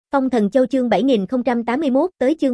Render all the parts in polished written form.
Phong Thần Châu chương 7081 tới chương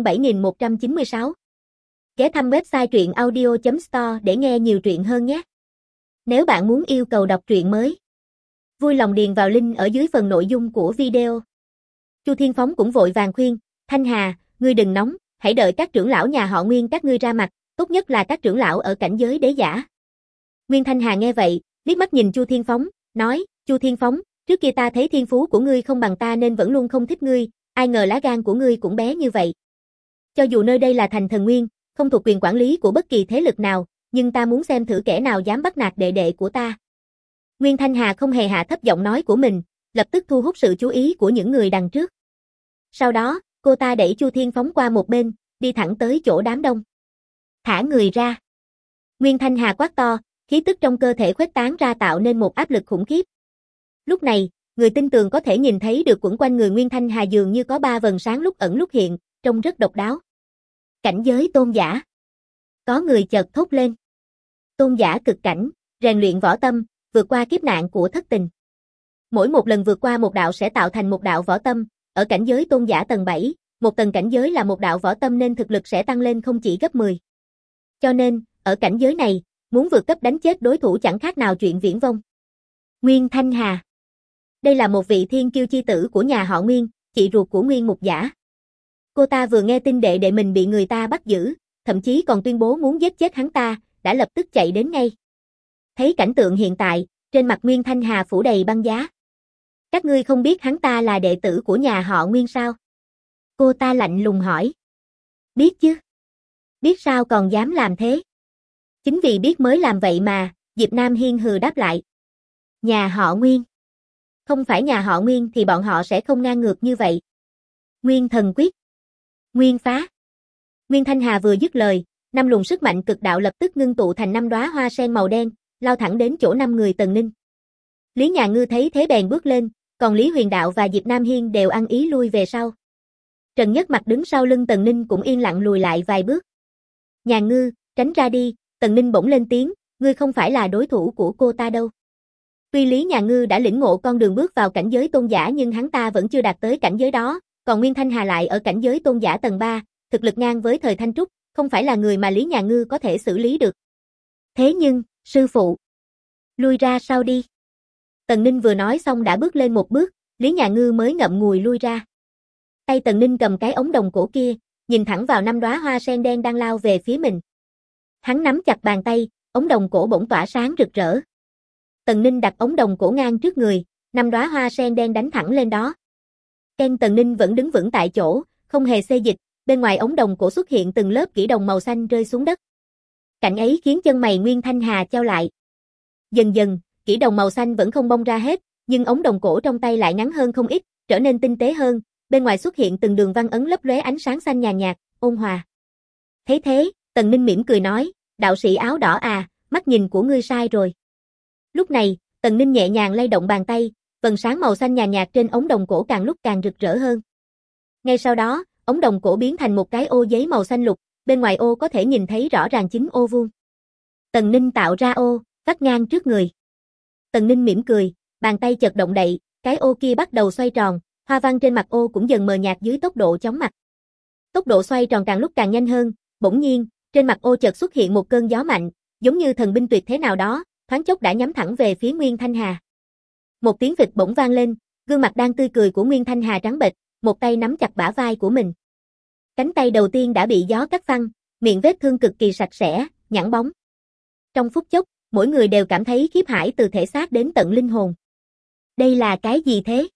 7196. Ghé thăm website truyện audio.store để nghe nhiều truyện hơn nhé. Nếu bạn muốn yêu cầu đọc truyện mới, vui lòng điền vào link ở dưới phần nội dung của video. Chu Thiên Phóng cũng vội vàng khuyên, Thanh Hà, ngươi đừng nóng, hãy đợi các trưởng lão nhà họ Nguyên các ngươi ra mặt, tốt nhất là các trưởng lão ở cảnh giới đế giả. Nguyên Thanh Hà nghe vậy, liếc mắt nhìn Chu Thiên Phóng, nói, Chu Thiên Phóng, trước kia ta thấy thiên phú của ngươi không bằng ta nên vẫn luôn không thích ngươi, ai ngờ lá gan của ngươi cũng bé như vậy. Cho dù nơi đây là thành Thần Nguyên, không thuộc quyền quản lý của bất kỳ thế lực nào, nhưng ta muốn xem thử kẻ nào dám bắt nạt đệ đệ của ta. Nguyên Thanh Hà không hề hạ thấp giọng nói của mình, lập tức thu hút sự chú ý của những người đằng trước. Sau đó, cô ta đẩy Chu Thiên Phóng qua một bên, đi thẳng tới chỗ đám đông. Thả người ra. Nguyên Thanh Hà quát to, khí tức trong cơ thể khuếch tán ra tạo nên một áp lực khủng khiếp. Lúc này, người tinh tường có thể nhìn thấy được quẩn quanh người Nguyên Thanh Hà dường như có 3 vầng sáng lúc ẩn lúc hiện, trông rất độc đáo. Cảnh giới tôn giả. Có người chợt thốt lên. Tôn giả cực cảnh, rèn luyện võ tâm, vượt qua kiếp nạn của thất tình. Mỗi một lần vượt qua một đạo sẽ tạo thành một đạo võ tâm, ở cảnh giới tôn giả tầng 7, một tầng cảnh giới là một đạo võ tâm nên thực lực sẽ tăng lên không chỉ gấp 10. Cho nên, ở cảnh giới này, muốn vượt cấp đánh chết đối thủ chẳng khác nào chuyện viển vông. Nguyên Thanh Hà. Đây là một vị thiên kiêu chi tử của nhà họ Nguyên, chị ruột của Nguyên Mục Giả. Cô ta vừa nghe tin đệ đệ mình bị người ta bắt giữ, thậm chí còn tuyên bố muốn giết chết hắn ta, đã lập tức chạy đến ngay. Thấy cảnh tượng hiện tại, trên mặt Nguyên Thanh Hà phủ đầy băng giá. Các ngươi không biết hắn ta là đệ tử của nhà họ Nguyên sao? Cô ta lạnh lùng hỏi. Biết chứ. Biết sao còn dám làm thế? Chính vì biết mới làm vậy mà, Diệp Nam Hiên hừ đáp lại. Nhà họ Nguyên. Không phải nhà họ Nguyên thì bọn họ sẽ không ngang ngược như vậy. Nguyên Thần Quyết. Nguyên Phá. Nguyên Thanh Hà vừa dứt lời, 5 luồng sức mạnh cực đạo lập tức ngưng tụ thành 5 đóa hoa sen màu đen, lao thẳng đến chỗ 5 người Tần Ninh. Lý Nhà Ngư thấy thế bèn bước lên, còn Lý Huyền Đạo và Diệp Nam Hiên đều ăn ý lui về sau. Trần Nhất Mặt đứng sau lưng Tần Ninh cũng yên lặng lùi lại vài bước. Nhà Ngư, tránh ra đi, Tần Ninh bỗng lên tiếng, ngươi không phải là đối thủ của cô ta đâu. Tuy Lý Nhà Ngư đã lĩnh ngộ con đường bước vào cảnh giới tôn giả nhưng hắn ta vẫn chưa đạt tới cảnh giới đó, còn Nguyên Thanh Hà lại ở cảnh giới tôn giả tầng 3, thực lực ngang với thời Thanh Trúc, không phải là người mà Lý Nhà Ngư có thể xử lý được. Thế nhưng, sư phụ, lui ra sau đi. Tần Ninh vừa nói xong đã bước lên một bước, Lý Nhà Ngư mới ngậm ngùi lui ra. Tay Tần Ninh cầm cái ống đồng cổ kia, nhìn thẳng vào 5 đóa hoa sen đen đang lao về phía mình. Hắn nắm chặt bàn tay, ống đồng cổ bỗng tỏa sáng rực rỡ. Tần Ninh đặt ống đồng cổ ngang trước người, 5 đóa hoa sen đen đánh thẳng lên đó. Tần Ninh vẫn đứng vững tại chỗ, không hề xê dịch, bên ngoài ống đồng cổ xuất hiện từng lớp kỹ đồng màu xanh rơi xuống đất. Cảnh ấy khiến chân mày Nguyên Thanh Hà chau lại. Dần dần, kỹ đồng màu xanh vẫn không bong ra hết, nhưng ống đồng cổ trong tay lại ngắn hơn không ít, trở nên tinh tế hơn, bên ngoài xuất hiện từng đường văn ấn lấp lóe ánh sáng xanh nhàn nhạt, ôn hòa. Thấy thế, Tần Ninh mỉm cười nói, đạo sĩ áo đỏ à, mắt nhìn của ngươi sai rồi. Lúc này, Tần Ninh nhẹ nhàng lay động bàn tay, vầng sáng màu xanh nhàn nhạt trên ống đồng cổ càng lúc càng rực rỡ hơn. Ngay sau đó, ống đồng cổ biến thành một cái ô giấy màu xanh lục, bên ngoài ô có thể nhìn thấy rõ ràng 9 ô vuông. Tần Ninh tạo ra ô, vắt ngang trước người. Tần Ninh mỉm cười, bàn tay chợt động đậy, cái ô kia bắt đầu xoay tròn, hoa văn trên mặt ô cũng dần mờ nhạt dưới tốc độ chóng mặt. Tốc độ xoay tròn càng lúc càng nhanh hơn, bỗng nhiên, trên mặt ô chợt xuất hiện một cơn gió mạnh, giống như thần binh tuyệt thế nào đó, thoáng chốc đã nhắm thẳng về phía Nguyên Thanh Hà. Một tiếng phịch bỗng vang lên, gương mặt đang tươi cười của Nguyên Thanh Hà trắng bệch, một tay nắm chặt bả vai của mình. Cánh tay đầu tiên đã bị gió cắt phăng, miệng vết thương cực kỳ sạch sẽ, nhẵn bóng. Trong phút chốc, mỗi người đều cảm thấy khiếp hãi từ thể xác đến tận linh hồn. Đây là cái gì thế?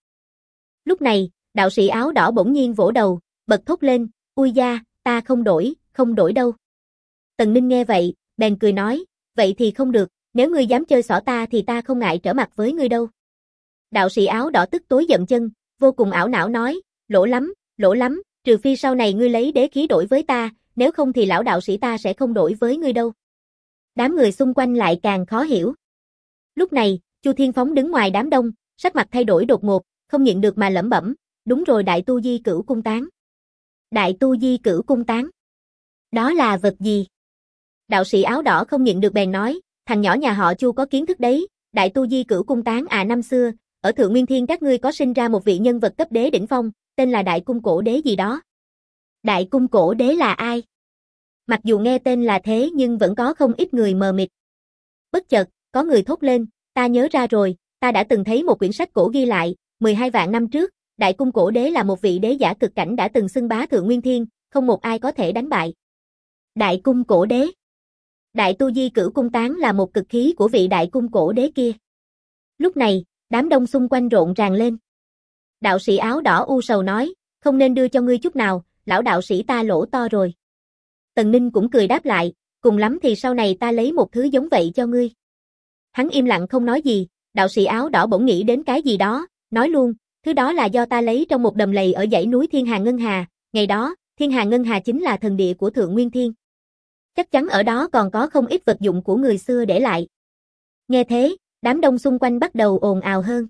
Lúc này, đạo sĩ áo đỏ bỗng nhiên vỗ đầu, bật thốt lên, ui da, ta không đổi đâu. Tần Ninh nghe vậy, bèn cười nói, vậy thì không được, nếu ngươi dám chơi xỏ ta thì ta không ngại trở mặt với ngươi đâu. Đạo sĩ áo đỏ tức tối dậm chân, vô cùng ảo não nói, lỗ lắm, trừ phi sau này ngươi lấy đế khí đổi với ta, nếu không thì lão đạo sĩ ta sẽ không đổi với ngươi đâu. Đám người xung quanh lại càng khó hiểu. Lúc này, Chu Thiên Phóng đứng ngoài đám đông, sắc mặt thay đổi đột ngột, không nhịn được mà lẩm bẩm, đúng rồi, Đại Tu Di Cửu Cung Tán. Đại Tu Di Cửu Cung Tán. Đó là vật gì? Đạo sĩ áo đỏ không nhịn được bèn nói, thằng nhỏ nhà họ Chu có kiến thức đấy, Đại Tu Di Cửu Cung Tán à, năm xưa, ở Thượng Nguyên Thiên các ngươi có sinh ra một vị nhân vật cấp đế đỉnh phong, tên là Đại Cung Cổ Đế gì đó. Đại Cung Cổ Đế là ai? Mặc dù nghe tên là thế nhưng vẫn có không ít người mờ mịt. Bất chợt, có người thốt lên, ta nhớ ra rồi, ta đã từng thấy một quyển sách cổ ghi lại, 12 vạn năm trước, Đại Cung Cổ Đế là một vị đế giả cực cảnh đã từng xưng bá thượng nguyên thiên, không một ai có thể đánh bại. Đại Cung Cổ Đế. Đại Tu Di Cửu Cung Tán là một cực khí của vị Đại Cung Cổ Đế kia. Lúc này, đám đông xung quanh rộn ràng lên. Đạo sĩ áo đỏ u sầu nói, không nên đưa cho ngươi chút nào, lão đạo sĩ ta lỗ to rồi. Tần Ninh cũng cười đáp lại, cùng lắm thì sau này ta lấy một thứ giống vậy cho ngươi. Hắn im lặng không nói gì, đạo sĩ áo đỏ bỗng nghĩ đến cái gì đó, nói luôn, thứ đó là do ta lấy trong một đầm lầy ở dãy núi Thiên Hà Ngân Hà, ngày đó, Thiên Hà Ngân Hà chính là thần địa của Thượng Nguyên Thiên. Chắc chắn ở đó còn có không ít vật dụng của người xưa để lại. Nghe thế, đám đông xung quanh bắt đầu ồn ào hơn.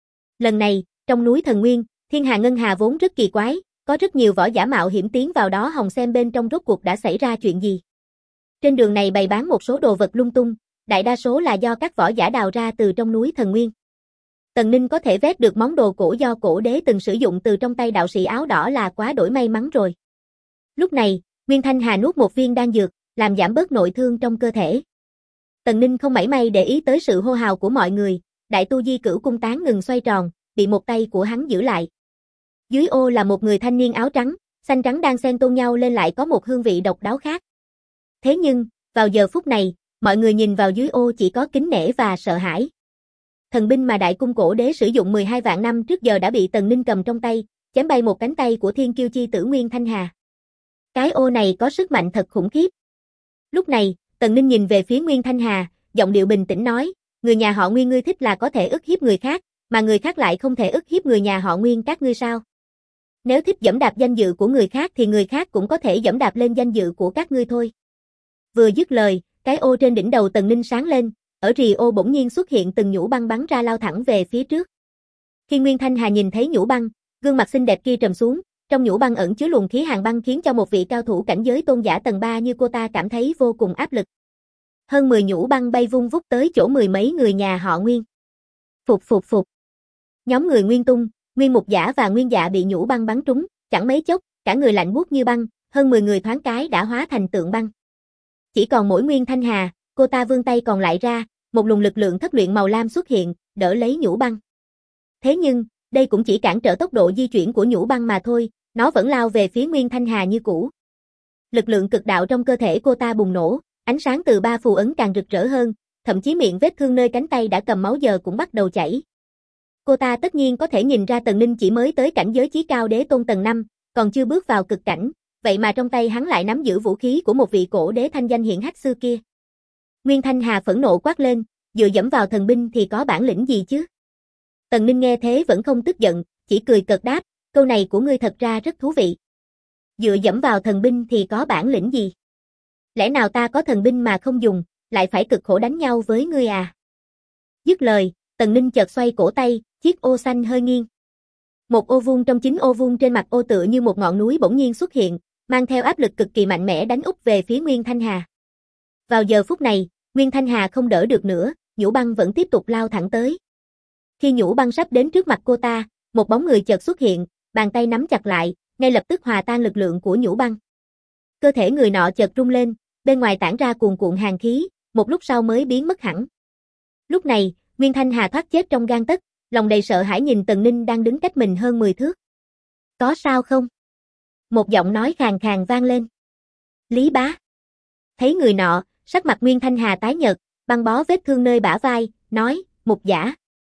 Lần này, trong núi Thần Nguyên, Thiên Hà Ngân Hà vốn rất kỳ quái, có rất nhiều võ giả mạo hiểm tiến vào đó hòng xem bên trong rốt cuộc đã xảy ra chuyện gì. Trên đường này bày bán một số đồ vật lung tung, đại đa số là do các võ giả đào ra từ trong núi Thần Nguyên. Tần Ninh có thể vét được món đồ cổ do cổ đế từng sử dụng từ trong tay đạo sĩ áo đỏ là quá đổi may mắn rồi. Lúc này, Nguyên Thanh Hà nuốt một viên đan dược, làm giảm bớt nội thương trong cơ thể. Tần Ninh không mảy may để ý tới sự hô hào của mọi người, Đại Tu Di Cửu Cung Tán ngừng xoay tròn, bị một tay của hắn giữ lại. Dưới ô là một người thanh niên áo trắng, xanh trắng đang xen tôn nhau lên lại có một hương vị độc đáo khác. Thế nhưng, vào giờ phút này, mọi người nhìn vào dưới ô chỉ có kính nể và sợ hãi. Thần binh mà Đại Cung Cổ Đế sử dụng 12 vạn năm trước giờ đã bị Tần Ninh cầm trong tay, chém bay một cánh tay của thiên kiêu chi tử Nguyên Thanh Hà. Cái ô này có sức mạnh thật khủng khiếp. Lúc này, Tần Ninh nhìn về phía Nguyên Thanh Hà, giọng điệu bình tĩnh nói, người nhà họ Nguyên ngươi thích là có thể ức hiếp người khác, mà người khác lại không thể ức hiếp người nhà họ Nguyên các ngươi sao? Nếu thích giẫm đạp danh dự của người khác thì người khác cũng có thể giẫm đạp lên danh dự của các ngươi thôi. Vừa dứt lời, cái ô trên đỉnh đầu Tần Ninh sáng lên, ở rì ô bỗng nhiên xuất hiện từng nhũ băng bắn ra lao thẳng về phía trước. Khi Nguyên Thanh Hà nhìn thấy nhũ băng, gương mặt xinh đẹp kia trầm xuống, trong nhũ băng ẩn chứa luồng khí hàn băng khiến cho một vị cao thủ cảnh giới tôn giả tầng 3 như cô ta cảm thấy vô cùng áp lực. Hơn 10 nhũ băng bay vung vút tới chỗ mười mấy người nhà họ Nguyên. Phục phục phục. Nhóm người Nguyên Tung, Nguyên Mục Giả và Nguyên Dạ bị nhũ băng bắn trúng, chẳng mấy chốc, cả người lạnh buốt như băng, hơn 10 người thoáng cái đã hóa thành tượng băng. Chỉ còn mỗi Nguyên Thanh Hà, cô ta vươn tay còn lại ra, một luồng lực lượng thất luyện màu lam xuất hiện, đỡ lấy nhũ băng. Thế nhưng, đây cũng chỉ cản trở tốc độ di chuyển của nhũ băng mà thôi, nó vẫn lao về phía Nguyên Thanh Hà như cũ. Lực lượng cực đạo trong cơ thể cô ta bùng nổ, ánh sáng từ ba phù ấn càng rực rỡ hơn, thậm chí miệng vết thương nơi cánh tay đã cầm máu giờ cũng bắt đầu chảy. Cô ta tất nhiên có thể nhìn ra Tần Ninh chỉ mới tới cảnh giới chí cao đế tôn tầng 5, còn chưa bước vào cực cảnh, vậy mà trong tay hắn lại nắm giữ vũ khí của một vị cổ đế thanh danh hiển hách xưa kia. Nguyên Thanh Hà phẫn nộ quát lên, dựa dẫm vào thần binh thì có bản lĩnh gì chứ? Tần Ninh nghe thế vẫn không tức giận, chỉ cười cợt đáp, câu này của ngươi thật ra rất thú vị. Dựa dẫm vào thần binh thì có bản lĩnh gì? Lẽ nào ta có thần binh mà không dùng, lại phải cực khổ đánh nhau với ngươi à? Dứt lời, Tần Ninh chợt xoay cổ tay, chiếc ô xanh hơi nghiêng. Một ô vuông trong 9 ô vuông trên mặt ô tựa như một ngọn núi bỗng nhiên xuất hiện, mang theo áp lực cực kỳ mạnh mẽ đánh úp về phía Nguyên Thanh Hà. Vào giờ phút này, Nguyên Thanh Hà không đỡ được nữa, nhũ băng vẫn tiếp tục lao thẳng tới. Khi nhũ băng sắp đến trước mặt cô ta, một bóng người chợt xuất hiện, bàn tay nắm chặt lại, ngay lập tức hòa tan lực lượng của nhũ băng. Cơ thể người nọ chợt rung lên, bên ngoài tản ra cuồn cuộn hàn khí, một lúc sau mới biến mất hẳn. Lúc này, Nguyên Thanh Hà thoát chết trong gang tấc, lòng đầy sợ hãi nhìn Tần Ninh đang đứng cách mình hơn 10 thước. Có sao không? Một giọng nói khàn khàn vang lên. Lý Bá. Thấy người nọ, sắc mặt Nguyên Thanh Hà tái nhợt, băng bó vết thương nơi bả vai, nói, Mục Giả.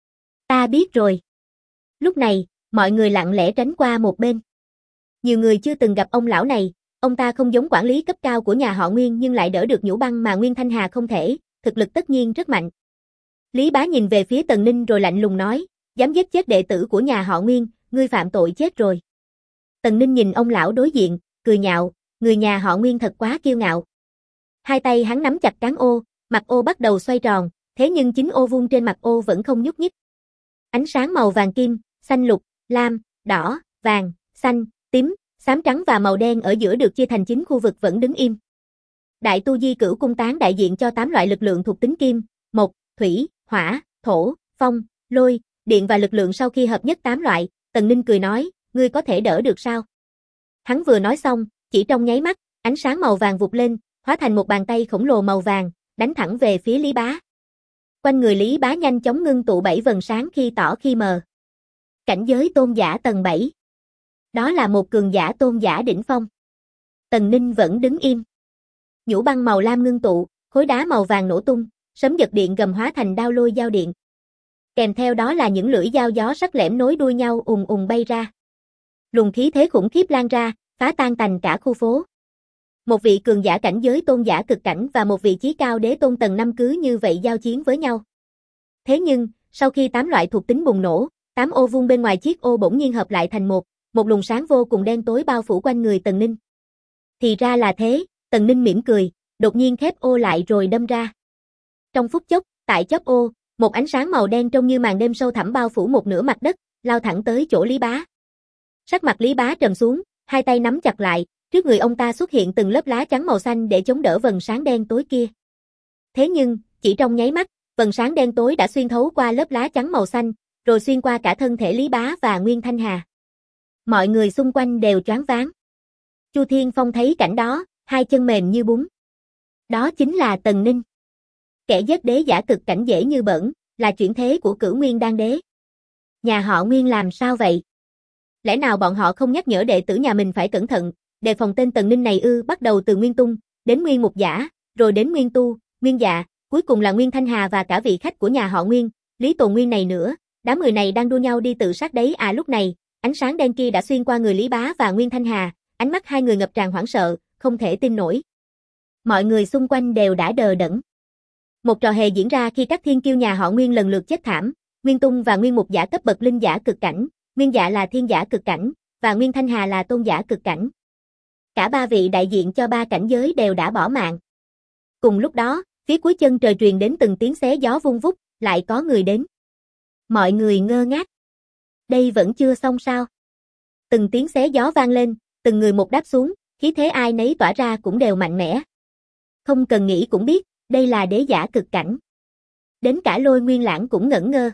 Ta biết rồi. Lúc này, mọi người lặng lẽ tránh qua một bên. Nhiều người chưa từng gặp ông lão này, ông ta không giống quản lý cấp cao của nhà họ Nguyên nhưng lại đỡ được nhũ băng mà Nguyên Thanh Hà không thể, thực lực tất nhiên rất mạnh. Lý Bá nhìn về phía Tần Ninh rồi lạnh lùng nói, dám giết chết đệ tử của nhà họ Nguyên, ngươi phạm tội chết rồi. Tần Ninh nhìn ông lão đối diện, cười nhạo, người nhà họ Nguyên thật quá kiêu ngạo. Hai tay hắn nắm chặt cán ô, mặt ô bắt đầu xoay tròn, thế nhưng 9 ô vuông trên mặt ô vẫn không nhúc nhích. Ánh sáng màu vàng kim, xanh lục, lam, đỏ, vàng, xanh, tím, xám trắng và màu đen ở giữa được chia thành 9 khu vực vẫn đứng im. Đại Tu Di Cửu Cung Tán đại diện cho 8 loại lực lượng thuộc tính kim, mộc, thủy, hỏa, thổ, phong, lôi, điện và lực lượng sau khi hợp nhất 8 loại, Tần Ninh cười nói, ngươi có thể đỡ được sao? Hắn vừa nói xong, chỉ trong nháy mắt, ánh sáng màu vàng vụt lên, hóa thành một bàn tay khổng lồ màu vàng, đánh thẳng về phía Lý Bá. Quanh người Lý Bá nhanh chóng ngưng tụ 7 vầng sáng khi tỏ khi mờ. Cảnh giới tôn giả tầng 7. Đó là một cường giả tôn giả đỉnh phong. Tần Ninh vẫn đứng im. Nhũ băng màu lam ngưng tụ, khối đá màu vàng nổ tung, sấm giật điện gầm hóa thành đao lôi giao điện. Kèm theo đó là những lưỡi dao gió sắc lẻm nối đuôi nhau ùng ùng bay ra. Luồng khí thế khủng khiếp lan ra, phá tan tành cả khu phố. Một vị cường giả cảnh giới tôn giả cực cảnh và một vị chí cao đế tôn tầng 5 cứ như vậy giao chiến với nhau. Thế nhưng, sau khi 8 loại thuộc tính bùng nổ, 8 ô vuông bên ngoài chiếc ô bỗng nhiên hợp lại thành một luồng sáng vô cùng đen tối bao phủ quanh người Tần Ninh. Thì ra là thế, Tần Ninh mỉm cười, đột nhiên khép ô lại rồi đâm ra. Trong phút chốc, tại chóp ô, một ánh sáng màu đen trông như màn đêm sâu thẳm bao phủ một nửa mặt đất, lao thẳng tới chỗ Lý Bá. Sắc mặt Lý Bá trầm xuống, hai tay nắm chặt lại, trước người ông ta xuất hiện từng lớp lá chắn màu xanh để chống đỡ vầng sáng đen tối kia. Thế nhưng, chỉ trong nháy mắt, vầng sáng đen tối đã xuyên thấu qua lớp lá chắn màu xanh, rồi xuyên qua cả thân thể Lý Bá và Nguyên Thanh Hà. Mọi người xung quanh đều choáng váng. Chu Thiên Phong thấy cảnh đó, hai chân mềm như bún. Đó chính là Tần Ninh. Kẻ giết đế giả cực cảnh dễ như bỡn, là chuyển thế của Cửu Nguyên Đan Đế. Nhà họ Nguyên làm sao vậy? Lẽ nào bọn họ không nhắc nhở đệ tử nhà mình phải cẩn thận, đề phòng tên Tần Ninh này ư? Bắt đầu từ Nguyên Tung, đến Nguyên Mục Giả, rồi đến Nguyên Tu, Nguyên Dạ, cuối cùng là Nguyên Thanh Hà và cả vị khách của nhà họ Nguyên, Lý Tồn Nguyên này nữa. Đám người này đang đua nhau đi tự sát đấy à. Lúc này, ánh sáng đen kia đã xuyên qua người Lý Bá và Nguyên Thanh Hà, ánh mắt hai người ngập tràn hoảng sợ, không thể tin nổi. Mọi người xung quanh đều đã đờ đẫn. Một trò hề diễn ra khi các thiên kiêu nhà họ Nguyên lần lượt chết thảm, Nguyên Tung và Nguyên Mục Giả cấp bậc linh giả cực cảnh, Nguyên Dạ là thiên giả cực cảnh, và Nguyên Thanh Hà là tôn giả cực cảnh. Cả ba vị đại diện cho ba cảnh giới đều đã bỏ mạng. Cùng lúc đó, phía cuối chân trời truyền đến từng tiếng xé gió vung vút, lại có người đến. Mọi người ngơ ngác. Đây vẫn chưa xong sao? Từng tiếng xé gió vang lên, từng người một đáp xuống, khí thế ai nấy tỏa ra cũng đều mạnh mẽ. Không cần nghĩ cũng biết, đây là đế giả cực cảnh. Đến cả Lôi Nguyên Lãng cũng ngẩn ngơ.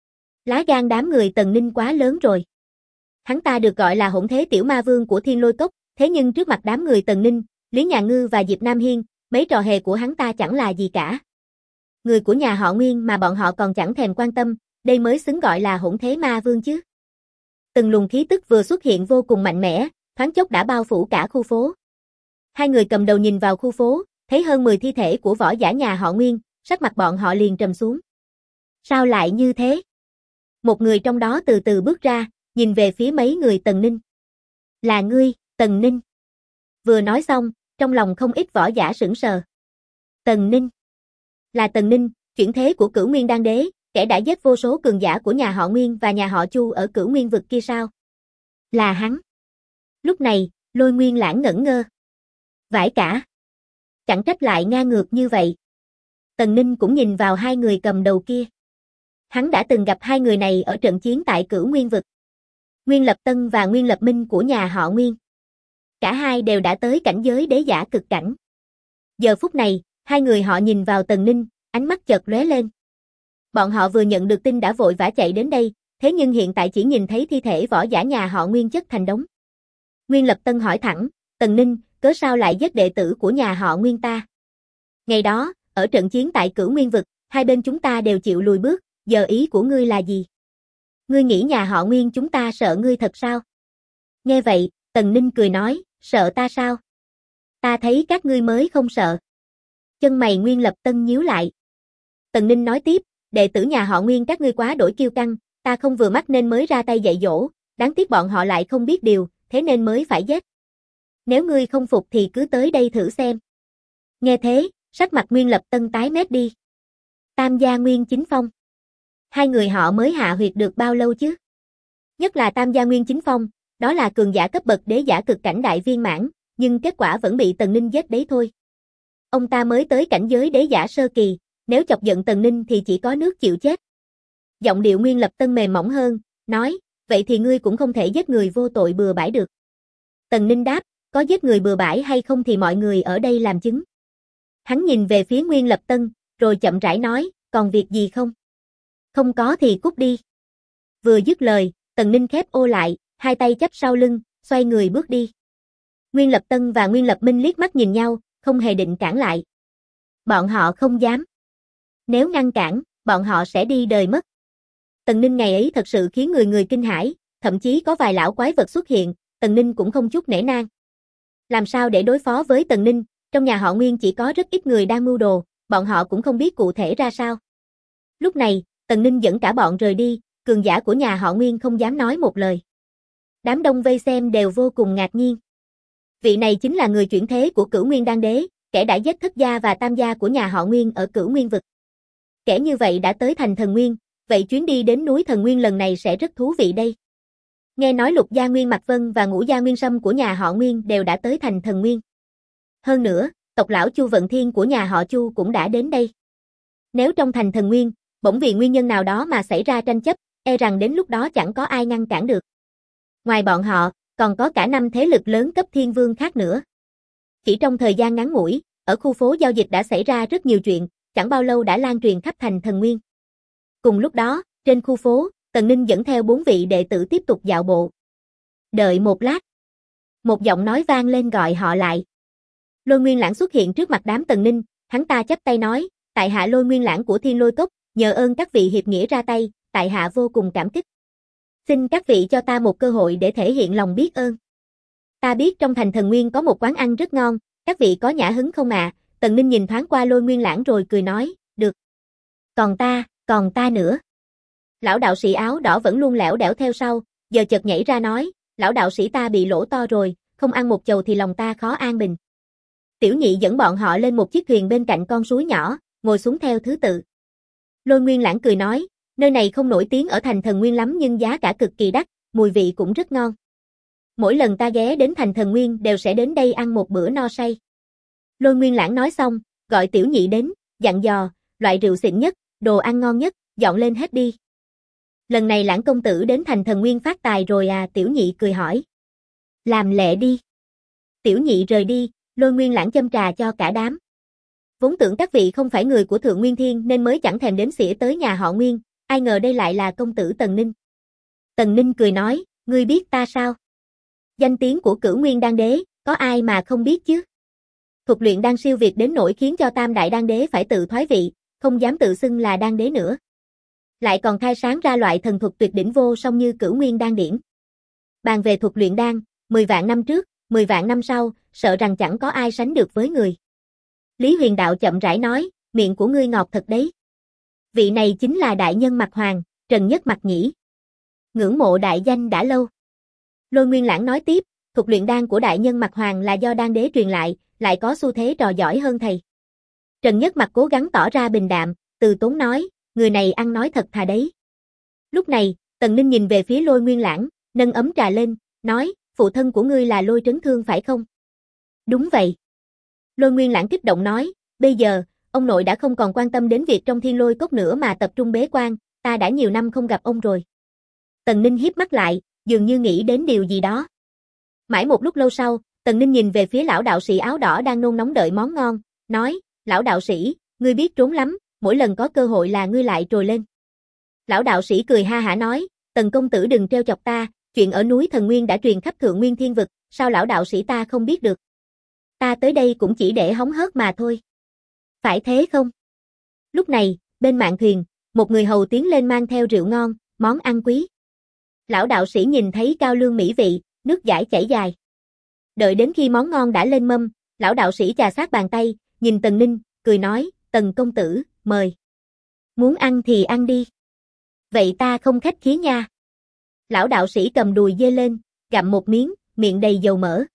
Lá gan đám người Tần Ninh quá lớn rồi. Hắn ta được gọi là hỗn thế tiểu ma vương của Thiên Lôi Cốc, thế nhưng trước mặt đám người Tần Ninh, Lý Nhà Ngư và Diệp Nam Hiên, mấy trò hề của hắn ta chẳng là gì cả. Người của nhà họ Nguyên mà bọn họ còn chẳng thèm quan tâm, đây mới xứng gọi là hỗn thế ma vương chứ. Từng luồng khí tức vừa xuất hiện vô cùng mạnh mẽ, thoáng chốc đã bao phủ cả khu phố. Hai người cầm đầu nhìn vào khu phố, thấy hơn 10 thi thể của võ giả nhà họ Nguyên, sắc mặt bọn họ liền trầm xuống. Sao lại như thế? Một người trong đó từ từ bước ra, nhìn về phía mấy người Tần Ninh. Là ngươi, Tần Ninh. Vừa nói xong, trong lòng không ít võ giả sững sờ. Tần Ninh. Là Tần Ninh, chuyển thế của Cửu Nguyên Đan Đế, kẻ đã giết vô số cường giả của nhà họ Nguyên và nhà họ Chu ở Cửu Nguyên vực kia sao? Là hắn. Lúc này, Lôi Nguyên Lãng ngẩn ngơ. Vãi cả. Chẳng trách lại ngang ngược như vậy. Tần Ninh cũng nhìn vào hai người cầm đầu kia. Hắn đã từng gặp hai người này ở trận chiến tại Cửu Nguyên vực. Nguyên Lập Tân và Nguyên Lập Minh của nhà họ Nguyên. Cả hai đều đã tới cảnh giới đế giả cực cảnh. Giờ phút này, hai người họ nhìn vào Tần Ninh, ánh mắt chợt lóe lên. Bọn họ vừa nhận được tin đã vội vã chạy đến đây, thế nhưng hiện tại chỉ nhìn thấy thi thể võ giả nhà họ Nguyên chất thành đống. Nguyên Lập Tân hỏi thẳng, Tần Ninh, cớ sao lại giết đệ tử của nhà họ Nguyên ta? Ngày đó, ở trận chiến tại Cửu Nguyên vực, hai bên chúng ta đều chịu lùi bước, giờ ý của ngươi là gì? Ngươi nghĩ nhà họ Nguyên chúng ta sợ ngươi thật sao? Nghe vậy, Tần Ninh cười nói, sợ ta sao? Ta thấy các ngươi mới không sợ. Chân mày Nguyên Lập Tân nhíu lại. Tần Ninh nói tiếp, đệ tử nhà họ Nguyên các ngươi quá đổi kiêu căng, ta không vừa mắt nên mới ra tay dạy dỗ, đáng tiếc bọn họ lại không biết điều, thế nên mới phải giết. Nếu ngươi không phục thì cứ tới đây thử xem. Nghe thế, sắc mặt Nguyên Lập Tân tái mét đi. Tam gia Nguyên Chính Phong. Hai người họ mới hạ huyệt được bao lâu chứ? Nhất là Tam gia Nguyên Chính Phong, đó là cường giả cấp bậc đế giả cực cảnh đại viên mãn, nhưng kết quả vẫn bị Tần Ninh giết đấy thôi. Ông ta mới tới cảnh giới đế giả sơ kỳ, nếu chọc giận Tần Ninh thì chỉ có nước chịu chết. Giọng điệu Nguyên Lập Tân mềm mỏng hơn, nói, vậy thì ngươi cũng không thể giết người vô tội bừa bãi được. Tần Ninh đáp, có giết người bừa bãi hay không thì mọi người ở đây làm chứng. Hắn nhìn về phía Nguyên Lập Tân, rồi chậm rãi nói, còn việc gì không? Không có thì cút đi. Vừa dứt lời, Tần Ninh khép ô lại, hai tay chắp sau lưng, xoay người bước đi. Nguyên Lập Tân và Nguyên Lập Minh liếc mắt nhìn nhau, không hề định cản lại. Bọn họ không dám. Nếu ngăn cản, bọn họ sẽ đi đời mất. Tần Ninh ngày ấy thật sự khiến người người kinh hãi, thậm chí có vài lão quái vật xuất hiện, Tần Ninh cũng không chút nể nang. Làm sao để đối phó với Tần Ninh, trong nhà họ Nguyên chỉ có rất ít người đang mưu đồ, bọn họ cũng không biết cụ thể ra sao. Lúc này, Tần Ninh dẫn cả bọn rời đi, cường giả của nhà họ Nguyên không dám nói một lời. Đám đông vây xem đều vô cùng ngạc nhiên. Vị này chính là người chuyển thế của Cửu Nguyên Đan Đế, kẻ đã giết thất gia và tam gia của nhà họ Nguyên ở Cửu Nguyên vực. Kẻ như vậy đã tới thành Thần Nguyên, vậy chuyến đi đến núi Thần Nguyên lần này sẽ rất thú vị đây. Nghe nói Lục gia Nguyên Mạc Vân và Ngũ gia Nguyên Sâm của nhà họ Nguyên đều đã tới thành Thần Nguyên. Hơn nữa, tộc lão Chu Vận Thiên của nhà họ Chu cũng đã đến đây. Nếu trong thành Thần Nguyên, bỗng vì nguyên nhân nào đó mà xảy ra tranh chấp, e rằng đến lúc đó chẳng có ai ngăn cản được. Ngoài bọn họ, còn có cả 5 thế lực lớn cấp thiên vương khác nữa. Chỉ trong thời gian ngắn ngủi, ở khu phố giao dịch đã xảy ra rất nhiều chuyện, chẳng bao lâu đã lan truyền khắp thành Thần Nguyên. Cùng lúc đó, trên khu phố, Tần Ninh dẫn theo 4 vị đệ tử tiếp tục dạo bộ. Đợi một lát. Một giọng nói vang lên gọi họ lại. Lôi Nguyên Lãng xuất hiện trước mặt đám Tần Ninh, hắn ta chắp tay nói, tại hạ Lôi Nguyên Lãng của Thiên Lôi Cốc, nhờ ơn các vị hiệp nghĩa ra tay, tại hạ vô cùng cảm kích. Xin các vị cho ta một cơ hội để thể hiện lòng biết ơn. Ta biết trong thành Thần Nguyên có một quán ăn rất ngon, các vị có nhã hứng không ạ? Tần Ninh nhìn thoáng qua Lôi Nguyên Lãng rồi cười nói, được. Còn ta nữa. Lão đạo sĩ áo đỏ vẫn luôn lẻo đẻo theo sau, giờ chợt nhảy ra nói, lão đạo sĩ ta bị lỗ to rồi, không ăn một chầu thì lòng ta khó an bình. Tiểu nhị dẫn bọn họ lên một chiếc thuyền bên cạnh con suối nhỏ, ngồi xuống theo thứ tự. Lôi Nguyên Lãng cười nói, nơi này không nổi tiếng ở thành Thần Nguyên lắm nhưng giá cả cực kỳ đắt, mùi vị cũng rất ngon. Mỗi lần ta ghé đến thành Thần Nguyên đều sẽ đến đây ăn một bữa no say. Lôi Nguyên Lãng nói xong, gọi tiểu nhị đến, dặn dò, loại rượu xịn nhất, đồ ăn ngon nhất, dọn lên hết đi. Lần này Lãng công tử đến thành Thần Nguyên phát tài rồi à? Tiểu nhị cười hỏi. Làm lệ đi. Tiểu nhị rời đi, Lôi Nguyên Lãng châm trà cho cả đám. Vốn tưởng các vị không phải người của Thượng Nguyên Thiên nên mới chẳng thèm đếm xỉa tới nhà họ Nguyên, ai ngờ đây lại là công tử Tần Ninh. Tần Ninh cười nói, ngươi biết ta sao? Danh tiếng của Cửu Nguyên Đan Đế, có ai mà không biết chứ? Thuật luyện đan siêu việt đến nỗi khiến cho Tam Đại Đan Đế phải tự thoái vị, không dám tự xưng là Đan Đế nữa. Lại còn khai sáng ra loại thần thuật tuyệt đỉnh vô song như Cửu Nguyên Đan Điển. Bàn về thuật luyện đan, 10 vạn năm trước, 10 vạn năm sau, sợ rằng chẳng có ai sánh được với người. Lý Huyền Đạo chậm rãi nói, miệng của ngươi ngọt thật đấy. Vị này chính là đại nhân Mạc Hoàng, Trần Nhất Mạc nhỉ. Ngưỡng mộ đại danh đã lâu. Lôi Nguyên Lãng nói tiếp, thuật luyện đan của đại nhân Mạc Hoàng là do đan đế truyền lại có xu thế trò giỏi hơn thầy. Trần Nhất Mạc cố gắng tỏ ra bình đạm, từ tốn nói, người này ăn nói thật thà đấy. Lúc này, Tần Ninh nhìn về phía Lôi Nguyên Lãng, nâng ấm trà lên, nói, phụ thân của ngươi là Lôi Trấn Thương phải không? Đúng vậy. Lôi Nguyên Lãng kích động nói, bây giờ, ông nội đã không còn quan tâm đến việc trong Thiên Lôi Cốc nữa mà tập trung bế quan, ta đã nhiều năm không gặp ông rồi. Tần Ninh híp mắt lại, dường như nghĩ đến điều gì đó. Mãi một lúc lâu sau, Tần Ninh nhìn về phía lão đạo sĩ áo đỏ đang nôn nóng đợi món ngon, nói, lão đạo sĩ, ngươi biết trốn lắm, mỗi lần có cơ hội là ngươi lại trồi lên. Lão đạo sĩ cười ha hả nói, Tần công tử đừng trêu chọc ta, chuyện ở núi Thần Nguyên đã truyền khắp Thượng Nguyên Thiên Vực, sao lão đạo sĩ ta không biết được? Ta tới đây cũng chỉ để hóng hớt mà thôi. Phải thế không? Lúc này, bên mạn thuyền, một người hầu tiến lên mang theo rượu ngon, món ăn quý. Lão đạo sĩ nhìn thấy cao lương mỹ vị, nước dãi chảy dài. Đợi đến khi món ngon đã lên mâm, lão đạo sĩ chà sát bàn tay, nhìn Tần Ninh, cười nói, Tần công tử, mời. Muốn ăn thì ăn đi. Vậy ta không khách khí nha. Lão đạo sĩ cầm đùi dê lên, gặm một miếng, miệng đầy dầu mỡ.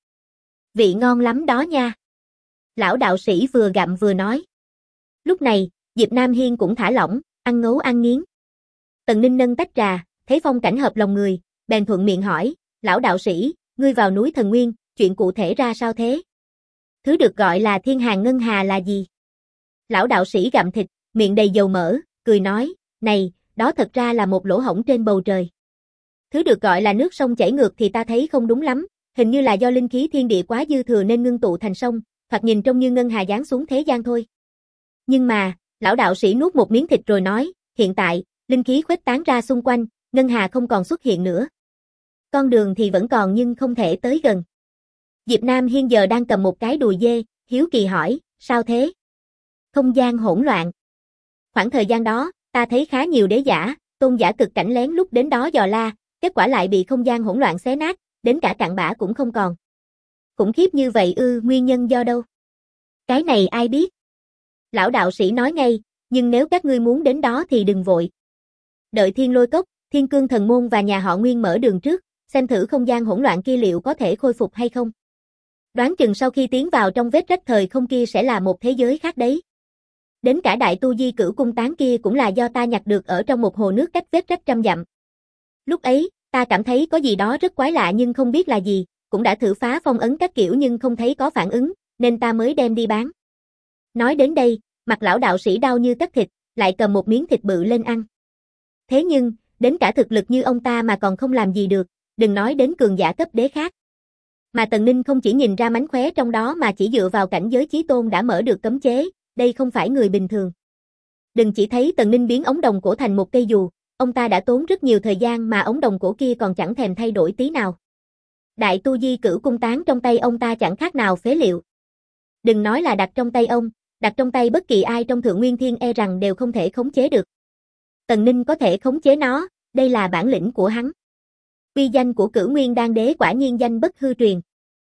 Vị ngon lắm đó nha. Lão đạo sĩ vừa gặm vừa nói. Lúc này, Diệp Nam Hiên cũng thả lỏng, ăn ngấu ăn nghiến. Tần Ninh nâng tách trà, thấy phong cảnh hợp lòng người, bèn thuận miệng hỏi, lão đạo sĩ, ngươi vào núi Thần Nguyên, chuyện cụ thể ra sao thế? Thứ được gọi là thiên hàng ngân hà là gì? Lão đạo sĩ gặm thịt, miệng đầy dầu mỡ, cười nói, này, đó thật ra là một lỗ hổng trên bầu trời. Thứ được gọi là nước sông chảy ngược thì ta thấy không đúng lắm, hình như là do linh khí thiên địa quá dư thừa nên ngưng tụ thành sông, thoạt nhìn trông như ngân hà giáng xuống thế gian thôi. Nhưng mà, lão đạo sĩ nuốt một miếng thịt rồi nói, hiện tại, linh khí khuếch tán ra xung quanh, ngân hà không còn xuất hiện nữa. Con đường thì vẫn còn nhưng không thể tới gần. Diệp Nam Hiên giờ đang cầm một cái đùi dê, hiếu kỳ hỏi, sao thế? Không gian hỗn loạn. Khoảng thời gian đó, ta thấy khá nhiều đế giả, tôn giả cực cảnh lén lút đến đó dò la, kết quả lại bị không gian hỗn loạn xé nát, đến cả cặn bã cũng không còn. Khủng khiếp như vậy ư, nguyên nhân do đâu? Cái này ai biết? Lão đạo sĩ nói ngay, nhưng nếu các ngươi muốn đến đó thì đừng vội. Đợi Thiên Lôi Cốc, Thiên Cương Thần Môn và nhà họ Nguyên mở đường trước, xem thử không gian hỗn loạn kia liệu có thể khôi phục hay không. Đoán chừng sau khi tiến vào trong vết rách thời không kia sẽ là một thế giới khác đấy. Đến cả đại tu di cửu cung tán kia cũng là do ta nhặt được ở trong một hồ nước cách vết rách 100 dặm. Lúc ấy, ta cảm thấy có gì đó rất quái lạ nhưng không biết là gì, cũng đã thử phá phong ấn các kiểu nhưng không thấy có phản ứng, nên ta mới đem đi bán. Nói đến đây, mặt lão đạo sĩ đau như cắt thịt, lại cầm một miếng thịt bự lên ăn. Thế nhưng, đến cả thực lực như ông ta mà còn không làm gì được, đừng nói đến cường giả cấp đế khác. Mà Tần Ninh không chỉ nhìn ra mánh khóe trong đó mà chỉ dựa vào cảnh giới chí tôn đã mở được cấm chế, đây không phải người bình thường. Đừng chỉ thấy Tần Ninh biến ống đồng cổ thành một cây dù, ông ta đã tốn rất nhiều thời gian mà ống đồng cổ kia còn chẳng thèm thay đổi tí nào. Đại tu di cửu cung tán trong tay ông ta chẳng khác nào phế liệu. Đừng nói là đặt trong tay ông, đặt trong tay bất kỳ ai trong Thượng Nguyên Thiên e rằng đều không thể khống chế được. Tần Ninh có thể khống chế nó, đây là bản lĩnh của hắn. Uy danh của Cửu Nguyên Đan Đế quả nhiên danh bất hư truyền.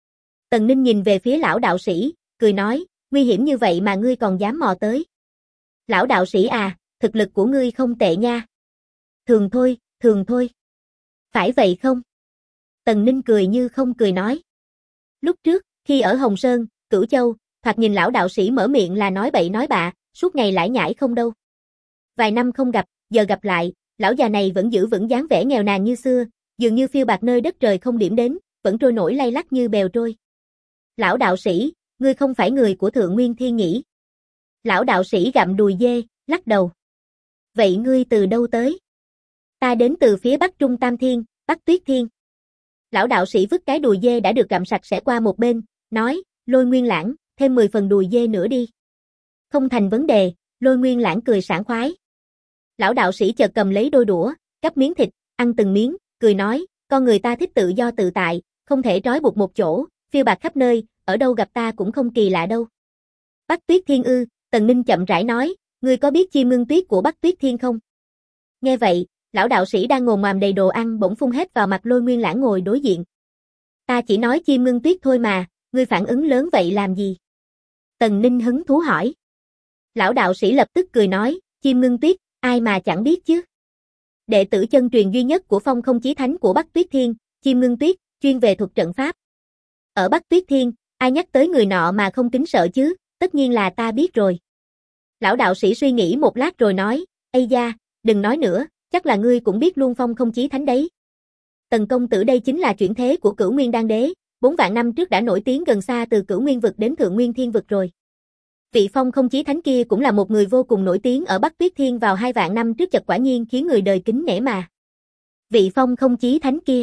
Tần Ninh nhìn về phía lão đạo sĩ, cười nói, nguy hiểm như vậy mà ngươi còn dám mò tới. Lão đạo sĩ à, thực lực của ngươi không tệ nha. Thường thôi, thường thôi. Phải vậy không? Tần Ninh cười như không cười nói. Lúc trước, khi ở Hồng Sơn, Cửu Châu, thoạt nhìn lão đạo sĩ mở miệng là nói bậy nói bạ, suốt ngày lải nhải không đâu. Vài năm không gặp, giờ gặp lại, lão già này vẫn giữ vững dáng vẻ nghèo nàn như xưa, dường như phiêu bạt nơi đất trời không điểm đến, vẫn trôi nổi lay lắc như bèo trôi. Lão đạo sĩ, ngươi không phải người của Thượng Nguyên Thiên nhỉ? Lão đạo sĩ gặm đùi dê, lắc đầu. Vậy ngươi từ đâu tới? Ta đến từ phía Bắc Trung Tam Thiên, Bắc Tuyết Thiên. Lão đạo sĩ vứt cái đùi dê đã được gặm sạch sẽ qua một bên, nói, Lôi Nguyên Lãng, thêm 10 phần đùi dê nữa đi. Không thành vấn đề, Lôi Nguyên Lãng cười sảng khoái. Lão đạo sĩ chợt cầm lấy đôi đũa, cắp miếng thịt, ăn từng miếng, cười nói, con người ta thích tự do tự tại, không thể trói buộc một chỗ, phiêu bạt khắp nơi, ở đâu gặp ta cũng không kỳ lạ đâu. Bắc Tuyết Thiên ư, Tần Ninh chậm rãi nói, ngươi có biết chim ngưng tuyết của Bắc Tuyết Thiên không? Nghe vậy, lão đạo sĩ đang ngồm ngoàm đầy đồ ăn bỗng phun hết vào mặt Lôi Nguyên Lãng ngồi đối diện. Ta chỉ nói chim ngưng tuyết thôi mà, ngươi phản ứng lớn vậy làm gì? Tần Ninh hứng thú hỏi. Lão đạo sĩ lập tức cười nói, chim ngưng tuyết, ai mà chẳng biết chứ. Đệ tử chân truyền duy nhất của Phong Không Chí Thánh của Bắc Tuyết Thiên, chim ngưng tuyết, chuyên về thuật trận pháp. Ở Bắc Tuyết Thiên, ai nhắc tới người nọ mà không kính sợ chứ, tất nhiên là ta biết rồi. Lão đạo sĩ suy nghĩ một lát rồi nói, ây da, đừng nói nữa, chắc là ngươi cũng biết luôn Phong Không Chí Thánh đấy. Tần công tử đây chính là chuyển thế của Cửu Nguyên Đan Đế, 4 vạn năm trước đã nổi tiếng gần xa từ Cửu Nguyên vực đến Thượng Nguyên Thiên vực rồi. Vị Phong Không Chí Thánh kia cũng là một người vô cùng nổi tiếng ở Bắc Tuyết Thiên vào 2 vạn năm trước, chật quả nhiên khiến người đời kính nể mà. Vị Phong Không Chí Thánh kia.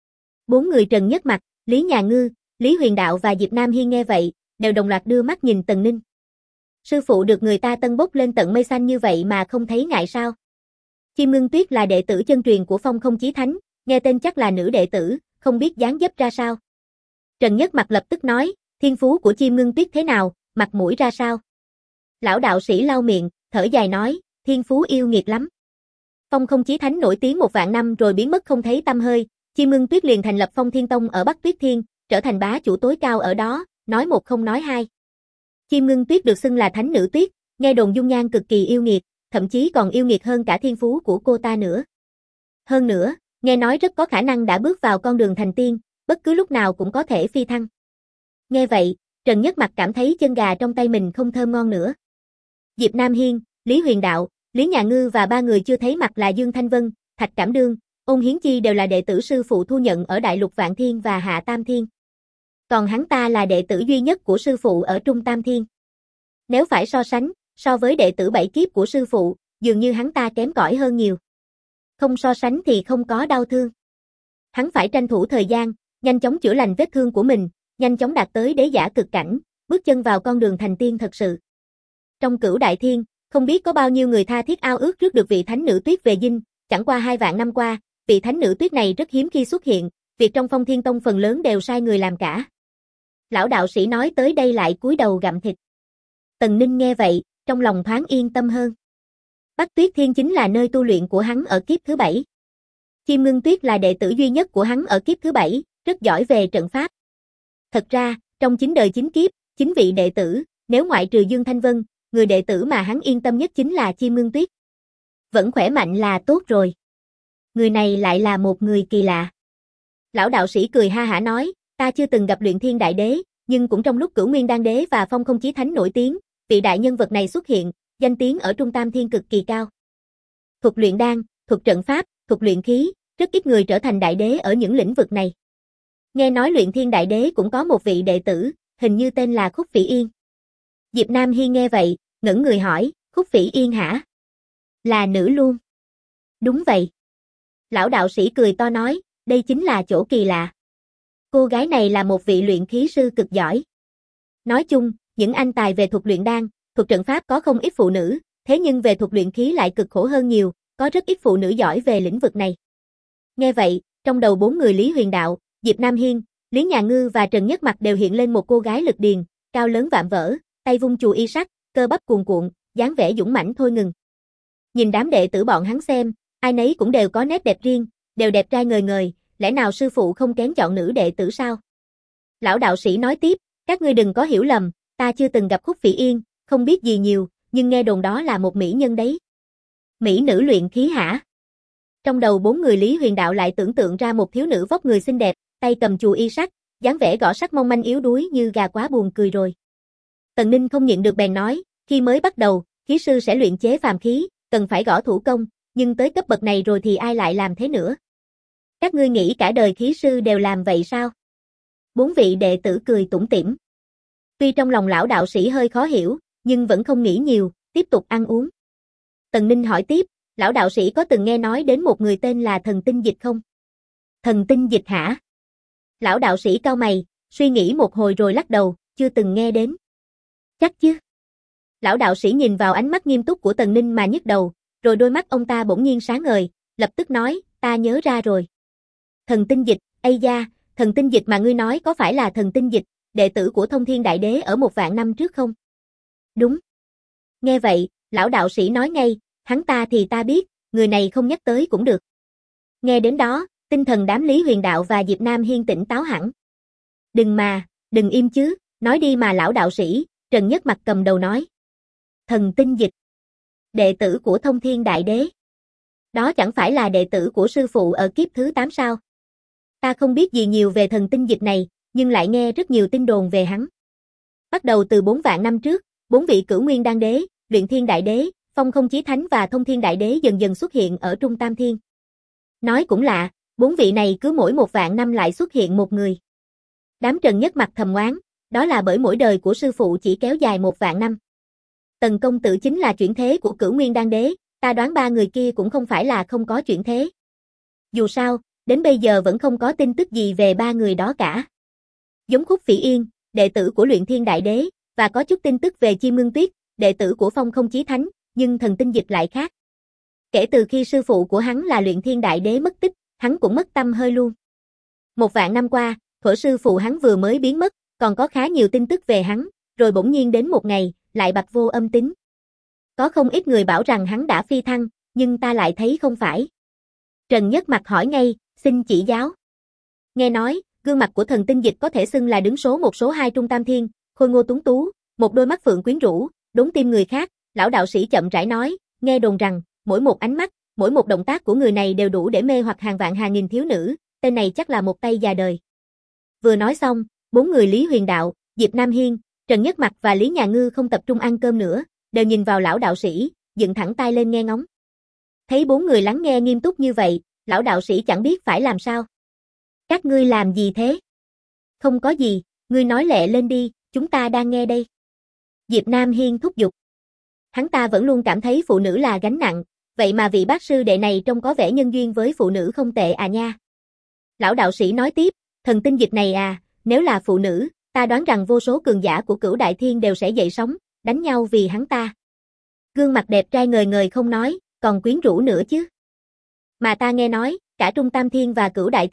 4 người Trần Nhất Mặc, Lý Nhà Ngư, Lý Huyền Đạo và Diệp Nam Hiên nghe vậy, đều đồng loạt đưa mắt nhìn Tần Ninh. Sư phụ được người ta tân bốc lên tận mây xanh như vậy mà không thấy ngại sao? Chim Ngưng Tuyết là đệ tử chân truyền của Phong Không Chí Thánh, nghe tên chắc là nữ đệ tử, không biết dáng dấp ra sao. Trần Nhất Mặc lập tức nói, thiên phú của Chim Ngưng Tuyết thế nào, mặt mũi ra sao? Lão đạo sĩ lau miệng, thở dài nói, thiên phú yêu nghiệt lắm. Phong Không Chí Thánh nổi tiếng 1 vạn năm rồi biến mất không thấy tăm hơi, Chim Ngưng Tuyết liền thành lập Phong Thiên Tông ở Bắc Tuyết Thiên, trở thành bá chủ tối cao ở đó, nói một không nói hai. Chim Ngưng Tuyết được xưng là thánh nữ tuyết, nghe đồn dung nhan cực kỳ yêu nghiệt, thậm chí còn yêu nghiệt hơn cả thiên phú của cô ta nữa. Hơn nữa, nghe nói rất có khả năng đã bước vào con đường thành tiên, bất cứ lúc nào cũng có thể phi thăng. Nghe vậy, Trần Nhất Mặc cảm thấy chân gà trong tay mình không thơm ngon nữa. Diệp Nam Hiên, Lý Huyền Đạo, Lý Nhà Ngư và 3 người chưa thấy mặt là Dương Thanh Vân, Thạch Cảm Đương, Ôn Hiến Chi đều là đệ tử sư phụ thu nhận ở Đại Lục Vạn Thiên và Hạ Tam Thiên. Còn hắn ta là đệ tử duy nhất của sư phụ ở Trung Tam Thiên. Nếu phải so sánh, so với đệ tử 7 kiếp của sư phụ, dường như hắn ta kém cỏi hơn nhiều. Không so sánh thì không có đau thương. Hắn phải tranh thủ thời gian, nhanh chóng chữa lành vết thương của mình, nhanh chóng đạt tới đế giả cực cảnh, bước chân vào con đường thành tiên thật sự. Trong Cửu Đại Thiên, không biết có bao nhiêu người tha thiết ao ước trước được vị thánh nữ tuyết về dinh, chẳng qua 2 vạn năm qua, vị thánh nữ tuyết này rất hiếm khi xuất hiện, Việc trong Phong Thiên Tông phần lớn đều sai người làm cả. Lão đạo sĩ nói tới đây lại cúi đầu gặm thịt. Tần Ninh nghe vậy, trong lòng thoáng yên tâm hơn. Bắc Tuyết Thiên chính là nơi tu luyện của hắn ở kiếp thứ 7. Chim Ngưng Tuyết là đệ tử duy nhất của hắn ở kiếp thứ 7, rất giỏi về trận pháp. Thật ra, trong 9 đời 9 kiếp, 9 vị đệ tử, nếu ngoại trừ Dương Thanh Vân, người đệ tử mà hắn yên tâm nhất chính là Chim Ngưng Tuyết. Vẫn khỏe mạnh là tốt rồi. Người này lại là một người kỳ lạ. Lão đạo sĩ cười ha hả nói, ta chưa từng gặp Luyện Thiên Đại Đế, nhưng cũng trong lúc Cửu Nguyên Đan Đế và Phong Không Chí Thánh nổi tiếng, vị đại nhân vật này xuất hiện, danh tiếng ở Trung Tam Thiên cực kỳ cao. Thuật luyện đan, thuật trận pháp, thuật luyện khí, rất ít người trở thành đại đế ở những lĩnh vực này. Nghe nói Luyện Thiên Đại Đế cũng có một vị đệ tử, hình như tên là Khúc Phỉ Yên. Diệp Nam Hi nghe vậy, ngẩng người hỏi, Khúc Phỉ Yên hả? Là nữ luôn. Đúng vậy. Lão đạo sĩ cười to nói, đây chính là chỗ kỳ lạ. Cô gái này là một vị luyện khí sư cực giỏi. Nói chung, những anh tài về thuật luyện đan, thuật trận pháp có không ít phụ nữ, thế nhưng về thuật luyện khí lại cực khổ hơn nhiều, có rất ít phụ nữ giỏi về lĩnh vực này. Nghe vậy, trong đầu 4 người Lý Huyền Đạo, Diệp Nam Hiên, Lý Nhà Ngư và Trần Nhất Mặc đều hiện lên một cô gái lực điền, cao lớn vạm vỡ, tay vung chùy y sắc, cơ bắp cuồn cuộn, dáng vẻ dũng mãnh thôi ngừng. Nhìn đám đệ tử bọn hắn xem, ai nấy cũng đều có nét đẹp riêng, đều đẹp trai ngời ngời, lẽ nào sư phụ không kén chọn nữ đệ tử sao? Lão đạo sĩ nói tiếp, các ngươi đừng có hiểu lầm, ta chưa từng gặp Khúc Phỉ Yên, không biết gì nhiều, nhưng nghe đồn đó là một mỹ nhân đấy. Mỹ nữ luyện khí hả? Trong đầu 4 người Lý Huyền Đạo lại tưởng tượng ra một thiếu nữ vóc người xinh đẹp, tay cầm chùy y sắc, dáng vẻ gõ sắc mong manh yếu đuối như gà, quá buồn cười rồi. Tần Ninh không nhịn được bèn nói, khi mới bắt đầu, khí sư sẽ luyện chế phàm khí, cần phải gõ thủ công, nhưng tới cấp bậc này rồi thì ai lại làm thế nữa? Các ngươi nghĩ cả đời khí sư đều làm vậy sao? 4 vị đệ tử cười tủm tỉm. Tuy trong lòng lão đạo sĩ hơi khó hiểu, nhưng vẫn không nghĩ nhiều, tiếp tục ăn uống. Tần Ninh hỏi tiếp, lão đạo sĩ có từng nghe nói đến một người tên là Thần Tinh Dịch không? Thần Tinh Dịch hả? Lão đạo sĩ cau mày, suy nghĩ một hồi rồi lắc đầu, chưa từng nghe đến. Chắc chứ? Lão đạo sĩ nhìn vào ánh mắt nghiêm túc của Tần Ninh mà nhức đầu, rồi đôi mắt ông ta bỗng nhiên sáng ngời, lập tức nói, ta nhớ ra rồi. Thần Tinh Dịch, ây da, Thần Tinh Dịch mà ngươi nói có phải là Thần Tinh Dịch, đệ tử của Thông Thiên Đại Đế ở 1 vạn năm trước không? Đúng. Nghe vậy, lão đạo sĩ nói ngay, hắn ta thì ta biết, người này không nhắc tới cũng được. Nghe đến đó, tinh thần đám Lý Huyền Đạo và Diệp Nam Hiên tỉnh táo hẳn. Đừng im chứ, nói đi mà lão đạo sĩ, Trần Nhất Mặc cầm đầu nói. Thần Tinh Dịch, đệ tử của Thông Thiên Đại Đế. Đó chẳng phải là đệ tử của sư phụ ở kiếp thứ 8 sao? Ta không biết gì nhiều về Thần Tinh Dịch này, nhưng lại nghe rất nhiều tin đồn về hắn. Bắt đầu từ 4 vạn năm trước, 4 vị Cửu Nguyên Đan Đế, Luyện Thiên Đại Đế, Phong Không Chí Thánh và Thông Thiên Đại Đế dần dần xuất hiện ở Trung Tam Thiên. Nói cũng lạ, 4 vị này cứ mỗi 1 vạn năm lại xuất hiện một người. Đám Trần Nhất Mặc thầm oán, đó là bởi mỗi đời của sư phụ chỉ kéo dài 1 vạn năm. Tần công tử chính là chuyển thế của Cửu Nguyên Đan Đế, ta đoán 3 người kia cũng không phải là không có chuyển thế. Dù sao, đến bây giờ vẫn không có tin tức gì về 3 người đó cả. Giống Khúc Phỉ Yên, đệ tử của Luyện Thiên Đại Đế, và có chút tin tức về Chim Ngưng Tuyết, đệ tử của Phong Không Chí Thánh, nhưng Thần Tinh Dịch lại khác. Kể từ khi sư phụ của hắn là Luyện Thiên Đại Đế mất tích, hắn cũng mất tâm hơi luôn. 1 vạn năm qua, thuở sư phụ hắn vừa mới biến mất, còn có khá nhiều tin tức về hắn, rồi bỗng nhiên đến một ngày, lại bạch vô âm tín. Có không ít người bảo rằng hắn đã phi thăng, nhưng ta lại thấy không phải. Trần Nhất Mặc hỏi ngay, xin chỉ giáo. Nghe nói, gương mặt của Thần Tinh Dịch có thể xưng là đứng số 1 số 2 Trung Tam Thiên, khôi ngô tuấn tú, một đôi mắt phượng quyến rũ, đốn tim người khác. Lão đạo sĩ chậm rãi nói, nghe đồn rằng, mỗi một ánh mắt, mỗi một động tác của người này đều đủ để mê hoặc hàng vạn hàng nghìn thiếu nữ, tên này chắc là một tay già đời. Vừa nói xong, 4 người Lý Huyền Đạo, Diệp Nam Hiên, Trần Nhất Mặc và Lý Nhà Ngư không tập trung ăn cơm nữa, đều nhìn vào lão đạo sĩ, dựng thẳng tai lên nghe ngóng. Thấy 4 người lắng nghe nghiêm túc như vậy, lão đạo sĩ chẳng biết phải làm sao. Các ngươi làm gì thế? Không có gì, ngươi nói lẹ lên đi, chúng ta đang nghe đây. Diệp Nam Hiên thúc giục. Hắn ta vẫn luôn cảm thấy phụ nữ là gánh nặng, vậy mà vị bác sư đệ này trông có vẻ nhân duyên với phụ nữ không tệ à nha. Lão đạo sĩ nói tiếp, Thần Tinh Dịch này à, nếu là phụ nữ, ta đoán rằng vô số cường giả của Cửu Đại Thiên đều sẽ dậy sóng, đánh nhau vì hắn ta. Gương mặt đẹp trai ngời ngời không nói, còn quyến rũ nữa chứ. Mà ta nghe nói, cả Trung Tam Thiên và Cửu Đại Thiên,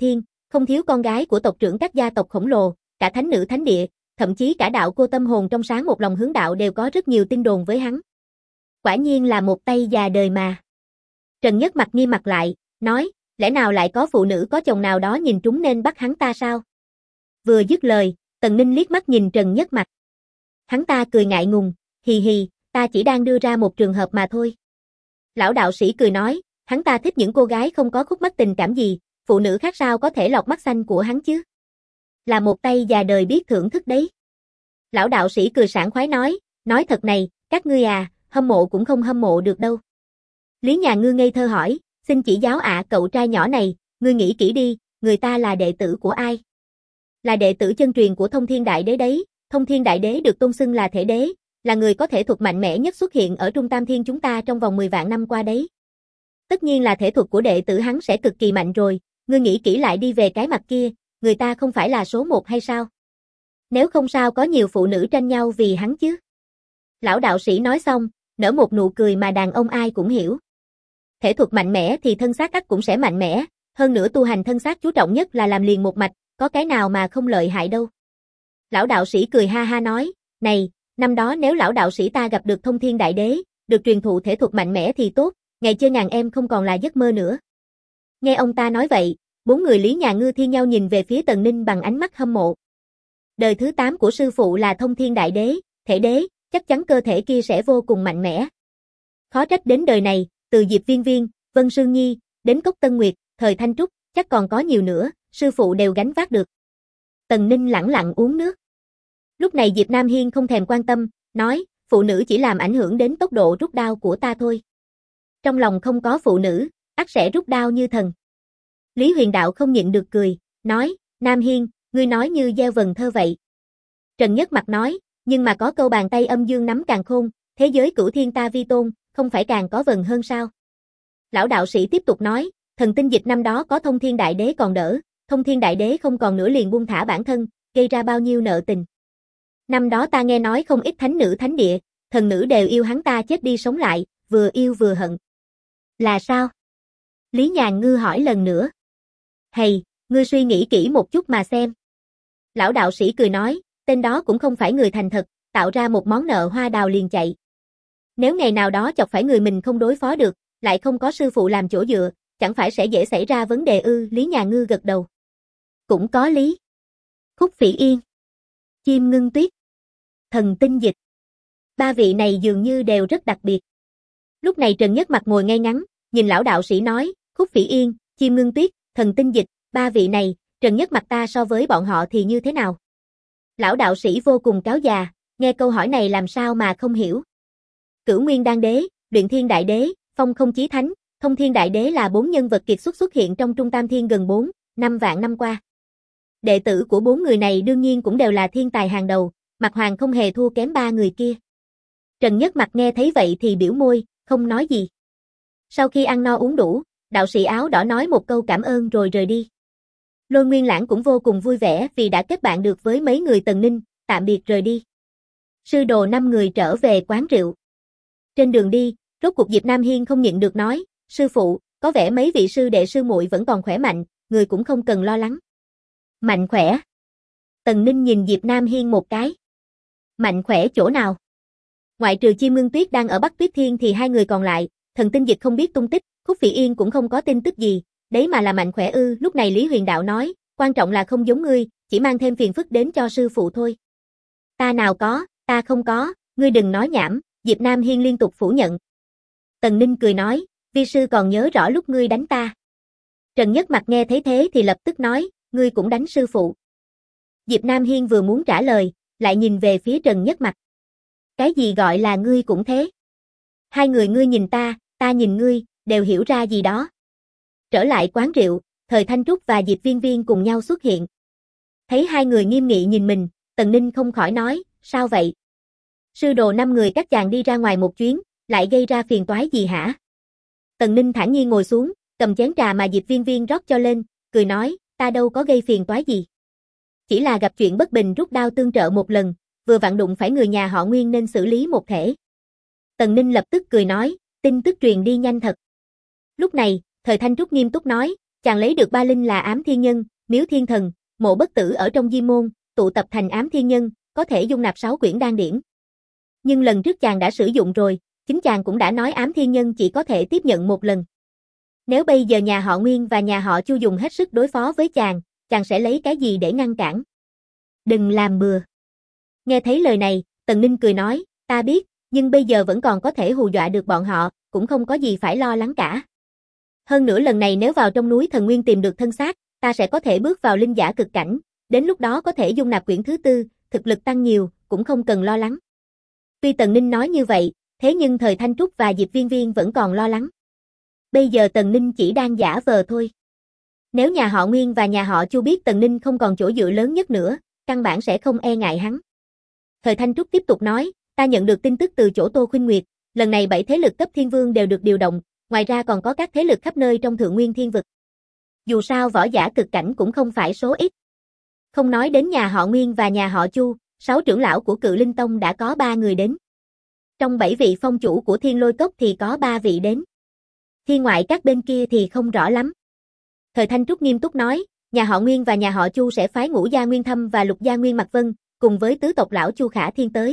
không thiếu con gái của tộc trưởng các gia tộc khổng lồ, cả thánh nữ thánh địa, thậm chí cả đạo cô tâm hồn trong sáng một lòng hướng đạo đều có rất nhiều tin đồn với hắn. Quả nhiên là một tay già đời mà. Trần Nhất mặt nghiêm mặt lại, nói, lẽ nào lại có phụ nữ có chồng nào đó nhìn trúng nên bắt hắn ta sao? Vừa dứt lời, Tần Ninh liếc mắt nhìn Trần Nhất mặt. Hắn ta cười ngại ngùng, hì hì, ta chỉ đang đưa ra một trường hợp mà thôi. Lão đạo sĩ cười nói, hắn ta thích những cô gái không có khúc mắc tình cảm gì, phụ nữ khác sao có thể lọt mắt xanh của hắn chứ? Là một tay già đời biết thưởng thức đấy. Lão đạo sĩ cười sảng khoái nói thật này, các ngươi à, hâm mộ cũng không hâm mộ được đâu. Lý Nhà Ngư ngây thơ hỏi, xin chỉ giáo ạ cậu trai nhỏ này, ngươi nghĩ kỹ đi, người ta là đệ tử của ai? Là đệ tử chân truyền của Thông Thiên Đại Đế đấy, Thông Thiên Đại Đế được tôn xưng là thể đế, là người có thể thuật mạnh mẽ nhất xuất hiện ở Trung Tam Thiên chúng ta trong vòng 10 vạn năm qua đấy. Tất nhiên là thể thuật của đệ tử hắn sẽ cực kỳ mạnh rồi, ngươi nghĩ kỹ lại đi về cái mặt kia, người ta không phải là số 1 hay sao? Nếu không sao có nhiều phụ nữ tranh nhau vì hắn chứ? Lão đạo sĩ nói xong, nở một nụ cười mà đàn ông ai cũng hiểu. Thể thuật mạnh mẽ thì thân xác ắt cũng sẽ mạnh mẽ, hơn nữa tu hành thân xác chú trọng nhất là làm liền một mạch, có cái nào mà không lợi hại đâu. Lão đạo sĩ cười ha ha nói, này, năm đó nếu lão đạo sĩ ta gặp được Thông Thiên Đại Đế, được truyền thụ thể thuật mạnh mẽ thì tốt, ngày chơi ngàn em không còn là giấc mơ nữa. Nghe ông ta nói vậy, 4 người Lý Nhà Ngư thi nhau nhìn về phía Tần Ninh bằng ánh mắt hâm mộ. Đời thứ 8 của sư phụ là Thông Thiên Đại Đế, thể đế, chắc chắn cơ thể kia sẽ vô cùng mạnh mẽ. Khó trách đến đời này, từ Diệp Viên Viên, Vân Sương Nhi, đến Cốc Tân Nguyệt, Thời Thanh Trúc, chắc còn có nhiều nữa, sư phụ đều gánh vác được. Tần Ninh lẳng lặng uống nước. Lúc này Diệp Nam Hiên không thèm quan tâm, nói, phụ nữ chỉ làm ảnh hưởng đến tốc độ rút đao của ta thôi. Trong lòng không có phụ nữ, ắt sẽ rút đao như thần. Lý Huyền Đạo không nhịn được cười, nói, Nam Hiên, ngươi nói như gieo vần thơ vậy. Trần Nhất Mặt nói, nhưng mà có câu bàn tay âm dương nắm càn khôn, thế giới cửu thiên ta vi tôn, không phải càng có vần hơn sao? Lão đạo sĩ tiếp tục nói, thần tinh dịch năm đó có Thông Thiên Đại Đế còn đỡ, Thông Thiên Đại Đế không còn nữa liền buông thả bản thân, gây ra bao nhiêu nợ tình. Năm đó ta nghe nói không ít thánh nữ thánh địa, thần nữ đều yêu hắn ta chết đi sống lại, vừa yêu vừa hận. Là sao? Lý Nhàn Ngư hỏi lần nữa. Hay, ngươi suy nghĩ kỹ một chút mà xem. Lão đạo sĩ cười nói, tên đó cũng không phải người thành thật, tạo ra một món nợ hoa đào liền chạy. Nếu ngày nào đó chọc phải người mình không đối phó được, lại không có sư phụ làm chỗ dựa, chẳng phải sẽ dễ xảy ra vấn đề ư? Lý Nhà Ngư gật đầu. Cũng có lý. Khúc Phỉ Yên, Chim Ngưng Tuyết, Thần Tinh Dịch. 3 vị này dường như đều rất đặc biệt. Lúc này Trần Nhất Mặt ngồi ngay ngắn, nhìn lão đạo sĩ nói, Khúc Phỉ Yên, Chim Ngưng Tuyết, Thần Tinh Dịch, 3 vị này, Trần Nhất Mặt ta so với bọn họ thì như thế nào? Lão đạo sĩ vô cùng cáo già, nghe câu hỏi này làm sao mà không hiểu. Cửu Nguyên Đan Đế, Luyện Thiên Đại Đế, Phong Không Chí Thánh, Thông Thiên Đại Đế là 4 nhân vật kiệt xuất hiện trong Trung Tam Thiên gần 4-5 vạn năm qua. Đệ tử của 4 người này đương nhiên cũng đều là thiên tài hàng đầu, Mạc Hoàng không hề thua kém 3 người kia. Trần Nhất Mặt nghe thấy vậy thì biểu môi, không nói gì. Sau khi ăn no uống đủ, đạo sĩ áo đỏ nói một câu cảm ơn rồi rời đi. Lôi Nguyên Lãng cũng vô cùng vui vẻ vì đã kết bạn được với mấy người Tần Ninh, tạm biệt rời đi. Sư đồ 5 người trở về quán rượu. Trên đường đi, rốt cuộc Diệp Nam Hiên không nhịn được nói, sư phụ, có vẻ mấy vị sư đệ sư muội vẫn còn khỏe mạnh, người cũng không cần lo lắng. Mạnh khỏe. Tần Ninh nhìn Diệp Nam Hiên một cái. Mạnh khỏe chỗ nào? Ngoại trừ Chim Ngưng Tuyết đang ở Bắc Tuyết Thiên thì 2 người còn lại, Thần Tinh Dịch không biết tung tích, Khúc Phỉ Yên cũng không có tin tức gì, đấy mà là mạnh khỏe ư? Lúc này Lý Huyền Đạo nói, quan trọng là không giống ngươi, chỉ mang thêm phiền phức đến cho sư phụ thôi. Ta nào có, ta không có, ngươi đừng nói nhảm, Diệp Nam Hiên liên tục phủ nhận. Tần Ninh cười nói, vi sư còn nhớ rõ lúc ngươi đánh ta. Trần Nhất Mặt nghe thấy thế thì lập tức nói, ngươi cũng đánh sư phụ. Diệp Nam Hiên vừa muốn trả lời, lại nhìn về phía Trần Nhất Mặt. Cái gì gọi là ngươi cũng thế? 2 người ngươi nhìn ta nhìn ngươi, đều hiểu ra gì đó. Trở lại quán rượu, Thời Thanh Trúc và Diệp Viên Viên cùng nhau xuất hiện. Thấy 2 người nghiêm nghị nhìn mình, Tần Ninh không khỏi nói, sao vậy? Sư đồ 5 người các chàng đi ra ngoài một chuyến, lại gây ra phiền toái gì hả? Tần Ninh thản nhiên ngồi xuống, cầm chén trà mà Diệp Viên Viên rót cho lên, cười nói, ta đâu có gây phiền toái gì. Chỉ là gặp chuyện bất bình rút đao tương trợ một lần, vừa vặn đụng phải người nhà họ Nguyên nên xử lý một thể. Tần Ninh lập tức cười nói, tin tức truyền đi nhanh thật. Lúc này, Thời Thanh Trúc nghiêm túc nói, chàng lấy được 3 linh là ám thiên nhân, miếu thiên thần, mộ bất tử ở trong Diêm Môn, tụ tập thành ám thiên nhân, có thể dung nạp 6 quyển đan điển. Nhưng lần trước chàng đã sử dụng rồi, chính chàng cũng đã nói ám thiên nhân chỉ có thể tiếp nhận một lần. Nếu bây giờ nhà họ Nguyên và nhà họ Chu dùng hết sức đối phó với chàng sẽ lấy cái gì để ngăn cản? Đừng làm bừa. Nghe thấy lời này, Tần Ninh cười nói, ta biết, nhưng bây giờ vẫn còn có thể hù dọa được bọn họ, cũng không có gì phải lo lắng cả. Hơn nữa lần này nếu vào trong núi Thần Nguyên tìm được thân xác, ta sẽ có thể bước vào linh giả cực cảnh, đến lúc đó có thể dung nạp quyển thứ 4, thực lực tăng nhiều, cũng không cần lo lắng. Tuy Tần Ninh nói như vậy, thế nhưng Thời Thanh Trúc và Diệp Viên Viên vẫn còn lo lắng. Bây giờ Tần Ninh chỉ đang giả vờ thôi. Nếu nhà họ Nguyên và nhà họ Chu biết Tần Ninh không còn chỗ dựa lớn nhất nữa, căn bản sẽ không e ngại hắn. Thời Thanh Trúc tiếp tục nói, ta nhận được tin tức từ chỗ Tô Khuynh Nguyệt, lần này 7 thế lực cấp thiên vương đều được điều động, ngoài ra còn có các thế lực khắp nơi trong Thượng Nguyên Thiên Vực. Dù sao võ giả cực cảnh cũng không phải số ít. Không nói đến nhà họ Nguyên và nhà họ Chu, 6 trưởng lão của Cự Linh Tông đã có 3 người đến. Trong 7 vị phong chủ của Thiên Lôi Cốc thì có 3 vị đến. Thiên ngoại các bên kia thì không rõ lắm. Thời Thanh Trúc nghiêm túc nói, nhà họ Nguyên và nhà họ Chu sẽ phái Ngũ Gia Nguyên Thâm và Lục Gia Nguyên Mạc Vân, cùng với tứ tộc lão Chu Khả Thiên tới.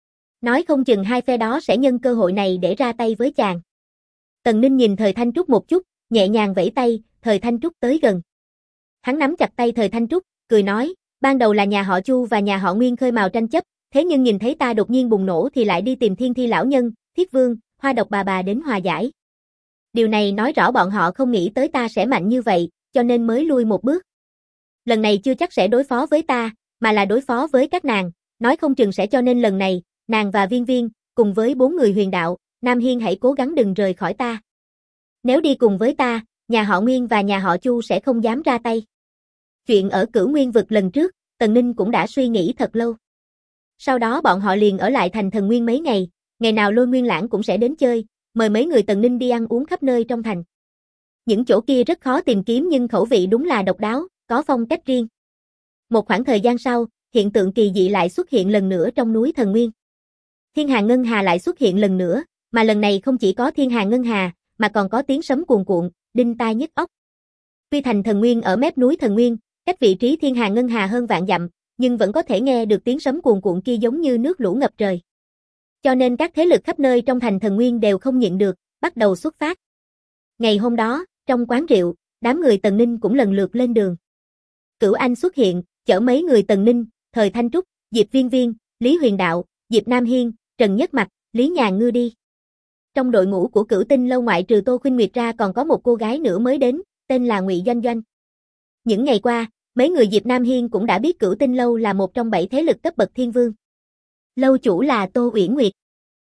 Nói không chừng hai phe đó sẽ nhân cơ hội này để ra tay với chàng. Tần Ninh nhìn Thời Thanh Trúc một chút, nhẹ nhàng vẫy tay, Thời Thanh Trúc tới gần. Hắn nắm chặt tay Thời Thanh Trúc, cười nói, ban đầu là nhà họ Chu và nhà họ Nguyên khơi mào tranh chấp, thế nhưng nhìn thấy ta đột nhiên bùng nổ thì lại đi tìm Thiên Thi lão nhân, Thiết Vương, Hoa Độc bà đến hòa giải. Điều này nói rõ bọn họ không nghĩ tới ta sẽ mạnh như vậy, cho nên mới lui một bước. Lần này chưa chắc sẽ đối phó với ta, mà là đối phó với các nàng, nói không chừng sẽ cho nên lần này, nàng và Viên Viên, cùng với 4 người huyền đạo, Nam Hiên hãy cố gắng đừng rời khỏi ta. Nếu đi cùng với ta, nhà họ Nguyên và nhà họ Chu sẽ không dám ra tay. Chuyện ở Cửu Nguyên Vực lần trước, Tần Ninh cũng đã suy nghĩ thật lâu. Sau đó bọn họ liền ở lại thành Thần Nguyên mấy ngày, ngày nào Lôi Nguyên Lãng cũng sẽ đến chơi, mời mấy người Tần Ninh đi ăn uống khắp nơi trong thành. Những chỗ kia rất khó tìm kiếm nhưng khẩu vị đúng là độc đáo, có phong cách riêng. Một khoảng thời gian sau, hiện tượng kỳ dị lại xuất hiện lần nữa trong núi Thần Nguyên. Thiên Hà Ngân Hà lại xuất hiện lần nữa, mà lần này không chỉ có Thiên Hà Ngân Hà, mà còn có tiếng sấm cuồn cuộn, đinh tai nhức óc. Tuy thành Thần Nguyên ở mép núi Thần Nguyên, cách vị trí Thiên Hà Ngân Hà hơn vạn dặm, nhưng vẫn có thể nghe được tiếng sấm cuồn cuộn kia giống như nước lũ ngập trời. Cho nên các thế lực khắp nơi trong thành Thần Nguyên đều không nhịn được, bắt đầu xuất phát. Ngày hôm đó, trong quán rượu, đám người Tần Ninh cũng lần lượt lên đường. Cửu Anh xuất hiện, chở mấy người Tần Ninh, Thời Thanh Trúc, Diệp Viên Viên, Lý Huyền Đạo, Diệp Nam Hiên, Trần Nhất Mặc, Lý Nhàn Ngư đi. Trong đội ngũ của Cửu Tinh Lâu ngoại trừ Tô Khuynh Nguyệt ra còn có một cô gái nữa mới đến, tên là Ngụy Doanh Doanh. Những ngày qua, mấy người Diệp Nam Hiên cũng đã biết Cửu Tinh Lâu là một trong 7 thế lực cấp bậc thiên vương. Lâu chủ là Tô Uyển Nguyệt.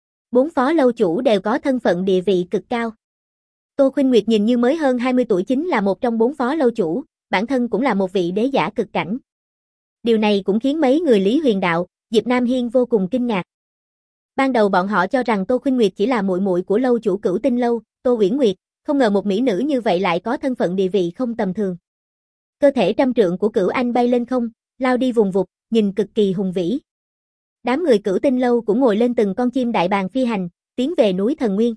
4 phó lâu chủ đều có thân phận địa vị cực cao. Tô Khuynh Nguyệt nhìn như mới hơn 20 tuổi chính là một trong 4 phó lâu chủ, bản thân cũng là một vị đế giả cực cảnh. Điều này cũng khiến mấy người Lý Huyền Đạo, Diệp Nam Hiên vô cùng kinh ngạc. Ban đầu bọn họ cho rằng Tô Khuynh Nguyệt chỉ là muội muội của lâu chủ Cửu Tinh Lâu, Tô Uyển Nguyệt, không ngờ một mỹ nữ như vậy lại có thân phận địa vị không tầm thường. Cơ thể trăm trượng của Cửu Anh bay lên không, lao đi vùng vụt, nhìn cực kỳ hùng vĩ. Đám người Cửu Tinh Lâu cũng ngồi lên từng con chim đại bàng phi hành, tiến về núi Thần Nguyên.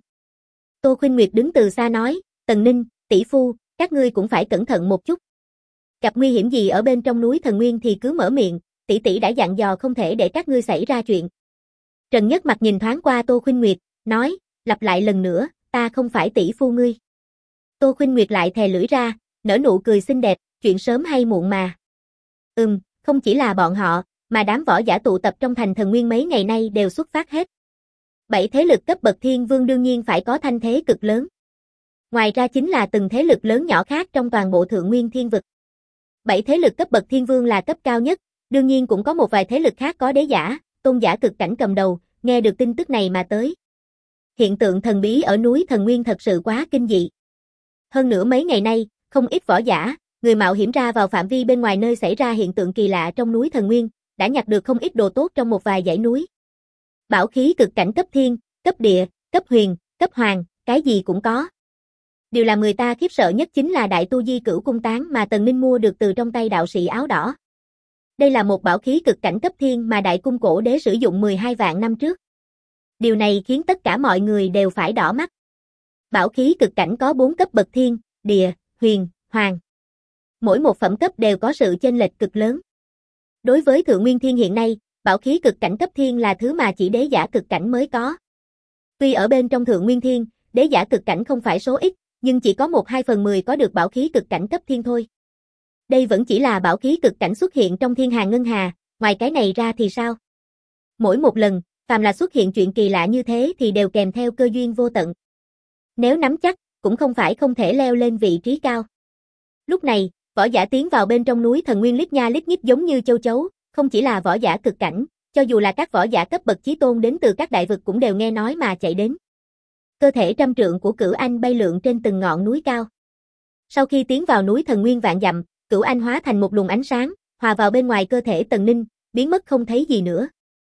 Tô Khuynh Nguyệt đứng từ xa nói, Tần Ninh, tỷ phu, các ngươi cũng phải cẩn thận một chút. Gặp nguy hiểm gì ở bên trong núi Thần Nguyên thì cứ mở miệng, tỷ tỷ đã dặn dò không thể để các ngươi xảy ra chuyện. Trần Nhất Mặc nhìn thoáng qua Tô Khuynh Nguyệt, nói, lặp lại lần nữa, ta không phải tỷ phu ngươi. Tô Khuynh Nguyệt lại thè lưỡi ra, nở nụ cười xinh đẹp, chuyện sớm hay muộn mà. Không chỉ là bọn họ, mà đám võ giả tụ tập trong thành Thần Nguyên mấy ngày nay đều xuất phát hết. 7 thế lực cấp bậc thiên vương đương nhiên phải có thanh thế cực lớn. Ngoài ra chính là từng thế lực lớn nhỏ khác trong toàn bộ Thượng Nguyên Thiên Vực. 7 thế lực cấp bậc thiên vương là cấp cao nhất, đương nhiên cũng có một vài thế lực khác có đế giả, tôn giả cực cảnh cầm đầu, nghe được tin tức này mà tới. Hiện tượng thần bí ở núi Thần Nguyên thật sự quá kinh dị. Hơn nữa mấy ngày nay, không ít võ giả, người mạo hiểm ra vào phạm vi bên ngoài nơi xảy ra hiện tượng kỳ lạ trong núi Thần Nguyên, đã nhặt được không ít đồ tốt trong một vài dãy núi. Bảo khí cực cảnh cấp thiên, cấp địa, cấp huyền, cấp hoàng, cái gì cũng có. Điều làm người ta khiếp sợ nhất chính là đại tu di cửu cung tán mà Tần Ninh mua được từ trong tay đạo sĩ áo đỏ. Đây là một bảo khí cực cảnh cấp thiên mà đại cung cổ đế sử dụng 12 vạn năm trước. Điều này khiến tất cả mọi người đều phải đỏ mắt. Bảo khí cực cảnh có 4 cấp bậc thiên, địa, huyền, hoàng. Mỗi một phẩm cấp đều có sự chênh lệch cực lớn. Đối với Thượng Nguyên Thiên hiện nay, bảo khí cực cảnh cấp thiên là thứ mà chỉ đế giả cực cảnh mới có. Tuy ở bên trong Thượng Nguyên Thiên, đế giả cực cảnh không phải số ít, nhưng chỉ có 1/2/10 có được bảo khí cực cảnh cấp thiên thôi. Đây vẫn chỉ là bảo khí cực cảnh xuất hiện trong thiên hà ngân hà, ngoài cái này ra thì sao? Mỗi một lần, phàm là xuất hiện chuyện kỳ lạ như thế thì đều kèm theo cơ duyên vô tận. Nếu nắm chắc, cũng không phải không thể leo lên vị trí cao. Lúc này, võ giả tiến vào bên trong núi Thần Nguyên lít nha lít nhít giống như châu chấu, không chỉ là võ giả cực cảnh, cho dù là các võ giả cấp bậc chí tôn đến từ các đại vực cũng đều nghe nói mà chạy đến. Cơ thể trăm trượng của Cửu Anh bay lượn trên từng ngọn núi cao. Sau khi tiến vào núi Thần Nguyên vạn dặm, Cửu Anh hóa thành một luồng ánh sáng, hòa vào bên ngoài cơ thể Tần Ninh, biến mất không thấy gì nữa.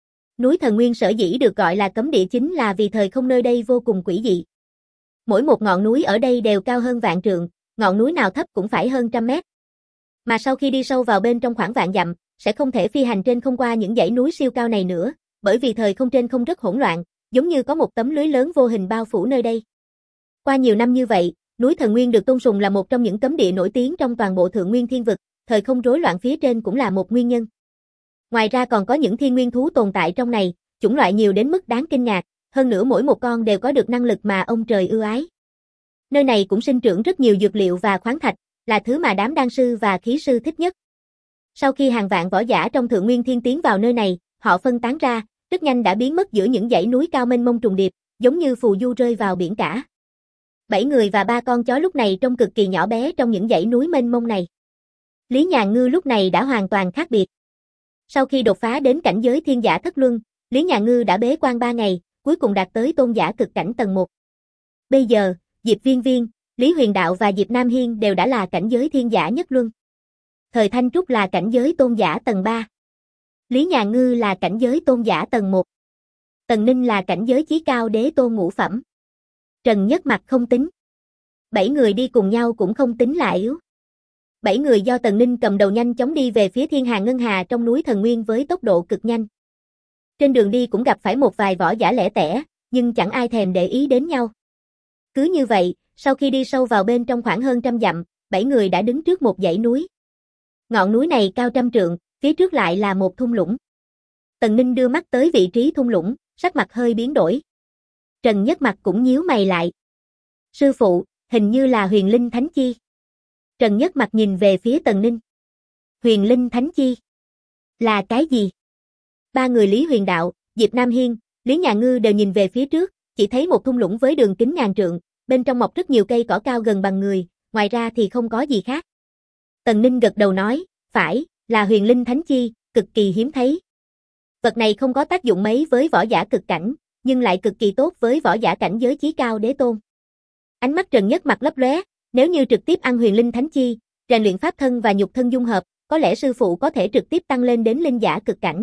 Núi Thần Nguyên sở dĩ được gọi là cấm địa chính là vì thời không nơi đây vô cùng quỷ dị. Mỗi một ngọn núi ở đây đều cao hơn vạn trượng, ngọn núi nào thấp cũng phải hơn 100 mét. Mà sau khi đi sâu vào bên trong khoảng vạn dặm, sẽ không thể phi hành trên không qua những dãy núi siêu cao này nữa, bởi vì thời không trên không rất hỗn loạn, giống như có một tấm lưới lớn vô hình bao phủ nơi đây. Qua nhiều năm như vậy, núi Thần Nguyên được tôn sùng là một trong những cấm địa nổi tiếng trong toàn bộ Thượng Nguyên Thiên vực, thời không rối loạn phía trên cũng là một nguyên nhân. Ngoài ra còn có những thiên nguyên thú tồn tại trong này, chủng loại nhiều đến mức đáng kinh ngạc, hơn nữa mỗi một con đều có được năng lực mà ông trời ưu ái. Nơi này cũng sinh trưởng rất nhiều dược liệu và khoáng thạch, là thứ mà đám đan sư và khí sư thích nhất. Sau khi hàng vạn võ giả trong Thượng Nguyên Thiên tiến vào nơi này, họ phân tán ra, rất nhanh đã biến mất giữa những dãy núi cao mênh mông trùng điệp, giống như phù du rơi vào biển cả. 7 người và 3 con chó lúc này trông cực kỳ nhỏ bé trong những dãy núi mênh mông này. Lý Nhàn Ngư lúc này đã hoàn toàn khác biệt. Sau khi đột phá đến cảnh giới thiên giả thất luân, Lý Nhàn Ngư đã bế quan 3 ngày, cuối cùng đạt tới tôn giả cực cảnh tầng 1. Bây giờ, Diệp Viên Viên, Lý Huyền Đạo và Diệp Nam Hiên đều đã là cảnh giới thiên giả nhất luân. Thời Thanh Trúc là cảnh giới tôn giả tầng 3. Lý Nhàn Ngư là cảnh giới tôn giả tầng 1. Tần Ninh là cảnh giới chí cao đế tôn ngũ phẩm. Trần Nhất Mặc không tính. 7 người đi cùng nhau cũng không tính là yếu. 7 người do Tần Ninh cầm đầu nhanh chóng đi về phía thiên hà ngân hà trong núi Thần Nguyên với tốc độ cực nhanh. Trên đường đi cũng gặp phải một vài võ giả lẻ tẻ, nhưng chẳng ai thèm để ý đến nhau. Cứ như vậy, sau khi đi sâu vào bên trong khoảng hơn 100 dặm, 7 người đã đứng trước một dãy núi. Ngọn núi này cao 100 trượng, phía trước lại là một thung lũng. Tần Ninh đưa mắt tới vị trí thung lũng, sắc mặt hơi biến đổi. Trần Nhất Mặc cũng nhíu mày lại. Sư phụ, hình như là Huyền Linh Thánh Chi. Trần Nhất Mặc nhìn về phía Tần Ninh. Huyền Linh Thánh Chi? Là cái gì? 3 người Lý Huyền Đạo, Diệp Nam Hiên, Lý Nhàn Ngư đều nhìn về phía trước, chỉ thấy một thung lũng với đường kính ngàn trượng, bên trong mọc rất nhiều cây cỏ cao gần bằng người, ngoài ra thì không có gì khác. Tần Ninh gật đầu nói, phải, là Huyền Linh Thánh Chi, cực kỳ hiếm thấy. Vật này không có tác dụng mấy với võ giả cực cảnh, nhưng lại cực kỳ tốt với võ giả cảnh giới chí cao đế tôn. Ánh mắt Trần Nhất Mặc lấp lóe, nếu như trực tiếp ăn Huyền Linh Thánh Chi, rèn luyện pháp thân và nhục thân dung hợp, có lẽ sư phụ có thể trực tiếp tăng lên đến linh giả cực cảnh.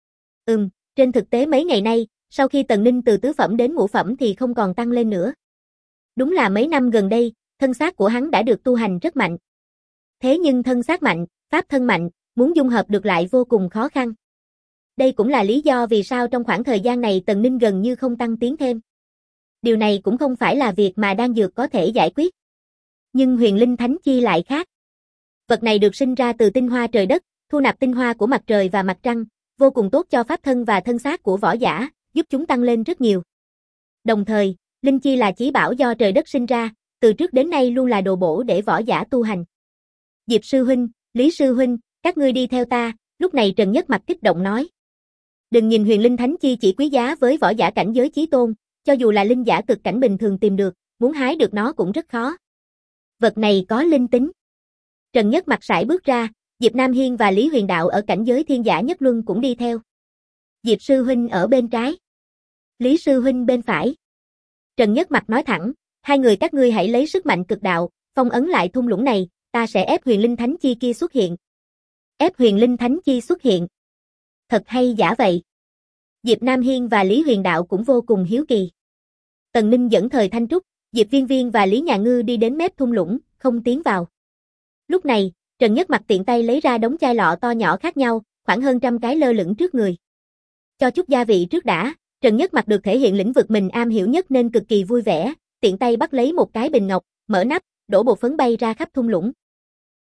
Trên thực tế mấy ngày nay, sau khi Tần Ninh từ tứ phẩm đến ngũ phẩm thì không còn tăng lên nữa. Đúng là mấy năm gần đây, thân xác của hắn đã được tu hành rất mạnh. Thế nhưng thân xác mạnh, pháp thân mạnh, muốn dung hợp được lại vô cùng khó khăn. Đây cũng là lý do vì sao trong khoảng thời gian này Tần Ninh gần như không tăng tiến thêm. Điều này cũng không phải là việc mà đan dược có thể giải quyết. Nhưng Huyền Linh Thánh Chi lại khác. Vật này được sinh ra từ tinh hoa trời đất, thu nạp tinh hoa của mặt trời và mặt trăng, vô cùng tốt cho pháp thân và thân xác của võ giả, giúp chúng tăng lên rất nhiều. Đồng thời, Linh Chi là chí bảo do trời đất sinh ra, từ trước đến nay luôn là đồ bổ để võ giả tu hành. Diệp sư huynh, Lý sư huynh, các ngươi đi theo ta, lúc này Trần Nhất Mặc kích động nói. Đừng nhìn Huyền Linh Thánh Chi chỉ quý giá với võ giả cảnh giới chí tôn, cho dù là linh giả cực cảnh bình thường tìm được, muốn hái được nó cũng rất khó. Vật này có linh tính. Trần Nhất Mặc sải bước ra, Diệp Nam Hiên và Lý Huyền Đạo ở cảnh giới thiên giả nhất luân cũng đi theo. Diệp sư huynh ở bên trái, Lý sư huynh bên phải. Trần Nhất Mặc nói thẳng, hai người các ngươi hãy lấy sức mạnh cực đạo, phong ấn lại thung lũng này, ta sẽ ép Huyền Linh Thánh Chi kia xuất hiện. Ép Huyền Linh Thánh Chi xuất hiện. Thật hay giả vậy? Diệp Nam Hiên và Lý Huyền Đạo cũng vô cùng hiếu kỳ. Tần Ninh dẫn Thời Thanh Trúc, Diệp Viên Viên và Lý Nhàn Ngư đi đến mép thung lũng, không tiến vào. Lúc này, Trần Nhất Mặc tiện tay lấy ra đống chai lọ to nhỏ khác nhau, khoảng hơn 100 cái lơ lửng trước người. Cho chút gia vị trước đã, Trần Nhất Mặc được thể hiện lĩnh vực mình am hiểu nhất nên cực kỳ vui vẻ, tiện tay bắt lấy một cái bình ngọc, mở nắp, đổ bột phấn bay ra khắp thung lũng.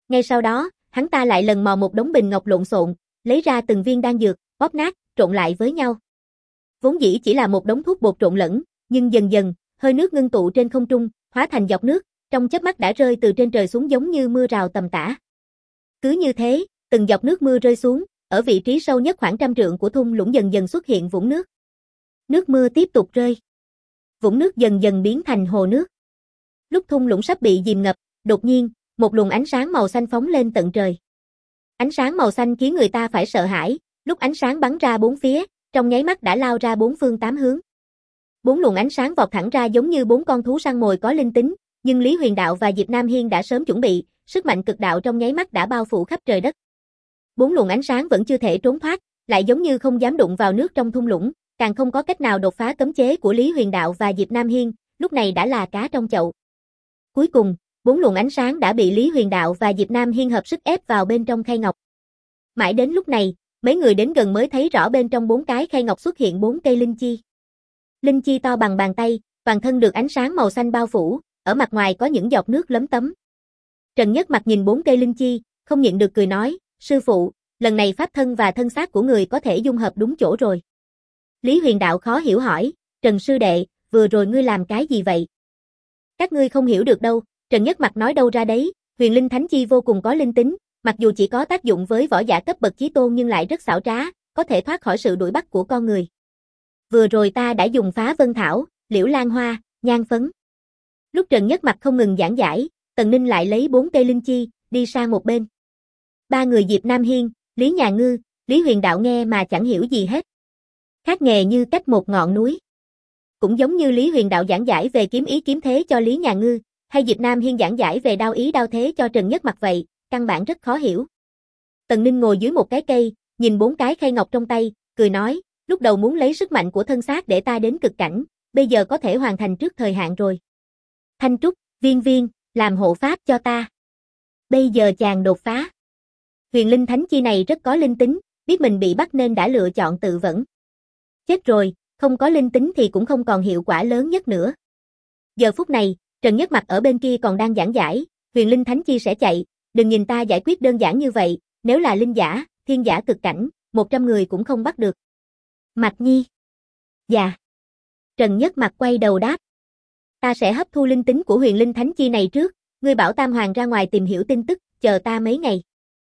Ngay sau đó, hắn ta lại lần mò một đống bình ngọc lộn xộn, lấy ra từng viên đan dược, bóp nát, trộn lại với nhau. Vốn dĩ chỉ là một đống thuốc bột trộn lẫn, nhưng dần dần, hơi nước ngưng tụ trên không trung, hóa thành giọt nước, trong chớp mắt đã rơi từ trên trời xuống giống như mưa rào tầm tã. Cứ như thế, từng giọt nước mưa rơi xuống, ở vị trí sâu nhất khoảng 100 trượng của thung lũng dần dần xuất hiện vũng nước. Nước mưa tiếp tục rơi. Vũng nước dần dần biến thành hồ nước. Lúc thung lũng sắp bị dìm ngập, đột nhiên, một luồng ánh sáng màu xanh phóng lên tận trời. Ánh sáng màu xanh khiến người ta phải sợ hãi, lúc ánh sáng bắn ra bốn phía, trong nháy mắt đã lao ra bốn phương tám hướng. Bốn luồng ánh sáng vọt thẳng ra giống như bốn con thú săn mồi có linh tính, nhưng Lý Huyền Đạo và Diệp Nam Hiên đã sớm chuẩn bị, sức mạnh cực đạo trong nháy mắt đã bao phủ khắp trời đất. Bốn luồng ánh sáng vẫn chưa thể trốn thoát, lại giống như không dám đụng vào nước trong thung lũng, càng không có cách nào đột phá cấm chế của Lý Huyền Đạo và Diệp Nam Hiên, lúc này đã là cá trong chậu. Cuối cùng, bốn luồng ánh sáng đã bị Lý Huyền Đạo và Diệp Nam Hiên hợp sức ép vào bên trong khay ngọc. Mãi đến lúc này, mấy người đến gần mới thấy rõ bên trong bốn cái khay ngọc xuất hiện bốn cây linh chi. Linh chi to bằng bàn tay, toàn thân được ánh sáng màu xanh bao phủ, ở mặt ngoài có những giọt nước lấm tấm. Trần Nhất Mặc nhìn bốn cây linh chi, không nhịn được cười nói, sư phụ, lần này pháp thân và thân xác của người có thể dung hợp đúng chỗ rồi. Lý Huyền Đạo khó hiểu hỏi, Trần sư đệ, vừa rồi ngươi làm cái gì vậy? Các ngươi không hiểu được đâu, Trần Nhất Mặc nói đâu ra đấy, huyền linh thánh chi vô cùng có linh tính, mặc dù chỉ có tác dụng với võ giả cấp bậc chí tôn nhưng lại rất xảo trá, có thể thoát khỏi sự đuổi bắt của con người. Vừa rồi ta đã dùng phá vân thảo, liễu lan hoa, nhan phấn. Lúc Trần Nhất Mặc không ngừng giảng giải, Tần Ninh lại lấy 4 cây linh chi, đi sang một bên. Ba người Diệp Nam Hiên, Lý Nhà Ngư, Lý Huyền Đạo nghe mà chẳng hiểu gì hết. Khác nghề như cách một ngọn núi. Cũng giống như Lý Huyền Đạo giảng giải về kiếm ý kiếm thế cho Lý Nhà Ngư, hay Diệp Nam Hiên giảng giải về đao ý đao thế cho Trần Nhất Mặc vậy, căn bản rất khó hiểu. Tần Ninh ngồi dưới một cái cây, nhìn 4 cái khay ngọc trong tay, cười nói, lúc đầu muốn lấy sức mạnh của thân xác để ta đến cực cảnh, bây giờ có thể hoàn thành trước thời hạn rồi. Thanh Trúc, Viên Viên, làm hộ pháp cho ta. Bây giờ chàng đột phá. Huyền linh thánh chi này rất có linh tính, biết mình bị bắt nên đã lựa chọn tự vẫn. Chết rồi, không có linh tính thì cũng không còn hiệu quả lớn nhất nữa. Giờ phút này, Trần Nhất Mặc ở bên kia còn đang giảng giải, huyền linh thánh chi sẽ chạy, đừng nhìn ta giải quyết đơn giản như vậy, nếu là linh giả, thiên giả cực cảnh, 100 người cũng không bắt được. Mạch Nhi. Dạ. Trần Nhất Mặc quay đầu đáp. Ta sẽ hấp thu linh tính của huyền linh thánh chi này trước, ngươi bảo Tam Hoàng ra ngoài tìm hiểu tin tức, chờ ta mấy ngày.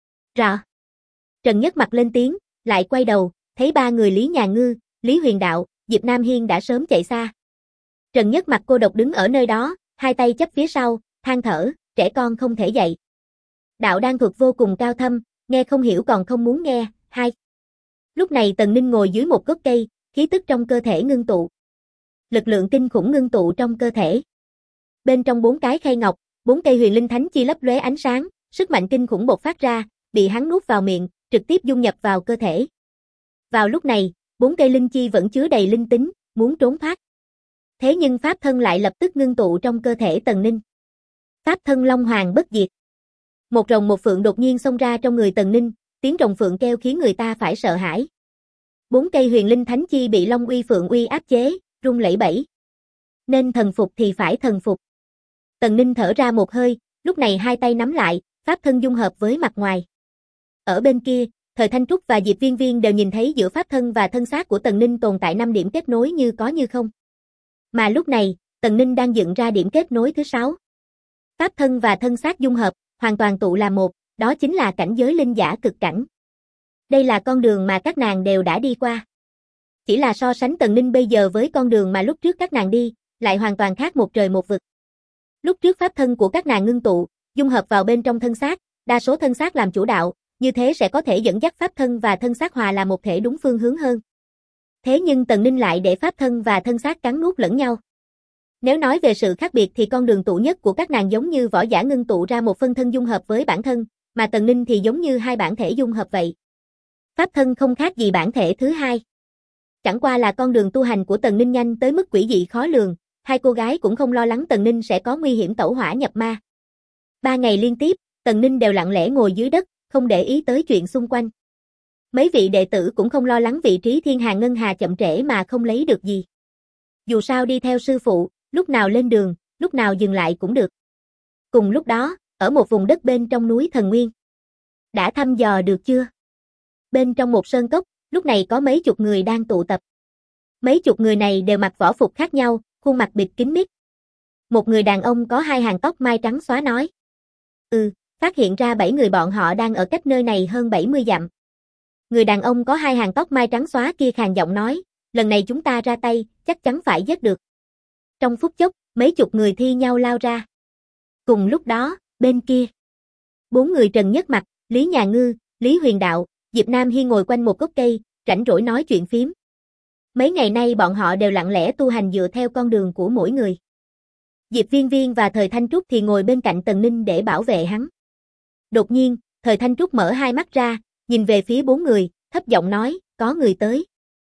Rõ. Trần Nhất Mặc lên tiếng, lại quay đầu, thấy ba người Lý Nhà Ngư, Lý Huyền Đạo, Diệp Nam Hiên đã sớm chạy xa. Trần Nhất Mặc cô độc đứng ở nơi đó, hai tay chấp phía sau, than thở, trẻ con không thể dạy. Đạo đan thuật vô cùng cao thâm, nghe không hiểu còn không muốn nghe. Hai. Lúc này Tần Ninh ngồi dưới một gốc cây, khí tức trong cơ thể ngưng tụ. Lực lượng kinh khủng ngưng tụ trong cơ thể. Bên trong 4 cái khay ngọc, 4 cây huyền linh thánh chi lấp lóe ánh sáng, sức mạnh kinh khủng bộc phát ra, bị hắn nuốt vào miệng, trực tiếp dung nhập vào cơ thể. Vào lúc này, 4 cây linh chi vẫn chứa đầy linh tính, muốn trốn thoát. Thế nhưng pháp thân lại lập tức ngưng tụ trong cơ thể Tần Ninh. Pháp thân Long Hoàng bất diệt. Một rồng một phượng đột nhiên xông ra trong người Tần Ninh, tiếng rồng phượng kêu khiến người ta phải sợ hãi. 4 cây huyền linh thánh chi bị Long uy phượng uy áp chế, rung lẩy bẩy. Nên thần phục thì phải thần phục. Tần Ninh thở ra một hơi, lúc này hai tay nắm lại, pháp thân dung hợp với mặt ngoài. Ở bên kia, Thời Thanh Trúc và Diệp Viên Viên đều nhìn thấy giữa pháp thân và thân xác của Tần Ninh tồn tại 5 điểm kết nối như có như không. Mà lúc này, Tần Ninh đang dựng ra điểm kết nối thứ 6. Pháp thân và thân xác dung hợp, hoàn toàn tụ là một, đó chính là cảnh giới linh giả cực cảnh. Đây là con đường mà các nàng đều đã đi qua. Chỉ là so sánh Tần Ninh bây giờ với con đường mà lúc trước các nàng đi, lại hoàn toàn khác một trời một vực. Lúc trước pháp thân của các nàng ngưng tụ, dung hợp vào bên trong thân xác, đa số thân xác làm chủ đạo, như thế sẽ có thể dẫn dắt pháp thân và thân xác hòa là một thể đúng phương hướng hơn. Thế nhưng Tần Ninh lại để pháp thân và thân xác cắn nuốt lẫn nhau. Nếu nói về sự khác biệt thì con đường tụ nhất của các nàng giống như võ giả ngưng tụ ra một phân thân dung hợp với bản thân, mà Tần Ninh thì giống như hai bản thể dung hợp vậy. Pháp thân không khác gì bản thể thứ hai. Chẳng qua là con đường tu hành của Tần Ninh nhanh tới mức quỷ dị khó lường, hai cô gái cũng không lo lắng Tần Ninh sẽ có nguy hiểm tẩu hỏa nhập ma. 3 ngày liên tiếp, Tần Ninh đều lặng lẽ ngồi dưới đất, không để ý tới chuyện xung quanh. Mấy vị đệ tử cũng không lo lắng vị trí Thiên Hà Ngân Hà chậm trễ mà không lấy được gì. Dù sao đi theo sư phụ, lúc nào lên đường, lúc nào dừng lại cũng được. Cùng lúc đó, ở một vùng đất bên trong núi Thần Nguyên. Đã thăm dò được chưa? Bên trong một sơn cốc, lúc này có mấy chục người đang tụ tập. Mấy chục người này đều mặc võ phục khác nhau, khuôn mặt bịt kín mít. Một người đàn ông có 2 hàng tóc mai trắng xóa nói. Phát hiện ra 7 người bọn họ đang ở cách nơi này hơn 70 dặm. Người đàn ông có 2 hàng tóc mai trắng xóa kia khàn giọng nói, lần này chúng ta ra tay, chắc chắn phải giết được. Trong phút chốc, mấy chục người thi nhau lao ra. Cùng lúc đó, bên kia, 4 người Trần Nhất Mặc, Lý Nhà Ngư, Lý Huyền Đạo, Diệp Nam Hiên ngồi quanh một gốc cây, rảnh rỗi nói chuyện phím. Mấy ngày nay bọn họ đều lặng lẽ tu hành dựa theo con đường của mỗi người. Diệp Viên Viên và Thời Thanh Trúc thì ngồi bên cạnh Tần Ninh để bảo vệ hắn. Đột nhiên, Thời Thanh Trúc mở 2 mắt ra, nhìn về phía 4 người, thấp giọng nói, có người tới.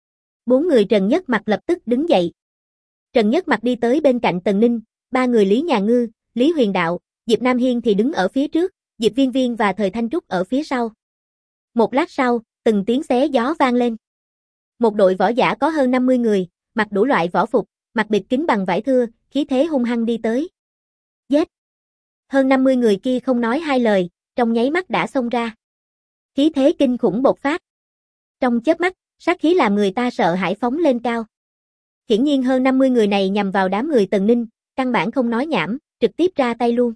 4 người Trần Nhất Mặc lập tức đứng dậy. Trần Nhất Mặc đi tới bên cạnh Tần Ninh, 3 người Lý Nhà Ngư, Lý Huyền Đạo, Diệp Nam Hiên thì đứng ở phía trước, Diệp Viên Viên và Thời Thanh Trúc ở phía sau. Một lát sau, từng tiếng xé gió vang lên. Một đội võ giả có hơn 50 người, mặc đủ loại võ phục, mặc bịt kín bằng vải thưa, khí thế hung hăng đi tới. Giết! Hơn 50 người kia không nói hai lời, trong nháy mắt đã xông ra. Khí thế kinh khủng bộc phát. Trong chớp mắt, sát khí làm người ta sợ hãi phóng lên cao. Hiển nhiên hơn 50 người này nhằm vào đám người Tần Ninh, căn bản không nói nhảm, trực tiếp ra tay luôn.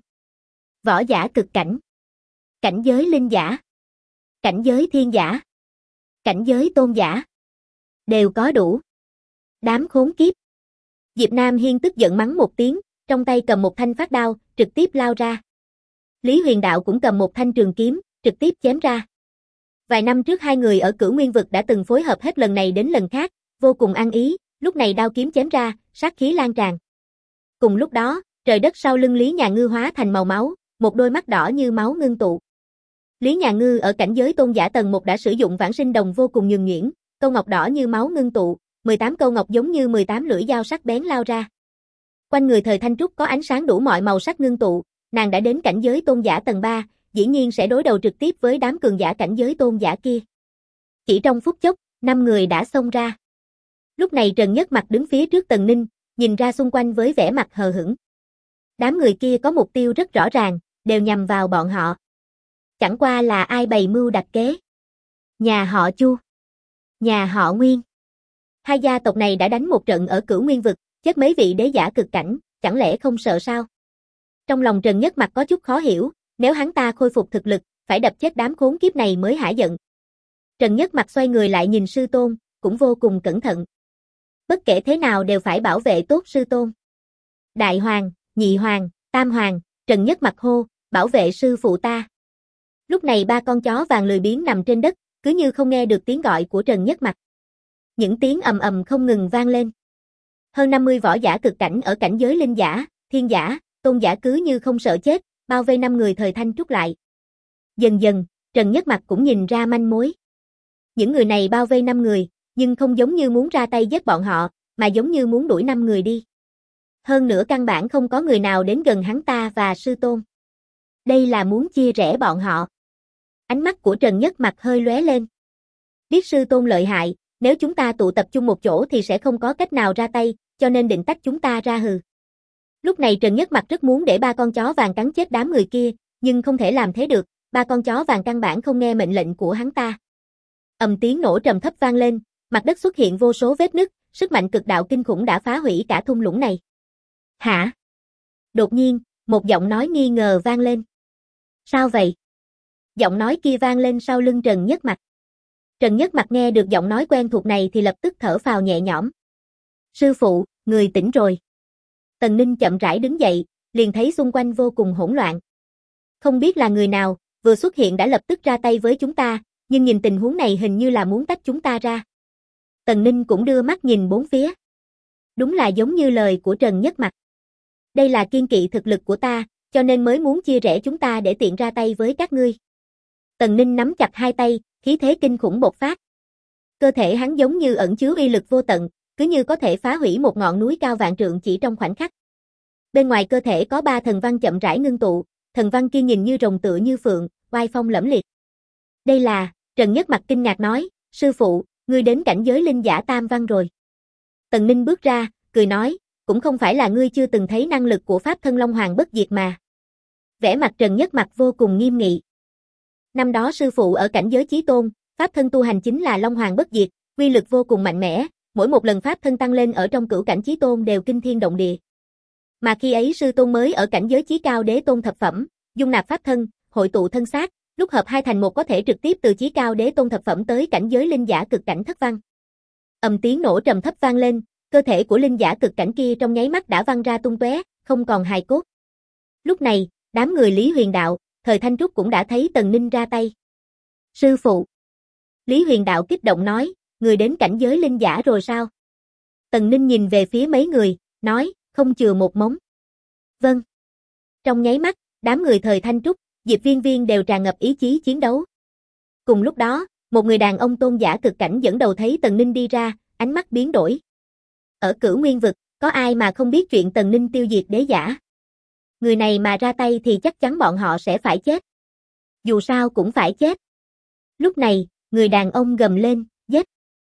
Võ giả cực cảnh, cảnh giới linh giả, cảnh giới thiên giả, cảnh giới tôn giả, đều có đủ. Đám khốn kiếp. Diệp Nam Hiên tức giận mắng một tiếng, trong tay cầm một thanh phát đao, trực tiếp lao ra. Lý Huyền Đạo cũng cầm một thanh trường kiếm, trực tiếp chém ra. Vài năm trước 2 người ở Cửu Nguyên vực đã từng phối hợp hết lần này đến lần khác, vô cùng ăn ý, lúc này đao kiếm chém ra, sát khí lan tràn. Cùng lúc đó, trời đất sau lưng Lý Nhà Ngư hóa thành màu máu, một đôi mắt đỏ như máu ngưng tụ. Lý Nhà Ngư ở cảnh giới tôn giả tầng 1 đã sử dụng vãng sinh đồng vô cùng nhuần nhuyễn, câu ngọc đỏ như máu ngưng tụ, 18 câu ngọc giống như 18 lưỡi dao sắc bén lao ra. Quanh người Thời Thanh Trúc có ánh sáng đủ mọi màu sắc ngưng tụ, nàng đã đến cảnh giới tôn giả tầng 3, dĩ nhiên sẽ đối đầu trực tiếp với đám cường giả cảnh giới tôn giả kia. Chỉ trong phút chốc, 5 người đã xông ra. Lúc này Trần Nhất Mặc đứng phía trước Tần Ninh, nhìn ra xung quanh với vẻ mặt hờ hững. Đám người kia có mục tiêu rất rõ ràng, đều nhằm vào bọn họ. Chẳng qua là ai bày mưu đặt kế. Nhà họ Chu, nhà họ Nguyên. 2 gia tộc này đã đánh một trận ở Cửu Nguyên vực, chết mấy vị đế giả cực cảnh, chẳng lẽ không sợ sao? Trong lòng Trần Nhất Mặc có chút khó hiểu, nếu hắn ta khôi phục thực lực, phải đập chết đám khốn kiếp này mới hả giận. Trần Nhất Mặc xoay người lại nhìn sư tôn, cũng vô cùng cẩn thận. Bất kể thế nào đều phải bảo vệ tốt sư tôn. Đại hoàng, nhị hoàng, tam hoàng, Trần Nhất Mặc hô, bảo vệ sư phụ ta. Lúc này 3 con chó vàng lười biếng nằm trên đất, cứ như không nghe được tiếng gọi của Trần Nhất Mặc. Những tiếng ầm ầm không ngừng vang lên. Hơn 50 võ giả cực cảnh ở cảnh giới linh giả, thiên giả, tôn giả cứ như không sợ chết, bao vây 5 người Thời Thanh Trúc lại. Dần dần, Trần Nhất Mặc cũng nhìn ra manh mối. Những người này bao vây 5 người, nhưng không giống như muốn ra tay giết bọn họ, mà giống như muốn đuổi 5 người đi. Hơn nữa căn bản không có người nào đến gần hắn ta và sư tôn. Đây là muốn chia rẽ bọn họ. Ánh mắt của Trần Nhất Mặc hơi lóe lên. Biết sư tôn lợi hại, nếu chúng ta tụ tập chung một chỗ thì sẽ không có cách nào ra tay, cho nên định tách chúng ta ra hừ. Lúc này Trần Nhất Mặc rất muốn để 3 con chó vàng cắn chết đám người kia, nhưng không thể làm thế được, 3 con chó vàng căn bản không nghe mệnh lệnh của hắn ta. Tiếng nổ trầm thấp vang lên, mặt đất xuất hiện vô số vết nứt, sức mạnh cực đạo kinh khủng đã phá hủy cả thung lũng này. Hả? Đột nhiên, một giọng nói nghi ngờ vang lên. Sao vậy? Giọng nói kia vang lên sau lưng Trần Nhất Mặc. Trần Nhất Mặc nghe được giọng nói quen thuộc này thì lập tức thở phào nhẹ nhõm. Sư phụ, người tỉnh rồi. Tần Ninh chậm rãi đứng dậy, liền thấy xung quanh vô cùng hỗn loạn. Không biết là người nào, vừa xuất hiện đã lập tức ra tay với chúng ta, nhưng nhìn tình huống này hình như là muốn tách chúng ta ra. Tần Ninh cũng đưa mắt nhìn bốn phía. Đúng là giống như lời của Trần Nhất Mặc. Đây là kiêng kỵ thực lực của ta, cho nên mới muốn chia rẽ chúng ta để tiện ra tay với các ngươi. Tần Ninh nắm chặt 2 tay, khí thế kinh khủng bộc phát. Cơ thể hắn giống như ẩn chứa uy lực vô tận, cứ như có thể phá hủy một ngọn núi cao vạn trượng chỉ trong khoảnh khắc. Bên ngoài cơ thể có 3 thần văn chậm rãi ngưng tụ, thần văn kia nhìn như rồng tựa như phượng, oai phong lẫm liệt. Đây là, Trần Nhất Mặc kinh ngạc nói, sư phụ, ngươi đến cảnh giới linh giả tam văn rồi. Tần Ninh bước ra, cười nói, cũng không phải là ngươi chưa từng thấy năng lực của Pháp Thân Long Hoàng bất diệt mà. vẻ mặt Trần Nhất Mặc vô cùng nghiêm nghị. Năm đó sư phụ ở cảnh giới chí tôn, pháp thân tu hành chính là Long Hoàng bất diệt, uy lực vô cùng mạnh mẽ, mỗi một lần pháp thân tăng lên ở trong cửu cảnh chí tôn đều kinh thiên động địa. Mà khi ấy sư tôn mới ở cảnh giới chí cao đế tôn thập phẩm, dung nạp pháp thân, hội tụ thân xác, lúc hợp hai thành một có thể trực tiếp từ chí cao đế tôn thập phẩm tới cảnh giới linh giả cực cảnh thất văn. Tiếng nổ trầm thấp vang lên, cơ thể của linh giả cực cảnh kia trong nháy mắt đã văng ra tung tóe, không còn hài cốt. Lúc này, đám người Lý Huyền Đạo, Thời Thanh Trúc cũng đã thấy Tần Ninh ra tay. Sư phụ. Lý Huyền Đạo kích động nói, người đến cảnh giới linh giả rồi sao? Tần Ninh nhìn về phía mấy người, nói, không chừa một mống. Vâng. Trong nháy mắt, đám người Thời Thanh Trúc, Diệp Viên Viên đều tràn ngập ý chí chiến đấu. Cùng lúc đó, một người đàn ông tôn giả cực cảnh dẫn đầu thấy Tần Ninh đi ra, ánh mắt biến đổi. Ở Cửu Nguyên vực, có ai mà không biết chuyện Tần Ninh tiêu diệt đế giả? Người này mà ra tay thì chắc chắn bọn họ sẽ phải chết. Dù sao cũng phải chết. Lúc này, người đàn ông gầm lên, giết.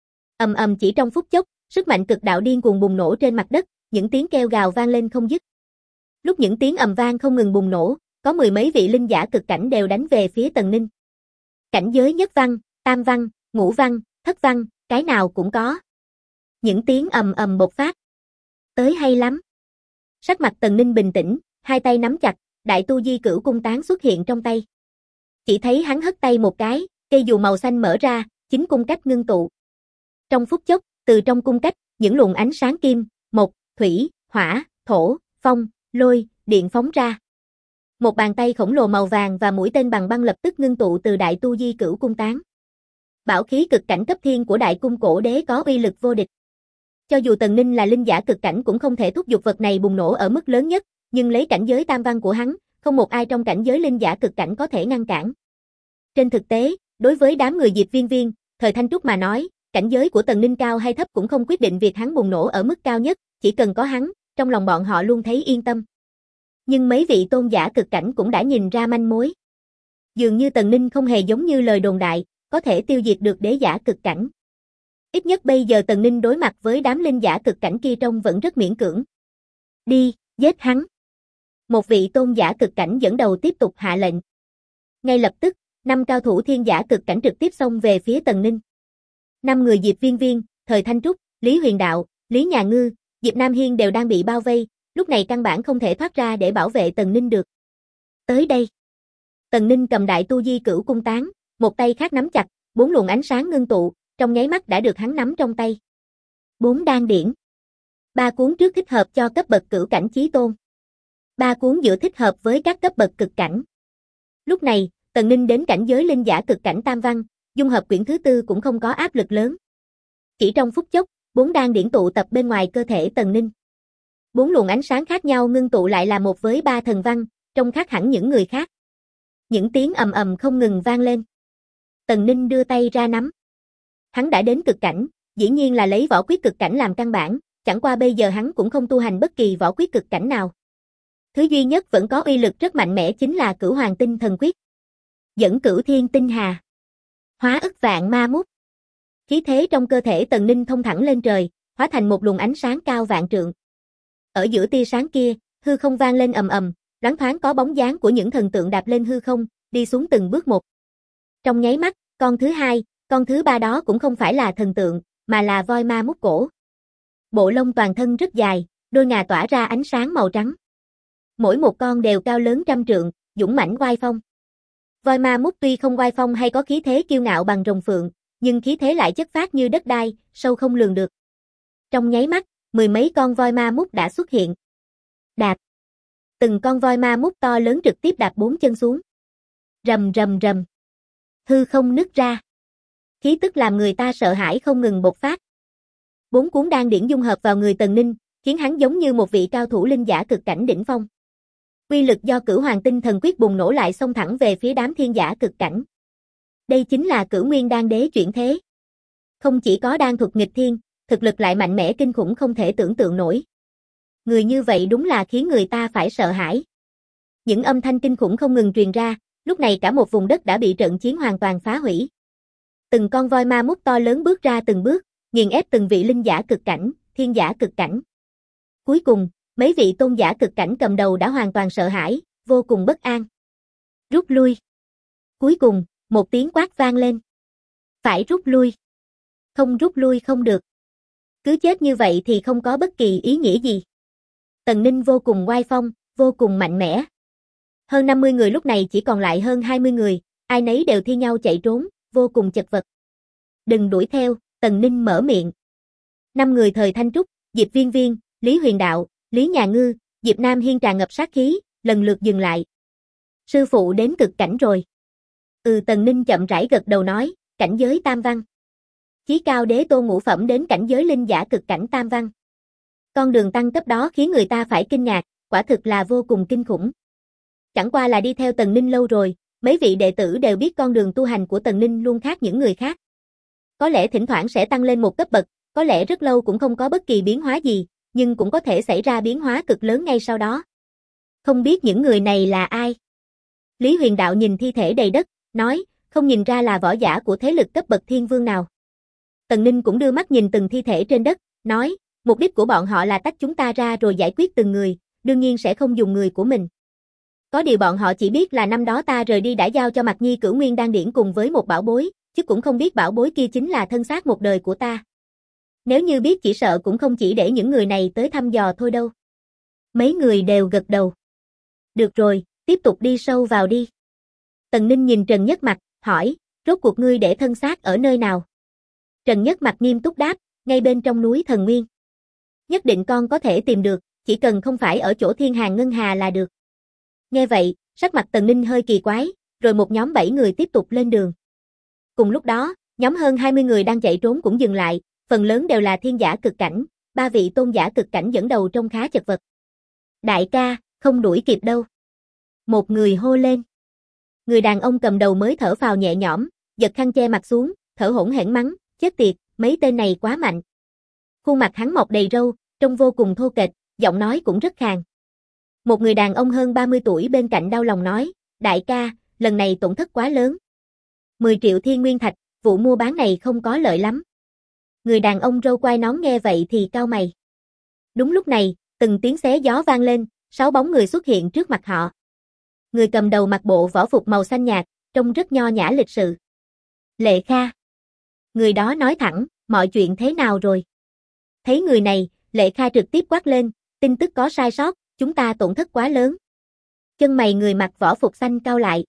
Chỉ trong phút chốc, sức mạnh cực đạo điên cuồng bùng nổ trên mặt đất, những tiếng kêu gào vang lên không dứt. Lúc những tiếng ầm vang không ngừng bùng nổ, có mười mấy vị linh giả cực cảnh đều đánh về phía Tần Ninh. Cảnh giới nhất văn, tam văn, ngũ văn, thất văn, cái nào cũng có. Những tiếng ầm bộc phát. Tới hay lắm. Sắc mặt Tần Ninh bình tĩnh, hai tay nắm chặt, đại tu di cửu cung tán xuất hiện trong tay. Chỉ thấy hắn hất tay một cái, cây dù màu xanh mở ra, chính cung cách ngưng tụ. Trong phút chốc, từ trong cung cách, những luồng ánh sáng kim, mộc, thủy, hỏa, thổ, phong, lôi, điện phóng ra. Một bàn tay khổng lồ màu vàng và mũi tên bằng băng lập tức ngưng tụ từ đại tu di cửu cung tán. Bảo khí cực cảnh cấp thiên của đại cung cổ đế có uy lực vô địch. Cho dù Tần Ninh là linh giả cực cảnh cũng không thể thúc giục vật này bùng nổ ở mức lớn nhất, nhưng lấy cảnh giới tam văn của hắn, không một ai trong cảnh giới linh giả cực cảnh có thể ngăn cản. Trên thực tế, đối với đám người Diệp Viên Viên, Thời Thanh Trúc mà nói, cảnh giới của Tần Ninh cao hay thấp cũng không quyết định việc hắn bùng nổ ở mức cao nhất, chỉ cần có hắn, trong lòng bọn họ luôn thấy yên tâm. Nhưng mấy vị tôn giả cực cảnh cũng đã nhìn ra manh mối. Dường như Tần Ninh không hề giống như lời đồn đại, có thể tiêu diệt được đế giả cực cảnh. Ít nhất bây giờ Tần Ninh đối mặt với đám linh giả cực cảnh kia trông vẫn rất miễn cưỡng. Đi, giết hắn. Một vị tôn giả cực cảnh dẫn đầu tiếp tục hạ lệnh. Ngay lập tức, 5 cao thủ thiên giả cực cảnh trực tiếp xông về phía Tần Ninh. 5 người Diệp Viên Viên, Thời Thanh Trúc, Lý Huyền Đạo, Lý Nhà Ngư, Diệp Nam Hiên đều đang bị bao vây, lúc này căn bản không thể thoát ra để bảo vệ Tần Ninh được. Tới đây. Tần Ninh cầm đại tu di cửu cung tán, một tay khác nắm chặt, 4 luồng ánh sáng ngưng tụ, trong nháy mắt đã được hắn nắm trong tay. 4 đan điển. 3 cuốn trước thích hợp cho cấp bậc cửu cảnh chí tôn. 3 cuốn giữa thích hợp với các cấp bậc cực cảnh. Lúc này, Tần Ninh đến cảnh giới linh giả cực cảnh tam văn, dung hợp quyển thứ tư cũng không có áp lực lớn. Chỉ trong phút chốc, 4 đan điển tụ tập bên ngoài cơ thể Tần Ninh. 4 luồng ánh sáng khác nhau ngưng tụ lại là một với 3 thần văn, trông khác hẳn những người khác. Những tiếng ầm không ngừng vang lên. Tần Ninh đưa tay ra nắm. Hắn đã đến cực cảnh, dĩ nhiên là lấy võ quyết cực cảnh làm căn bản, chẳng qua bây giờ hắn cũng không tu hành bất kỳ võ quyết cực cảnh nào. Thứ duy nhất vẫn có uy lực rất mạnh mẽ chính là Cửu Hoàng Tinh Thần Quyết. Dẫn Cửu Thiên Tinh Hà. Hóa ức vạn ma mút. Khí thế trong cơ thể Tần Ninh thông thẳng lên trời, hóa thành một luồng ánh sáng cao vạn trượng. Ở giữa tia sáng kia, hư không vang lên ầm, loáng thoáng có bóng dáng của những thần tượng đạp lên hư không, đi xuống từng bước một. Trong nháy mắt, con thứ hai, con thứ ba đó cũng không phải là thần tượng, mà là voi ma mút cổ. Bộ lông toàn thân rất dài, đôi ngà tỏa ra ánh sáng màu trắng. Mỗi một con đều cao lớn trăm trượng, dũng mãnh oai phong. Voi ma mút tuy không oai phong hay có khí thế kiêu ngạo bằng rồng phượng, nhưng khí thế lại chất phát như đất đai, sâu không lường được. Trong nháy mắt, mười mấy con voi ma mút đã xuất hiện. Đạp. Từng con voi ma mút to lớn trực tiếp đạp 4 chân xuống. Rầm. Hư không nứt ra. Khí tức làm người ta sợ hãi không ngừng bộc phát. 4 cuốn đan điển dung hợp vào người Tần Ninh, khiến hắn giống như một vị cao thủ linh giả cực cảnh đỉnh phong. Uy lực do Cửu Hoàng Tinh Thần Quyết bùng nổ lại xông thẳng về phía đám thiên giả cực cảnh. Đây chính là Cửu Nguyên Đan Đế chuyển thế. Không chỉ có đan thuật nghịch thiên, thực lực lại mạnh mẽ kinh khủng không thể tưởng tượng nổi. Người như vậy đúng là khiến người ta phải sợ hãi. Những âm thanh kinh khủng không ngừng truyền ra, lúc này cả một vùng đất đã bị trận chiến hoàn toàn phá hủy. Từng con voi ma mút to lớn bước ra từng bước, nghiền ép từng vị linh giả cực cảnh, thiên giả cực cảnh. Cuối cùng, mấy vị tôn giả cực cảnh cầm đầu đã hoàn toàn sợ hãi, vô cùng bất an. Rút lui. Cuối cùng, một tiếng quát vang lên. Phải rút lui. Không rút lui không được. Cứ chết như vậy thì không có bất kỳ ý nghĩa gì. Tần Ninh vô cùng oai phong, vô cùng mạnh mẽ. Hơn 50 người lúc này chỉ còn lại hơn 20 người, ai nấy đều thi nhau chạy trốn, vô cùng chật vật. Đừng đuổi theo, Tần Ninh mở miệng. 5 người thời Thanh Trúc, Diệp Viên Viên, Lý Huyền Đạo, Lý Nhà Ngư, Diệp Nam Hiên tràn ngập sát khí, lần lượt dừng lại. Sư phụ đến cực cảnh rồi. Tần Ninh chậm rãi gật đầu nói, cảnh giới tam văn. Chí cao đế tôn ngũ phẩm đến cảnh giới linh giả cực cảnh tam văn. Con đường tăng cấp đó khiến người ta phải kinh ngạc, quả thực là vô cùng kinh khủng. Chẳng qua là đi theo Tần Ninh lâu rồi, mấy vị đệ tử đều biết con đường tu hành của Tần Ninh luôn khác những người khác. Có lẽ thỉnh thoảng sẽ tăng lên một cấp bậc, có lẽ rất lâu cũng không có bất kỳ biến hóa gì, nhưng cũng có thể xảy ra biến hóa cực lớn ngay sau đó. Không biết những người này là ai? Lý Huyền Đạo nhìn thi thể đầy đất, nói, không nhìn ra là võ giả của thế lực cấp bậc thiên vương nào. Tần Ninh cũng đưa mắt nhìn từng thi thể trên đất, nói, mục đích của bọn họ là tách chúng ta ra rồi giải quyết từng người, đương nhiên sẽ không dùng người của mình. Có điều bọn họ chỉ biết là năm đó ta rời đi đã giao cho Mạc Nhi Cửu Nguyên Đan Điển cùng với một bảo bối, chứ cũng không biết bảo bối kia chính là thân xác một đời của ta. Nếu như biết chỉ sợ cũng không chỉ để những người này tới thăm dò thôi đâu. Mấy người đều gật đầu. Được rồi, tiếp tục đi sâu vào đi. Tần Ninh nhìn Trần Nhất Mặc, hỏi, rốt cuộc ngươi để thân xác ở nơi nào? Trần Nhất Mặc nghiêm túc đáp, ngay bên trong núi Thần Nguyên. Nhất định con có thể tìm được, chỉ cần không phải ở chỗ Thiên Hàn Ngân Hà là được. Nghe vậy, sắc mặt Tần Ninh hơi kỳ quái, rồi một nhóm 7 người tiếp tục lên đường. Cùng lúc đó, nhóm hơn 20 người đang chạy trốn cũng dừng lại, phần lớn đều là thiên giả cực cảnh, 3 vị tôn giả cực cảnh dẫn đầu trông khá chật vật. Đại ca, không đuổi kịp đâu. Một người hô lên. Người đàn ông cầm đầu mới thở phào nhẹ nhõm, giật khăn che mặt xuống, thở hổn hển mắng, chết tiệt, mấy tên này quá mạnh. Khuôn mặt hắn mọc đầy râu, trông vô cùng thô kệch, giọng nói cũng rất khàn. Một người đàn ông hơn 30 tuổi bên cạnh đau lòng nói, đại ca, lần này tổn thất quá lớn. 10 triệu thiên nguyên thạch, vụ mua bán này không có lợi lắm. Người đàn ông râu quai nón nghe vậy thì cau mày. Đúng lúc này, từng tiếng xé gió vang lên, 6 bóng người xuất hiện trước mặt họ. Người cầm đầu mặc bộ võ phục màu xanh nhạt, trông rất nho nhã lịch sự. Lệ Kha. Người đó nói thẳng, mọi chuyện thế nào rồi? Thấy người này, Lệ Kha trực tiếp quát lên, tin tức có sai sót, chúng ta tổn thất quá lớn. Chân mày người mặc võ phục xanh cau lại.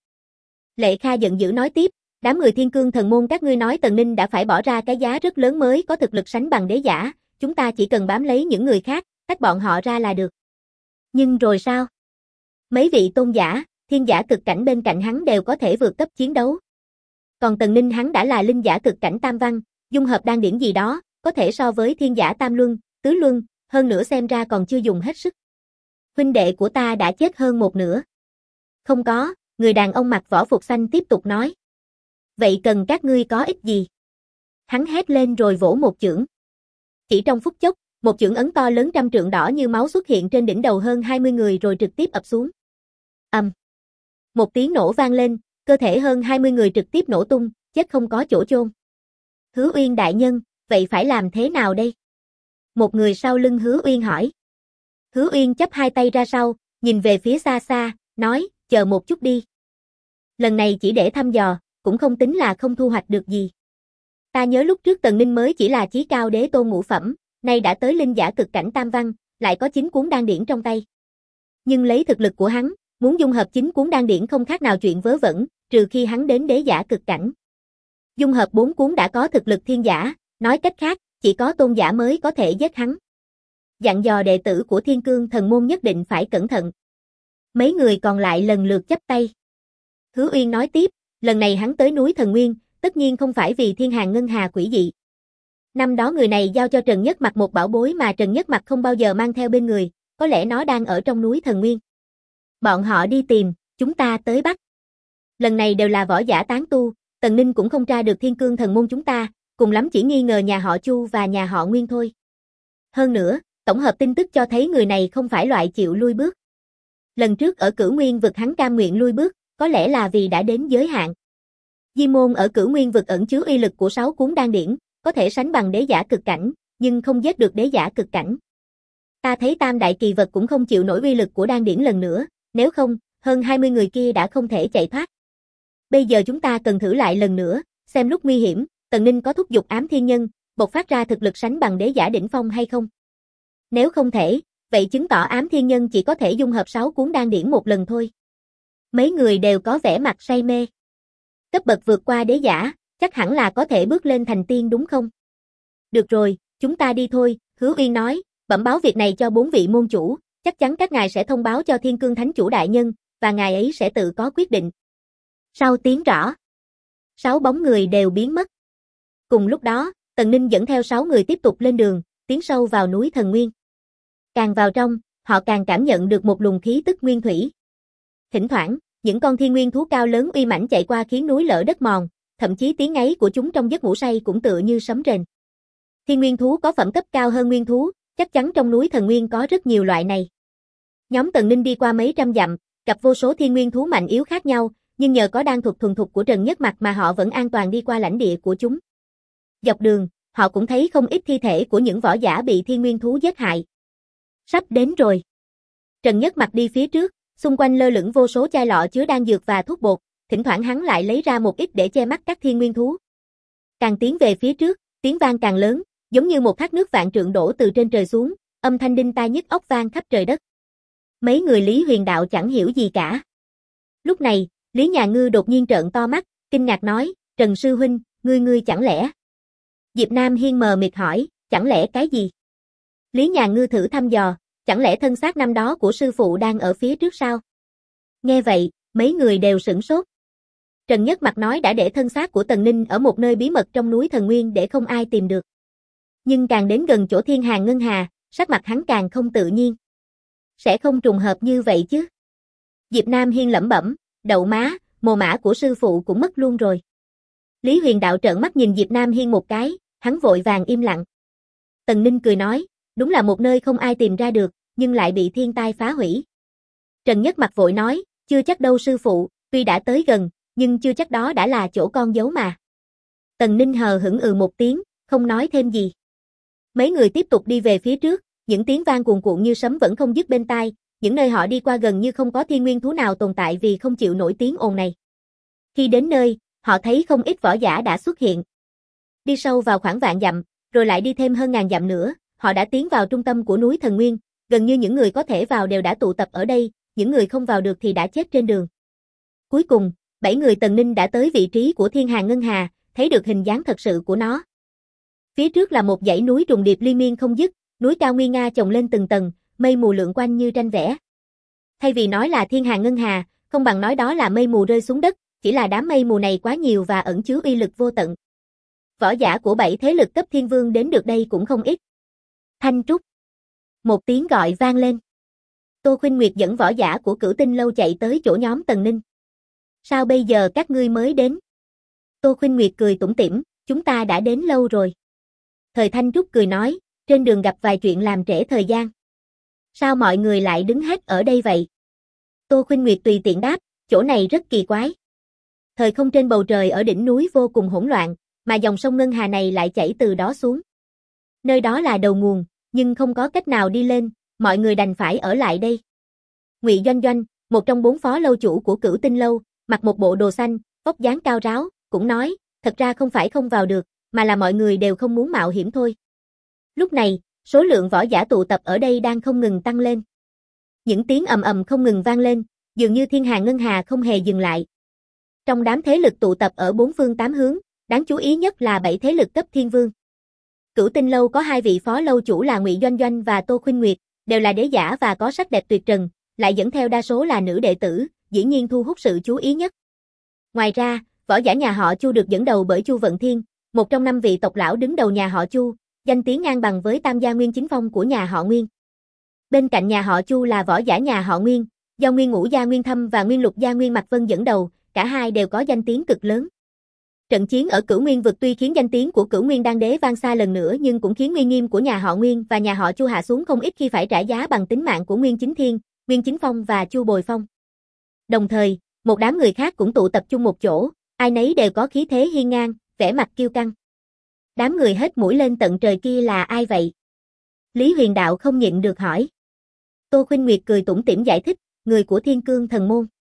Lệ Kha giận dữ nói tiếp, đám người Thiên Cương Thần Môn các ngươi nói Tần Ninh đã phải bỏ ra cái giá rất lớn mới có thực lực sánh bằng đế giả, chúng ta chỉ cần bám lấy những người khác, tách bọn họ ra là được. Nhưng rồi sao? Mấy vị tôn giả, thiên giả cực cảnh bên cạnh hắn đều có thể vượt cấp chiến đấu. Còn Tần Ninh hắn đã là linh giả cực cảnh tam văn, dung hợp đan điển gì đó, có thể so với thiên giả tam luân, tứ luân, hơn nữa xem ra còn chưa dùng hết sức. Huynh đệ của ta đã chết hơn một nửa. Không có, người đàn ông mặc võ phục xanh tiếp tục nói. Vậy cần các ngươi có ích gì? Hắn hét lên rồi vỗ một chưởng. Chỉ trong phút chốc, một chưởng ấn to lớn 100 trượng đỏ như máu xuất hiện trên đỉnh đầu hơn 20 người rồi trực tiếp ập xuống. Một tiếng nổ vang lên, cơ thể hơn 20 người trực tiếp nổ tung, chết không có chỗ chôn. Hứa Uyên đại nhân, vậy phải làm thế nào đây? Một người sau lưng Hứa Uyên hỏi. Hứa Uyên chắp hai tay ra sau, nhìn về phía xa xa, nói, chờ một chút đi. Lần này chỉ để thăm dò, cũng không tính là không thu hoạch được gì. Ta nhớ lúc trước Tần Ninh mới chỉ là chí cao đế tôn ngũ phẩm, nay đã tới linh giả cực cảnh tam văn, lại có 9 cuốn đan điển trong tay. Nhưng lấy thực lực của hắn, muốn dung hợp 9 cuốn đan điển không khác nào chuyện vớ vẩn, trừ khi hắn đến đế giả cực cảnh. Dung hợp 4 cuốn đã có thực lực thiên giả, nói cách khác, chỉ có tôn giả mới có thể giết hắn. Dặn dò đệ tử của Thiên Cương Thần Môn nhất định phải cẩn thận. Mấy người còn lại lần lượt chắp tay. Hứa Uyên nói tiếp, lần này hắn tới núi Thần Nguyên, tất nhiên không phải vì Thiên Hàn Ngân Hà quỷ dị. Năm đó người này giao cho Trần Nhất Mặc một bảo bối mà Trần Nhất Mặc không bao giờ mang theo bên người, có lẽ nó đang ở trong núi Thần Nguyên. Bọn họ đi tìm, chúng ta tới bắt. Lần này đều là võ giả tán tu, Tần Ninh cũng không tra được Thiên Cương Thần Môn chúng ta, cùng lắm chỉ nghi ngờ nhà họ Chu và nhà họ Nguyên thôi. Hơn nữa, tổng hợp tin tức cho thấy người này không phải loại chịu lui bước. Lần trước ở Cửu Nguyên vực hắn cam nguyện lui bước, có lẽ là vì đã đến giới hạn. Di môn ở Cửu Nguyên vực ẩn chứa uy lực của 6 cuốn đan điển, có thể sánh bằng đế giả cực cảnh, nhưng không giết được đế giả cực cảnh. Ta thấy Tam đại kỳ vật cũng không chịu nổi uy lực của đan điển lần nữa, nếu không, hơn 20 người kia đã không thể chạy thoát. Bây giờ chúng ta cần thử lại lần nữa, xem lúc nguy hiểm, Tần Ninh có thúc giục ám thiên nhân, bộc phát ra thực lực sánh bằng đế giả đỉnh phong hay không. Nếu không thể, vậy chứng tỏ ám thiên nhân chỉ có thể dung hợp 6 cuốn đan điển một lần thôi. Mấy người đều có vẻ mặt say mê. Cấp bậc vượt qua đế giả, chắc hẳn là có thể bước lên thành tiên đúng không? Được rồi, chúng ta đi thôi, Hứa Uyên nói, bẩm báo việc này cho 4 vị môn chủ, chắc chắn các ngài sẽ thông báo cho Thiên Cương Thánh Chủ đại nhân, và ngài ấy sẽ tự có quyết định. Sau tiếng rõ, 6 bóng người đều biến mất. Cùng lúc đó, Tần Ninh dẫn theo 6 người tiếp tục lên đường, tiến sâu vào núi Thần Nguyên. Càng vào trong, họ càng cảm nhận được một luồng khí tức nguyên thủy. Thỉnh thoảng, những con thiên nguyên thú cao lớn uy mãnh chạy qua khiến núi lở đất mòn, thậm chí tiếng ngáy của chúng trong giấc ngủ say cũng tựa như sấm rền. Thiên nguyên thú có phẩm cấp cao hơn nguyên thú, chắc chắn trong núi Thần Nguyên có rất nhiều loại này. Nhóm Tần Ninh đi qua mấy trăm dặm, gặp vô số thiên nguyên thú mạnh yếu khác nhau, nhưng nhờ có đan thuật thuần thục của Trần Nhất Mặc mà họ vẫn an toàn đi qua lãnh địa của chúng. Dọc đường, họ cũng thấy không ít thi thể của những võ giả bị thiên nguyên thú giết hại. Sắp đến rồi. Trần Nhất Mặc đi phía trước, xung quanh lơ lửng vô số chai lọ chứa đan dược và thuốc bột, thỉnh thoảng hắn lại lấy ra một ít để che mắt các thiên nguyên thú. Càng tiến về phía trước, tiếng vang càng lớn, giống như một thác nước vạn trượng đổ từ trên trời xuống, âm thanh đinh tai nhức óc vang khắp trời đất. Mấy người Lý Huyền Đạo chẳng hiểu gì cả. Lúc này, Lý Nhà Ngư đột nhiên trợn to mắt, kinh ngạc nói, Trần Sư Huynh, ngươi chẳng lẽ? Diệp Nam Hiên mờ mịt hỏi, chẳng lẽ cái gì? Lý Nhà Ngư thử thăm dò, chẳng lẽ thân xác năm đó của sư phụ đang ở phía trước sao? Nghe vậy, mấy người đều sửng sốt. Trần Nhất Mặc nói đã để thân xác của Tần Ninh ở một nơi bí mật trong núi Thần Nguyên để không ai tìm được. Nhưng càng đến gần chỗ Thiên Hàn Ngân Hà, sắc mặt hắn càng không tự nhiên. Sẽ không trùng hợp như vậy chứ? Diệp Nam Hiên lẩm bẩm, đậu má, mồ mã của sư phụ cũng mất luôn rồi. Lý Huyền Đạo trợn mắt nhìn Diệp Nam Hiên một cái, hắn vội vàng im lặng. Tần Ninh cười nói, đúng là một nơi không ai tìm ra được, nhưng lại bị thiên tai phá hủy. Trần Nhất Mặc vội nói, chưa chắc đâu sư phụ, tuy đã tới gần, nhưng chưa chắc đó đã là chỗ con giấu mà. Tần Ninh hờ hững một tiếng, không nói thêm gì. Mấy người tiếp tục đi về phía trước, những tiếng vang cuồn cuộn như sấm vẫn không dứt bên tai, những nơi họ đi qua gần như không có thiên nguyên thú nào tồn tại vì không chịu nổi tiếng ồn này. Khi đến nơi, họ thấy không ít võ giả đã xuất hiện. Đi sâu vào khoảng vạn dặm, rồi lại đi thêm hơn ngàn dặm nữa, họ đã tiến vào trung tâm của núi Thần Nguyên, gần như những người có thể vào đều đã tụ tập ở đây, những người không vào được thì đã chết trên đường. Cuối cùng, 7 người Tần Ninh đã tới vị trí của Thiên Hàn Ngân Hà, thấy được hình dáng thật sự của nó. Phía trước là một dãy núi trùng điệp liên miên không dứt, núi cao nguy nga chồng lên từng tầng, mây mù lượn quanh như tranh vẽ. Thay vì nói là Thiên Hàn Ngân Hà, không bằng nói đó là mây mù rơi xuống đất, chỉ là đám mây mù này quá nhiều và ẩn chứa uy lực vô tận. Võ giả của 7 thế lực cấp thiên vương đến được đây cũng không ít. Thanh trúc. Một tiếng gọi vang lên. Tô Khuynh Nguyệt dẫn võ giả của Cửu Tinh Lâu chạy tới chỗ nhóm Tần Ninh. Sao bây giờ các ngươi mới đến? Tô Khuynh Nguyệt cười tủm tỉm, chúng ta đã đến lâu rồi. Thời Thanh Trúc cười nói, trên đường gặp vài chuyện làm trễ thời gian. Sao mọi người lại đứng hết ở đây vậy? Tô Khuynh Nguyệt tùy tiện đáp, chỗ này rất kỳ quái. Thời không trên bầu trời ở đỉnh núi vô cùng hỗn loạn, mà dòng sông Ngân Hà này lại chảy từ đó xuống. Nơi đó là đầu nguồn, nhưng không có cách nào đi lên, mọi người đành phải ở lại đây. Ngụy Doanh Doanh, một trong 4 phó lâu chủ của Cửu Tinh Lâu, mặc một bộ đồ xanh, vóc dáng cao ráo, cũng nói, thật ra không phải không vào được, mà là mọi người đều không muốn mạo hiểm thôi. Lúc này, số lượng võ giả tụ tập ở đây đang không ngừng tăng lên. Những tiếng ầm ầm không ngừng vang lên, dường như Thiên Hàn Ngân Hà không hề dừng lại. Trong đám thế lực tụ tập ở 4 phương 8 hướng, đáng chú ý nhất là 7 thế lực cấp thiên vương. Cửu Tinh Lâu có 2 vị phó lâu chủ là Ngụy Doanh Doanh và Tô Khuynh Nguyệt, đều là đế giả và có sắc đẹp tuyệt trần, lại dẫn theo đa số là nữ đệ tử, dĩ nhiên thu hút sự chú ý nhất. Ngoài ra, võ giả nhà họ Chu được dẫn đầu bởi Chu Vận Thiên, một trong 5 vị tộc lão đứng đầu nhà họ Chu, danh tiếng ngang bằng với Tam gia Nguyên Chính Phong của nhà họ Nguyên. Bên cạnh nhà họ Chu là võ giả nhà họ Nguyên, do Nguyên Ngũ gia Nguyên Thâm và Nguyên Lục gia Nguyên Mạc Vân dẫn đầu, cả hai đều có danh tiếng cực lớn. Trận chiến ở Cửu Nguyên vực tuy khiến danh tiếng của Cửu Nguyên Đan Đế vang xa lần nữa nhưng cũng khiến uy nghiêm của nhà họ Nguyên và nhà họ Chu hạ xuống không ít khi phải trả giá bằng tính mạng của Nguyên Chính Thiên, Nguyên Chính Phong và Chu Bồi Phong. Đồng thời, một đám người khác cũng tụ tập chung một chỗ, ai nấy đều có khí thế hiên ngang, vẻ mặt kiêu căng. Đám người hết mũi lên tận trời kia là ai vậy? Lý Huyền Đạo không nhịn được hỏi. Tô Khuynh Nguyệt cười tủm tỉm giải thích, người của Thiên Cương Thần Môn.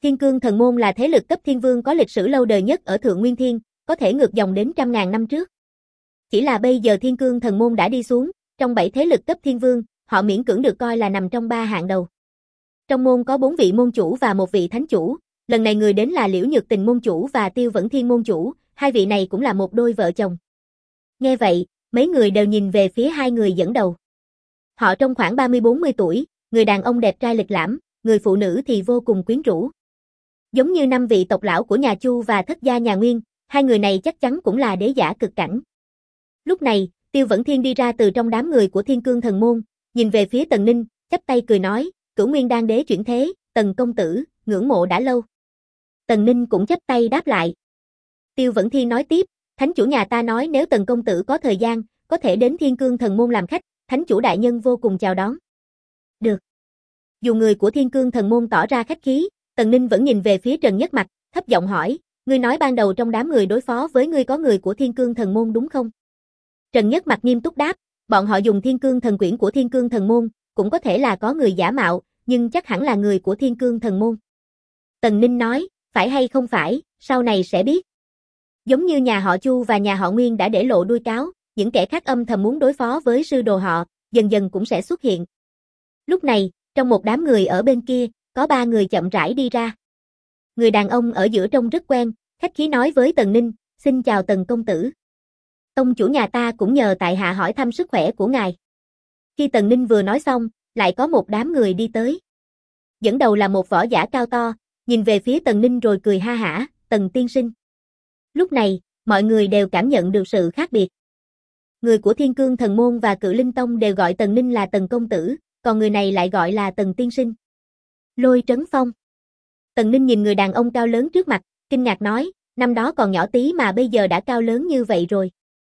Thiên Cương Thần Môn là thế lực cấp thiên vương có lịch sử lâu đời nhất ở Thượng Nguyên Thiên, có thể ngược dòng đến trăm ngàn năm trước. Chỉ là bây giờ Thiên Cương Thần Môn đã đi xuống, trong 7 thế lực cấp thiên vương, họ miễn cưỡng được coi là nằm trong 3 hạng đầu. Trong môn có 4 vị môn chủ và 1 vị thánh chủ, lần này người đến là Liễu Nhược Tình môn chủ và Tiêu Vẫn Thiên môn chủ, hai vị này cũng là một đôi vợ chồng. Nghe vậy, mấy người đều nhìn về phía hai người dẫn đầu. Họ trông khoảng 30-40 tuổi, người đàn ông đẹp trai lịch lãm, người phụ nữ thì vô cùng quyến rũ. Giống như 5 vị tộc lão của nhà Chu và thất gia nhà Nguyên, hai người này chắc chắn cũng là đế giả cực cảnh. Lúc này, Tiêu Vẫn Thiên đi ra từ trong đám người của Thiên Cương Thần Môn, nhìn về phía Tần Ninh, chắp tay cười nói, Cửu Nguyên Đan đế chuyển thế, Tần công tử, ngưỡng mộ đã lâu. Tần Ninh cũng chắp tay đáp lại. Tiêu Vẫn Thiên nói tiếp, thánh chủ nhà ta nói nếu Tần công tử có thời gian, có thể đến Thiên Cương Thần Môn làm khách, thánh chủ đại nhân vô cùng chào đón. Được. Dù người của Thiên Cương Thần Môn tỏ ra khách khí, Tần Ninh vẫn nhìn về phía Trần Nhất Mặc, thấp giọng hỏi, ngươi nói ban đầu trong đám người đối phó với ngươi có người của Thiên Cương Thần Môn đúng không? Trần Nhất Mặc nghiêm túc đáp, bọn họ dùng Thiên Cương Thần Quyển của Thiên Cương Thần Môn, cũng có thể là có người giả mạo, nhưng chắc hẳn là người của Thiên Cương Thần Môn. Tần Ninh nói, phải hay không phải, sau này sẽ biết. Giống như nhà họ Chu và nhà họ Nguyên đã để lộ đuôi cáo, những kẻ khác âm thầm muốn đối phó với sư đồ họ, dần dần cũng sẽ xuất hiện. Lúc này, trong một đám người ở bên kia, có 3 người chậm rãi đi ra. Người đàn ông ở giữa trông rất quen, khách khí nói với Tần Ninh, xin chào Tần công tử. Tông chủ nhà ta cũng nhờ tại hạ hỏi thăm sức khỏe của ngài. Khi Tần Ninh vừa nói xong, lại có một đám người đi tới. Dẫn đầu là một võ giả cao to, nhìn về phía Tần Ninh rồi cười ha hả, Tần tiên sinh. Lúc này, mọi người đều cảm nhận được sự khác biệt. Người của Thiên Cương Thần Môn và Cự Linh Tông đều gọi Tần Ninh là Tần công tử, còn người này lại gọi là Tần tiên sinh. Lôi Trấn Phong. Tần Ninh nhìn người đàn ông cao lớn trước mặt, kinh ngạc nói, năm đó còn nhỏ tí mà bây giờ đã cao lớn như vậy rồi.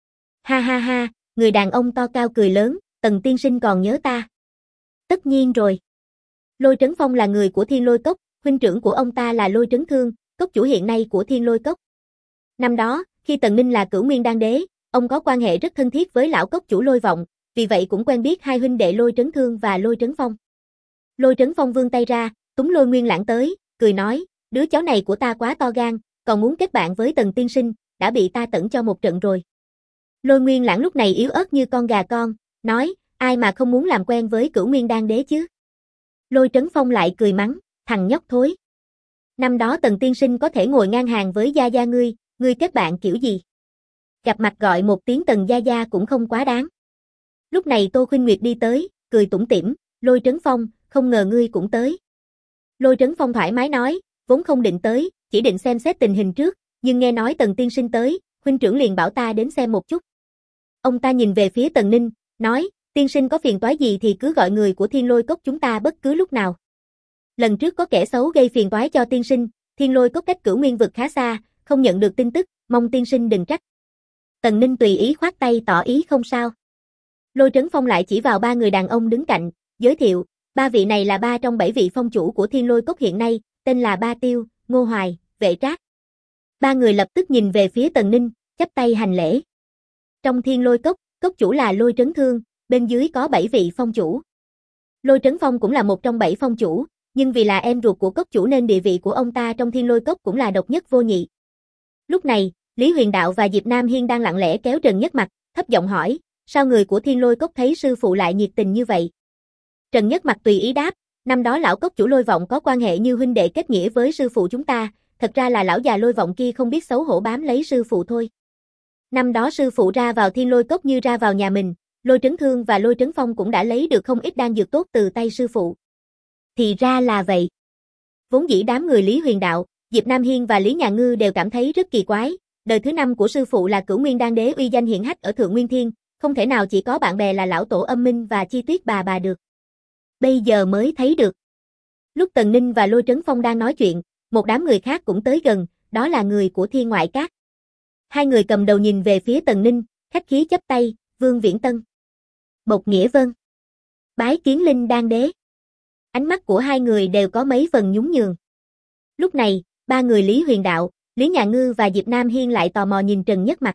Ha ha ha, người đàn ông to cao cười lớn, Tần tiên sinh còn nhớ ta. Tất nhiên rồi. Lôi Trấn Phong là người của Thiên Lôi Cốc, huynh trưởng của ông ta là Lôi Trấn Thương, cốc chủ hiện nay của Thiên Lôi Cốc. Năm đó, khi Tần Ninh là Cửu Nguyên Đan đế, ông có quan hệ rất thân thiết với lão cốc chủ Lôi Vọng, vì vậy cũng quen biết hai huynh đệ Lôi Trấn Thương và Lôi Trấn Phong. Lôi Trấn Phong vươn tay ra, túm Lôi Nguyên Lãng tới, cười nói, đứa cháu này của ta quá to gan, còn muốn kết bạn với Tần tiên sinh, đã bị ta tẩn cho một trận rồi. Lôi Nguyên Lãng lúc này yếu ớt như con gà con, nói, ai mà không muốn làm quen với Cửu Nguyên Đan đế chứ. Lôi Trấn Phong lại cười mắng, thằng nhóc thối. Năm đó Tần tiên sinh có thể ngồi ngang hàng với gia gia ngươi kết bạn kiểu gì? Gặp mặt gọi một tiếng Tần gia gia cũng không quá đáng. Lúc này Tô Khuynh Nguyệt đi tới, cười tủm tỉm, Lôi Trấn Phong, không ngờ ngươi cũng tới. Lôi Trấn Phong thoải mái nói, vốn không định tới, chỉ định xem xét tình hình trước, nhưng nghe nói Tần tiên sinh tới, huynh trưởng liền bảo ta đến xem một chút. Ông ta nhìn về phía Tần Ninh, nói, tiên sinh có phiền toái gì thì cứ gọi người của Thiên Lôi Cốc chúng ta bất cứ lúc nào. Lần trước có kẻ xấu gây phiền toái cho tiên sinh, Thiên Lôi Cốc cách Cửu Nguyên vực khá xa, không nhận được tin tức, mong tiên sinh đừng trách. Tần Ninh tùy ý khoát tay tỏ ý không sao. Lôi Trấn Phong lại chỉ vào 3 người đàn ông đứng cạnh, giới thiệu, 3 vị này là 3 trong 7 vị phong chủ của Thiên Lôi Cốc hiện nay, tên là Ba Tiêu, Ngô Hoài, Vệ Trác. 3 người lập tức nhìn về phía Tần Ninh, chắp tay hành lễ. Trong Thiên Lôi Cốc, cốc chủ là Lôi Trấn Thương, bên dưới có 7 vị phong chủ. Lôi Trấn Phong cũng là một trong 7 phong chủ, nhưng vì là em ruột của cốc chủ nên địa vị của ông ta trong Thiên Lôi Cốc cũng là độc nhất vô nhị. Lúc này, Lý Huyền Đạo và Diệp Nam Hiên đang lặng lẽ kéo Trần Nhất Mặc, thấp giọng hỏi, sao người của Thiên Lôi Cốc thấy sư phụ lại nhiệt tình như vậy? Trần Nhất Mặc tùy ý đáp, năm đó lão cốc chủ Lôi Vọng có quan hệ như huynh đệ kết nghĩa với sư phụ chúng ta, thật ra là lão già Lôi Vọng kia không biết xấu hổ bám lấy sư phụ thôi. Năm đó sư phụ ra vào Thiên Lôi Cốc như ra vào nhà mình, Lôi Trấn Thương và Lôi Trấn Phong cũng đã lấy được không ít đan dược tốt từ tay sư phụ. Thì ra là vậy. Vốn dĩ đám người Lý Huyền Đạo, Diệp Nam Hiên và Lý Nhà Ngư đều cảm thấy rất kỳ quái, đời thứ 5 của sư phụ là Cửu Nguyên Đan đế uy danh hiển hách ở Thượng Nguyên Thiên, không thể nào chỉ có bạn bè là lão tổ Âm Minh và Chi Tuyết bà được. Bây giờ mới thấy được. Lúc Tần Ninh và Lôi Trấn Phong đang nói chuyện, một đám người khác cũng tới gần, đó là người của Thiên Ngoại Các. Hai người cầm đầu nhìn về phía Tần Ninh, khách khí chắp tay, Vương Viễn Tân. Bộc Nghĩa Vân. Bái kiến Linh Đan đế. Ánh mắt của hai người đều có mấy phần nhún nhường. Lúc này, 3 người Lý Huyền Đạo, Lý Nhà Ngư và Diệp Nam Hiên lại tò mò nhìn Trần Nhất Mặc.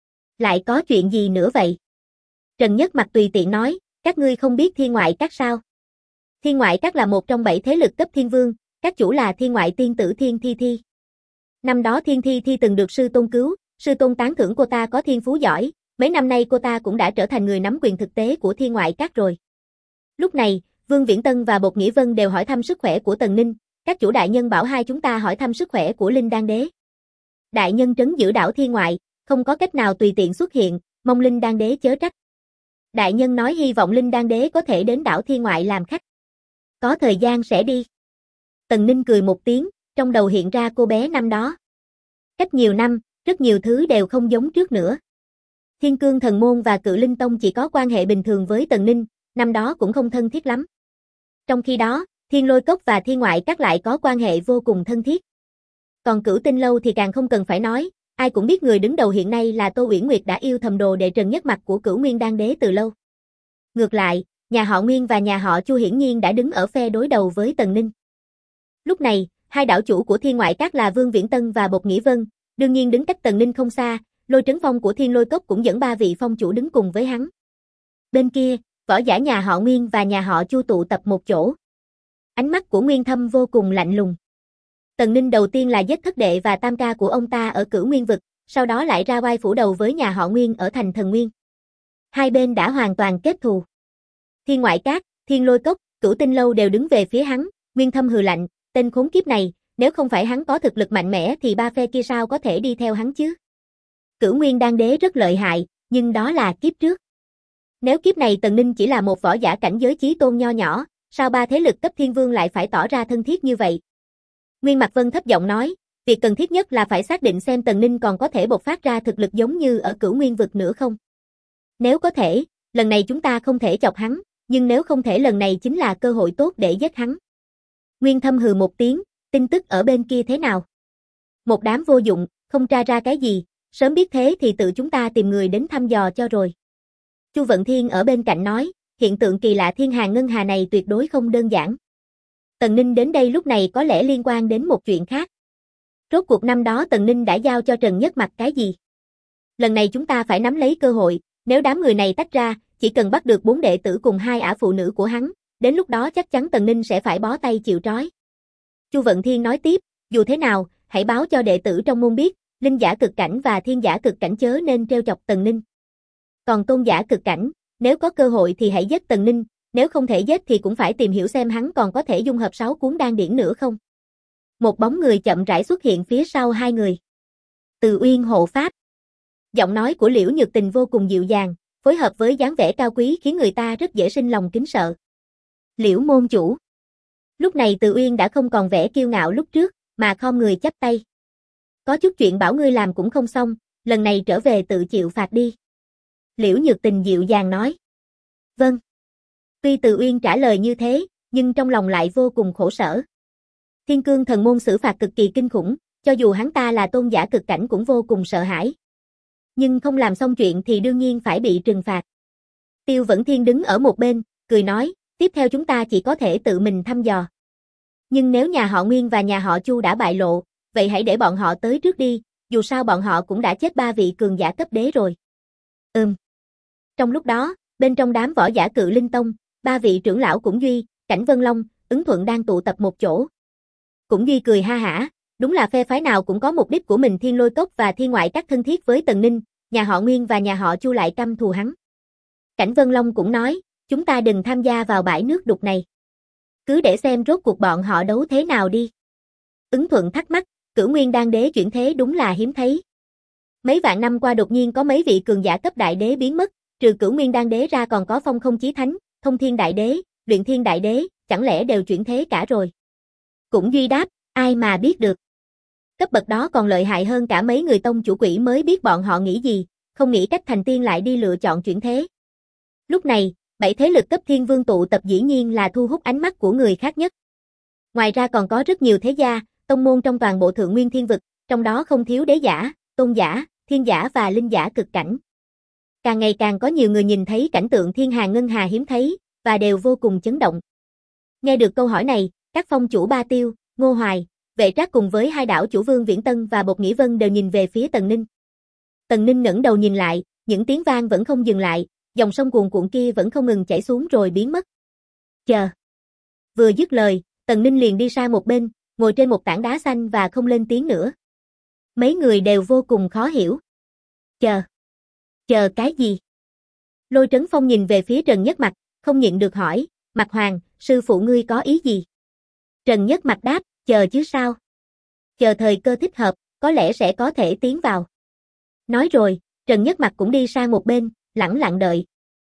Lại có chuyện gì nữa vậy? Trần Nhất Mặc tùy tiện nói, các ngươi không biết Thiên Ngoại Các sao? Thiên Ngoại Các là một trong 7 thế lực cấp thiên vương, các chủ là thiên ngoại tiên tử Thiên Thi Thi. Năm đó Thiên Thi Thi từng được sư tôn cứu, sư tôn tán thưởng cô ta có thiên phú giỏi, mấy năm nay cô ta cũng đã trở thành người nắm quyền thực tế của thiên ngoại các rồi. Lúc này, Vương Viễn Tân và Bột Nghĩ Vân đều hỏi thăm sức khỏe của Tần Ninh, các chủ đại nhân bảo hai chúng ta hỏi thăm sức khỏe của Linh Đan Đế. Đại nhân trấn giữ đảo thiên ngoại, không có cách nào tùy tiện xuất hiện, mong Linh Đan Đế chớ trách. Đại nhân nói hy vọng Linh Đan Đế có thể đến đảo thiên ngoại làm khách. Có thời gian sẽ đi. Tần Ninh cười một tiếng, trong đầu hiện ra cô bé năm đó. Cách nhiều năm, rất nhiều thứ đều không giống trước nữa. Thiên Cương Thần Môn và Cự Linh Tông chỉ có quan hệ bình thường với Tần Ninh, năm đó cũng không thân thiết lắm. Trong khi đó, Thiên Lôi Cốc và Thiên Ngoại các lại có quan hệ vô cùng thân thiết. Còn Cửu Tinh Lâu thì càng không cần phải nói, ai cũng biết người đứng đầu hiện nay là Tô Uyển Nguyệt đã yêu thầm đồ đệ Trần Nhất Mặc của Cửu Nguyên Đan Đế từ lâu. Ngược lại, nhà họ Nguyên và nhà họ Chu hiển nhiên đã đứng ở phe đối đầu với Tần Ninh. Lúc này, hai đảo chủ của Thiên Ngoại các là Vương Viễn Tân và Bột Nghĩ Vân, đương nhiên đứng cách Tần Ninh không xa, Lôi Trấn Phong của Thiên Lôi Cốc cũng dẫn 3 vị phong chủ đứng cùng với hắn. Bên kia, võ giả nhà họ Nguyên và nhà họ Chu tụ tập một chỗ. Ánh mắt của Nguyên Thâm vô cùng lạnh lùng. Tần Ninh đầu tiên là giết thất đệ và tam ca của ông ta ở Cửu Nguyên vực, sau đó lại ra oai phủ đầu với nhà họ Nguyên ở thành Thần Nguyên. Hai bên đã hoàn toàn kết thù. Thiên Ngoại Các, Thiên Lôi Cốc, Cửu Tinh Lâu đều đứng về phía hắn, Nguyên Thâm hừ lạnh, tên khốn kiếp này, nếu không phải hắn có thực lực mạnh mẽ thì ba phe kia sao có thể đi theo hắn chứ? Cửu Nguyên Đan Đế rất lợi hại, nhưng đó là kiếp trước. Nếu kiếp này Tần Ninh chỉ là một võ giả cảnh giới chí tôn nho nhỏ, sao ba thế lực cấp thiên vương lại phải tỏ ra thân thiết như vậy? Nguyên Mạc Vân thấp giọng nói, việc cần thiết nhất là phải xác định xem Tần Ninh còn có thể bộc phát ra thực lực giống như ở Cửu Nguyên vực nữa không. Nếu có thể, lần này chúng ta không thể chọc hắn, nhưng nếu không thể lần này chính là cơ hội tốt để giết hắn. Nguyên Thâm hừ một tiếng, tin tức ở bên kia thế nào? Một đám vô dụng, không tra ra cái gì, sớm biết thế thì tự chúng ta tìm người đến thăm dò cho rồi. Chu Vận Thiên ở bên cạnh nói, hiện tượng kỳ lạ thiên hàng ngân hà này tuyệt đối không đơn giản. Tần Ninh đến đây lúc này có lẽ liên quan đến một chuyện khác. Rốt cuộc năm đó Tần Ninh đã giao cho Trần Nhất Mặc cái gì? Lần này chúng ta phải nắm lấy cơ hội, nếu đám người này tách ra, chỉ cần bắt được 4 đệ tử cùng 2 ả phụ nữ của hắn, đến lúc đó chắc chắn Tần Ninh sẽ phải bó tay chịu trói. Chu Vận Thiên nói tiếp, dù thế nào, hãy báo cho đệ tử trong môn biết, linh giả cực cảnh và thiên giả cực cảnh chớ nên trêu chọc Tần Ninh. Còn tôn giả cực cảnh, nếu có cơ hội thì hãy giết Tần Ninh, nếu không thể giết thì cũng phải tìm hiểu xem hắn còn có thể dung hợp 6 cuốn đan điển nữa không. Một bóng người chậm rãi xuất hiện phía sau hai người. Từ Uyên hộ pháp. Giọng nói của Liễu Nhược Tình vô cùng dịu dàng, phối hợp với dáng vẻ cao quý khiến người ta rất dễ sinh lòng kính sợ. Liễu môn chủ. Lúc này Từ Uyên đã không còn vẻ kiêu ngạo lúc trước, mà khom người chắp tay. Có chút chuyện bảo ngươi làm cũng không xong, lần này trở về tự chịu phạt đi. Liễu Nhược Tình dịu dàng nói. Vâng. Tuy Từ Uyên trả lời như thế, nhưng trong lòng lại vô cùng khổ sở. Thiên Cương Thần Môn xử phạt cực kỳ kinh khủng, cho dù hắn ta là tôn giả cực cảnh cũng vô cùng sợ hãi. Nhưng không làm xong chuyện thì đương nhiên phải bị trừng phạt. Tiêu Vẫn Thiên đứng ở một bên, cười nói, tiếp theo chúng ta chỉ có thể tự mình thăm dò. Nhưng nếu nhà họ Nguyên và nhà họ Chu đã bại lộ, vậy hãy để bọn họ tới trước đi, dù sao bọn họ cũng đã chết 3 vị cường giả cấp đế rồi. Trong lúc đó, bên trong đám võ giả Cự Linh Tông, 3 vị trưởng lão Cũng Duy, Cảnh Vân Long, Ứng Thuận đang tụ tập một chỗ. Cũng Duy cười ha hả, đúng là phe phái nào cũng có mục đích của mình. Thiên Lôi Cốc và Thiên Ngoại các thân thiết với Tần Ninh, nhà họ Nguyên và nhà họ Chu lại căm thù hắn. Cảnh Vân Long cũng nói, chúng ta đừng tham gia vào bãi nước đục này. Cứ để xem rốt cuộc bọn họ đấu thế nào đi. Ứng Thuận thắc mắc, Cửu Nguyên Đan Đế chuyển thế đúng là hiếm thấy. Mấy vạn năm qua đột nhiên có mấy vị cường giả cấp đại đế biến mất, trừ Cửu Nguyên Đan Đế ra còn có Phong Không Chí Thánh, Thông Thiên Đại Đế, Luyện Thiên Đại Đế, chẳng lẽ đều chuyển thế cả rồi? Cũng Duy đáp, ai mà biết được. Cấp bậc đó còn lợi hại hơn cả mấy người tông chủ quỷ mới biết bọn họ nghĩ gì, không nghĩ cách thành tiên lại đi lựa chọn chuyển thế. Lúc này, 7 thế lực cấp thiên vương tụ tập dĩ nhiên là thu hút ánh mắt của người khác nhất. Ngoài ra còn có rất nhiều thế gia, tông môn trong toàn bộ Thượng Nguyên Thiên vực, trong đó không thiếu đế giả, tôn giả, thiên giả và linh giả cực cảnh. Càng ngày càng có nhiều người nhìn thấy cảnh tượng thiên hà ngân hà hiếm thấy, và đều vô cùng chấn động. Nghe được câu hỏi này, các phong chủ Ba Tiêu, Ngô Hoài, Vệ Trác cùng với hai đảo chủ Vương Viễn Tân và Bột Nghĩ Vân đều nhìn về phía Tần Ninh. Tần Ninh ngẩng đầu nhìn lại, những tiếng vang vẫn không dừng lại, dòng sông cuồn cuộn kia vẫn không ngừng chảy xuống rồi biến mất. Chờ. Vừa dứt lời, Tần Ninh liền đi sang một bên, ngồi trên một tảng đá xanh và không lên tiếng nữa. Mấy người đều vô cùng khó hiểu. Chờ cái gì? Lôi Trấn Phong nhìn về phía Trần Nhất Mặc, không nhịn được hỏi, Mặc Hoàng, sư phụ ngươi có ý gì? Trần Nhất Mặc đáp, chờ chứ sao? Chờ thời cơ thích hợp, có lẽ sẽ có thể tiến vào. Nói rồi, Trần Nhất Mặc cũng đi sang một bên, lẳng lặng đợi.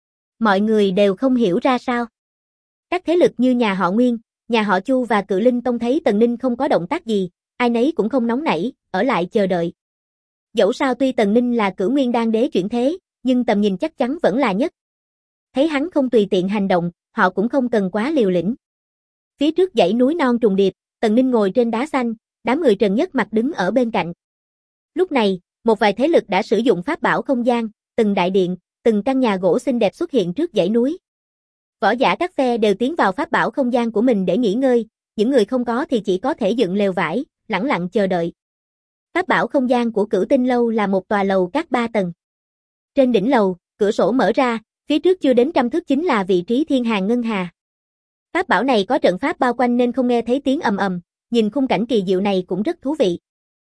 Mọi người đều không hiểu ra sao. Các thế lực như nhà họ Nguyên, nhà họ Chu và Cự Linh Tông thấy Tần Ninh không có động tác gì, ai nấy cũng không nóng nảy, ở lại chờ đợi. Dẫu sao tuy Tần Ninh là Cửu Nguyên Đan Đế chuyển thế, nhưng tầm nhìn chắc chắn vẫn là nhất. Thấy hắn không tùy tiện hành động, họ cũng không cần quá liều lĩnh. Phía trước dãy núi non trùng điệp, Tần Ninh ngồi trên đá xanh, đám người Trần Nhất Mặc đứng ở bên cạnh. Lúc này, một vài thế lực đã sử dụng pháp bảo không gian, từng đại điện, từng căn nhà gỗ xinh đẹp xuất hiện trước dãy núi. Võ giả các phe đều tiến vào pháp bảo không gian của mình để nghỉ ngơi, những người không có thì chỉ có thể dựng lều vải, lẳng lặng chờ đợi. Pháp bảo không gian của Cửu Tinh Lâu là một tòa lầu các 3 tầng. Trên đỉnh lầu, cửa sổ mở ra, phía trước chưa đến 100 thước chính là vị trí Thiên Hàn Ngân Hà. Pháp bảo này có trận pháp bao quanh nên không nghe thấy tiếng ầm ầm, nhìn khung cảnh kỳ diệu này cũng rất thú vị.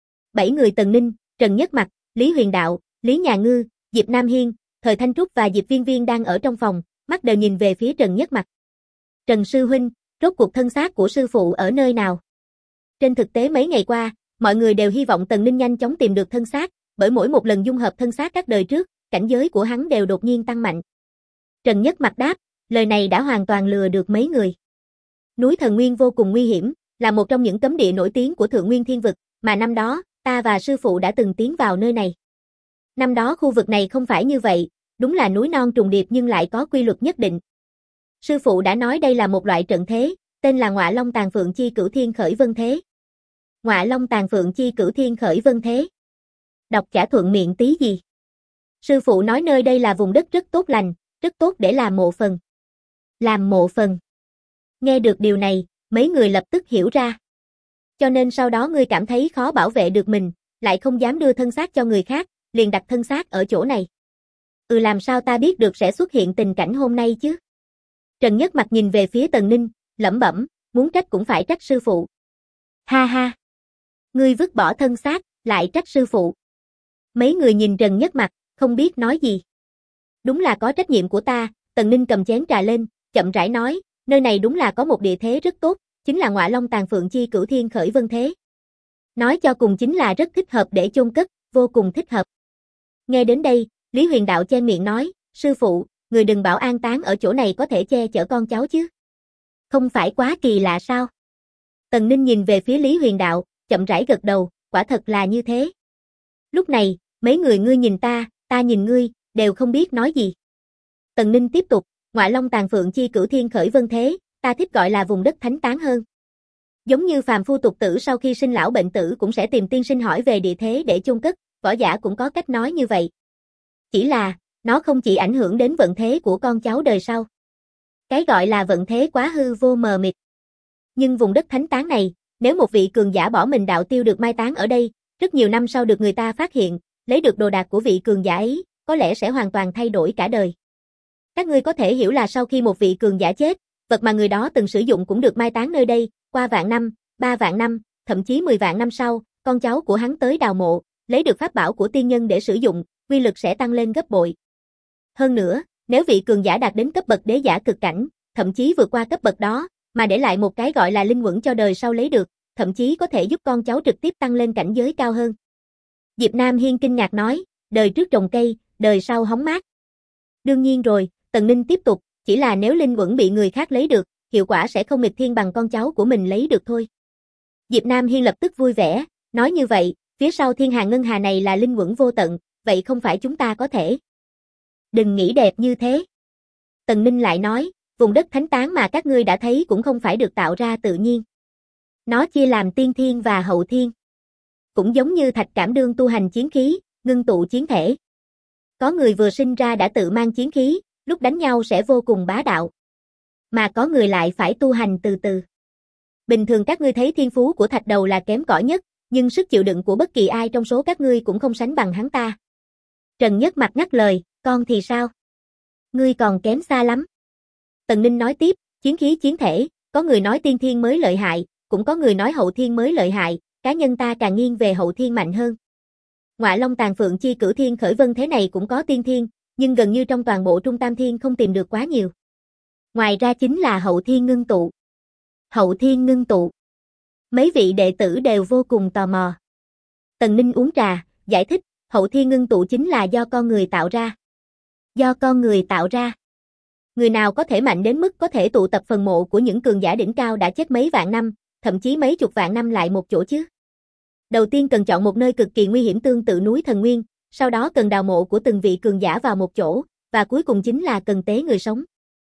7 người Tần Ninh, Trần Nhất Mặc, Lý Huyền Đạo, Lý Nhà Ngư, Diệp Nam Hiên, Thời Thanh Trúc và Diệp Viên Viên đang ở trong phòng, mắt đều nhìn về phía Trần Nhất Mặc. Trần sư huynh, rốt cuộc thân xác của sư phụ ở nơi nào? Trên thực tế mấy ngày qua, mọi người đều hy vọng Tần Ninh nhanh chóng tìm được thân xác, bởi mỗi một lần dung hợp thân xác các đời trước, cảnh giới của hắn đều đột nhiên tăng mạnh. Trần Nhất Mặc đáp, lời này đã hoàn toàn lừa được mấy người. Núi Thần Nguyên vô cùng nguy hiểm, là một trong những cấm địa nổi tiếng của Thượng Nguyên Thiên Vực, mà năm đó, ta và sư phụ đã từng tiến vào nơi này. Năm đó khu vực này không phải như vậy, đúng là núi non trùng điệp nhưng lại có quy luật nhất định. Sư phụ đã nói đây là một loại trận thế, tên là Ngọa Long Tàn Phượng Chi Cửu Thiên Khởi Vân Thế. Ngọa Long Tàn Phượng Chi Cửu Thiên Khởi Vân Thế. Đọc chả thuận miệng tí gì. Sư phụ nói nơi đây là vùng đất rất tốt lành, rất tốt để làm mộ phần. Làm mộ phần. Nghe được điều này, mấy người lập tức hiểu ra. Cho nên sau đó ngươi cảm thấy khó bảo vệ được mình, lại không dám đưa thân xác cho người khác, liền đặt thân xác ở chỗ này. Làm sao ta biết được sẽ xuất hiện tình cảnh hôm nay chứ? Trần Nhất Mặc nhìn về phía Tần Ninh, lẩm bẩm, muốn trách cũng phải trách sư phụ. Ha ha! Ngươi vứt bỏ thân xác, lại trách sư phụ. Mấy người nhìn Trần Nhất Mặc, không biết nói gì. Đúng là có trách nhiệm của ta, Tần Ninh cầm chén trà lên, chậm rãi nói, nơi này đúng là có một địa thế rất tốt, chính là Ngọa Long Tàn Phượng Chi Cửu Thiên Khởi Vân Thế. Nói cho cùng chính là rất thích hợp để chôn cất, vô cùng thích hợp. Nghe đến đây, Lý Huyền Đạo che miệng nói, sư phụ, người đừng bảo an táng ở chỗ này có thể che chở con cháu chứ. Không phải quá kỳ lạ sao? Tần Ninh nhìn về phía Lý Huyền Đạo, chậm rãi gật đầu, quả thật là như thế. Lúc này, mấy người ngươi nhìn ta nhìn ngươi, đều không biết nói gì. Tần Ninh tiếp tục, Ngọa Long Tàn Phượng Chi Cửu Thiên Khởi Vân Thế, ta thích gọi là vùng đất thánh tán hơn. Giống như phàm phu tục tử sau khi sinh lão bệnh tử cũng sẽ tìm tiên sinh hỏi về địa thế để chôn cất, võ giả cũng có cách nói như vậy. Chỉ là, nó không chỉ ảnh hưởng đến vận thế của con cháu đời sau. Cái gọi là vận thế quá hư vô mờ mịt. Nhưng vùng đất thánh tán này, nếu một vị cường giả bỏ mình đạo tiêu được mai táng ở đây, rất nhiều năm sau được người ta phát hiện, lấy được đồ đạc của vị cường giả ấy, có lẽ sẽ hoàn toàn thay đổi cả đời. Các ngươi có thể hiểu là sau khi một vị cường giả chết, vật mà người đó từng sử dụng cũng được mai táng nơi đây, qua vạn năm, 3 vạn năm, thậm chí 10 vạn năm sau, con cháu của hắn tới đào mộ, lấy được pháp bảo của tiên nhân để sử dụng, uy lực sẽ tăng lên gấp bội. Hơn nữa, nếu vị cường giả đạt đến cấp bậc đế giả cực cảnh, thậm chí vượt qua cấp bậc đó, mà để lại một cái gọi là linh quẩn cho đời sau lấy được, thậm chí có thể giúp con cháu trực tiếp tăng lên cảnh giới cao hơn. Diệp Nam Hiên kinh ngạc nói, đời trước trồng cây, đời sau hóng mát. Đương nhiên rồi, Tần Ninh tiếp tục, chỉ là nếu linh quẩn bị người khác lấy được, hiệu quả sẽ không nghịch thiên bằng con cháu của mình lấy được thôi. Diệp Nam Hiên lập tức vui vẻ, nói như vậy, phía sau Thiên Hàn Ngân Hà này là linh quẩn vô tận, vậy không phải chúng ta có thể. Đừng nghĩ đẹp như thế. Tần Ninh lại nói, vùng đất thánh tán mà các ngươi đã thấy cũng không phải được tạo ra tự nhiên. Nó chia làm tiên thiên và hậu thiên. Cũng giống như Thạch Cảm Đương tu hành chiến khí, ngưng tụ chiến thể. Có người vừa sinh ra đã tự mang chiến khí, lúc đánh nhau sẽ vô cùng bá đạo. Mà có người lại phải tu hành từ từ. Bình thường các ngươi thấy thiên phú của Thạch Đầu là kém cỏi nhất, nhưng sức chịu đựng của bất kỳ ai trong số các ngươi cũng không sánh bằng hắn ta. Trần Nhất Mặc ngắt lời, con thì sao? Ngươi còn kém xa lắm. Tần Ninh nói tiếp, chiến khí chiến thể, Có người nói tiên thiên mới lợi hại, cũng có người nói hậu thiên mới lợi hại, cá nhân ta càng nghiêng về hậu thiên mạnh hơn. Ngọa Long Tàn Phượng Chi Cửu Thiên Khởi Vân thế này cũng có tiên thiên, nhưng gần như trong toàn bộ Trung Tam Thiên không tìm được quá nhiều. Ngoài ra chính là hậu thiên ngưng tụ. Hậu thiên ngưng tụ. Mấy vị đệ tử đều vô cùng tò mò. Tần Ninh uống trà, giải thích, hậu thiên ngưng tụ chính là do con người tạo ra. Do con người tạo ra. Người nào có thể mạnh đến mức có thể tụ tập phần mộ của những cường giả đỉnh cao đã chết mấy vạn năm, thậm chí mấy chục vạn năm lại một chỗ chứ? Đầu tiên cần chọn một nơi cực kỳ nguy hiểm tương tự núi Thần Nguyên, sau đó cần đào mộ của từng vị cường giả vào một chỗ, và cuối cùng chính là cần tế người sống.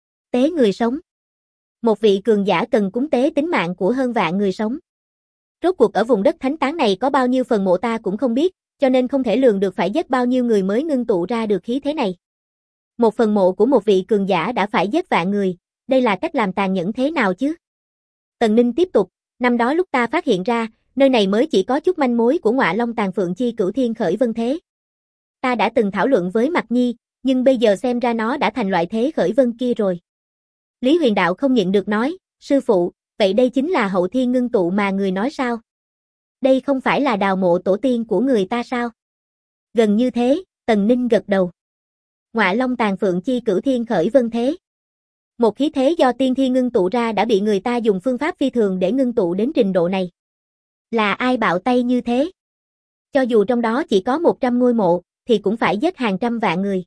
Tế người sống. Một vị cường giả cần cúng tế tính mạng của hơn vạn người sống. Rốt cuộc ở vùng đất thánh tán này có bao nhiêu phần mộ ta cũng không biết, cho nên không thể lường được phải giết bao nhiêu người mới ngưng tụ ra được khí thế này. Một phần mộ của một vị cường giả đã phải giết vạn người, đây là cách làm tàn nhẫn thế nào chứ? Tần Ninh tiếp tục, năm đó lúc ta phát hiện ra, nơi này mới chỉ có chút manh mối của Ngọa Long Tàn Phượng Chi Cửu Thiên Khởi Vân thế. Ta đã từng thảo luận với Mạc Nhi, nhưng bây giờ xem ra nó đã thành loại thế khởi vân kia rồi. Lý Huyền Đạo không nhịn được nói, sư phụ, vậy đây chính là hậu thiên ngưng tụ mà người nói sao? Đây không phải là đào mộ tổ tiên của người ta sao? Gần như thế, Tần Ninh gật đầu. Ngọa Long Tàn Phượng Chi Cửu Thiên Khởi Vân thế. Một khí thế do tiên thiên ngưng tụ ra đã bị người ta dùng phương pháp phi thường để ngưng tụ đến trình độ này. Là ai bạo tay như thế? Cho dù trong đó chỉ có 100 ngôi mộ, thì cũng phải giết hàng trăm vạn người.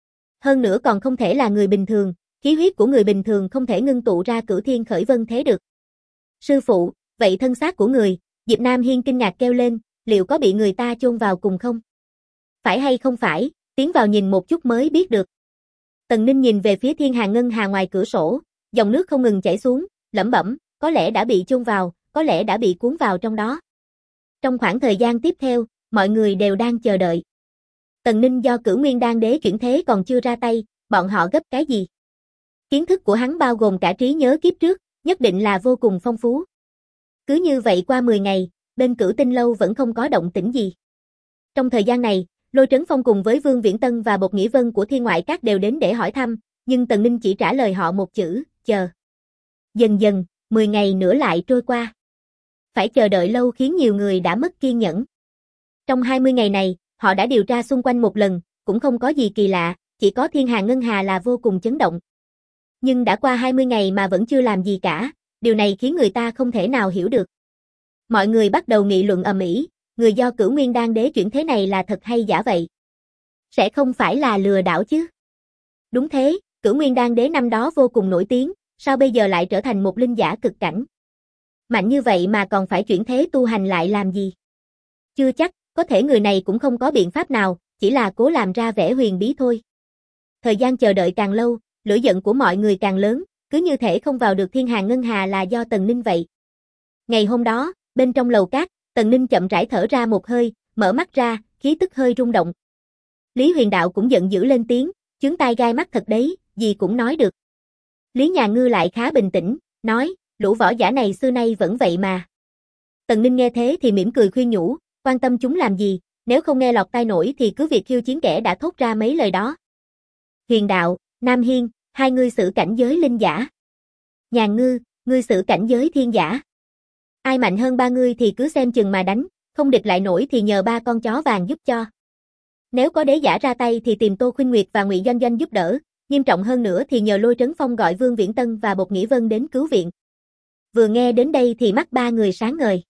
Hơn nữa còn không thể là người bình thường, khí huyết của người bình thường không thể ngưng tụ ra Cửu Thiên Khởi Vân thế được. Sư phụ, vậy thân xác của người, Diệp Nam Hiên kinh ngạc kêu lên, liệu có bị người ta chôn vào cùng không? Phải hay không phải, tiến vào nhìn một chút mới biết được. Tần Ninh nhìn về phía thiên hà ngân hà ngoài cửa sổ, dòng nước không ngừng chảy xuống, lẩm bẩm, có lẽ đã bị chôn vào, có lẽ đã bị cuốn vào trong đó. Trong khoảng thời gian tiếp theo, mọi người đều đang chờ đợi. Tần Ninh do Cửu Nguyên Đan Đế chuyển thế còn chưa ra tay, bọn họ gấp cái gì? Kiến thức của hắn bao gồm cả trí nhớ kiếp trước, nhất định là vô cùng phong phú. Cứ như vậy qua 10 ngày, bên Cửu Tinh Lâu vẫn không có động tĩnh gì. Trong thời gian này, Lôi Trấn Phong cùng với Vương Viễn Tân và Bột Nghĩa Vân của Thiên Ngoại Các đều đến để hỏi thăm, nhưng Tần Ninh chỉ trả lời họ một chữ, chờ. Dần dần, 10 ngày nữa lại trôi qua. Phải chờ đợi lâu khiến nhiều người đã mất kiên nhẫn. Trong 20 ngày này, họ đã điều tra xung quanh một lần, cũng không có gì kỳ lạ, chỉ có thiên hà ngân hà là vô cùng chấn động. Nhưng đã qua 20 ngày mà vẫn chưa làm gì cả, điều này khiến người ta không thể nào hiểu được. Mọi người bắt đầu nghị luận ầm ĩ, người do Cửu Nguyên Đan Đế chuyển thế này là thật hay giả vậy? Sẽ không phải là lừa đảo chứ? Đúng thế, Cửu Nguyên Đan Đế năm đó vô cùng nổi tiếng, sao bây giờ lại trở thành một linh giả cực cảnh? Mạnh như vậy mà còn phải chuyển thế tu hành lại làm gì? Chưa chắc, có thể người này cũng không có biện pháp nào, chỉ là cố làm ra vẻ huyền bí thôi. Thời gian chờ đợi càng lâu, lửa giận của mọi người càng lớn, cứ như thể không vào được thiên hà ngân hà là do Tần Ninh vậy. Ngày hôm đó, bên trong lầu cát, Tần Ninh chậm rãi thở ra một hơi, mở mắt ra, khí tức hơi rung động. Lý Huyền Đạo cũng giận dữ lên tiếng, chướng tai gai mắt thật đấy, gì cũng nói được. Lý Nhà Ngư lại khá bình tĩnh, nói, lũ võ giả này xưa nay vẫn vậy mà. Tần Ninh nghe thế thì mỉm cười khuyên nhủ, quan tâm chúng làm gì, nếu không nghe lọt tai nổi thì cứ việc khiêu chiến kẻ đã thốt ra mấy lời đó. Huyền Đạo, Nam Hiên, hai ngươi xử cảnh giới linh giả. Nhà Ngư, ngươi xử cảnh giới thiên giả. Ai mạnh hơn ba ngươi thì cứ xem chừng mà đánh, không địch lại nổi thì nhờ ba con chó vàng giúp cho. Nếu có đế giả ra tay thì tìm Tô Khuynh Nguyệt và Ngụy Doanh Doanh giúp đỡ, nghiêm trọng hơn nữa thì nhờ Lôi Trấn Phong gọi Vương Viễn Tân và Bột Nghĩa Vân đến cứu viện. Vừa nghe đến đây thì mắt ba người sáng ngời.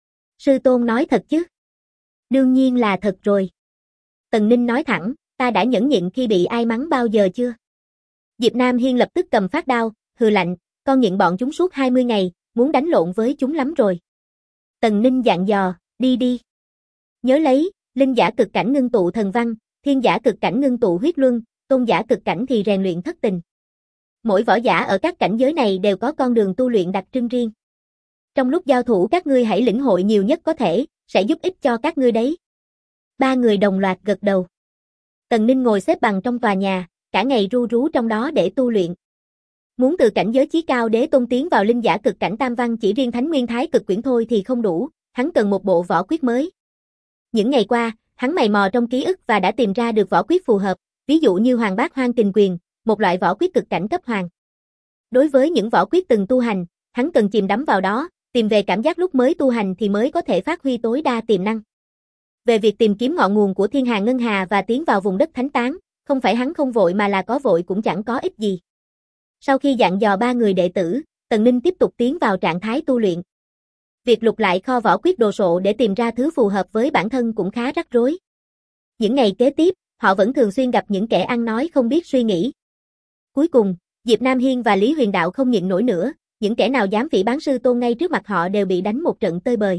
Sư tôn nói thật chứ? Đương nhiên là thật rồi. Tần Ninh nói thẳng, ta đã nhẫn nhịn khi bị ai mắng bao giờ chưa? Diệp Nam Hiên lập tức cầm phát đao, hừ lạnh, con nhịn bọn chúng suốt 20 ngày, muốn đánh lộn với chúng lắm rồi. Tần Ninh dặn dò, đi đi. Nhớ lấy, linh giả cực cảnh ngưng tụ thần văn, thiên giả cực cảnh ngưng tụ huyết luân, tôn giả cực cảnh thì rèn luyện thất tình. Mỗi võ giả ở các cảnh giới này đều có con đường tu luyện đặc trưng riêng. Trong lúc giao thủ các ngươi hãy lĩnh hội nhiều nhất có thể, sẽ giúp ích cho các ngươi đấy. Ba người đồng loạt gật đầu. Tần Ninh ngồi xếp bằng trong tòa nhà, cả ngày ru rú trong đó để tu luyện. Muốn từ cảnh giới chí cao đế tôn tiến vào linh giả cực cảnh tam văn chỉ riêng Thánh Nguyên Thái Cực Quyển thôi thì không đủ, hắn cần một bộ võ quyết mới. Những ngày qua, hắn mày mò trong ký ức và đã tìm ra được võ quyết phù hợp, ví dụ như Hoàng Bát Hoang Kình Quyền, một loại võ quyết cực cảnh cấp hoàng. Đối với những võ quyết từng tu hành, hắn cần chìm đắm vào đó, tìm về cảm giác lúc mới tu hành thì mới có thể phát huy tối đa tiềm năng. Về việc tìm kiếm ngọn nguồn của Thiên Hà Ngân Hà và tiến vào vùng đất thánh tán, không phải hắn không vội mà là có vội cũng chẳng có ích gì. Sau khi dặn dò ba người đệ tử, Tần Ninh tiếp tục tiến vào trạng thái tu luyện. Việc lục lại kho võ quyết đồ sộ để tìm ra thứ phù hợp với bản thân cũng khá rắc rối. Những ngày kế tiếp, họ vẫn thường xuyên gặp những kẻ ăn nói không biết suy nghĩ. Cuối cùng, Diệp Nam Hiên và Lý Huyền Đạo không nhịn nổi nữa, những kẻ nào dám phỉ báng sư tôn ngay trước mặt họ đều bị đánh một trận tơi bời.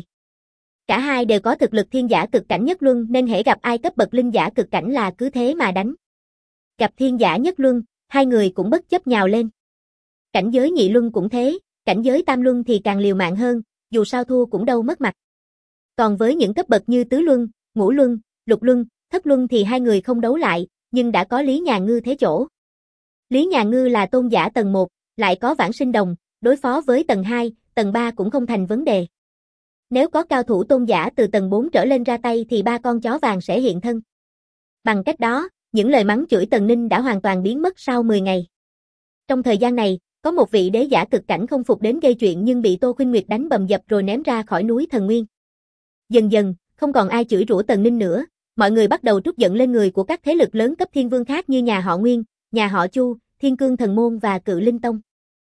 Cả hai đều có thực lực thiên giả cực cảnh nhất luân nên hễ gặp ai cấp bậc linh giả cực cảnh là cứ thế mà đánh. Gặp thiên giả nhất luân, hai người cũng bất chấp nhào lên. Cảnh giới nhị luân cũng thế, cảnh giới tam luân thì càng liều mạng hơn, dù sao thua cũng đâu mất mặt. Còn với những cấp bậc như tứ luân, ngũ luân, lục luân, thất luân thì hai người không đấu lại, nhưng đã có Lý Nhà Ngư thế chỗ. Lý Nhà Ngư là tôn giả tầng 1, lại có vãng sinh đồng, đối phó với tầng 2, tầng 3 cũng không thành vấn đề. Nếu có cao thủ tôn giả từ tầng 4 trở lên ra tay thì ba con chó vàng sẽ hiện thân. Bằng cách đó, những lời mắng chửi Tần Ninh đã hoàn toàn biến mất sau 10 ngày. Trong thời gian này, có một vị đế giả cực cảnh không phục đến gây chuyện nhưng bị Tô Khuynh Nguyệt đánh bầm dập rồi ném ra khỏi núi Thần Nguyên. Dần dần, không còn ai chửi rủa Tần Ninh nữa, mọi người bắt đầu trút giận lên người của các thế lực lớn cấp thiên vương khác như nhà họ Nguyên, nhà họ Chu, Thiên Cương Thần Môn và Cự Linh Tông.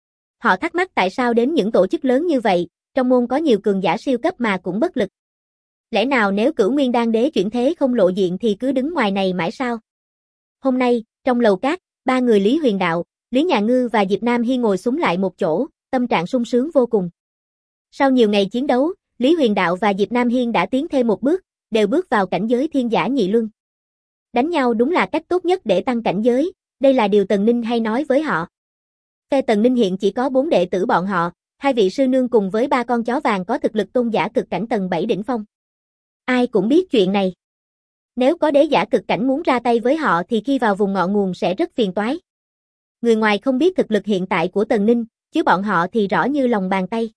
Họ thắc mắc tại sao đến những tổ chức lớn như vậy, trong môn có nhiều cường giả siêu cấp mà cũng bất lực. Lẽ nào nếu Cửu Nguyên Đan Đế chuyển thế không lộ diện thì cứ đứng ngoài này mãi sao? Hôm nay, trong lầu cát, ba người Lý Huyền Đạo, Lý Nhà Ngư và Diệp Nam Hiên ngồi súng lại một chỗ, tâm trạng sung sướng vô cùng. Sau nhiều ngày chiến đấu, Lý Huyền Đạo và Diệp Nam Hiên đã tiến thêm một bước, đều bước vào cảnh giới thiên giả nhị luân. Đánh nhau đúng là cách tốt nhất để tăng cảnh giới, đây là điều Tần Ninh hay nói với họ. Phe Tần Ninh hiện chỉ có 4 đệ tử bọn họ, 2 vị sư nương cùng với 3 con chó vàng có thực lực tôn giả cực cảnh tầng 7 đỉnh phong. Ai cũng biết chuyện này. Nếu có đế giả cực cảnh muốn ra tay với họ thì khi vào vùng ngọn nguồn sẽ rất phiền toái. Người ngoài không biết thực lực hiện tại của Tần Ninh, chứ bọn họ thì rõ như lòng bàn tay.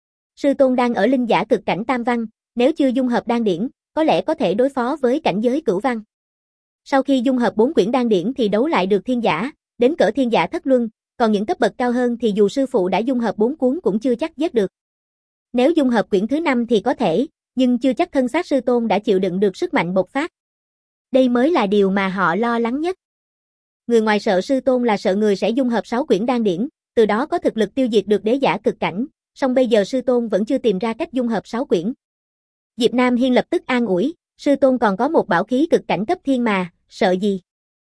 Sư tôn đang ở linh giả cực cảnh tam văn, nếu chưa dung hợp đan điển, có lẽ có thể đối phó với cảnh giới cửu văn. Sau khi dung hợp 4 quyển đan điển thì đấu lại được thiên giả, đến cỡ thiên giả thất luân, còn những cấp bậc cao hơn thì dù sư phụ đã dung hợp 4 cuốn cũng chưa chắc giết được. Nếu dung hợp quyển thứ 5 thì có thể, nhưng chưa chắc thân xác sư tôn đã chịu đựng được sức mạnh bộc phát. Đây mới là điều mà họ lo lắng nhất. Người ngoài sợ sư tôn là sợ người sẽ dung hợp 6 quyển đan điển, từ đó có thực lực tiêu diệt được đế giả cực cảnh, song bây giờ sư tôn vẫn chưa tìm ra cách dung hợp 6 quyển. Diệp Nam Hiên lập tức an ủi, sư tôn còn có một bảo khí cực cảnh cấp thiên mà, sợ gì?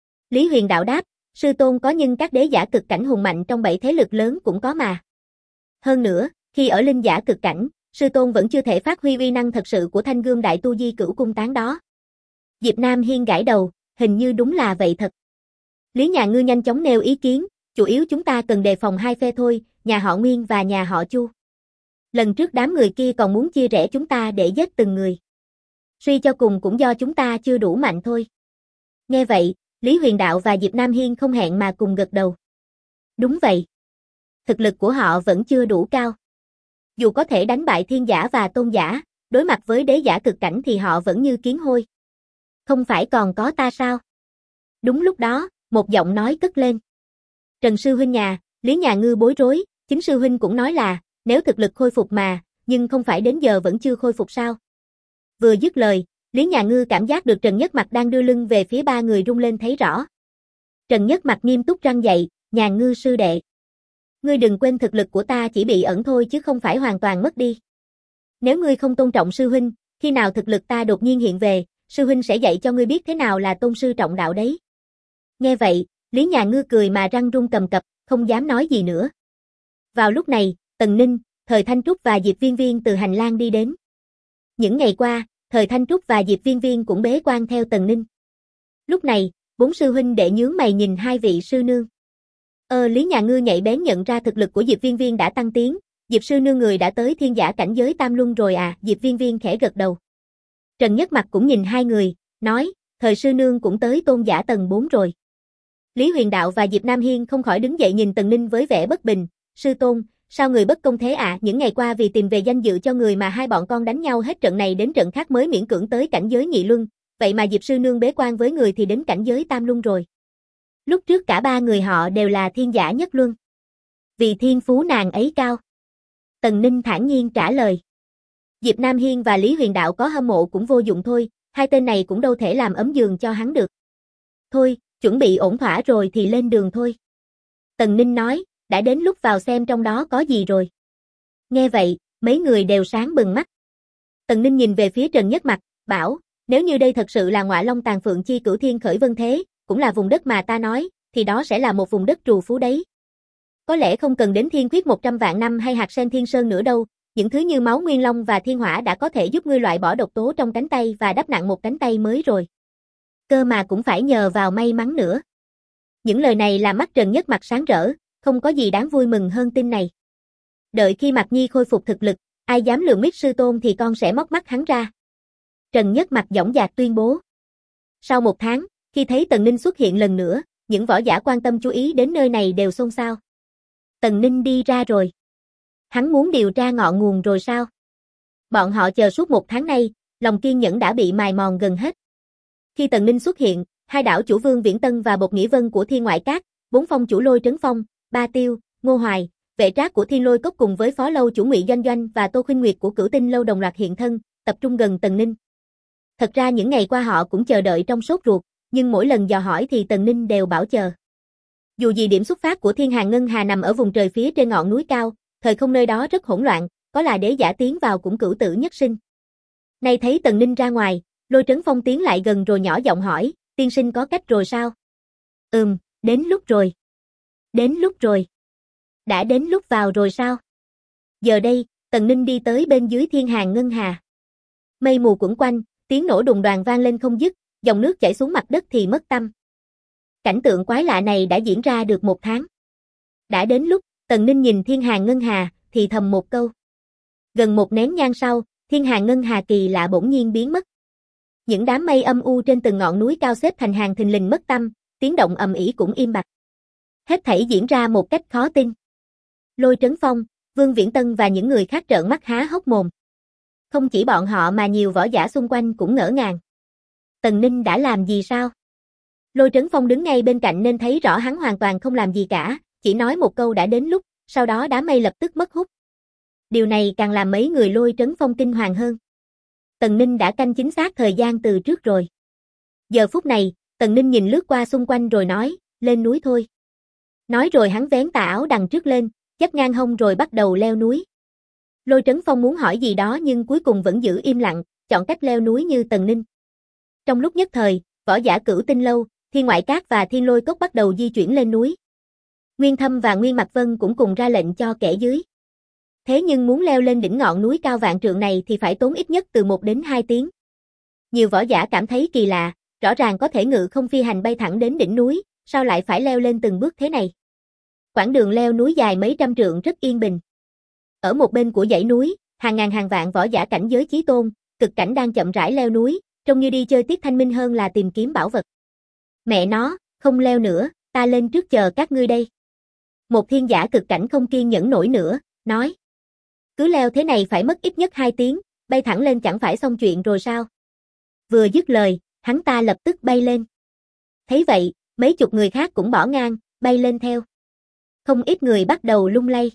Lý Huyền Đạo đáp, sư tôn có nhưng các đế giả cực cảnh hùng mạnh trong 7 thế lực lớn cũng có mà. Hơn nữa, khi ở linh giả cực cảnh, sư tôn vẫn chưa thể phát huy uy năng thật sự của thanh gươm đại tu di cửu cung tán đó. Diệp Nam Hiên gãi đầu, hình như đúng là vậy thật. Lý Nhà Ngư nhanh chóng nêu ý kiến, chủ yếu chúng ta cần đề phòng 2 phe thôi, nhà họ Nguyên và nhà họ Chu. Lần trước đám người kia còn muốn chia rẽ chúng ta để giết từng người. Suy cho cùng cũng do chúng ta chưa đủ mạnh thôi. Nghe vậy, Lý Huyền Đạo và Diệp Nam Hiên không hẹn mà cùng gật đầu. Đúng vậy. Thực lực của họ vẫn chưa đủ cao. Dù có thể đánh bại thiên giả và tôn giả, đối mặt với đế giả cực cảnh thì họ vẫn như kiến hôi. Không phải còn có ta sao? Đúng lúc đó, một giọng nói cất lên. Trần sư huynh nhà, Lý Nhà Ngư bối rối, chính sư huynh cũng nói là, nếu thực lực khôi phục mà, nhưng không phải đến giờ vẫn chưa khôi phục sao? Vừa dứt lời, Lý Nhà Ngư cảm giác được Trần Nhất Mặc đang đưa lưng về phía ba người rung lên thấy rõ. Trần Nhất Mặc nghiêm túc răn dạy, Nhà Ngư sư đệ. Ngươi đừng quên thực lực của ta chỉ bị ẩn thôi chứ không phải hoàn toàn mất đi. Nếu ngươi không tôn trọng sư huynh, khi nào thực lực ta đột nhiên hiện về, sư huynh sẽ dạy cho ngươi biết thế nào là tôn sư trọng đạo đấy. Nghe vậy, Lý Nhà Ngư cười mà răng rung cầm cập, không dám nói gì nữa. Vào lúc này, Tần Ninh, Thời Thanh Trúc và Diệp Viên Viên từ hành lang đi đến. Những ngày qua, Thời Thanh Trúc và Diệp Viên Viên cũng bế quan theo Tần Ninh. Lúc này, 4 sư huynh đệ nhướng mày nhìn 2 vị sư nương. Lý Nhà Ngư nhạy bén nhận ra thực lực của Diệp Viên Viên đã tăng tiến, Diệp sư nương người đã tới thiên giả cảnh giới tam luân rồi à, Diệp Viên Viên khẽ gật đầu. Trần Nhất Mặc cũng nhìn 2 người, nói, Thời sư nương cũng tới tôn giả tầng 4 rồi. Lý Huyền Đạo và Diệp Nam Hiên không khỏi đứng dậy nhìn Tần Ninh với vẻ bất bình, sư tôn, sao người bất công thế ạ? Những ngày qua vì tìm về danh dự cho người mà hai bọn con đánh nhau hết trận này đến trận khác mới miễn cưỡng tới cảnh giới nhị luân, vậy mà Diệp sư nương bế quan với người thì đến cảnh giới tam luân rồi. Lúc trước cả 3 người họ đều là thiên giả nhất luân. Vì thiên phú nàng ấy cao. Tần Ninh thản nhiên trả lời. Diệp Nam Hiên và Lý Huyền Đạo có hâm mộ cũng vô dụng thôi, hai tên này cũng đâu thể làm ấm giường cho hắn được. Thôi, chuẩn bị ổn thỏa rồi thì lên đường thôi. Tần Ninh nói, đã đến lúc vào xem trong đó có gì rồi. Nghe vậy, mấy người đều sáng bừng mắt. Tần Ninh nhìn về phía Trần Nhất Mặc, bảo, nếu như đây thật sự là Ngọa Long Tàn Phượng Chi Cửu Thiên Khởi Vân Thế, cũng là vùng đất mà ta nói, thì đó sẽ là một vùng đất trù phú đấy. Có lẽ không cần đến thiên khuyết 100 vạn năm hay hạt sen thiên sơn nữa đâu, những thứ như máu nguyên long và thiên hỏa đã có thể giúp ngươi loại bỏ độc tố trong cánh tay và đắp nặng một cánh tay mới rồi. Cơ mà cũng phải nhờ vào may mắn nữa. Những lời này làm mắt Trần Nhất Mặc sáng rỡ, không có gì đáng vui mừng hơn tin này. Đợi khi Mạc Nhi khôi phục thực lực, ai dám lường mít sư tôn thì con sẽ móc mắt hắn ra. Trần Nhất Mặc dõng dạc tuyên bố. Sau 1 tháng, khi thấy Tần Ninh xuất hiện lần nữa, những võ giả quan tâm chú ý đến nơi này đều xôn xao. Tần Ninh đi ra rồi. Hắn muốn điều tra ngọn nguồn rồi sao? Bọn họ chờ suốt 1 tháng nay, lòng kiên nhẫn đã bị mài mòn gần hết. Khi Tần Ninh xuất hiện, hai đảo chủ Vương Viễn Tân và Bột Nghĩa Vân của Thiên Ngoại Cát, 4 phong chủ Lôi Trấn Phong, Ba Tiêu, Ngô Hoài, Vệ Trác của Thiên Lôi Cốc cùng với phó lâu chủ Ngụy Doanh Doanh và Tô Khuynh Nguyệt của Cửu Tinh lâu đồng loạt hiện thân, tập trung gần Tần Ninh. Thật ra những ngày qua họ cũng chờ đợi trong sốt ruột, nhưng mỗi lần dò hỏi thì Tần Ninh đều bảo chờ. Dù gì điểm xuất phát của Thiên Hàng Ngân Hà nằm ở vùng trời phía trên ngọn núi cao, thời không nơi đó rất hỗn loạn, có là đế giả tiến vào cũng cửu tử nhất sinh. Nay thấy Tần Ninh ra ngoài, Lôi Trấn Phong tiến lại gần rồi nhỏ giọng hỏi, tiên sinh có cách rồi sao? Đến lúc rồi. Đến lúc rồi. Đã đến lúc vào rồi sao? Giờ đây, Tần Ninh đi tới bên dưới Thiên Hàng Ngân Hà. Mây mù quẩn quanh, tiếng nổ đùng đoàng vang lên không dứt, dòng nước chảy xuống mặt đất thì mất tăm. Cảnh tượng quái lạ này đã diễn ra được 1 tháng. Đã đến lúc, Tần Ninh nhìn Thiên Hàng Ngân Hà, thì thầm một câu. Gần 1 nén nhang sau, Thiên Hàng Ngân Hà kỳ lạ bỗng nhiên biến mất. Những đám mây âm u trên từng ngọn núi cao xếp thành hàng thình lình mất tăm, tiếng động ầm ĩ cũng im bặt. Hết thảy diễn ra một cách khó tin. Lôi Trấn Phong, Vương Viễn Tân và những người khác trợn mắt há hốc mồm. Không chỉ bọn họ mà nhiều võ giả xung quanh cũng ngỡ ngàng. Tần Ninh đã làm gì sao? Lôi Trấn Phong đứng ngay bên cạnh nên thấy rõ hắn hoàn toàn không làm gì cả, chỉ nói một câu đã đến lúc, sau đó đám mây lập tức mất hút. Điều này càng làm mấy người Lôi Trấn Phong kinh hoàng hơn. Tần Ninh đã canh chính xác thời gian từ trước rồi. Giờ phút này, Tần Ninh nhìn lướt qua xung quanh rồi nói, lên núi thôi. Nói rồi hắn vén tà áo đằng trước lên, chắp ngang hông rồi bắt đầu leo núi. Lôi Trấn Phong muốn hỏi gì đó nhưng cuối cùng vẫn giữ im lặng, chọn cách leo núi như Tần Ninh. Trong lúc nhất thời, võ giả Cửu Tinh lâu, Thiên Ngoại Cát và Thiên Lôi Cốc bắt đầu di chuyển lên núi. Nguyên Thâm và Nguyên Mạc Vân cũng cùng ra lệnh cho kẻ dưới. Thế nhưng muốn leo lên đỉnh ngọn núi cao vạn trượng này thì phải tốn ít nhất từ 1 đến 2 tiếng. Nhiều võ giả cảm thấy kỳ lạ, rõ ràng có thể ngự không phi hành bay thẳng đến đỉnh núi, sao lại phải leo lên từng bước thế này? Quãng đường leo núi dài mấy trăm trượng rất yên bình. Ở một bên của dãy núi, hàng ngàn hàng vạn võ giả cảnh giới chí tôn, cực cảnh đang chậm rãi leo núi, trông như đi chơi tiết thanh minh hơn là tìm kiếm bảo vật. Mẹ nó, không leo nữa, ta lên trước chờ các ngươi đây. Một thiên giả cực cảnh không kiên nhẫn nổi nữa, nói. Cứ leo thế này phải mất ít nhất 2 tiếng, bay thẳng lên chẳng phải xong chuyện rồi sao? Vừa dứt lời, hắn ta lập tức bay lên. Thấy vậy, mấy chục người khác cũng bỏ ngang, bay lên theo. Không ít người bắt đầu lung lay.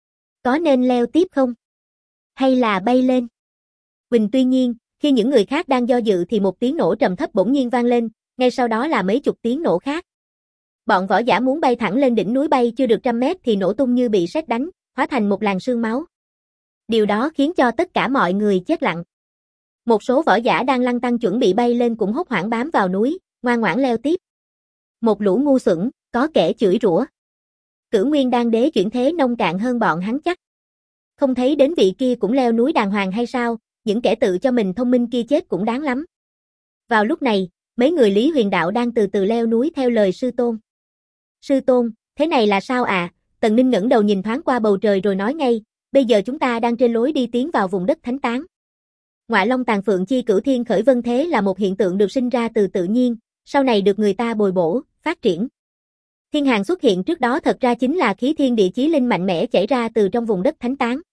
Có nên leo tiếp không? Hay là bay lên? Tuy nhiên, khi những người khác đang do dự thì một tiếng nổ trầm thấp bỗng nhiên vang lên, ngay sau đó là mấy chục tiếng nổ khác. Bọn võ giả muốn bay thẳng lên đỉnh núi bay chưa được 100 mét thì nổ tung như bị sét đánh, hóa thành một làn sương máu. Điều đó khiến cho tất cả mọi người chết lặng. Một số võ giả đang lăn tăn chuẩn bị bay lên cũng hốt hoảng bám vào núi, ngoan ngoãn leo tiếp. Một lũ ngu xuẩn, có kẻ chửi rủa. Cửu Nguyên Đan đế chuyển thế nông cạn hơn bọn hắn chắc. Không thấy đến vị kia cũng leo núi đàng hoàng hay sao, những kẻ tự cho mình thông minh kia chết cũng đáng lắm. Vào lúc này, mấy người Lý Huyền Đạo đang từ từ leo núi theo lời sư tôn. Sư tôn, thế này là sao ạ? Tần Ninh ngẩng đầu nhìn thoáng qua bầu trời rồi nói ngay, bây giờ chúng ta đang trên lối đi tiến vào vùng đất thánh tán. Ngọa Long Tàn Phượng Chi Cửu Thiên Khởi Vân Thế là một hiện tượng được sinh ra từ tự nhiên, sau này được người ta bồi bổ, phát triển. Thiên Hàng xuất hiện trước đó thật ra chính là khí thiên địa chí linh mạnh mẽ chảy ra từ trong vùng đất thánh tán.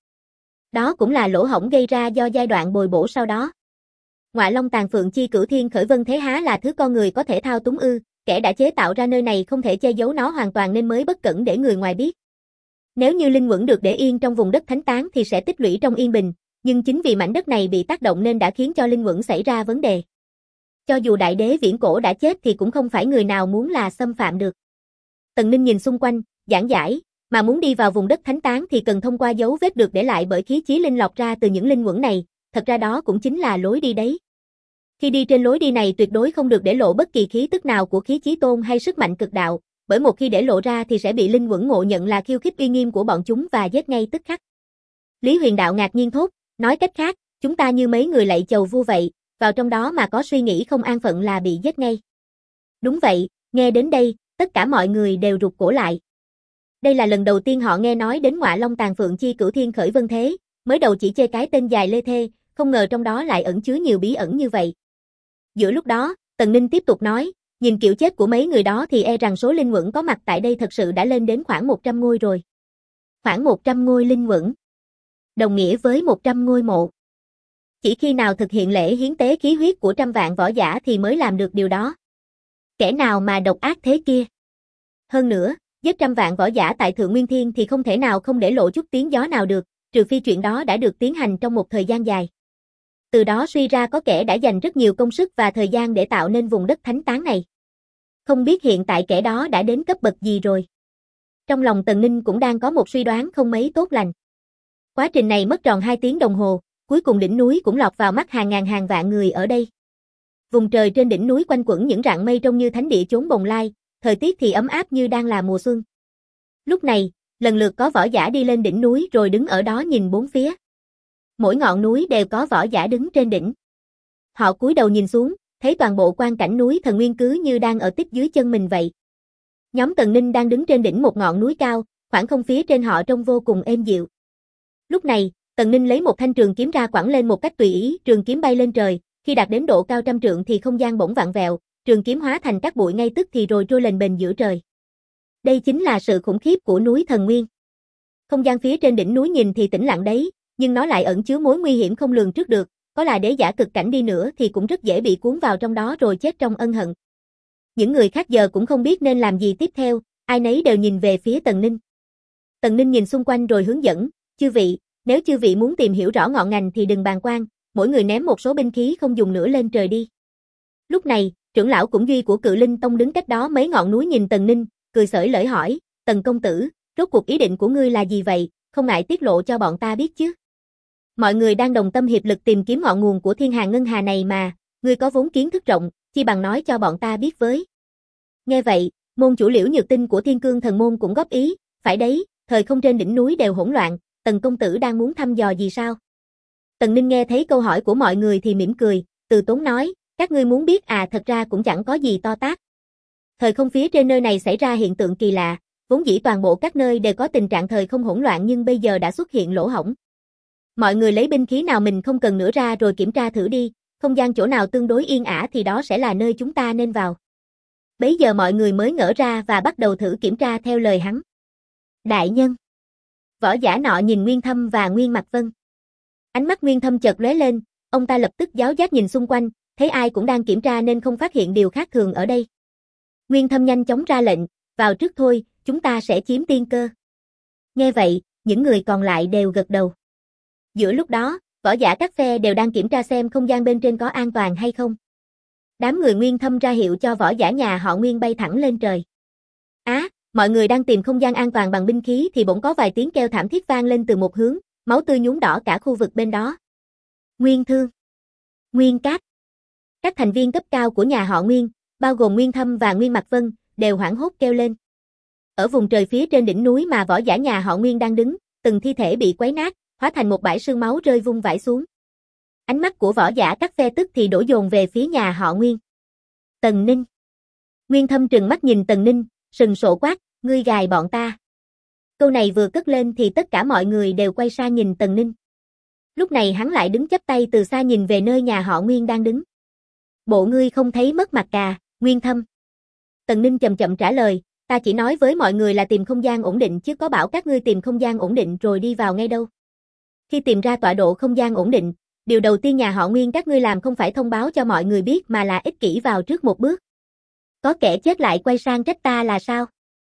Đó cũng là lỗ hổng gây ra do giai đoạn bồi bổ sau đó. Ngọa Long Tàn Phượng Chi Cửu Thiên Khởi Vân Thế há là thứ con người có thể thao túng ư? Kẻ đã chế tạo ra nơi này không thể che giấu nó hoàn toàn nên mới bất cẩn để người ngoài biết. Nếu như linh quẩn được để yên trong vùng đất thánh tán thì sẽ tích lũy trong yên bình, nhưng chính vì mảnh đất này bị tác động nên đã khiến cho linh quẩn xảy ra vấn đề. Cho dù đại đế viễn cổ đã chết thì cũng không phải người nào muốn là xâm phạm được. Tần Ninh nhìn xung quanh, giảng giải, mà muốn đi vào vùng đất thánh tán thì cần thông qua dấu vết được để lại bởi khí chí linh lọc ra từ những linh quẩn này, thật ra đó cũng chính là lối đi đấy. Khi đi trên lối đi này tuyệt đối không được để lộ bất kỳ khí tức nào của khí chí tôn hay sức mạnh cực đạo, bởi một khi để lộ ra thì sẽ bị linh quẩn ngộ nhận là khiêu khích uy nghiêm của bọn chúng và giết ngay tức khắc. Lý Huyền Đạo ngạc nhiên thốt, nói cách khác, chúng ta như mấy người lạy chầu vua vậy, vào trong đó mà có suy nghĩ không an phận là bị giết ngay. Đúng vậy, nghe đến đây, tất cả mọi người đều rụt cổ lại. Đây là lần đầu tiên họ nghe nói đến Ngọa Long Tàn Phượng Chi Cửu Thiên Khởi Vân thế, mới đầu chỉ chê cái tên dài lê thê, không ngờ trong đó lại ẩn chứa nhiều bí ẩn như vậy. Giữa lúc đó, Tần Ninh tiếp tục nói, nhìn kiểu chết của mấy người đó thì e rằng số linh quẩn có mặt tại đây thật sự đã lên đến khoảng 100 ngôi rồi. Khoảng 100 ngôi linh quẩn. Đồng nghĩa với 100 ngôi mộ. Chỉ khi nào thực hiện lễ hiến tế khí huyết của trăm vạn võ giả thì mới làm được điều đó. Kẻ nào mà độc ác thế kia. Hơn nữa, giết trăm vạn võ giả tại Thượng Nguyên Thiên thì không thể nào không để lộ chút tiếng gió nào được, trừ phi chuyện đó đã được tiến hành trong một thời gian dài. Từ đó suy ra có kẻ đã dành rất nhiều công sức và thời gian để tạo nên vùng đất thánh tán này. Không biết hiện tại kẻ đó đã đến cấp bậc gì rồi. Trong lòng Tần Ninh cũng đang có một suy đoán không mấy tốt lành. Quá trình này mất tròn 2 tiếng đồng hồ, cuối cùng đỉnh núi cũng lọt vào mắt hàng ngàn hàng vạn người ở đây. Vùng trời trên đỉnh núi quanh quẩn những rặng mây trông như thánh địa chốn bồng lai, thời tiết thì ấm áp như đang là mùa xuân. Lúc này, lần lượt có võ giả đi lên đỉnh núi rồi đứng ở đó nhìn bốn phía. Mỗi ngọn núi đều có võ giả đứng trên đỉnh. Họ cúi đầu nhìn xuống, thấy toàn bộ quang cảnh núi Thần Nguyên cứ như đang ở tích dưới chân mình vậy. Nhóm Tần Ninh đang đứng trên đỉnh một ngọn núi cao, khoảng không phía trên họ trông vô cùng êm dịu. Lúc này, Tần Ninh lấy một thanh trường kiếm ra quẳng lên một cách tùy ý, trường kiếm bay lên trời, khi đạt đến độ cao trăm trượng thì không gian bỗng vặn vẹo, trường kiếm hóa thành các bụi ngay tức thì rồi trôi lềnh bềnh giữa trời. Đây chính là sự khủng khiếp của núi Thần Nguyên. Không gian phía trên đỉnh núi nhìn thì tĩnh lặng đấy, nhưng nó lại ẩn chứa mối nguy hiểm không lường trước được, có là đế giả cực cảnh đi nữa thì cũng rất dễ bị cuốn vào trong đó rồi chết trong ân hận. Những người khác giờ cũng không biết nên làm gì tiếp theo, ai nấy đều nhìn về phía Tần Ninh. Tần Ninh nhìn xung quanh rồi hướng dẫn, chư vị, nếu chư vị muốn tìm hiểu rõ ngọn ngành thì đừng bàng quan, mỗi người ném một số binh khí không dùng nữa lên trời đi. Lúc này, trưởng lão Cũng Duy của Cự Linh Tông đứng cách đó mấy ngọn núi nhìn Tần Ninh, cười xởi lởi hỏi, Tần công tử, rốt cuộc ý định của ngươi là gì vậy, không ngại tiết lộ cho bọn ta biết chứ. Mọi người đang đồng tâm hiệp lực tìm kiếm ngọn nguồn của thiên hà ngân hà này mà, ngươi có vốn kiến thức rộng, chi bằng nói cho bọn ta biết với. Nghe vậy, môn chủ Liễu Nhược Tinh của Thiên Cương Thần Môn cũng góp ý, phải đấy, thời không trên đỉnh núi đều hỗn loạn, Tần công tử đang muốn thăm dò gì sao? Tần Ninh nghe thấy câu hỏi của mọi người thì mỉm cười, từ tốn nói, các ngươi muốn biết à, thật ra cũng chẳng có gì to tát. Thời không phía trên nơi này xảy ra hiện tượng kỳ lạ, vốn dĩ toàn bộ các nơi đều có tình trạng thời không hỗn loạn nhưng bây giờ đã xuất hiện lỗ hổng. Mọi người lấy binh khí nào mình không cần nữa ra rồi kiểm tra thử đi, không gian chỗ nào tương đối yên ả thì đó sẽ là nơi chúng ta nên vào. Bấy giờ mọi người mới ngỡ ra và bắt đầu thử kiểm tra theo lời hắn. Đại nhân. Võ giả nọ nhìn Nguyên Thâm và Nguyên Mạc Vân. Ánh mắt Nguyên Thâm chợt lóe lên, ông ta lập tức giáo giác nhìn xung quanh, thấy ai cũng đang kiểm tra nên không phát hiện điều khác thường ở đây. Nguyên Thâm nhanh chóng ra lệnh, vào trước thôi, chúng ta sẽ chiếm tiên cơ. Nghe vậy, những người còn lại đều gật đầu. Giữa lúc đó, võ giả các phe đều đang kiểm tra xem không gian bên trên có an toàn hay không. Đám người Nguyên Thâm ra hiệu cho võ giả nhà họ Nguyên bay thẳng lên trời. Mọi người đang tìm không gian an toàn bằng binh khí thì bỗng có vài tiếng kêu thảm thiết vang lên từ một hướng, máu tươi nhuốm đỏ cả khu vực bên đó. Nguyên Thương, Nguyên Cát. Các thành viên cấp cao của nhà họ Nguyên, bao gồm Nguyên Thâm và Nguyên Mạc Vân, đều hoảng hốt kêu lên. Ở vùng trời phía trên đỉnh núi mà võ giả nhà họ Nguyên đang đứng, từng thi thể bị quấy nát, hóa thành một bãi sương máu rơi vung vãi xuống. Ánh mắt của võ giả các phe tức thì đổ dồn về phía nhà họ Nguyên. Tần Ninh. Nguyên Thâm trừng mắt nhìn Tần Ninh, sừng sộ quát, ngươi gài bọn ta. Câu này vừa cất lên thì tất cả mọi người đều quay sang nhìn Tần Ninh. Lúc này hắn lại đứng chắp tay từ xa nhìn về nơi nhà họ Nguyên đang đứng. Bộ ngươi không thấy mất mặt cà, Nguyên Thâm. Tần Ninh chậm chậm trả lời, ta chỉ nói với mọi người là tìm không gian ổn định chứ có bảo các ngươi tìm không gian ổn định rồi đi vào ngay đâu. Khi tìm ra tọa độ không gian ổn định, điều đầu tiên nhà họ Nguyên các ngươi làm không phải thông báo cho mọi người biết mà là ích kỷ vào trước một bước. Có kẻ chết lại quay sang trách ta là sao?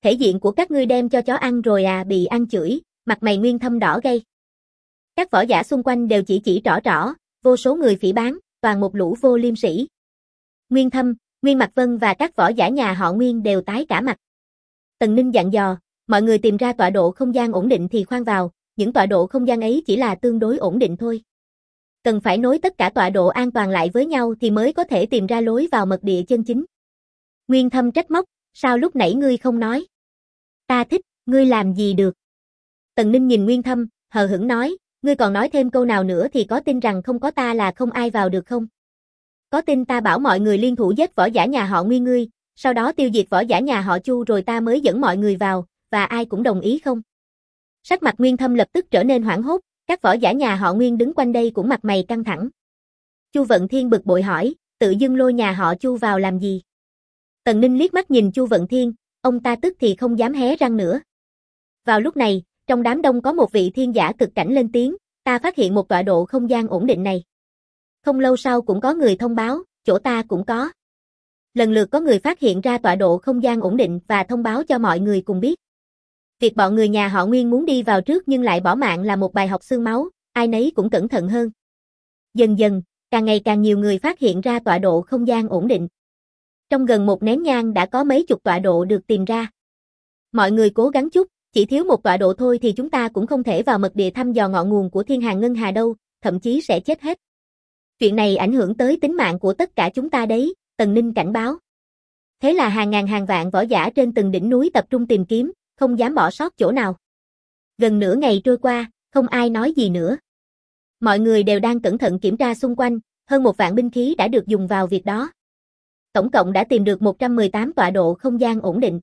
Thể diện của các ngươi đem cho chó ăn rồi à, bị ăn chửi, mặt mày Nguyên Thâm đỏ gay. Các võ giả xung quanh đều chỉ trỏ trỏ, vô số người phỉ báng, toàn một lũ vô liêm sỉ. Nguyên Thâm, Nguyên Mạc Vân và các võ giả nhà họ Nguyên đều tái cả mặt. Tần Ninh dặn dò, mọi người tìm ra tọa độ không gian ổn định thì khoan vào, những tọa độ không gian ấy chỉ là tương đối ổn định thôi. Cần phải nối tất cả tọa độ an toàn lại với nhau thì mới có thể tìm ra lối vào mật địa chân chính. Nguyên Thâm trách móc, sao lúc nãy ngươi không nói? Ta thích, ngươi làm gì được? Tần Ninh nhìn Nguyên Thâm, hờ hững nói, ngươi còn nói thêm câu nào nữa thì có tin rằng không có ta là không ai vào được không? Có tin ta bảo mọi người liên thủ giết võ giả nhà họ Nguyên ngươi, sau đó tiêu diệt võ giả nhà họ Chu rồi ta mới dẫn mọi người vào, và ai cũng đồng ý không? Sắc mặt Nguyên Thâm lập tức trở nên hoảng hốt, các võ giả nhà họ Nguyên đứng quanh đây cũng mặt mày căng thẳng. Chu Vận Thiên bực bội hỏi, tự dưng lôi nhà họ Chu vào làm gì? Tần Ninh liếc mắt nhìn Chu Vận Thiên, ông ta tức thì không dám hé răng nữa. Vào lúc này, trong đám đông có một vị thiên giả cực cảnh lên tiếng, ta phát hiện một tọa độ không gian ổn định này. Không lâu sau cũng có người thông báo, chỗ ta cũng có. Lần lượt có người phát hiện ra tọa độ không gian ổn định và thông báo cho mọi người cùng biết. Việc bọn người nhà họ Nguyên muốn đi vào trước nhưng lại bỏ mạng là một bài học xương máu, ai nấy cũng cẩn thận hơn. Dần dần, càng ngày càng nhiều người phát hiện ra tọa độ không gian ổn định. Trong gần một nén nhang đã có mấy chục tọa độ được tìm ra. Mọi người cố gắng chút, chỉ thiếu một tọa độ thôi thì chúng ta cũng không thể vào mật địa thăm dò ngọn nguồn của Thiên Hàng Ngân Hà đâu, thậm chí sẽ chết hết. Chuyện này ảnh hưởng tới tính mạng của tất cả chúng ta đấy, Tần Ninh cảnh báo. Thế là hàng ngàn hàng vạn võ giả trên từng đỉnh núi tập trung tìm kiếm, không dám bỏ sót chỗ nào. Gần nửa ngày trôi qua, không ai nói gì nữa. Mọi người đều đang cẩn thận kiểm tra xung quanh, hơn 1 vạn binh khí đã được dùng vào việc đó. Tổng cộng đã tìm được 118 tọa độ không gian ổn định.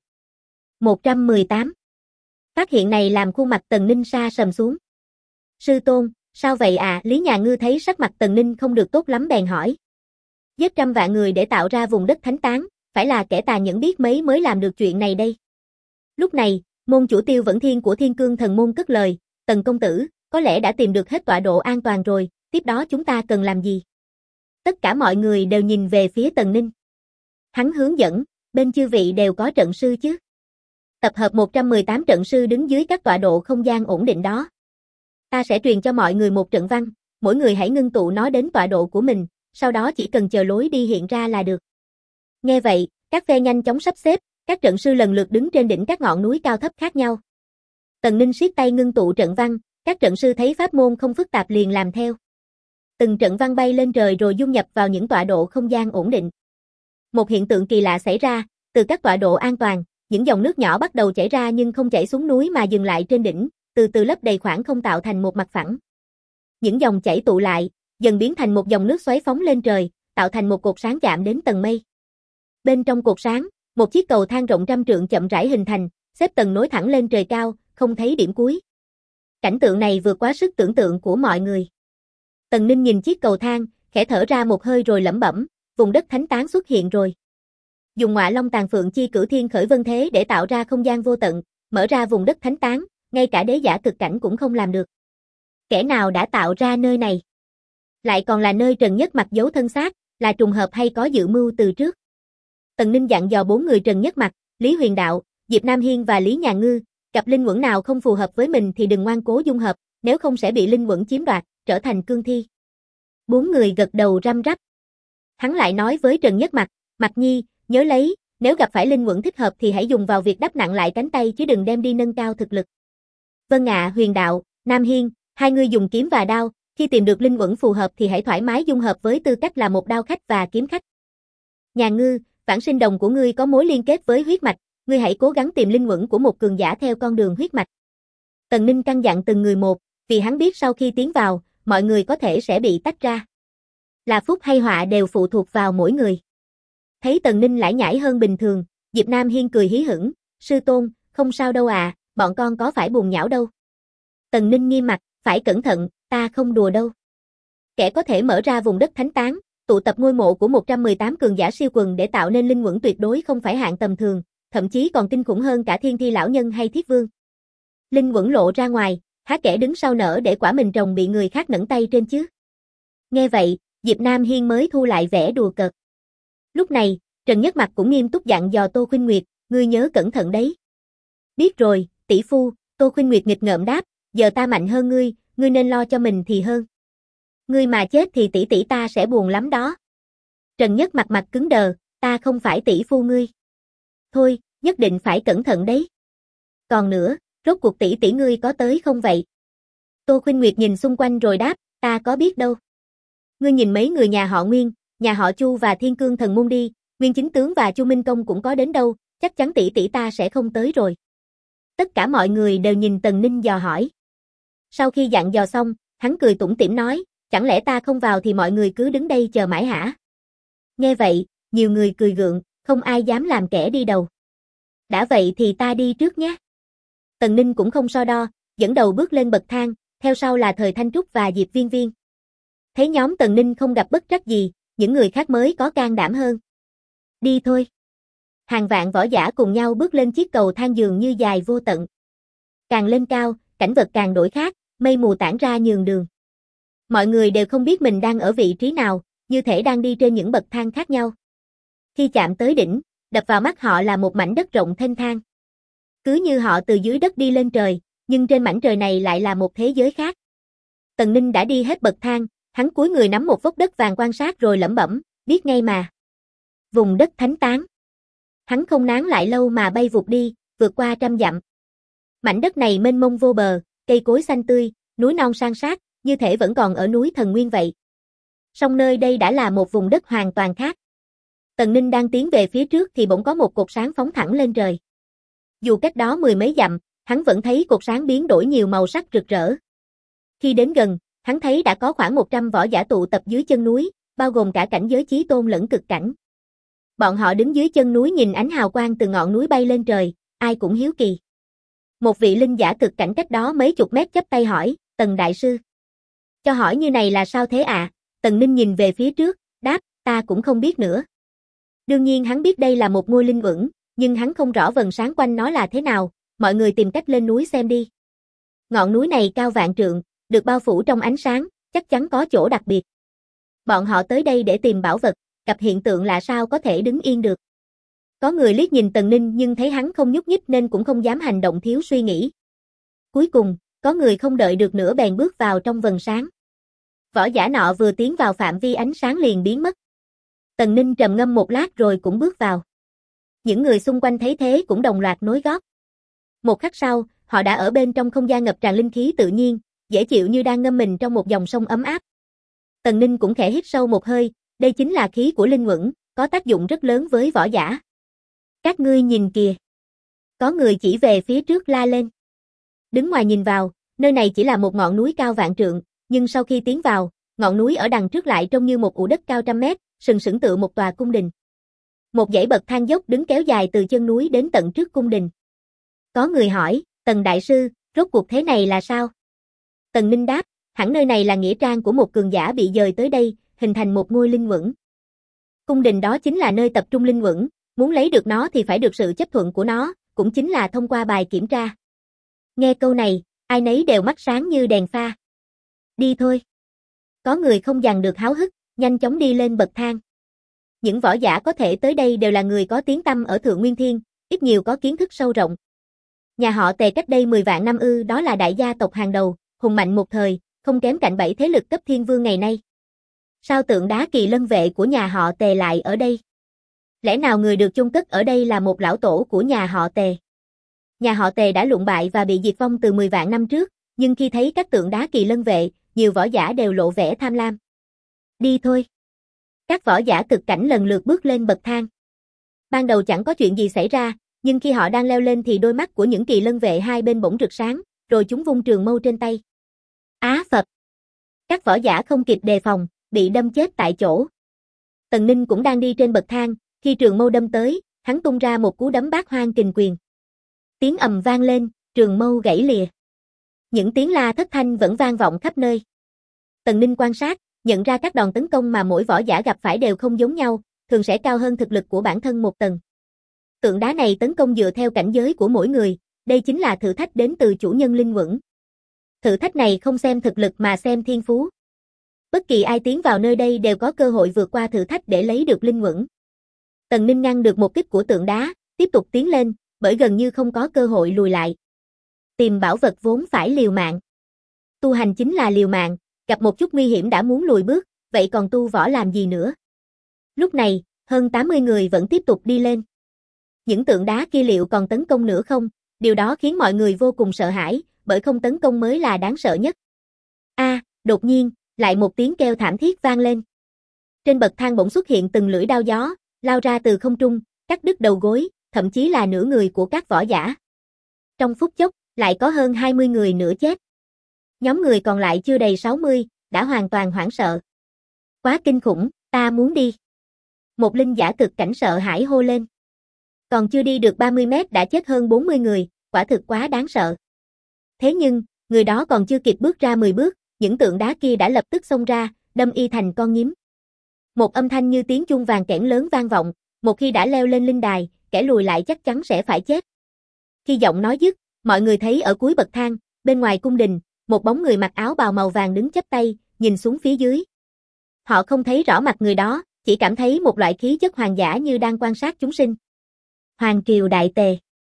118. Phát hiện này làm khuôn mặt Tần Ninh sa sầm xuống. Sư tôn, sao vậy à? Lý Nhà Ngư thấy sắc mặt Tần Ninh không được tốt lắm bèn hỏi. Giết trăm vạn người để tạo ra vùng đất thánh tán, phải là kẻ tà nhẫn biết mấy mới làm được chuyện này đây. Lúc này, môn chủ Tiêu Vẫn Thiên của Thiên Cương Thần Môn cất lời, Tần công tử, có lẽ đã tìm được hết tọa độ an toàn rồi, tiếp đó chúng ta cần làm gì? Tất cả mọi người đều nhìn về phía Tần Ninh. Hắn hướng dẫn, bên chư vị đều có trận sư chứ? Tập hợp 118 trận sư đứng dưới các tọa độ không gian ổn định đó. Ta sẽ truyền cho mọi người một trận văn, mỗi người hãy ngưng tụ nó đến tọa độ của mình, sau đó chỉ cần chờ lối đi hiện ra là được. Nghe vậy, các phe nhanh chóng sắp xếp, các trận sư lần lượt đứng trên đỉnh các ngọn núi cao thấp khác nhau. Tần Ninh siết tay ngưng tụ trận văn, các trận sư thấy pháp môn không phức tạp liền làm theo. Từng trận văn bay lên trời rồi dung nhập vào những tọa độ không gian ổn định. Một hiện tượng kỳ lạ xảy ra, từ các tọa độ an toàn, những dòng nước nhỏ bắt đầu chảy ra nhưng không chảy xuống núi mà dừng lại trên đỉnh, từ từ lấp đầy khoảng không tạo thành một mặt phẳng. Những dòng chảy tụ lại, dần biến thành một dòng nước xoáy phóng lên trời, tạo thành một cột sáng chạm đến tầng mây. Bên trong cột sáng, một chiếc cầu thang rộng trăm trượng chậm rãi hình thành, xếp tầng nối thẳng lên trời cao, không thấy điểm cuối. Cảnh tượng này vượt quá sức tưởng tượng của mọi người. Tần Ninh nhìn chiếc cầu thang, khẽ thở ra một hơi rồi lẩm bẩm, vùng đất thánh tán xuất hiện rồi. Dùng Ngọa Long Tàn Phượng Chi Cửu Thiên khởi vân thế để tạo ra không gian vô tận, mở ra vùng đất thánh tán, ngay cả đế giả cực cảnh cũng không làm được. Kẻ nào đã tạo ra nơi này? Lại còn là nơi Trần Nhất Mặc giấu thân xác, là trùng hợp hay có dự mưu từ trước? Tần Ninh dặn dò 4 người Trần Nhất Mặc, Lý Huyền Đạo, Diệp Nam Hiên và Lý Nhà Ngư, gặp linh quẩn nào không phù hợp với mình thì đừng ngoan cố dung hợp, nếu không sẽ bị linh quẩn chiếm đoạt, trở thành cương thi. 4 người gật đầu răm rắp. Hắn lại nói với Trần Nhất Mặc, Mặc Nhi, nhớ lấy, nếu gặp phải linh quẩn thích hợp thì hãy dùng vào việc đắp nặng lại cánh tay chứ đừng đem đi nâng cao thực lực. Vâng ạ. Huyền Đạo, Nam Hiên, hai người dùng kiếm và đao, khi tìm được linh quẩn phù hợp thì hãy thoải mái dung hợp với tư cách là một đao khách và kiếm khách. Nhà Ngư, vãng sinh đồng của ngươi có mối liên kết với huyết mạch, ngươi hãy cố gắng tìm linh quẩn của một cường giả theo con đường huyết mạch. Tần Ninh căn dặn từng người một, vì hắn biết sau khi tiến vào, mọi người có thể sẽ bị tách ra. Là phúc hay họa đều phụ thuộc vào mỗi người. Thấy Tần Ninh lải nhải hơn bình thường, Diệp Nam Hiên cười hí hửng, sư tôn, không sao đâu à, bọn con có phải buồn nhão đâu. Tần Ninh nghiêm mặt, phải cẩn thận, ta không đùa đâu. Kẻ có thể mở ra vùng đất thánh tán, tụ tập ngôi mộ của 118 cường giả siêu quần để tạo nên linh quẩn tuyệt đối không phải hạng tầm thường, thậm chí còn kinh khủng hơn cả Thiên Thi lão nhân hay Thiết Vương. Linh quẩn lộ ra ngoài, há kẻ đứng sau nở để quả mình trồng bị người khác nẫng tay trên chứ. Nghe vậy, Diệp Nam Hiên mới thu lại vẻ đùa cợt. Lúc này, Trần Nhất Mặc cũng nghiêm túc dặn dò Tô Khuynh Nguyệt, ngươi nhớ cẩn thận đấy. Biết rồi, tỷ phu, Tô Khuynh Nguyệt nghịch ngợm đáp, giờ ta mạnh hơn ngươi, ngươi nên lo cho mình thì hơn. Ngươi mà chết thì tỷ tỷ ta sẽ buồn lắm đó. Trần Nhất mặt mặt cứng đờ, ta không phải tỷ phu ngươi. Thôi, nhất định phải cẩn thận đấy. Còn nữa, rốt cuộc tỷ tỷ ngươi có tới không vậy? Tô Khuynh Nguyệt nhìn xung quanh rồi đáp, ta có biết đâu. Ngươi nhìn mấy người nhà họ Nguyên, nhà họ Chu và Thiên Cương Thần Môn đi, Nguyên Chính Tướng và Chu Minh Công cũng có đến đâu, chắc chắn tỷ tỷ ta sẽ không tới rồi. Tất cả mọi người đều nhìn Tần Ninh dò hỏi. Sau khi dặn dò xong, hắn cười tủm tỉm nói, chẳng lẽ ta không vào thì mọi người cứ đứng đây chờ mãi hả? Nghe vậy, nhiều người cười gượng, không ai dám làm kẻ đi đầu. Đã vậy thì ta đi trước nhé. Tần Ninh cũng không so đo, dẫn đầu bước lên bậc thang, theo sau là Thời Thanh Trúc và Diệp Viên Viên. Thấy nhóm Tần Ninh không gặp bất trắc gì, những người khác mới có can đảm hơn. Đi thôi. Hàng vạn võ giả cùng nhau bước lên chiếc cầu thang dường như dài vô tận. Càng lên cao, cảnh vật càng đổi khác, mây mù tản ra nhường đường. Mọi người đều không biết mình đang ở vị trí nào, như thể đang đi trên những bậc thang khác nhau. Khi chạm tới đỉnh, đập vào mắt họ là một mảnh đất rộng thênh thang. Cứ như họ từ dưới đất đi lên trời, nhưng trên mảnh trời này lại là một thế giới khác. Tần Ninh đã đi hết bậc thang, hắn cúi người nắm một vốc đất vàng quan sát rồi lẩm bẩm, biết ngay mà. Vùng đất thánh tán. Hắn không nán lại lâu mà bay vụt đi, vượt qua trăm dặm. Mảnh đất này mênh mông vô bờ, cây cối xanh tươi, núi non san sát, như thể vẫn còn ở núi Thần Nguyên vậy. Song nơi đây đã là một vùng đất hoàn toàn khác. Tần Ninh đang tiến về phía trước thì bỗng có một cột sáng phóng thẳng lên trời. Dù cách đó mười mấy dặm, hắn vẫn thấy cột sáng biến đổi nhiều màu sắc rực rỡ. Khi đến gần, hắn thấy đã có khoảng 100 võ giả tụ tập dưới chân núi, bao gồm cả cảnh giới chí tôn lẫn cực cảnh. Bọn họ đứng dưới chân núi nhìn ánh hào quang từ ngọn núi bay lên trời, ai cũng hiếu kỳ. Một vị linh giả cực cảnh cách đó mấy chục mét chắp tay hỏi, Tần Đại Sư. Cho hỏi như này là sao thế ạ? Tần Ninh nhìn về phía trước, đáp, ta cũng không biết nữa. Đương nhiên hắn biết đây là một ngôi linh uẩn, nhưng hắn không rõ vầng sáng quanh nó là thế nào, mọi người tìm cách lên núi xem đi. Ngọn núi này cao vạn trượng, được bao phủ trong ánh sáng, chắc chắn có chỗ đặc biệt. Bọn họ tới đây để tìm bảo vật, gặp hiện tượng lạ sao có thể đứng yên được. Có người liếc nhìn Tần Ninh nhưng thấy hắn không nhúc nhích nên cũng không dám hành động thiếu suy nghĩ. Cuối cùng, có người không đợi được nữa bèn bước vào trong vầng sáng. Võ giả nọ vừa tiến vào phạm vi ánh sáng liền biến mất. Tần Ninh trầm ngâm một lát rồi cũng bước vào. Những người xung quanh thấy thế cũng đồng loạt nối gót. Một khắc sau, họ đã ở bên trong không gian ngập tràn linh khí tự nhiên, dễ chịu như đang ngâm mình trong một dòng sông ấm áp. Tần Ninh cũng khẽ hít sâu một hơi, đây chính là khí của linh uẩn, có tác dụng rất lớn với võ giả. Các ngươi nhìn kìa. Có người chỉ về phía trước la lên. Đứng ngoài nhìn vào, nơi này chỉ là một ngọn núi cao vạn trượng, nhưng sau khi tiến vào, ngọn núi ở đằng trước lại trông như một ụ đất cao trăm mét, sừng sững tựa một tòa cung đình. Một dãy bậc thang dốc đứng kéo dài từ chân núi đến tận trước cung đình. Có người hỏi, Tần Đại Sư, rốt cuộc thế này là sao? Tần Ninh đáp, hẳn nơi này là nghĩa trang của một cường giả bị dời tới đây, hình thành một ngôi linh uẩn. Cung đình đó chính là nơi tập trung linh uẩn, muốn lấy được nó thì phải được sự chấp thuận của nó, cũng chính là thông qua bài kiểm tra. Nghe câu này, ai nấy đều mắt sáng như đèn pha. Đi thôi. Có người không dằn được háo hức, nhanh chóng đi lên bậc thang. Những võ giả có thể tới đây đều là người có tiếng tăm ở Thượng Nguyên Thiên, ít nhiều có kiến thức sâu rộng. Nhà họ Tề cách đây 10 vạn năm đó là đại gia tộc hàng đầu, hùng mạnh một thời, không kém cạnh 7 thế lực cấp thiên vương ngày nay. Sao tượng đá Kỳ Lân vệ của nhà họ Tề lại ở đây? Lẽ nào người được chôn cất ở đây là một lão tổ của nhà họ Tề? Nhà họ Tề đã lụn bại và bị diệt vong từ 10 vạn năm trước, nhưng khi thấy các tượng đá Kỳ Lân vệ, nhiều võ giả đều lộ vẻ tham lam. Đi thôi. Các võ giả cực cảnh lần lượt bước lên bậc thang. Ban đầu chẳng có chuyện gì xảy ra, nhưng khi họ đang leo lên thì đôi mắt của những Kỳ Lân vệ hai bên bỗng rực sáng, rồi chúng vung trường mâu trên tay. Á Phật! Các võ giả không kịp đề phòng, bị đâm chết tại chỗ. Tần Ninh cũng đang đi trên bậc thang, khi trường mâu đâm tới, hắn tung ra một cú đấm bát hoang kình quyền. Tiếng ầm vang lên, trường mâu gãy lìa. Những tiếng la thất thanh vẫn vang vọng khắp nơi. Tần Ninh quan sát, nhận ra các đòn tấn công mà mỗi võ giả gặp phải đều không giống nhau, thường sẽ cao hơn thực lực của bản thân một tầng. Tượng đá này tấn công dựa theo cảnh giới của mỗi người, đây chính là thử thách đến từ chủ nhân linh uẩn. Thử thách này không xem thực lực mà xem thiên phú. Bất kỳ ai tiến vào nơi đây đều có cơ hội vượt qua thử thách để lấy được linh uẩn. Tần Ninh ngăn được một kích của tượng đá, tiếp tục tiến lên, bởi gần như không có cơ hội lùi lại. Tìm bảo vật vốn phải liều mạng. Tu hành chính là liều mạng, gặp một chút nguy hiểm đã muốn lùi bước, vậy còn tu võ làm gì nữa? Lúc này, hơn 80 người vẫn tiếp tục đi lên. Những tượng đá kia liệu còn tấn công nữa không? Điều đó khiến mọi người vô cùng sợ hãi, bởi không tấn công mới là đáng sợ nhất. Đột nhiên, lại một tiếng kêu thảm thiết vang lên. Trên bậc thang bỗng xuất hiện từng lưỡi đao gió, lao ra từ không trung, cắt đứt đầu gối, thậm chí là nửa người của các võ giả. Trong phút chốc, lại có hơn 20 người nữa chết. Nhóm người còn lại chưa đầy 60, đã hoàn toàn hoảng sợ. Quá kinh khủng, ta muốn đi. Một linh giả cực cảnh sợ hãi hô lên. Còn chưa đi được 30 mét đã chết hơn 40 người, quả thực quá đáng sợ. Thế nhưng, người đó còn chưa kịp bước ra 10 bước, những tượng đá kia đã lập tức xông ra, đâm y thành con nhím. Một âm thanh như tiếng chuông vàng kẽn lớn vang vọng, một khi đã leo lên linh đài, kẻ lùi lại chắc chắn sẽ phải chết. Khi giọng nói dứt, mọi người thấy ở cuối bậc thang, bên ngoài cung đình, một bóng người mặc áo bào màu vàng đứng chắp tay, nhìn xuống phía dưới. Họ không thấy rõ mặt người đó, chỉ cảm thấy một loại khí chất hoàng giả như đang quan sát chúng sinh. Hoàng triều Đại Tề.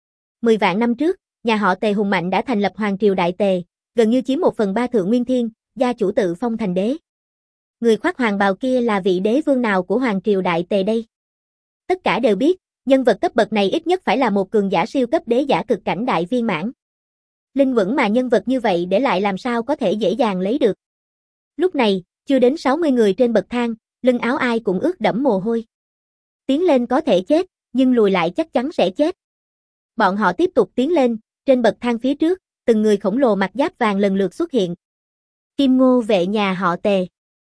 10 vạn năm trước, nhà họ Tề hùng mạnh đã thành lập Hoàng triều Đại Tề, gần như chiếm 1/3 Thượng Nguyên Thiên, gia chủ tự phong thành đế. Người khoác hoàng bào kia là vị đế vương nào của Hoàng triều Đại Tề đây? Tất cả đều biết, nhân vật cấp bậc này ít nhất phải là một cường giả siêu cấp đế giả cực cảnh đại viên mãn. Linh quẩn mà nhân vật như vậy để lại làm sao có thể dễ dàng lấy được. Lúc này, chưa đến 60 người trên bậc thang, lưng áo ai cũng ướt đẫm mồ hôi. Tiến lên có thể chết, nhưng lùi lại chắc chắn sẽ chết. Bọn họ tiếp tục tiến lên, trên bậc thang phía trước, từng người khổng lồ mặc giáp vàng lần lượt xuất hiện. Kim Ngô vệ nhà họ Tề.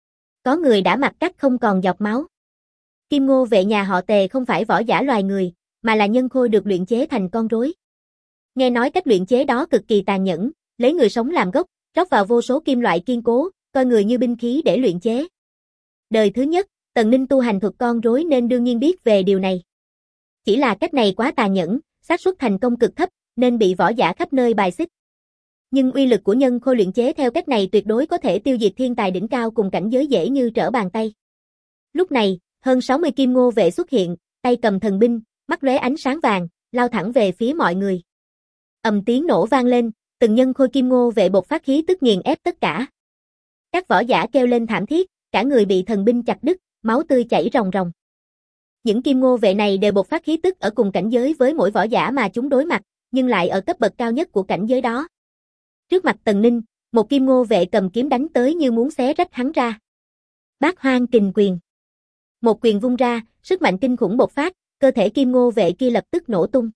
Có người đã mặt cắt không còn giọt máu. Kim Ngô vệ nhà họ Tề không phải võ giả loài người, mà là nhân khôi được luyện chế thành con rối. Nghe nói cách luyện chế đó cực kỳ tàn nhẫn, lấy người sống làm gốc, rót vào vô số kim loại kiên cố, coi người như binh khí để luyện chế. Đời thứ nhất, Tần Ninh tu hành thuật con rối nên đương nhiên biết về điều này. Chỉ là cách này quá tàn nhẫn, xác suất thành công cực thấp, nên bị võ giả khắp nơi bài xích. Nhưng uy lực của nhân khôi luyện chế theo cách này tuyệt đối có thể tiêu diệt thiên tài đỉnh cao cùng cảnh giới dễ như trở bàn tay. Lúc này, hơn 60 kim ngô vệ xuất hiện, tay cầm thần binh, mắt lóe ánh sáng vàng, lao thẳng về phía mọi người. Ầm tiếng nổ vang lên, từng nhân khôi kim ngô vệ bộc phát khí tức nghiền ép tất cả. Các võ giả kêu lên thảm thiết, cả người bị thần binh chặt đứt, máu tươi chảy ròng ròng. Những kim ngô vệ này đều bộc phát khí tức ở cùng cảnh giới với mỗi võ giả mà chúng đối mặt, nhưng lại ở cấp bậc cao nhất của cảnh giới đó. Trước mặt Tần Ninh, một kim ngô vệ cầm kiếm đánh tới như muốn xé rách hắn ra. Bát Hoang Kình Quyền. Một quyền vung ra, sức mạnh kinh khủng bộc phát, cơ thể kim ngô vệ kia lập tức nổ tung.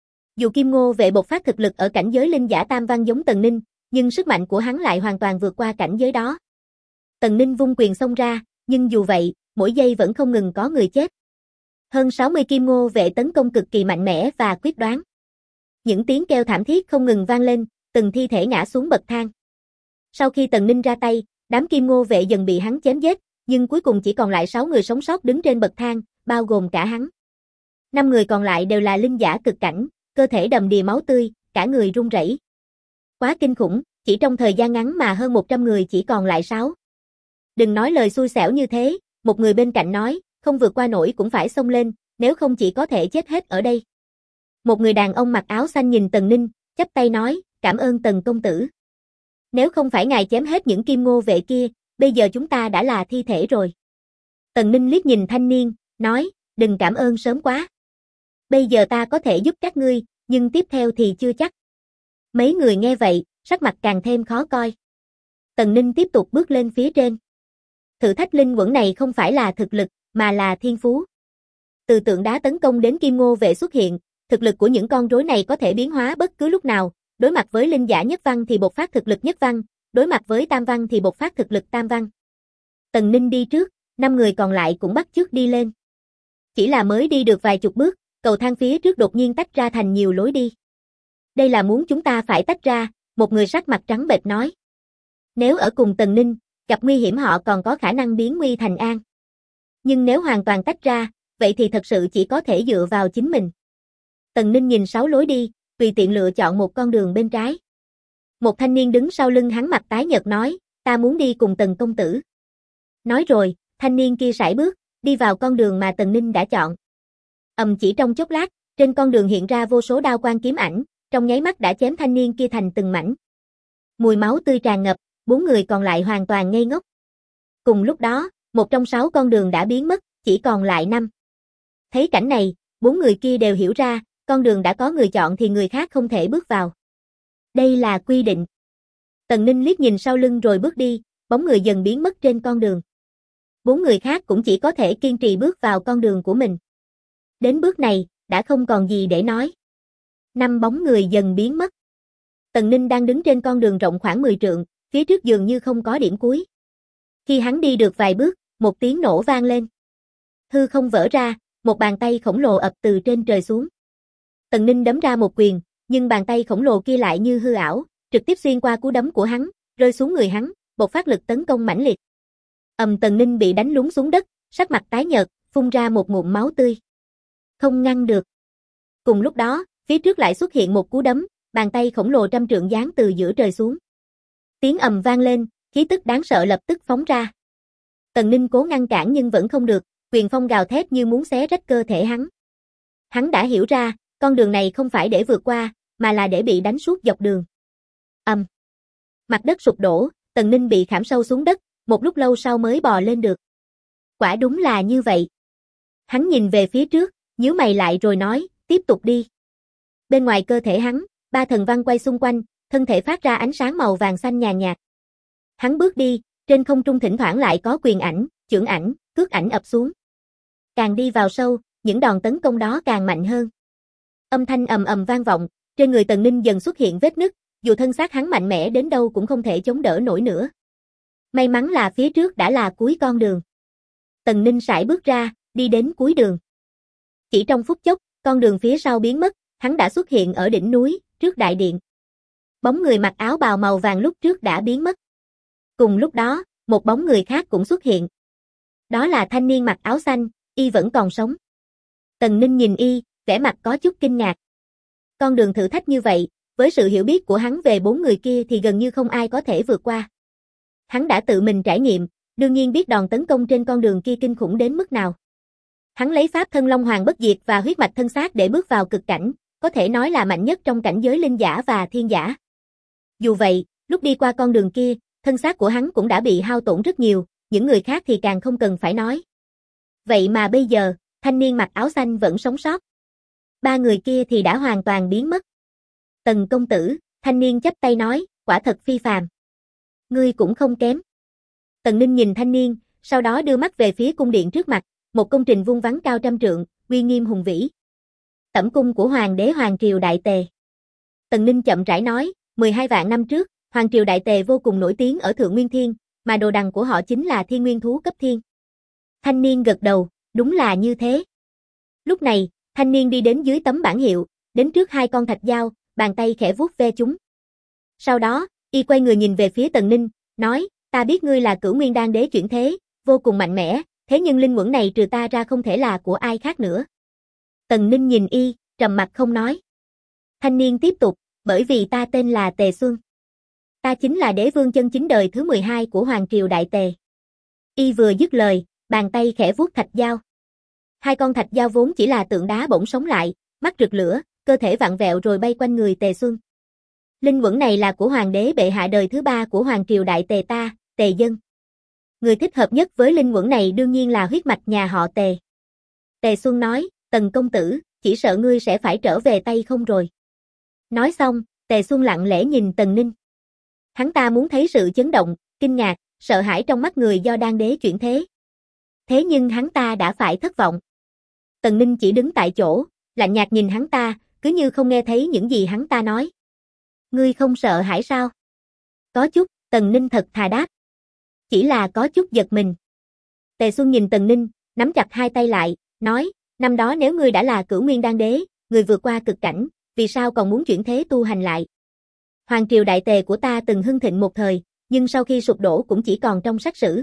Dù kim ngô vệ bộc phát thực lực ở cảnh giới linh giả tam văn giống Tần Ninh, nhưng sức mạnh của hắn lại hoàn toàn vượt qua cảnh giới đó. Tần Ninh vung quyền xông ra, nhưng dù vậy, mỗi giây vẫn không ngừng có người chết. Hơn 60 kim ngô vệ tấn công cực kỳ mạnh mẽ và quyết đoán. Những tiếng kêu thảm thiết không ngừng vang lên, từng thi thể ngã xuống bậc thang. Sau khi Tần Ninh ra tay, đám kim ngô vệ dần bị hắn chém giết, nhưng cuối cùng chỉ còn lại 6 người sống sót đứng trên bậc thang, bao gồm cả hắn. 5 người còn lại đều là linh giả cực cảnh, cơ thể đầm đìa máu tươi, cả người run rẩy. Quá kinh khủng, chỉ trong thời gian ngắn mà hơn 100 người chỉ còn lại 6. Đừng nói lời xui xẻo như thế, một người bên cạnh nói, không vượt qua nổi cũng phải xông lên, nếu không chỉ có thể chết hết ở đây. Một người đàn ông mặc áo xanh nhìn Tần Ninh, chắp tay nói, cảm ơn Tần công tử. Nếu không phải ngài chém hết những kim ngô vệ kia, bây giờ chúng ta đã là thi thể rồi. Tần Ninh liếc nhìn thanh niên, nói, đừng cảm ơn sớm quá. Bây giờ ta có thể giúp các ngươi, nhưng tiếp theo thì chưa chắc. Mấy người nghe vậy, sắc mặt càng thêm khó coi. Tần Ninh tiếp tục bước lên phía trên. Thử thách linh quẩn này không phải là thực lực, mà là thiên phú. Từ tượng đá tấn công đến kim ngô vệ xuất hiện, thực lực của những con rối này có thể biến hóa bất cứ lúc nào, đối mặt với linh giả nhất văn thì bộc phát thực lực nhất văn, đối mặt với tam văn thì bộc phát thực lực tam văn. Tần Ninh đi trước, 5 người còn lại cũng bắt chước đi lên. Chỉ là mới đi được vài chục bước, cầu thang phía trước đột nhiên tách ra thành nhiều lối đi. Đây là muốn chúng ta phải tách ra, một người sắc mặt trắng bệch nói. Nếu ở cùng Tần Ninh, gặp nguy hiểm họ còn có khả năng biến nguy thành an. Nhưng nếu hoàn toàn tách ra, vậy thì thật sự chỉ có thể dựa vào chính mình. Tần Ninh nhìn 6 lối đi, tùy tiện lựa chọn một con đường bên trái. Một thanh niên đứng sau lưng hắn mặt tái nhợt nói, ta muốn đi cùng Tần công tử. Nói rồi, thanh niên kia sải bước, đi vào con đường mà Tần Ninh đã chọn. Chỉ trong chốc lát, Trên con đường hiện ra vô số đao quang kiếm ảnh, trong nháy mắt đã chém thanh niên kia thành từng mảnh. Mùi máu tươi tràn ngập, 4 người còn lại hoàn toàn ngây ngốc. Cùng lúc đó, một trong 6 con đường đã biến mất, chỉ còn lại 5. Thấy cảnh này, 4 người kia đều hiểu ra, con đường đã có người chọn thì người khác không thể bước vào. Đây là quy định. Tần Ninh liếc nhìn sau lưng rồi bước đi, bóng người dần biến mất trên con đường. 4 người khác cũng chỉ có thể kiên trì bước vào con đường của mình. Đến bước này, đã không còn gì để nói. 5 bóng người dần biến mất. Tần Ninh đang đứng trên con đường rộng khoảng 10 trượng, phía trước dường như không có điểm cuối. Khi hắn đi được vài bước, một tiếng nổ vang lên. Hư không vỡ ra, một bàn tay khổng lồ ập từ trên trời xuống. Tần Ninh đấm ra một quyền, nhưng bàn tay khổng lồ kia lại như hư ảo, trực tiếp xuyên qua cú đấm của hắn, rơi xuống người hắn, bộc phát lực tấn công mãnh liệt. Tần Ninh bị đánh lún xuống đất, sắc mặt tái nhợt, phun ra một ngụm máu tươi. Không ngăn được. Cùng lúc đó, phía trước lại xuất hiện một cú đấm, bàn tay khổng lồ trăm trượng giáng từ giữa trời xuống. Tiếng ầm vang lên, khí tức đáng sợ lập tức phóng ra. Tần Ninh cố ngăn cản nhưng vẫn không được, quyền phong gào thét như muốn xé rách cơ thể hắn. Hắn đã hiểu ra, con đường này không phải để vượt qua, mà là để bị đánh suốt dọc đường. Mặt đất sụp đổ, Tần Ninh bị khảm sâu xuống đất, một lúc lâu sau mới bò lên được. Quả đúng là như vậy. Hắn nhìn về phía trước, nhíu mày lại rồi nói, tiếp tục đi. Bên ngoài cơ thể hắn, 3 thần văn quay xung quanh, thân thể phát ra ánh sáng màu vàng xanh nhàn nhạt. Hắn bước đi, trên không trung thỉnh thoảng lại có quyền ảnh, chưởng ảnh, cước ảnh ập xuống. Càng đi vào sâu, những đòn tấn công đó càng mạnh hơn. Âm thanh ầm ầm vang vọng, trên người Tần Ninh dần xuất hiện vết nứt, dù thân xác hắn mạnh mẽ đến đâu cũng không thể chống đỡ nổi nữa. May mắn là phía trước đã là cuối con đường. Tần Ninh sải bước ra, đi đến cuối đường. Chỉ trong phút chốc, con đường phía sau biến mất, hắn đã xuất hiện ở đỉnh núi, trước đại điện. Bóng người mặc áo bào màu vàng lúc trước đã biến mất. Cùng lúc đó, một bóng người khác cũng xuất hiện. Đó là thanh niên mặc áo xanh, y vẫn còn sống. Tần Ninh nhìn y, vẻ mặt có chút kinh ngạc. Con đường thử thách như vậy, với sự hiểu biết của hắn về 4 người kia thì gần như không ai có thể vượt qua. Hắn đã tự mình trải nghiệm, đương nhiên biết đòn tấn công trên con đường kia kinh khủng đến mức nào. Hắn lấy pháp thân Long Hoàng bất diệt và huyết mạch thân xác để bước vào cực cảnh, có thể nói là mạnh nhất trong cảnh giới linh giả và thiên giả. Dù vậy, lúc đi qua con đường kia, thân xác của hắn cũng đã bị hao tổn rất nhiều, những người khác thì càng không cần phải nói. Vậy mà bây giờ, thanh niên mặc áo xanh vẫn sống sót. 3 người kia thì đã hoàn toàn biến mất. Tần công tử, thanh niên chắp tay nói, quả thật phi phàm. Ngươi cũng không kém. Tần Ninh nhìn thanh niên, sau đó đưa mắt về phía cung điện trước mặt, một công trình vuông vắn cao trăm trượng, uy nghiêm hùng vĩ. Tẩm cung của Hoàng đế Hoàng triều Đại Tề. Tần Ninh chậm rãi nói, 12 vạn năm trước, Hoàng triều Đại Tề vô cùng nổi tiếng ở Thượng Nguyên Thiên, mà đồ đằng của họ chính là thiên nguyên thú cấp thiên. Thanh niên gật đầu, đúng là như thế. Lúc này, thanh niên đi đến dưới tấm bảng hiệu, đến trước 2 con thạch dao, bàn tay khẽ vuốt ve chúng. Sau đó, y quay người nhìn về phía Tần Ninh, nói, ta biết ngươi là Cửu Nguyên Đan đế chuyển thế, vô cùng mạnh mẽ, thế nhưng linh uẩn này trừ ta ra không thể là của ai khác nữa. Tần Ninh nhìn y, trầm mặt không nói. Thanh niên tiếp tục, bởi vì ta tên là Tề Xuân. Ta chính là đế vương chân chính đời thứ 12 của Hoàng triều Đại Tề. Y vừa dứt lời, bàn tay khẽ vuốt thạch dao. 2 con thạch dao vốn chỉ là tượng đá bỗng sống lại, mắt rực lửa, cơ thể vặn vẹo rồi bay quanh người Tề Xuân. Linh uẩn này là của Hoàng đế bệ hạ đời thứ 3 của Hoàng triều Đại Tề ta, Tề Dân. Người thích hợp nhất với linh uẩn này đương nhiên là huyết mạch nhà họ Tề. Tề Xuân nói, Tần công tử, chỉ sợ ngươi sẽ phải trở về tay không rồi. Nói xong, Tề Xuân lặng lẽ nhìn Tần Ninh. Hắn ta muốn thấy sự chấn động, kinh ngạc, sợ hãi trong mắt người do đan đế chuyển thế. Thế nhưng hắn ta đã phải thất vọng. Tần Ninh chỉ đứng tại chỗ, lạnh nhạt nhìn hắn ta, cứ như không nghe thấy những gì hắn ta nói. Ngươi không sợ hãi sao? Có chút, Tần Ninh thật thà đáp. Chỉ là có chút giật mình. Tề Xuân nhìn Tần Ninh, nắm chặt 2 tay lại, nói, năm đó nếu ngươi đã là Cửu Nguyên Đan đế, người vượt qua cực cảnh, vì sao còn muốn chuyển thế tu hành lại? Hoàng triều Đại Tề của ta từng hưng thịnh một thời, nhưng sau khi sụp đổ cũng chỉ còn trong sách sử.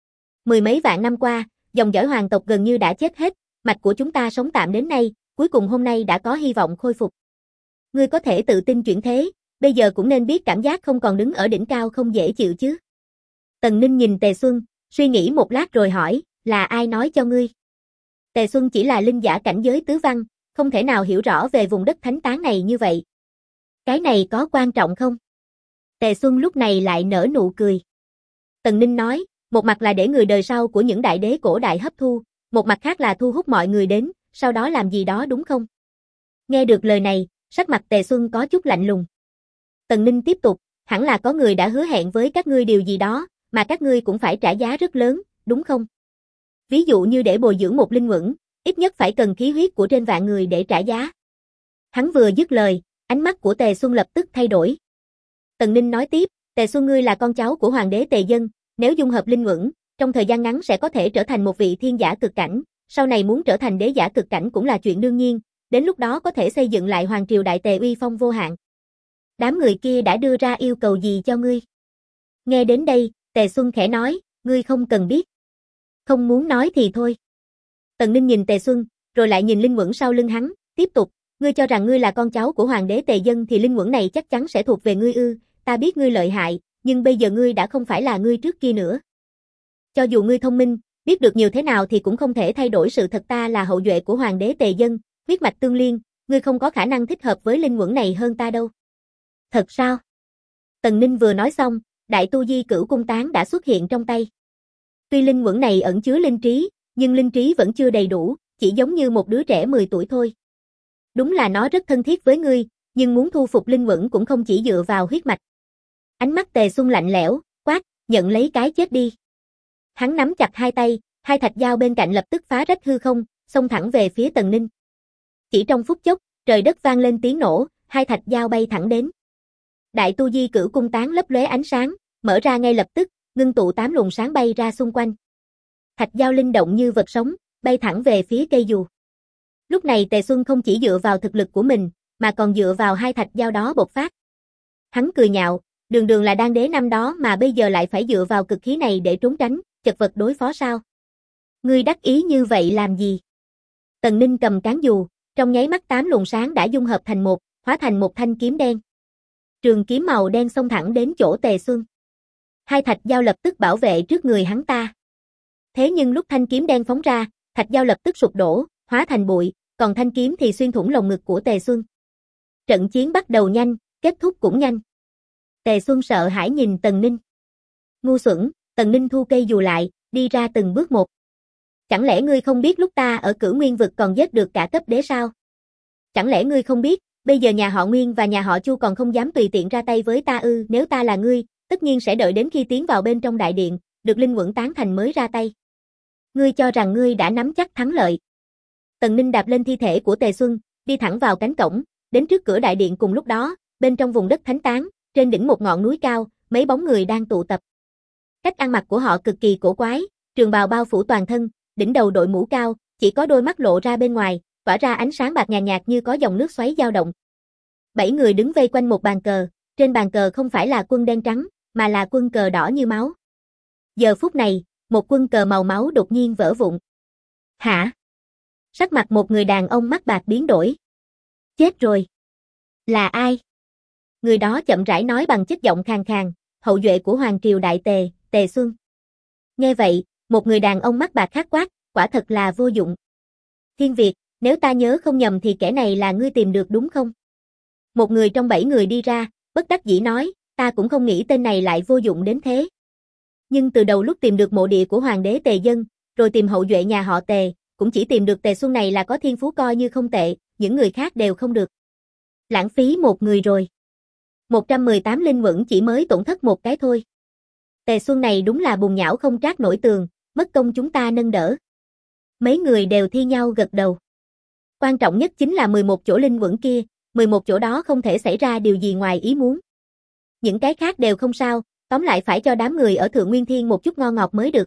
10 mấy vạn năm qua, dòng dõi hoàng tộc gần như đã chết hết, mạch của chúng ta sống tạm đến nay, cuối cùng hôm nay đã có hy vọng khôi phục. Ngươi có thể tự tin chuyển thế, bây giờ cũng nên biết cảm giác không còn đứng ở đỉnh cao không dễ chịu chứ. Tần Ninh nhìn Tề Xuân, suy nghĩ một lát rồi hỏi, là ai nói cho ngươi? Tề Xuân chỉ là linh giả cảnh giới tứ văn, không thể nào hiểu rõ về vùng đất thánh tán này như vậy. Cái này có quan trọng không? Tề Xuân lúc này lại nở nụ cười. Tần Ninh nói, một mặt là để người đời sau của những đại đế cổ đại hấp thu, một mặt khác là thu hút mọi người đến, sau đó làm gì đó đúng không? Nghe được lời này, sắc mặt Tề Xuân có chút lạnh lùng. Tần Ninh tiếp tục, hẳn là có người đã hứa hẹn với các ngươi điều gì đó, mà các ngươi cũng phải trả giá rất lớn, đúng không? Ví dụ như để bồi dưỡng một linh uẩn, ít nhất phải cần khí huyết của trên vạn người để trả giá. Hắn vừa dứt lời, ánh mắt của Tề Xuân lập tức thay đổi. Tần Ninh nói tiếp, Tề Xuân ngươi là con cháu của hoàng đế Tề Dân, nếu dung hợp linh uẩn, trong thời gian ngắn sẽ có thể trở thành một vị thiên giả cực cảnh, sau này muốn trở thành đế giả cực cảnh cũng là chuyện đương nhiên, đến lúc đó có thể xây dựng lại hoàng triều đại Tề uy phong vô hạn. Đám người kia đã đưa ra yêu cầu gì cho ngươi? Nghe đến đây, Tề Xuân khẽ nói, ngươi không cần biết. Không muốn nói thì thôi. Tần Ninh nhìn Tề Xuân, rồi lại nhìn linh uẩn sau lưng hắn, tiếp tục, ngươi cho rằng ngươi là con cháu của hoàng đế Tề Dân thì linh uẩn này chắc chắn sẽ thuộc về ngươi ư? Ta biết ngươi lợi hại, nhưng bây giờ ngươi đã không phải là ngươi trước kia nữa. Cho dù ngươi thông minh, biết được nhiều thế nào thì cũng không thể thay đổi sự thật ta là hậu duệ của hoàng đế Tề Dân, huyết mạch tương liên, ngươi không có khả năng thích hợp với linh uẩn này hơn ta đâu. Thật sao? Tần Ninh vừa nói xong, đại tu di cửu cung tán đã xuất hiện trong tay. Tuy linh uẩn này ẩn chứa linh trí, nhưng linh trí vẫn chưa đầy đủ, chỉ giống như một đứa trẻ 10 tuổi thôi. Đúng là nó rất thân thiết với ngươi, nhưng muốn thu phục linh uẩn cũng không chỉ dựa vào huyết mạch. Ánh mắt Tề Xuân lạnh lẽo, quát, nhận lấy cái chết đi. Hắn nắm chặt hai tay, hai thạch dao bên cạnh lập tức phá rách hư không, xông thẳng về phía Tần Ninh. Chỉ trong phút chốc, trời đất vang lên tiếng nổ, hai thạch dao bay thẳng đến. Đại tu di cửu cung tán lấp lóe ánh sáng, mở ra ngay lập tức, ngưng tụ 8 luồng sáng bay ra xung quanh. Thạch dao linh động như vật sống, bay thẳng về phía cây dù. Lúc này Tề Xuân không chỉ dựa vào thực lực của mình, mà còn dựa vào hai thạch dao đó bộc phát. Hắn cười nhạo, đường đường là đan đế năm đó mà bây giờ lại phải dựa vào cực khí này để trốn tránh, chật vật đối phó sao? Ngươi đắc ý như vậy làm gì? Tần Ninh cầm cán dù, trong nháy mắt 8 luồng sáng đã dung hợp thành một, hóa thành một thanh kiếm đen. Trường kiếm màu đen xông thẳng đến chỗ Tề Xuân. Hai thạch dao lập tức bảo vệ trước người hắn ta. Thế nhưng lúc thanh kiếm đen phóng ra, thạch dao lập tức sụp đổ, hóa thành bụi, còn thanh kiếm thì xuyên thủng lồng ngực của Tề Xuân. Trận chiến bắt đầu nhanh, kết thúc cũng nhanh. Tề Xuân sợ hãi nhìn Tần Ninh. Ngu xuẩn, Tần Ninh thu cây dù lại, đi ra từng bước một. Chẳng lẽ ngươi không biết lúc ta ở Cửu Nguyên vực còn giết được cả cấp đế sao? Chẳng lẽ ngươi không biết, bây giờ nhà họ Nguyên và nhà họ Chu còn không dám tùy tiện ra tay với ta ư? Nếu ta là ngươi, tất nhiên sẽ đợi đến khi tiến vào bên trong đại điện, được linh uẩn tán thành mới ra tay. Ngươi cho rằng ngươi đã nắm chắc thắng lợi. Tần Ninh đạp lên thi thể của Tề Xuân, đi thẳng vào cánh cổng, đến trước cửa đại điện cùng lúc đó, bên trong vùng đất thánh tán, trên đỉnh một ngọn núi cao, mấy bóng người đang tụ tập. Cách ăn mặc của họ cực kỳ cổ quái, trường bào bao phủ toàn thân, đỉnh đầu đội mũ cao, chỉ có đôi mắt lộ ra bên ngoài, tỏa ra ánh sáng bạc nhàn nhạt như có dòng nước xoáy dao động. 7 người đứng vây quanh một bàn cờ, trên bàn cờ không phải là quân đen trắng, mà là quân cờ đỏ như máu. Giờ phút này, một quân cờ màu máu đột nhiên vỡ vụn. Hả? Sắc mặt một người đàn ông mắt bạc biến đổi. Chết rồi. Là ai? Người đó chậm rãi nói bằng chất giọng khàn khàn, hậu duệ của hoàng triều đại Tề, Tề Xuân. Nghe vậy, một người đàn ông mắt bạc khác quát, quả thật là vô dụng. Thiên Việt, nếu ta nhớ không nhầm thì kẻ này là ngươi tìm được đúng không? Một người trong 7 người đi ra, bất đắc dĩ nói, ta cũng không nghĩ tên này lại vô dụng đến thế. Nhưng từ đầu lúc tìm được mộ địa của hoàng đế Tề Dân, rồi tìm hậu duệ nhà họ Tề, cũng chỉ tìm được Tề Xuân này là có thiên phú coi như không tệ, những người khác đều không được. Lãng phí một người rồi. 118 linh uẩn chỉ mới tổn thất một cái thôi. Tề Xuân này đúng là bùn nhão không trát nổi tường, mất công chúng ta nâng đỡ. Mấy người đều thi nhau gật đầu. Quan trọng nhất chính là 11 chỗ linh uẩn kia, 11 chỗ đó không thể xảy ra điều gì ngoài ý muốn. Những cái khác đều không sao, tóm lại phải cho đám người ở Thượng Nguyên Thiên một chút ngon ngọt mới được.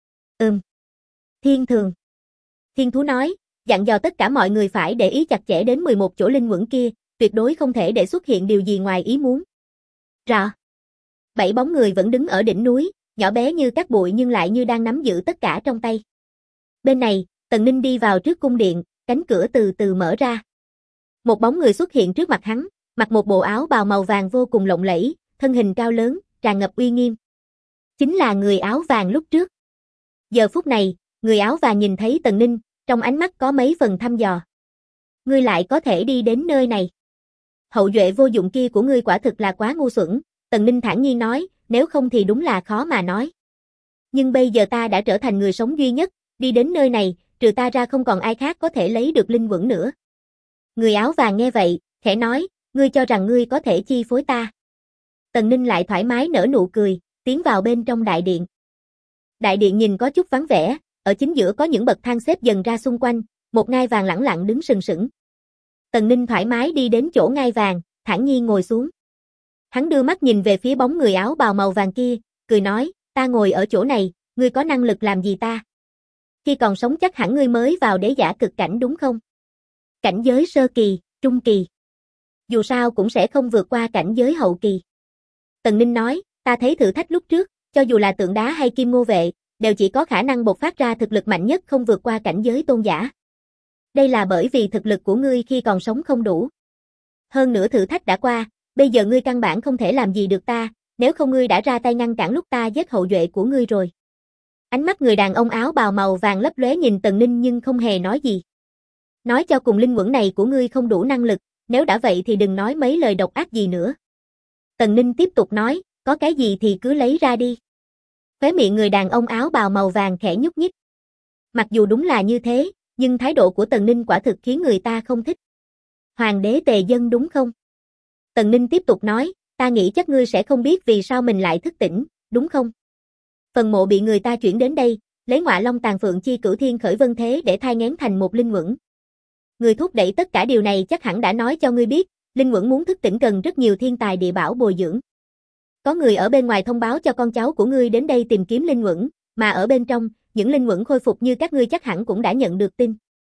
Thiên Thường. Thiên Thú nói, dặn dò tất cả mọi người phải để ý chặt chẽ đến 11 chỗ linh uẩn kia, tuyệt đối không thể để xuất hiện điều gì ngoài ý muốn. Rõ. 7 bóng người vẫn đứng ở đỉnh núi, nhỏ bé như cát bụi nhưng lại như đang nắm giữ tất cả trong tay. Bên này, Tần Ninh đi vào trước cung điện, cánh cửa từ từ mở ra. Một bóng người xuất hiện trước mặt hắn, mặc một bộ áo bào màu vàng vô cùng lộng lẫy, thân hình cao lớn, tràn ngập uy nghiêm. Chính là người áo vàng lúc trước. Giờ phút này, người áo vàng nhìn thấy Tần Ninh, trong ánh mắt có mấy phần thăm dò. ngươi lại có thể đi đến nơi này. Hậu duệ vô dụng kia của ngươi quả thực là quá ngu xuẩn, Tần Ninh thản nhiên nói, nếu không thì đúng là khó mà nói. Nhưng bây giờ ta đã trở thành người sống duy nhất, đi đến nơi này, trừ ta ra không còn ai khác có thể lấy được linh võng nữa. Người áo vàng nghe vậy, khẽ nói, ngươi cho rằng ngươi có thể chi phối ta. Tần Ninh lại thoải mái nở nụ cười, tiến vào bên trong đại điện. Đại điện nhìn có chút vắng vẻ, ở chính giữa có những bậc thang xếp dần ra xung quanh, một ngai vàng lẳng lặng đứng sừng sững. Tần Ninh thoải mái đi đến chỗ ngai vàng, thản nhiên ngồi xuống. Hắn đưa mắt nhìn về phía bóng người áo bào màu vàng kia, cười nói, ta ngồi ở chỗ này, ngươi có năng lực làm gì ta? Khi còn sống chắc hẳn ngươi mới vào đế giả cực cảnh đúng không? Cảnh giới sơ kỳ, trung kỳ. Dù sao cũng sẽ không vượt qua cảnh giới hậu kỳ. Tần Ninh nói, ta thấy thử thách lúc trước, cho dù là tượng đá hay kim ngô vệ, đều chỉ có khả năng bộc phát ra thực lực mạnh nhất không vượt qua cảnh giới tôn giả. Đây là bởi vì thực lực của ngươi khi còn sống không đủ. Hơn nữa thử thách đã qua, bây giờ ngươi căn bản không thể làm gì được ta, nếu không ngươi đã ra tay ngăn cản lúc ta giết hậu duệ của ngươi rồi. Ánh mắt người đàn ông áo bào màu vàng lấp lóe nhìn Tần Ninh nhưng không hề nói gì. Nói cho cùng linh võng này của ngươi không đủ năng lực, nếu đã vậy thì đừng nói mấy lời độc ác gì nữa. Tần Ninh tiếp tục nói, có cái gì thì cứ lấy ra đi. Khóe miệng người đàn ông áo bào màu vàng khẽ nhúc nhích. Mặc dù đúng là như thế, nhưng thái độ của Tần Ninh quả thực khiến người ta không thích. Hoàng đế Tề Dân đúng không? Tần Ninh tiếp tục nói, ta nghĩ chắc ngươi sẽ không biết vì sao mình lại thức tỉnh, đúng không? Phần mộ bị người ta chuyển đến đây, lấy Ngọa Long Tàn Phượng Chi Cửu Thiên Khởi Vân Thế để thai nghén thành một linh võng. Người thúc đẩy tất cả điều này chắc hẳn đã nói cho ngươi biết, linh võng muốn thức tỉnh cần rất nhiều thiên tài địa bảo bồi dưỡng. Có người ở bên ngoài thông báo cho con cháu của ngươi đến đây tìm kiếm linh võng, mà ở bên trong, những linh võng khôi phục như các ngươi chắc hẳn cũng đã nhận được tin.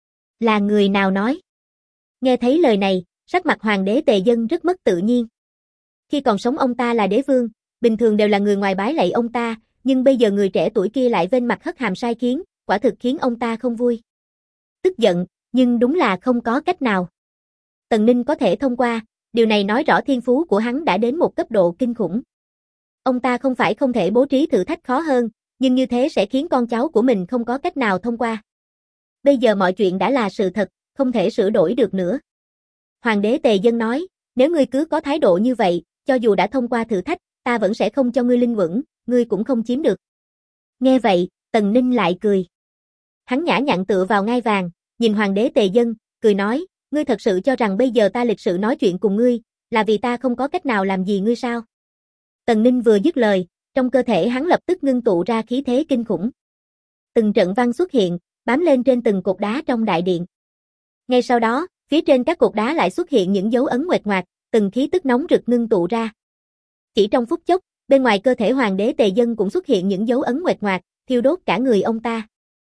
Là người nào nói? Nghe thấy lời này, sắc mặt hoàng đế Tề Dân rất mất tự nhiên. Khi còn sống ông ta là đế vương, bình thường đều là người ngoài bái lạy ông ta, nhưng bây giờ người trẻ tuổi kia lại vênh mặt hất hàm sai khiến, quả thực khiến ông ta không vui. Tức giận, nhưng đúng là không có cách nào. Tần Ninh có thể thông qua, điều này nói rõ thiên phú của hắn đã đến một cấp độ kinh khủng. Ông ta không phải không thể bố trí thử thách khó hơn, nhưng như thế sẽ khiến con cháu của mình không có cách nào thông qua. Bây giờ mọi chuyện đã là sự thật, không thể sửa đổi được nữa. Hoàng đế Tề Dân nói, nếu ngươi cứ có thái độ như vậy, cho dù đã thông qua thử thách, ta vẫn sẽ không cho ngươi linh võng, ngươi cũng không chiếm được. Nghe vậy, Tần Ninh lại cười. Hắn nhã nhặn tựa vào ngai vàng, nhìn hoàng đế Tề Dân, cười nói, ngươi thật sự cho rằng bây giờ ta lịch sự nói chuyện cùng ngươi, là vì ta không có cách nào làm gì ngươi sao? Tần Ninh vừa dứt lời, trong cơ thể hắn lập tức ngưng tụ ra khí thế kinh khủng. Từng trận văn xuất hiện, bám lên trên từng cột đá trong đại điện. Ngay sau đó, phía trên các cột đá lại xuất hiện những dấu ấn nguệch ngoạc, từng khí tức nóng rực ngưng tụ ra. Chỉ trong phút chốc, bên ngoài cơ thể hoàng đế Tề Dân cũng xuất hiện những dấu ấn nguệch ngoạc, thiêu đốt cả người ông ta.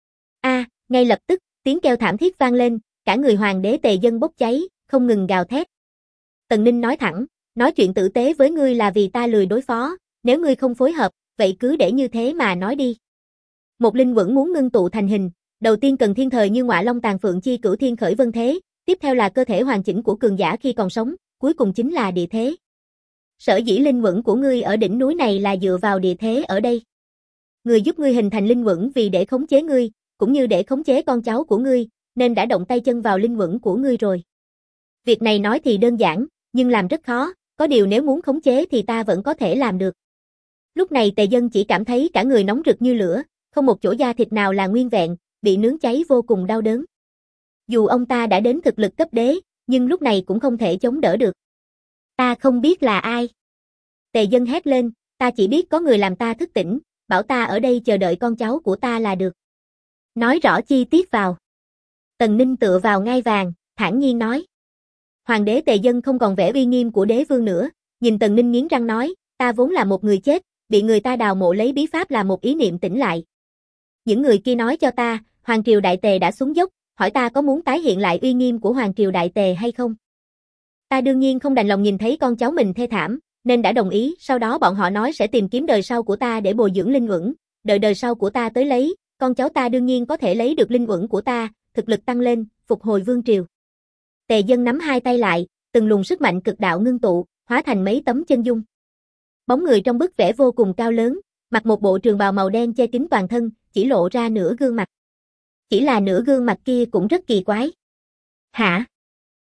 Ngay lập tức, tiếng kêu thảm thiết vang lên, cả người hoàng đế Tề Dân bốc cháy, không ngừng gào thét. Tần Ninh nói thẳng, nói chuyện tử tế với ngươi là vì ta lười đối phó, nếu ngươi không phối hợp, vậy cứ để như thế mà nói đi. Một linh võng muốn ngưng tụ thành hình, đầu tiên cần thiên thời như Ngọa Long Tàn Phượng Chi Cửu Thiên Khởi Vân Thế, tiếp theo là cơ thể hoàn chỉnh của cường giả khi còn sống, cuối cùng chính là địa thế. Sở dĩ linh võng của ngươi ở đỉnh núi này là dựa vào địa thế ở đây. Người giúp ngươi hình thành linh võng vì để khống chế ngươi, cũng như để khống chế con cháu của ngươi, nên đã động tay chân vào linh võng của ngươi rồi. Việc này nói thì đơn giản, nhưng làm rất khó, có điều nếu muốn khống chế thì ta vẫn có thể làm được. Lúc này Tề Dân chỉ cảm thấy cả người nóng rực như lửa, không một chỗ da thịt nào là nguyên vẹn, bị nướng cháy vô cùng đau đớn. Dù ông ta đã đến thực lực cấp đế, nhưng lúc này cũng không thể chống đỡ được. Ta không biết là ai. Tề Dân hét lên, ta chỉ biết có người làm ta thức tỉnh, bảo ta ở đây chờ đợi con cháu của ta là được. Nói rõ chi tiết vào. Tần Ninh tựa vào ngai vàng, thản nhiên nói. Hoàng đế Tề Dân không còn vẻ uy nghiêm của đế vương nữa, nhìn Tần Ninh nghiến răng nói, ta vốn là một người chết, bị người ta đào mộ lấy bí pháp là một ý niệm tỉnh lại. Những người kia nói cho ta, Hoàng triều Đại Tề đã xuống dốc, hỏi ta có muốn tái hiện lại uy nghiêm của Hoàng triều Đại Tề hay không. Ta đương nhiên không đành lòng nhìn thấy con cháu mình thê thảm, nên đã đồng ý, sau đó bọn họ nói sẽ tìm kiếm đời sau của ta để bồi dưỡng linh võng, đợi đời sau của ta tới lấy, con cháu ta đương nhiên có thể lấy được linh võng của ta, thực lực tăng lên, phục hồi vương triều. Tề Dân nắm hai tay lại, từng luồng sức mạnh cực đạo ngưng tụ, hóa thành mấy tấm chân dung. Bóng người trong bức vẽ vô cùng cao lớn, mặc một bộ trường bào màu đen che kín toàn thân, chỉ lộ ra nửa gương mặt. Chỉ là nửa gương mặt kia cũng rất kỳ quái. Hả?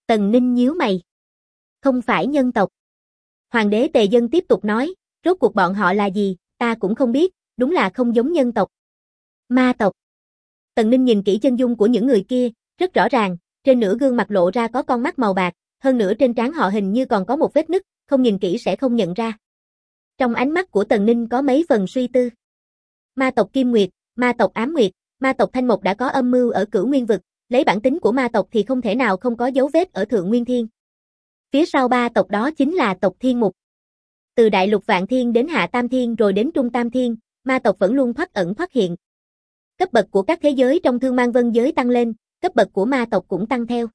Tần Ninh nhíu mày. Không phải nhân tộc. Hoàng đế Tề Dân tiếp tục nói, rốt cuộc bọn họ là gì, ta cũng không biết, đúng là không giống nhân tộc. Ma tộc. Tần Ninh nhìn kỹ chân dung của những người kia, rất rõ ràng, trên nửa gương mặt lộ ra có con mắt màu bạc, hơn nữa trên trán họ hình như còn có một vết nứt, không nhìn kỹ sẽ không nhận ra. Trong ánh mắt của Tần Ninh có mấy phần suy tư. Ma tộc Kim Nguyệt, ma tộc Ám Nguyệt, ma tộc Thanh Mộc đã có âm mưu ở Cửu Nguyên vực, lấy bản tính của ma tộc thì không thể nào không có dấu vết ở Thượng Nguyên Thiên. Phía sau ba tộc đó chính là tộc Thiên Mục. Từ Đại Lục Vạn Thiên đến Hạ Tam Thiên rồi đến Trung Tam Thiên, ma tộc vẫn luôn thoát ẩn thoát hiện. Cấp bậc của các thế giới trong Thương Mang Vân giới tăng lên, cấp bậc của ma tộc cũng tăng theo.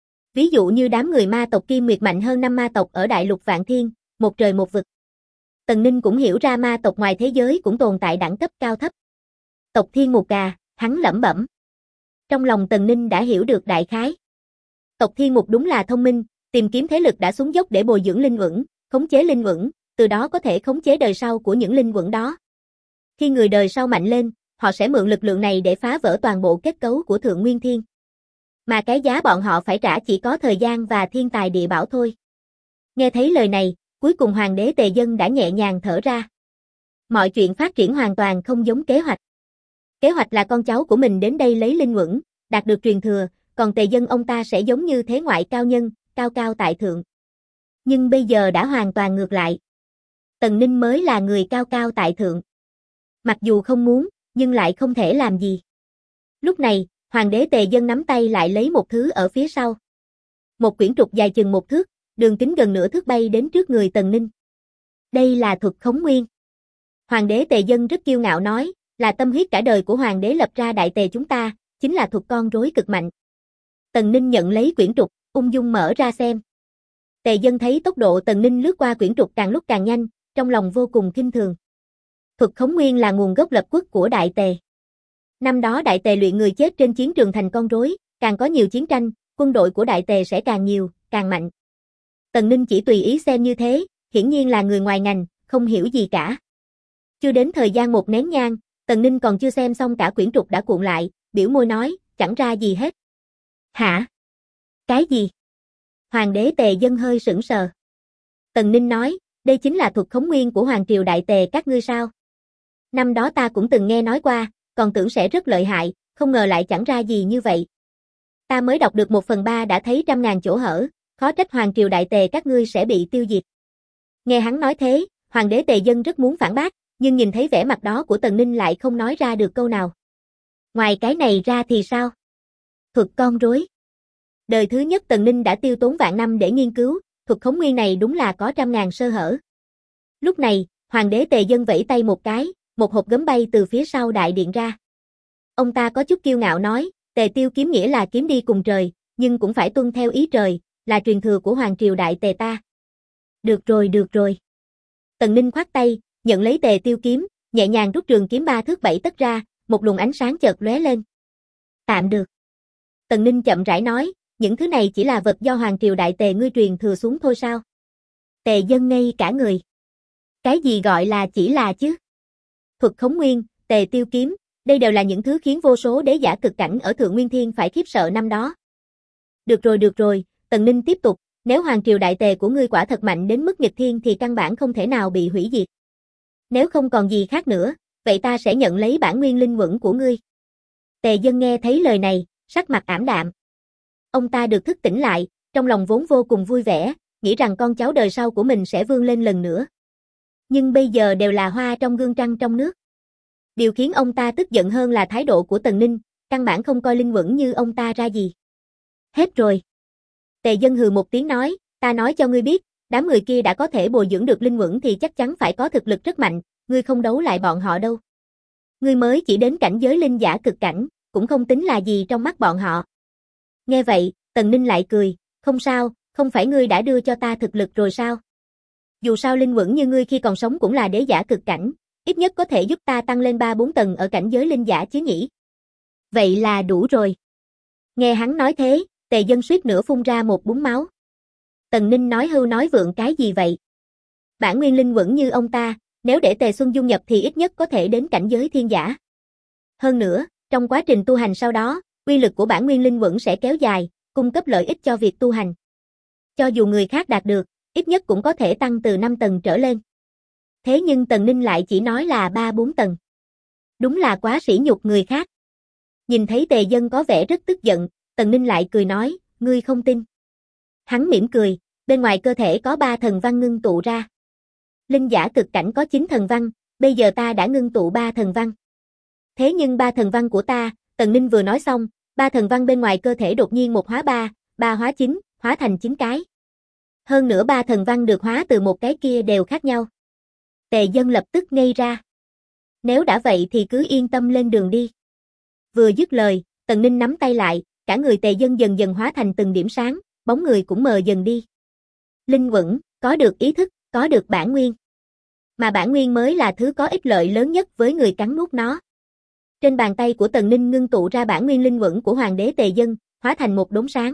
Ví dụ như đám người ma tộc Kim Nguyệt mạnh hơn 5 ma tộc ở Đại Lục Vạn Thiên, một trời một vực. Tần Ninh cũng hiểu ra ma tộc ngoài thế giới cũng tồn tại đẳng cấp cao thấp. Tộc Thiên Mục hắn lẩm bẩm. Trong lòng Tần Ninh đã hiểu được đại khái. Tộc Thiên Mục đúng là thông minh, tìm kiếm thế lực đã xuống dốc để bồi dưỡng linh uẩn, khống chế linh uẩn, từ đó có thể khống chế đời sau của những linh uẩn đó. Khi người đời sau mạnh lên, họ sẽ mượn lực lượng này để phá vỡ toàn bộ kết cấu của Thượng Nguyên Thiên. Mà cái giá bọn họ phải trả chỉ có thời gian và thiên tài địa bảo thôi. Nghe thấy lời này, cuối cùng Hoàng đế Tề Dân đã nhẹ nhàng thở ra. Mọi chuyện phát triển hoàn toàn không giống kế hoạch. Kế hoạch là con cháu của mình đến đây lấy linh uẩn, đạt được truyền thừa, còn Tề Dân ông ta sẽ giống như thế ngoại cao nhân, cao cao tại thượng. Nhưng bây giờ đã hoàn toàn ngược lại. Tần Ninh mới là người cao cao tại thượng. Mặc dù không muốn, nhưng lại không thể làm gì. Lúc này, Hoàng đế Tề Dân nắm tay lại lấy một thứ ở phía sau. Một quyển trục dài chừng 1 thước, đường kính gần nửa thước bay đến trước người Tần Ninh. Đây là thuật khống nguyên. Hoàng đế Tề Dân rất kiêu ngạo nói, là tâm huyết cả đời của Hoàng đế lập ra Đại Tề chúng ta, chính là thuật con rối cực mạnh. Tần Ninh nhận lấy quyển trục, ung dung mở ra xem. Tề Dân thấy tốc độ Tần Ninh lướt qua quyển trục càng lúc càng nhanh, trong lòng vô cùng khinh thường. Thuật khống nguyên là nguồn gốc lập quốc của Đại Tề. Năm đó Đại Tề luyện người chết trên chiến trường thành con rối, càng có nhiều chiến tranh, quân đội của Đại Tề sẽ càng nhiều, càng mạnh. Tần Ninh chỉ tùy ý xem như thế, hiển nhiên là người ngoài ngành, không hiểu gì cả. Chưa đến thời gian một nén nhang, Tần Ninh còn chưa xem xong cả quyển trục đã cuộn lại, biểu môi nói, chẳng ra gì hết. Hả? Cái gì? Hoàng đế Tề Dân hơi sững sờ. Tần Ninh nói, đây chính là thuật khống nguyên của Hoàng triều Đại Tề các ngươi sao? Năm đó ta cũng từng nghe nói qua, còn tưởng sẽ rất lợi hại, không ngờ lại chẳng ra gì như vậy. Ta mới đọc được 1/3 đã thấy trăm ngàn chỗ hở, khó trách Hoàng triều Đại Tề các ngươi sẽ bị tiêu diệt. Nghe hắn nói thế, Hoàng đế Tề Dân rất muốn phản bác, nhưng nhìn thấy vẻ mặt đó của Tần Ninh lại không nói ra được câu nào. Ngoài cái này ra thì sao? Thuật con rối. Đời thứ nhất Tần Ninh đã tiêu tốn vạn năm để nghiên cứu, thuật khống nguyên này đúng là có trăm ngàn sơ hở. Lúc này, Hoàng đế Tề Dân vẫy tay một cái, một hộp gấm bay từ phía sau đại điện ra. Ông ta có chút kiêu ngạo nói, Tề Tiêu kiếm nghĩa là kiếm đi cùng trời, nhưng cũng phải tuân theo ý trời, là truyền thừa của Hoàng triều Đại Tề ta. Được rồi, được rồi. Tần Ninh khoát tay, nhận lấy Tề Tiêu kiếm, nhẹ nhàng rút trường kiếm 3 thước 7 tấc ra, một luồng ánh sáng chợt lóe lên. Tạm được. Tần Ninh chậm rãi nói, những thứ này chỉ là vật do Hoàng triều Đại Tề ngươi truyền thừa xuống thôi sao? Tề Dân ngây cả người. Cái gì gọi là chỉ là chứ? Thuật khống nguyên, Tề Tiêu kiếm, đây đều là những thứ khiến vô số đế giả cực cảnh ở Thượng Nguyên Thiên phải khiếp sợ năm đó. Được rồi, Tần Ninh tiếp tục, nếu Hoàng triều Đại Tề của ngươi quả thật mạnh đến mức nghịch thiên thì căn bản không thể nào bị hủy diệt. Nếu không còn gì khác nữa, vậy ta sẽ nhận lấy bản nguyên linh uẩn của ngươi. Tề Dân nghe thấy lời này, sắc mặt ảm đạm. Ông ta được thức tỉnh lại, trong lòng vốn vô cùng vui vẻ, nghĩ rằng con cháu đời sau của mình sẽ vươn lên lần nữa. Nhưng bây giờ đều là hoa trong gương trăng trong nước. Điều khiến ông ta tức giận hơn là thái độ của Tần Ninh, căn bản không coi linh uẩn như ông ta ra gì. Hết rồi. Tề Dân hừ một tiếng nói, ta nói cho ngươi biết, đám người kia đã có thể bồi dưỡng được linh uẩn thì chắc chắn phải có thực lực rất mạnh, ngươi không đấu lại bọn họ đâu. Ngươi mới chỉ đến cảnh giới linh giả cực cảnh, cũng không tính là gì trong mắt bọn họ. Nghe vậy, Tần Ninh lại cười, không sao, không phải ngươi đã đưa cho ta thực lực rồi sao? Dù sao linh uẩn như ngươi khi còn sống cũng là đế giả cực cảnh, ít nhất có thể giúp ta tăng lên 3-4 tầng ở cảnh giới linh giả chứ nhỉ? Vậy là đủ rồi. Nghe hắn nói thế, Tề Dân suýt nữa phun ra một búng máu. Tần Ninh nói hưu nói vượng cái gì vậy? Bản nguyên linh uẩn như ông ta, nếu để Tề Xuân dung nhập thì ít nhất có thể đến cảnh giới thiên giả. Hơn nữa, trong quá trình tu hành sau đó, uy lực của bản nguyên linh uẩn sẽ kéo dài, cung cấp lợi ích cho việc tu hành. Cho dù người khác đạt được, ít nhất cũng có thể tăng từ 5 tầng trở lên. Thế nhưng Tần Ninh lại chỉ nói là 3-4 tầng. Đúng là quá sỉ nhục người khác. Nhìn thấy Tề Dân có vẻ rất tức giận, Tần Ninh lại cười nói, ngươi không tin. Hắn mỉm cười, bên ngoài cơ thể có 3 thần văn ngưng tụ ra. Linh giả cực cảnh có 9 thần văn, bây giờ ta đã ngưng tụ 3 thần văn. Thế nhưng 3 thần văn của ta, Tần Ninh vừa nói xong, 3 thần văn bên ngoài cơ thể đột nhiên 1 hóa 3, 3 hóa 9, hóa thành 9 cái. Hơn nữa 3 thần văn được hóa từ một cái kia đều khác nhau. Tề Dân lập tức ngây ra. Nếu đã vậy thì cứ yên tâm lên đường đi. Vừa dứt lời, Tần Ninh nắm tay lại, cả người Tề Dân dần dần hóa thành từng điểm sáng, bóng người cũng mờ dần đi. Linh Uẩn, có được ý thức, có được bản nguyên. Mà bản nguyên mới là thứ có ích lợi lớn nhất với người cắn nuốt nó. Trên bàn tay của Tần Ninh ngưng tụ ra bản nguyên linh uẩn của Hoàng đế Tề Dân, hóa thành một đốm sáng.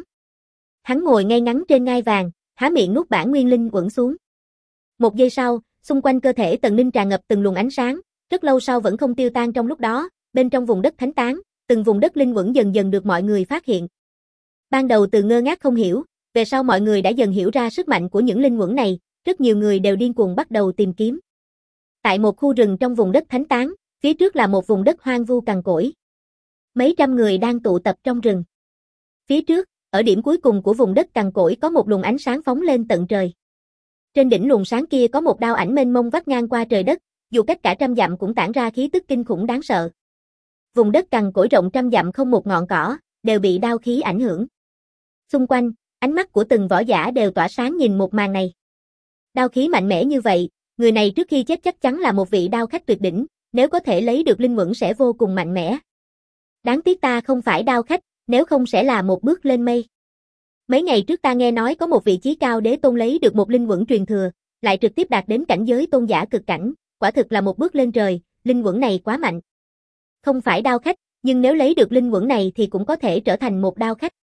Hắn ngồi ngay ngắn trên ngai vàng, há miệng nuốt bản nguyên linh uẩn xuống. Một giây sau, xung quanh cơ thể Tần Ninh tràn ngập từng luồng ánh sáng, rất lâu sau vẫn không tiêu tan trong lúc đó, bên trong vùng đất thánh tán, từng vùng đất linh uẩn dần dần được mọi người phát hiện. Ban đầu từ ngơ ngác không hiểu, về sau mọi người đã dần hiểu ra sức mạnh của những linh uẩn này, rất nhiều người đều điên cuồng bắt đầu tìm kiếm. Tại một khu rừng trong vùng đất thánh tán, phía trước là một vùng đất hoang vu cằn cỗi. Mấy trăm người đang tụ tập trong rừng. Phía trước, ở điểm cuối cùng của vùng đất cằn cỗi có một luồng ánh sáng phóng lên tận trời. Trên đỉnh luồng sáng kia có một đao ảnh mênh mông vắt ngang qua trời đất, dù cách cả trăm dặm cũng tản ra khí tức kinh khủng đáng sợ. Vùng đất cằn cỗi rộng trăm dặm không một ngọn cỏ, đều bị đao khí ảnh hưởng. Xung quanh, ánh mắt của từng võ giả đều tỏa sáng nhìn một màn này. Đao khí mạnh mẽ như vậy, người này trước khi chết chắc chắn là một vị đao khách tuyệt đỉnh, nếu có thể lấy được linh uẩn sẽ vô cùng mạnh mẽ. Đáng tiếc ta không phải đao khách, nếu không sẽ là một bước lên mây. Mấy ngày trước ta nghe nói có một vị chí cao đế tôn lấy được một linh uẩn truyền thừa, lại trực tiếp đạt đến cảnh giới tôn giả cực cảnh, quả thực là một bước lên trời, linh uẩn này quá mạnh. Không phải đao khách, nhưng nếu lấy được linh uẩn này thì cũng có thể trở thành một đao khách.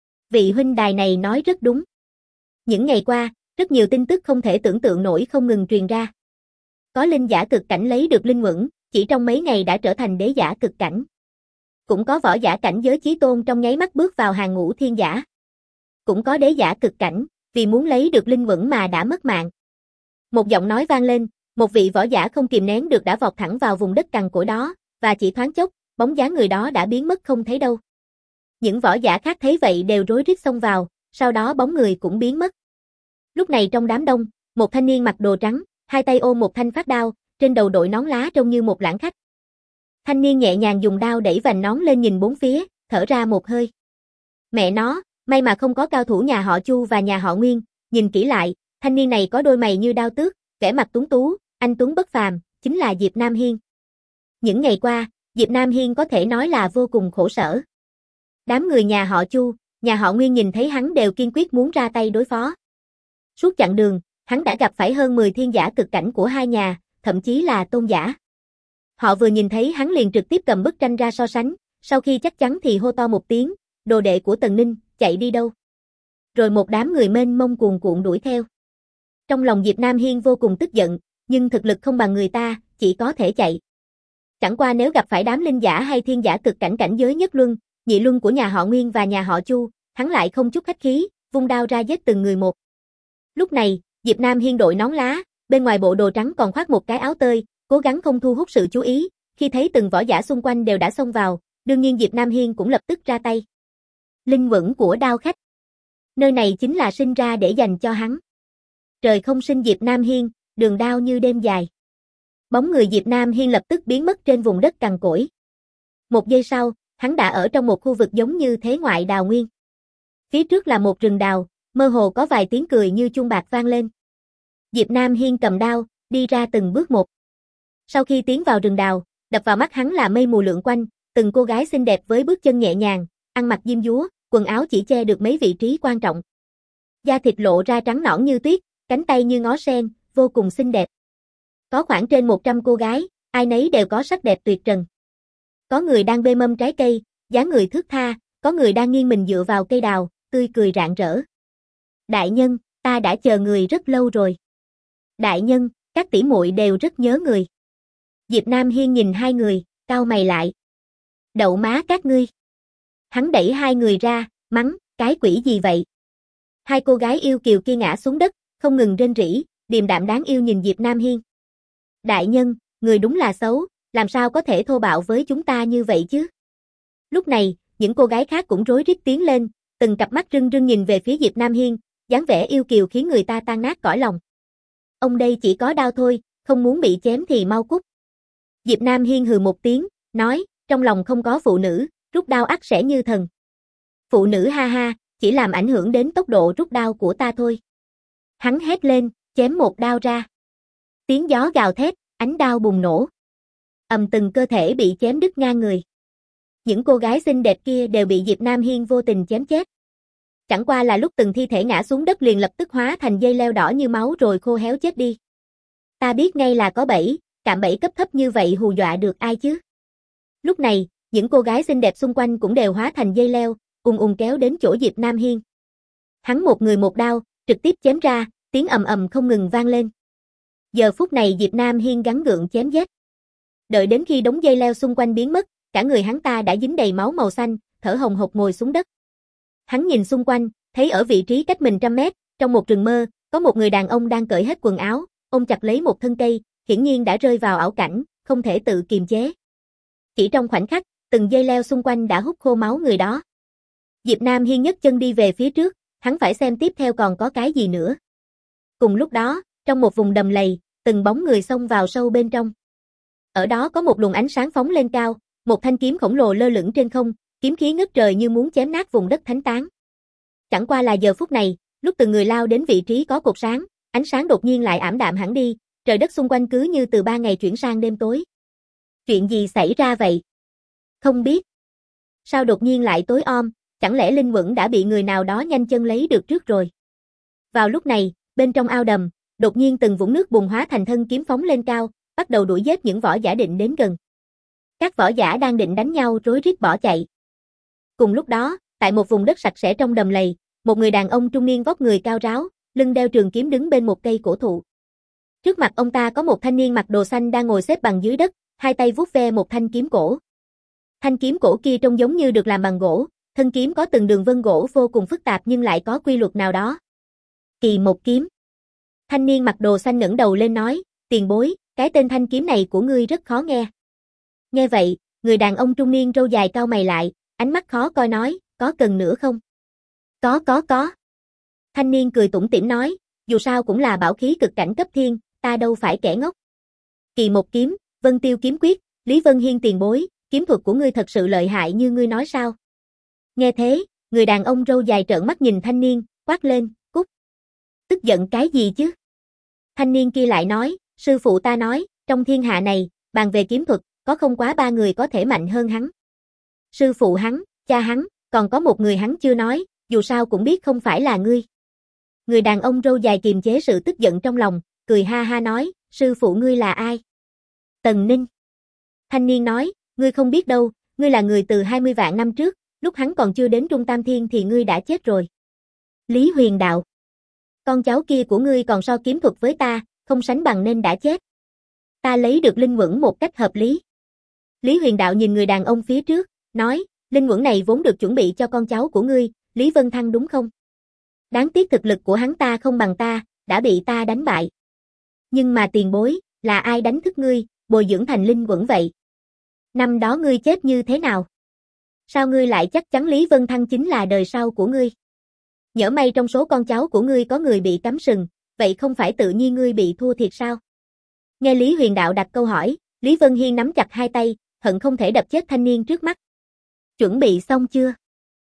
Vị huynh đài này nói rất đúng. Những ngày qua, rất nhiều tin tức không thể tưởng tượng nổi không ngừng truyền ra. Có linh giả cực cảnh lấy được linh uẩn, chỉ trong mấy ngày đã trở thành đế giả cực cảnh. Cũng có võ giả cảnh giới chí tôn trong nháy mắt bước vào hàng ngũ thiên giả. Cũng có đế giả cực cảnh, vì muốn lấy được linh uẩn mà đã mất mạng. Một giọng nói vang lên, một vị võ giả không kìm nén được đã vọt thẳng vào vùng đất cằn cỗi đó, và chỉ thoáng chốc, bóng dáng người đó đã biến mất không thấy đâu. Những võ giả khác thấy vậy đều rối rít xông vào, sau đó bóng người cũng biến mất. Lúc này trong đám đông, một thanh niên mặc đồ trắng, hai tay ôm một thanh phát đao, trên đầu đội nón lá trông như một lãng khách. Thanh niên nhẹ nhàng dùng đao đẩy vành nón lên nhìn bốn phía, thở ra một hơi. Mẹ nó, may mà không có cao thủ nhà họ Chu và nhà họ Nguyên, nhìn kỹ lại, thanh niên này có đôi mày như đao tước, vẻ mặt tuấn tú, anh tuấn bất phàm, chính là Diệp Nam Hiên. Những ngày qua, Diệp Nam Hiên có thể nói là vô cùng khổ sở. Đám người nhà họ Chu, nhà họ Nguyên nhìn thấy hắn đều kiên quyết muốn ra tay đối phó. Suốt chặng đường, hắn đã gặp phải hơn 10 thiên giả cực cảnh của hai nhà, thậm chí là tôn giả. Họ vừa nhìn thấy hắn liền trực tiếp cầm bức tranh ra so sánh, sau khi chắc chắn thì hô to một tiếng, đồ đệ của Tần Ninh, chạy đi đâu? Rồi một đám người mênh mông cuồn cuộn đuổi theo. Trong lòng Diệp Nam Hiên vô cùng tức giận, nhưng thực lực không bằng người ta, chỉ có thể chạy. Chẳng qua nếu gặp phải đám linh giả hay thiên giả cực cảnh cảnh giới nhất luân, nhị luân của nhà họ Nguyên và nhà họ Chu, hắn lại không chút khách khí, vung đao ra giết từng người một. Lúc này, Diệp Nam Hiên đội nón lá, bên ngoài bộ đồ trắng còn khoác một cái áo tơi, cố gắng không thu hút sự chú ý, khi thấy từng võ giả xung quanh đều đã xông vào, đương nhiên Diệp Nam Hiên cũng lập tức ra tay. Linh uẩn của đao khách. Nơi này chính là sinh ra để dành cho hắn. Trời không sinh Diệp Nam Hiên, đường đao như đêm dài. Bóng người Diệp Nam Hiên lập tức biến mất trên vùng đất cằn cỗi. Một giây sau, hắn đã ở trong một khu vực giống như thế ngoại đào nguyên. Phía trước là một rừng đào, mơ hồ có vài tiếng cười như chuông bạc vang lên. Diệp Nam Hiên cầm đao, đi ra từng bước một. Sau khi tiến vào rừng đào, đập vào mắt hắn là mây mù lượn quanh, từng cô gái xinh đẹp với bước chân nhẹ nhàng, ăn mặc diêm dúa, quần áo chỉ che được mấy vị trí quan trọng. Da thịt lộ ra trắng nõn như tuyết, cánh tay như ngó sen, vô cùng xinh đẹp. Có khoảng trên 100 cô gái, ai nấy đều có sắc đẹp tuyệt trần. Có người đang bê mâm trái cây, dáng người thướt tha, có người đang nghiêng mình dựa vào cây đào, tươi cười rạng rỡ. Đại nhân, ta đã chờ người rất lâu rồi. Đại nhân, các tỷ muội đều rất nhớ người. Diệp Nam Hiên nhìn hai người, cau mày lại. Đậu má các ngươi. Hắn đẩy hai người ra, mắng, Cái quỷ gì vậy? Hai cô gái yêu kiều kia ngã xuống đất, không ngừng rên rỉ, điềm đạm đáng yêu nhìn Diệp Nam Hiên. Đại nhân, người đúng là xấu, làm sao có thể thô bạo với chúng ta như vậy chứ? Lúc này, những cô gái khác cũng rối rít tiến lên, từng cặp mắt rưng rưng nhìn về phía Diệp Nam Hiên, dáng vẻ yêu kiều khiến người ta tan nát cõi lòng. Ông đây chỉ có đau thôi, không muốn bị chém thì mau cút. Diệp Nam Hiên hừ một tiếng, nói, trong lòng không có phụ nữ, rút đao ắt sẽ như thần. Phụ nữ ha ha, chỉ làm ảnh hưởng đến tốc độ rút đao của ta thôi. Hắn hét lên, chém một đao ra. Tiếng gió gào thét, ánh đao bùng nổ. Từng cơ thể bị chém đứt ngang người. Những cô gái xinh đẹp kia đều bị Diệp Nam Hiên vô tình chém chết. Chẳng qua là lúc từng thi thể ngã xuống đất liền lập tức hóa thành dây leo đỏ như máu rồi khô héo chết đi. Ta biết ngay là có bẫy, cạm bẫy cấp thấp như vậy hù dọa được ai chứ? Lúc này, những cô gái xinh đẹp xung quanh cũng đều hóa thành dây leo, kéo đến chỗ Diệp Nam Hiên. Hắn một người một đao, trực tiếp chém ra, tiếng ầm ầm không ngừng vang lên. Giờ phút này Diệp Nam Hiên gắng gượng chém giết. Đợi đến khi đống dây leo xung quanh biến mất, cả người hắn ta đã dính đầy máu màu xanh, thở hồng hộc ngồi xuống đất. Hắn nhìn xung quanh, thấy ở vị trí cách mình 100 mét, trong một rừng mơ, có một người đàn ông đang cởi hết quần áo, ôm chặt lấy một thân cây, hiển nhiên đã rơi vào ảo cảnh, không thể tự kiềm chế. Chỉ trong khoảnh khắc, từng dây leo xung quanh đã hút khô máu người đó. Diệp Nam Hiên nhấc chân đi về phía trước, hắn phải xem tiếp theo còn có cái gì nữa. Cùng lúc đó, trong một vùng đầm lầy, từng bóng người xông vào sâu bên trong. Ở đó có một luồng ánh sáng phóng lên cao, một thanh kiếm khổng lồ lơ lửng trên không, kiếm khí ngất trời như muốn chém nát vùng đất thánh tán. Chẳng qua là giờ phút này, lúc từng người lao đến vị trí có cột sáng, ánh sáng đột nhiên lại ảm đạm hẳn đi, trời đất xung quanh cứ như từ 3 ngày chuyển sang đêm tối. Chuyện gì xảy ra vậy? Không biết. Sao đột nhiên lại tối om, chẳng lẽ Linh Quẩn đã bị người nào đó nhanh chân lấy được trước rồi? Vào lúc này, bên trong ao đầm, đột nhiên từng vũng nước bùng hóa thành thân kiếm phóng lên cao, bắt đầu đuổi giết những võ giả định đến gần. Các võ giả đang định đánh nhau rối rít bỏ chạy. Cùng lúc đó, tại một vùng đất sạch sẽ trong đầm lầy, một người đàn ông trung niên vóc người cao ráo, lưng đeo trường kiếm đứng bên một cây cổ thụ. Trước mặt ông ta có một thanh niên mặc đồ xanh đang ngồi xếp bằng dưới đất, hai tay vuốt ve một thanh kiếm cổ. Thanh kiếm cổ kia trông giống như được làm bằng gỗ, thân kiếm có từng đường vân gỗ vô cùng phức tạp nhưng lại có quy luật nào đó. Kỳ một kiếm. Thanh niên mặc đồ xanh ngẩng đầu lên nói, tiền bối, cái tên thanh kiếm này của ngươi rất khó nghe. Nghe vậy, người đàn ông trung niên râu dài cau mày lại, ánh mắt khó coi nói, có cần nữa không? Có. Thanh niên cười tủm tỉm nói, dù sao cũng là bảo khí cực cảnh cấp thiên, ta đâu phải kẻ ngốc. Kỳ một kiếm, Vân Tiêu kiếm quyết, Lý Vân Hiên tiền bối, kiếm thuật của ngươi thật sự lợi hại như ngươi nói sao? Nghe thế, người đàn ông râu dài trợn mắt nhìn thanh niên, quát lên, cút. Tức giận cái gì chứ? Thanh niên kia lại nói, sư phụ ta nói, trong thiên hạ này, bàn về kiếm thuật, có không quá 3 người có thể mạnh hơn hắn. Sư phụ hắn, cha hắn, còn có một người hắn chưa nói, dù sao cũng biết không phải là ngươi. Người đàn ông râu dài kiềm chế sự tức giận trong lòng, cười ha ha nói, sư phụ ngươi là ai? Tần Ninh. Thanh niên nói, ngươi không biết đâu, ngươi là người từ 20 vạn năm trước, lúc hắn còn chưa đến Trung Tam Thiên thì ngươi đã chết rồi. Lý Huyền Đạo. Con cháu kia của ngươi còn so kiếm thuật với ta, không sánh bằng nên đã chết. Ta lấy được linh quẩn một cách hợp lý. Lý Huyền Đạo nhìn người đàn ông phía trước, nói, linh quẩn này vốn được chuẩn bị cho con cháu của ngươi, Lý Vân Thăng đúng không? Đáng tiếc thực lực của hắn ta không bằng ta, đã bị ta đánh bại. Nhưng mà tiền bối, là ai đánh thức ngươi, bồi dưỡng thành linh quẩn vậy? Năm đó ngươi chết như thế nào? Sao ngươi lại chắc chắn Lý Vân Thăng chính là đời sau của ngươi? Nhỡ may trong số con cháu của ngươi có người bị cắm sừng, vậy không phải tự nhiên ngươi bị thua thiệt sao? Nghe Lý Huyền Đạo đặt câu hỏi, Lý Vân Hiên nắm chặt hai tay, hận không thể đập chết thanh niên trước mắt. Chuẩn bị xong chưa?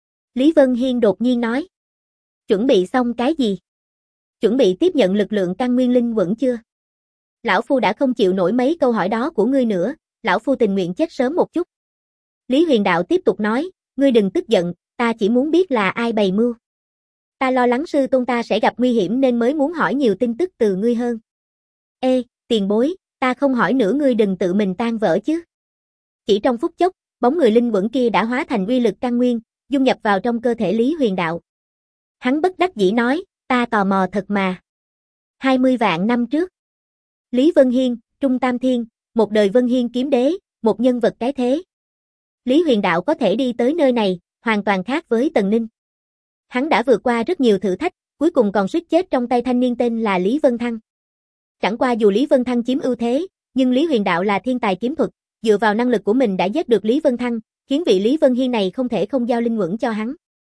Lý Vân Hiên đột nhiên nói. Chuẩn bị xong cái gì? Chuẩn bị tiếp nhận lực lượng căn nguyên linh quẩn chưa? Lão Phu đã không chịu nổi mấy câu hỏi đó của ngươi nữa, Lão Phu tình nguyện chết sớm một chút. Lý Huyền Đạo tiếp tục nói, ngươi đừng tức giận, ta chỉ muốn biết là ai bày mưu. Ta lo lắng sư tôn ta sẽ gặp nguy hiểm nên mới muốn hỏi nhiều tin tức từ ngươi hơn. Ê, tiền bối, ta không hỏi nữa ngươi đừng tự mình tan vỡ chứ. Chỉ trong phút chốc, bóng người linh quẩn kia đã hóa thành uy lực căn nguyên, dung nhập vào trong cơ thể Lý Huyền Đạo. Hắn bất đắc dĩ nói, ta tò mò thật mà. 20 vạn năm trước. Lý Vân Hiên, Trung Tam Thiên, một đời Vân Hiên kiếm đế, một nhân vật cái thế. Lý Huyền Đạo có thể đi tới nơi này, hoàn toàn khác với Tần Ninh. Hắn đã vượt qua rất nhiều thử thách, cuối cùng còn suýt chết trong tay thanh niên tên là Lý Vân Thăng. Chẳng qua dù Lý Vân Thăng chiếm ưu thế, nhưng Lý Huyền Đạo là thiên tài kiếm thuật, dựa vào năng lực của mình đã giết được Lý Vân Thăng, khiến vị Lý Vân Hiên này không thể không giao linh quẩn cho hắn.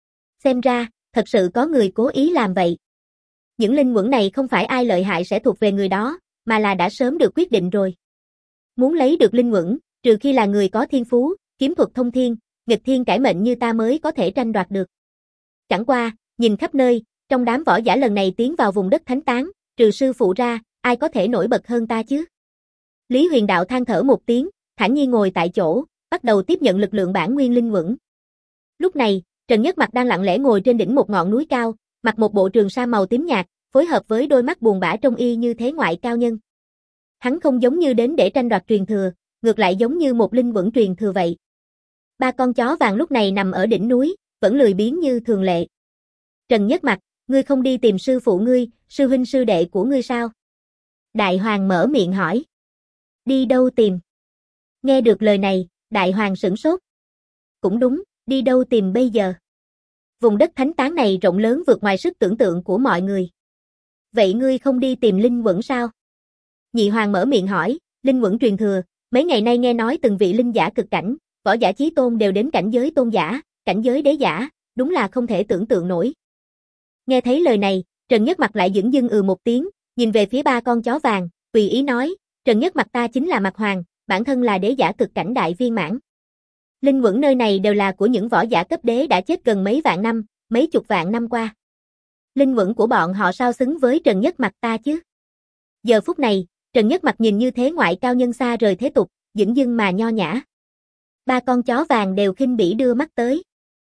Xem ra, thật sự có người cố ý làm vậy. Những linh quẩn này không phải ai lợi hại sẽ thuộc về người đó, mà là đã sớm được quyết định rồi. Muốn lấy được linh quẩn, trừ khi là người có thiên phú, kiếm thuật thông thiên, nghịch thiên cải mệnh như ta mới có thể tranh đoạt được. Chẳng qua, nhìn khắp nơi, trong đám võ giả lần này tiến vào vùng đất thánh tán, trừ sư phụ ra, ai có thể nổi bật hơn ta chứ? Lý Huyền Đạo than thở một tiếng, thản nhiên ngồi tại chỗ, bắt đầu tiếp nhận lực lượng bản nguyên linh quẩn. Lúc này, Trần Nhất Mặc đang lặng lẽ ngồi trên đỉnh một ngọn núi cao, mặc một bộ trường sa màu tím nhạt, phối hợp với đôi mắt buồn bã trông y như thế ngoại cao nhân. Hắn không giống như đến để tranh đoạt truyền thừa, ngược lại giống như một linh quẩn truyền thừa vậy. Ba con chó vàng lúc này nằm ở đỉnh núi, vẫn lười biếng như thường lệ. Trần Nhất Mặc, ngươi không đi tìm sư phụ ngươi, sư huynh sư đệ của ngươi sao? Đại Hoàng mở miệng hỏi. Đi đâu tìm? Nghe được lời này, Đại Hoàng sửng sốt. Cũng đúng, đi đâu tìm bây giờ? Vùng đất thánh tán này rộng lớn vượt ngoài sức tưởng tượng của mọi người. Vậy ngươi không đi tìm linh quẩn sao? Nhị Hoàng mở miệng hỏi, linh quẩn truyền thừa, mấy ngày nay nghe nói từng vị linh giả cực cảnh, võ giả chí tôn đều đến cảnh giới tôn giả, cảnh giới đế giả, đúng là không thể tưởng tượng nổi. Nghe thấy lời này, Trần Nhất Mặc lại dửng dưng một tiếng, nhìn về phía ba con chó vàng, tùy ý nói, Trần Nhất Mặc ta chính là Mặc Hoàng, bản thân là đế giả cực cảnh đại viên mãn. Linh quẩn nơi này đều là của những võ giả cấp đế đã chết gần mấy vạn năm, mấy chục vạn năm qua. Linh quẩn của bọn họ sao xứng với Trần Nhất Mặc ta chứ? Giờ phút này, Trần Nhất Mặc nhìn như thế ngoại cao nhân xa rời thế tục, dửng dưng mà nho nhã. Ba con chó vàng đều khinh bỉ đưa mắt tới.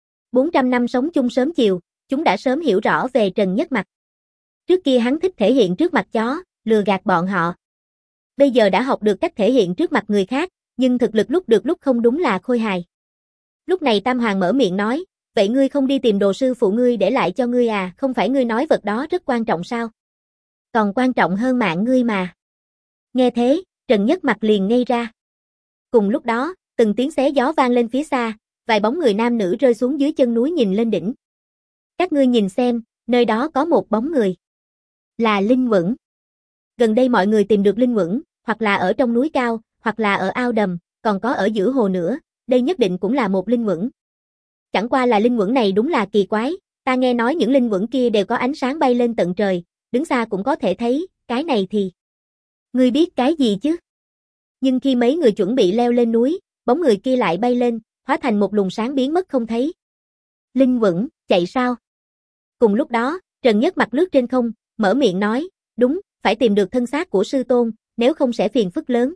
400 năm sống chung sớm chiều, chúng đã sớm hiểu rõ về Trần Nhất Mặc. Trước kia hắn thích thể hiện trước mặt chó, lừa gạt bọn họ. Bây giờ đã học được cách thể hiện trước mặt người khác, nhưng thực lực lúc được lúc không đúng là khôi hài. Lúc này Tam Hoàng mở miệng nói, vậy ngươi không đi tìm đồ sư phụ ngươi để lại cho ngươi à, không phải ngươi nói vật đó rất quan trọng sao? Còn quan trọng hơn mạng ngươi mà. Nghe thế, Trần Nhất Mặc liền ngây ra. Cùng lúc đó, từng tiếng xé gió vang lên phía xa, vài bóng người nam nữ rơi xuống dưới chân núi nhìn lên đỉnh. Các ngươi nhìn xem, nơi đó có một bóng người. Là linh quẩn. Gần đây mọi người tìm được linh quẩn, hoặc là ở trong núi cao, hoặc là ở ao đầm, còn có ở giữa hồ nữa, đây nhất định cũng là một linh quẩn. Chẳng qua là linh quẩn này đúng là kỳ quái, ta nghe nói những linh quẩn kia đều có ánh sáng bay lên tận trời, đứng xa cũng có thể thấy, cái này thì... Ngươi biết cái gì chứ? Nhưng khi mấy người chuẩn bị leo lên núi, bóng người kia lại bay lên, hóa thành một luồng sáng biến mất không thấy. Linh quẩn, chạy sao? Cùng lúc đó, Trần Nhất Mặc lướt trên không, mở miệng nói, đúng, phải tìm được thân xác của sư tôn, nếu không sẽ phiền phức lớn.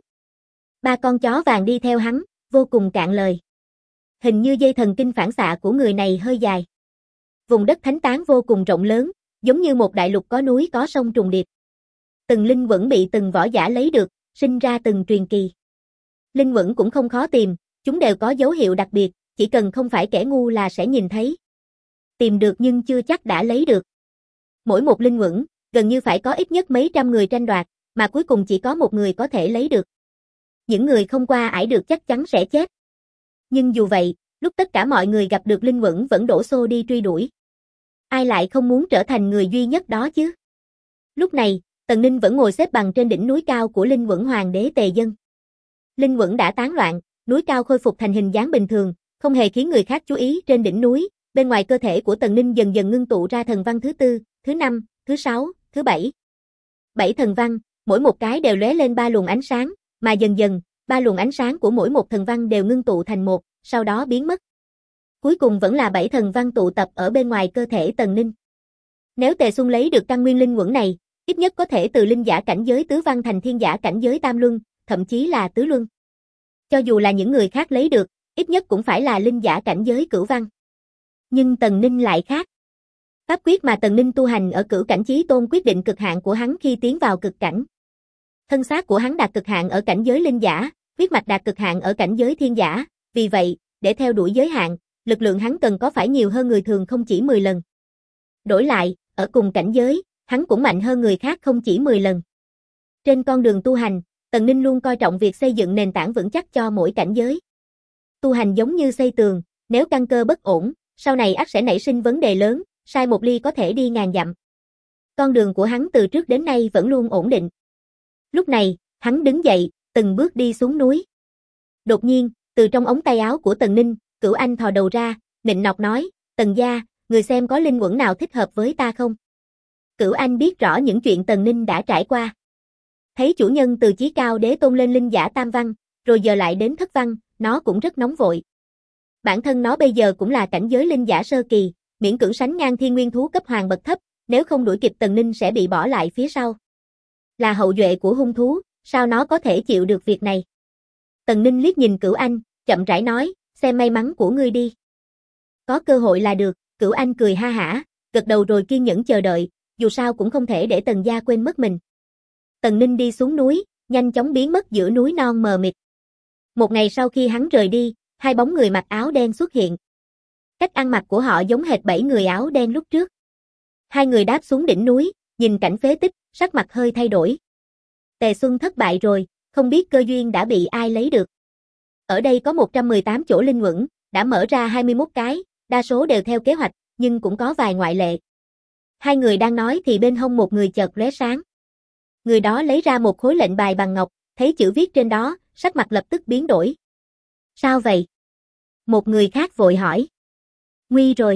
Ba con chó vàng đi theo hắn, vô cùng cạn lời. Hình như dây thần kinh phản xạ của người này hơi dài. Vùng đất thánh tán vô cùng rộng lớn, giống như một đại lục có núi có sông trùng điệp. Từng linh quẩn bị từng võ giả lấy được, sinh ra từng truyền kỳ. Linh quẩn cũng không khó tìm, chúng đều có dấu hiệu đặc biệt, chỉ cần không phải kẻ ngu là sẽ nhìn thấy. Tìm được nhưng chưa chắc đã lấy được. Mỗi một linh quẩn, gần như phải có ít nhất mấy trăm người tranh đoạt, mà cuối cùng chỉ có một người có thể lấy được. Những người không qua ải được chắc chắn sẽ chết. Nhưng dù vậy, lúc tất cả mọi người gặp được linh quẩn vẫn đổ xô đi truy đuổi. Ai lại không muốn trở thành người duy nhất đó chứ? Lúc này, Tần Ninh vẫn ngồi xếp bằng trên đỉnh núi cao của linh quẩn hoàng đế Tề Dân. Linh quẩn đã tán loạn, núi cao khôi phục thành hình dáng bình thường, không hề khiến người khác chú ý. Trên đỉnh núi, bên ngoài cơ thể của Tần Ninh dần dần ngưng tụ ra thần văn thứ 4, thứ 5, thứ 6, thứ 7. 7 thần văn, mỗi một cái đều lóe lên 3 luồng ánh sáng, mà dần dần, 3 luồng ánh sáng của mỗi một thần văn đều ngưng tụ thành một, sau đó biến mất. Cuối cùng vẫn là 7 thần văn tụ tập ở bên ngoài cơ thể Tần Ninh. Nếu Tề Xung lấy được căn nguyên linh quẩn này, ít nhất có thể từ linh giả cảnh giới tứ văn thành thiên giả cảnh giới tam luân, thậm chí là tứ luân. Cho dù là những người khác lấy được, ít nhất cũng phải là linh giả cảnh giới cửu văn. Nhưng Tần Ninh lại khác. Pháp quyết mà Tần Ninh tu hành ở cửu cảnh chí tôn quyết định cực hạn của hắn khi tiến vào cực cảnh. Thân xác của hắn đạt cực hạn ở cảnh giới linh giả, huyết mạch đạt cực hạn ở cảnh giới thiên giả, vì vậy, để theo đuổi giới hạn, lực lượng hắn cần có phải nhiều hơn người thường không chỉ 10 lần. Đổi lại, ở cùng cảnh giới, hắn cũng mạnh hơn người khác không chỉ 10 lần. Trên con đường tu hành, Tần Ninh luôn coi trọng việc xây dựng nền tảng vững chắc cho mỗi cảnh giới. Tu hành giống như xây tường, nếu căn cơ bất ổn, sau này ắt sẽ nảy sinh vấn đề lớn, sai một ly có thể đi ngàn dặm. Con đường của hắn từ trước đến nay vẫn luôn ổn định. Lúc này, hắn đứng dậy, từng bước đi xuống núi. Đột nhiên, từ trong ống tay áo của Tần Ninh, Cửu Anh thò đầu ra, nịnh nọt nói, Tần gia, người xem có linh quẩn nào thích hợp với ta không? Cửu Anh biết rõ những chuyện Tần Ninh đã trải qua. Thấy chủ nhân từ chí cao đế tôn lên linh giả tam văn, rồi giờ lại đến thất văn, nó cũng rất nóng vội. Bản thân nó bây giờ cũng là cảnh giới linh giả sơ kỳ, miễn cưỡng sánh ngang thiên nguyên thú cấp hoàng bậc thấp, nếu không đuổi kịp Tần Ninh sẽ bị bỏ lại phía sau. Là hậu duệ của hung thú, sao nó có thể chịu được việc này? Tần Ninh liếc nhìn Cửu Anh, chậm rãi nói, xem may mắn của ngươi đi. Có cơ hội là được, Cửu Anh cười ha hả, gật đầu rồi kiên nhẫn chờ đợi, dù sao cũng không thể để Tần gia quên mất mình. Tần Ninh đi xuống núi, nhanh chóng biến mất giữa núi non mờ mịt. Một ngày sau khi hắn rời đi, hai bóng người mặc áo đen xuất hiện. Cách ăn mặc của họ giống hệt 7 người áo đen lúc trước. Hai người đáp xuống đỉnh núi, nhìn cảnh phế tích, sắc mặt hơi thay đổi. Tề Xuân thất bại rồi, không biết cơ duyên đã bị ai lấy được. Ở đây có 118 chỗ linh quẩn, đã mở ra 21 cái, đa số đều theo kế hoạch, nhưng cũng có vài ngoại lệ. Hai người đang nói thì bên hông một người chợt lóe sáng. Người đó lấy ra một khối lệnh bài bằng ngọc, thấy chữ viết trên đó, sắc mặt lập tức biến đổi. Sao vậy? Một người khác vội hỏi. Nguy rồi.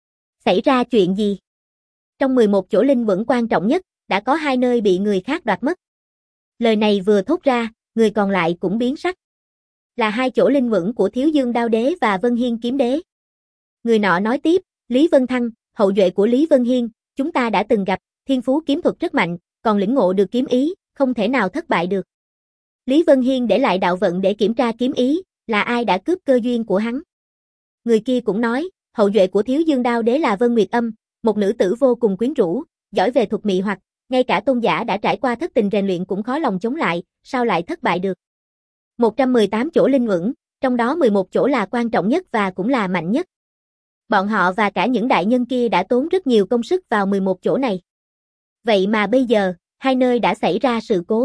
Xảy ra chuyện gì? Trong 11 chỗ linh quẩn quan trọng nhất, đã có 2 nơi bị người khác đoạt mất. Lời này vừa thốt ra, người còn lại cũng biến sắc. Là 2 chỗ linh quẩn của Thiếu Dương Đao Đế và Vân Hiên Kiếm Đế. Người nọ nói tiếp, Lý Vân Thăng, hậu duệ của Lý Vân Hiên, chúng ta đã từng gặp, thiên phú kiếm thuật rất mạnh, còn lĩnh ngộ được kiếm ý, không thể nào thất bại được. Lý Vân Hiên để lại đạo vận để kiểm tra kiếm ý, là ai đã cướp cơ duyên của hắn. Người kia cũng nói, hậu duệ của Thiếu Dương Đao Đế là Vân Nguyệt Âm, một nữ tử vô cùng quyến rũ, giỏi về thuật mị hoặc, ngay cả tôn giả đã trải qua thất tình rèn luyện cũng khó lòng chống lại, sao lại thất bại được. 118 chỗ linh quẩn, trong đó 11 chỗ là quan trọng nhất và cũng là mạnh nhất. Bọn họ và cả những đại nhân kia đã tốn rất nhiều công sức vào 11 chỗ này. Vậy mà bây giờ, 2 nơi đã xảy ra sự cố.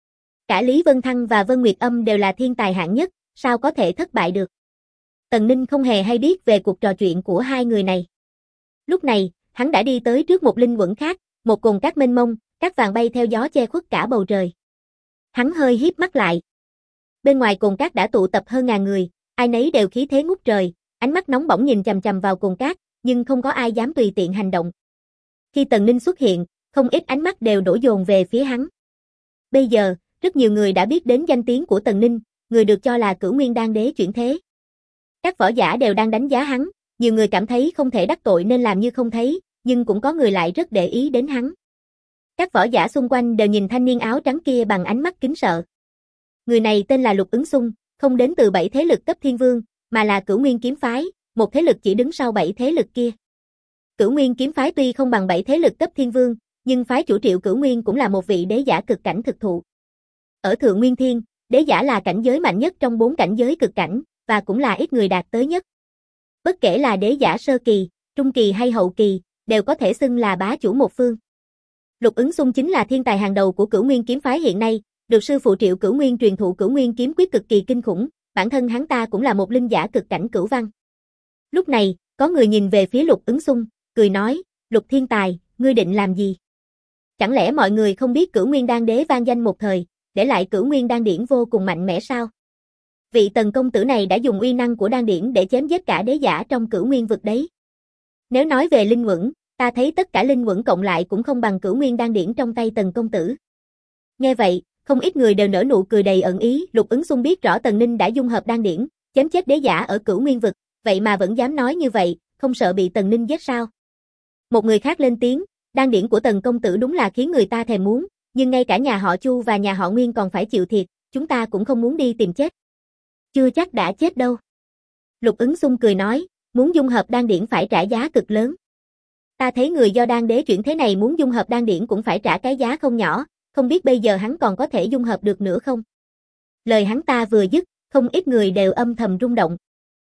Cả Lý Vân Thăng và Vân Nguyệt Âm đều là thiên tài hạng nhất, sao có thể thất bại được. Tần Ninh không hề hay biết về cuộc trò chuyện của hai người này. Lúc này, hắn đã đi tới trước một linh quẩn khác, một cồn cát mênh mông, cát vàng bay theo gió che khuất cả bầu trời. Hắn hơi híp mắt lại. Bên ngoài cồn cát đã tụ tập hơn ngàn người, ai nấy đều khí thế ngút trời, ánh mắt nóng bỏng nhìn chằm chằm vào cồn cát, nhưng không có ai dám tùy tiện hành động. Khi Tần Ninh xuất hiện, không ít ánh mắt đều đổ dồn về phía hắn. Bây giờ, rất nhiều người đã biết đến danh tiếng của Tần Ninh, người được cho là Cửu Nguyên Đan Đế chuyển thế. Các võ giả đều đang đánh giá hắn, nhiều người cảm thấy không thể đắc tội nên làm như không thấy, nhưng cũng có người lại rất để ý đến hắn. Các võ giả xung quanh đều nhìn thanh niên áo trắng kia bằng ánh mắt kính sợ. Người này tên là Lục Ứng Xung, không đến từ 7 thế lực cấp thiên vương, mà là Cửu Nguyên kiếm phái, một thế lực chỉ đứng sau 7 thế lực kia. Cửu Nguyên kiếm phái tuy không bằng 7 thế lực cấp thiên vương, nhưng phái chủ Triệu Cửu Nguyên cũng là một vị đế giả cực cảnh thực thụ. Ở Thượng Nguyên Thiên, đế giả là cảnh giới mạnh nhất trong 4 cảnh giới cực cảnh, và cũng là ít người đạt tới nhất. Bất kể là đế giả sơ kỳ, trung kỳ hay hậu kỳ, đều có thể xưng là bá chủ một phương. Lục Ứng Xung chính là thiên tài hàng đầu của Cửu Nguyên kiếm phái hiện nay, được sư phụ Triệu Cửu Nguyên truyền thụ Cửu Nguyên kiếm quyết cực kỳ kinh khủng, bản thân hắn ta cũng là một linh giả cực cảnh cửu văn. Lúc này, có người nhìn về phía Lục Ứng Xung, cười nói, Lục thiên tài, ngươi định làm gì? Chẳng lẽ mọi người không biết Cửu Nguyên Đan Đế vang danh một thời, để lại Cửu Nguyên Đan Điển vô cùng mạnh mẽ sao? Vị Tần công tử này đã dùng uy năng của Đan Điển để chém giết cả đế giả trong Cửu Nguyên vực đấy. Nếu nói về linh quẩn, ta thấy tất cả linh quẩn cộng lại cũng không bằng Cửu Nguyên Đan Điển trong tay Tần công tử. Nghe vậy, không ít người đều nở nụ cười đầy ẩn ý. Lục Ứng Xung biết rõ Tần Ninh đã dung hợp Đan Điển, chém chết đế giả ở Cửu Nguyên vực, vậy mà vẫn dám nói như vậy, không sợ bị Tần Ninh giết sao? Một người khác lên tiếng, Đan Điển của Tần công tử đúng là khiến người ta thèm muốn, nhưng ngay cả nhà họ Chu và nhà họ Nguyên còn phải chịu thiệt, chúng ta cũng không muốn đi tìm chết. Chưa chắc đã chết đâu. Lục Ứng Xung cười nói, muốn dung hợp Đan Điển phải trả giá cực lớn. Ta thấy người do Đan Đế chuyển thế này muốn dung hợp Đan Điển cũng phải trả cái giá không nhỏ, không biết bây giờ hắn còn có thể dung hợp được nữa không? Lời hắn ta vừa dứt, không ít người đều âm thầm rung động.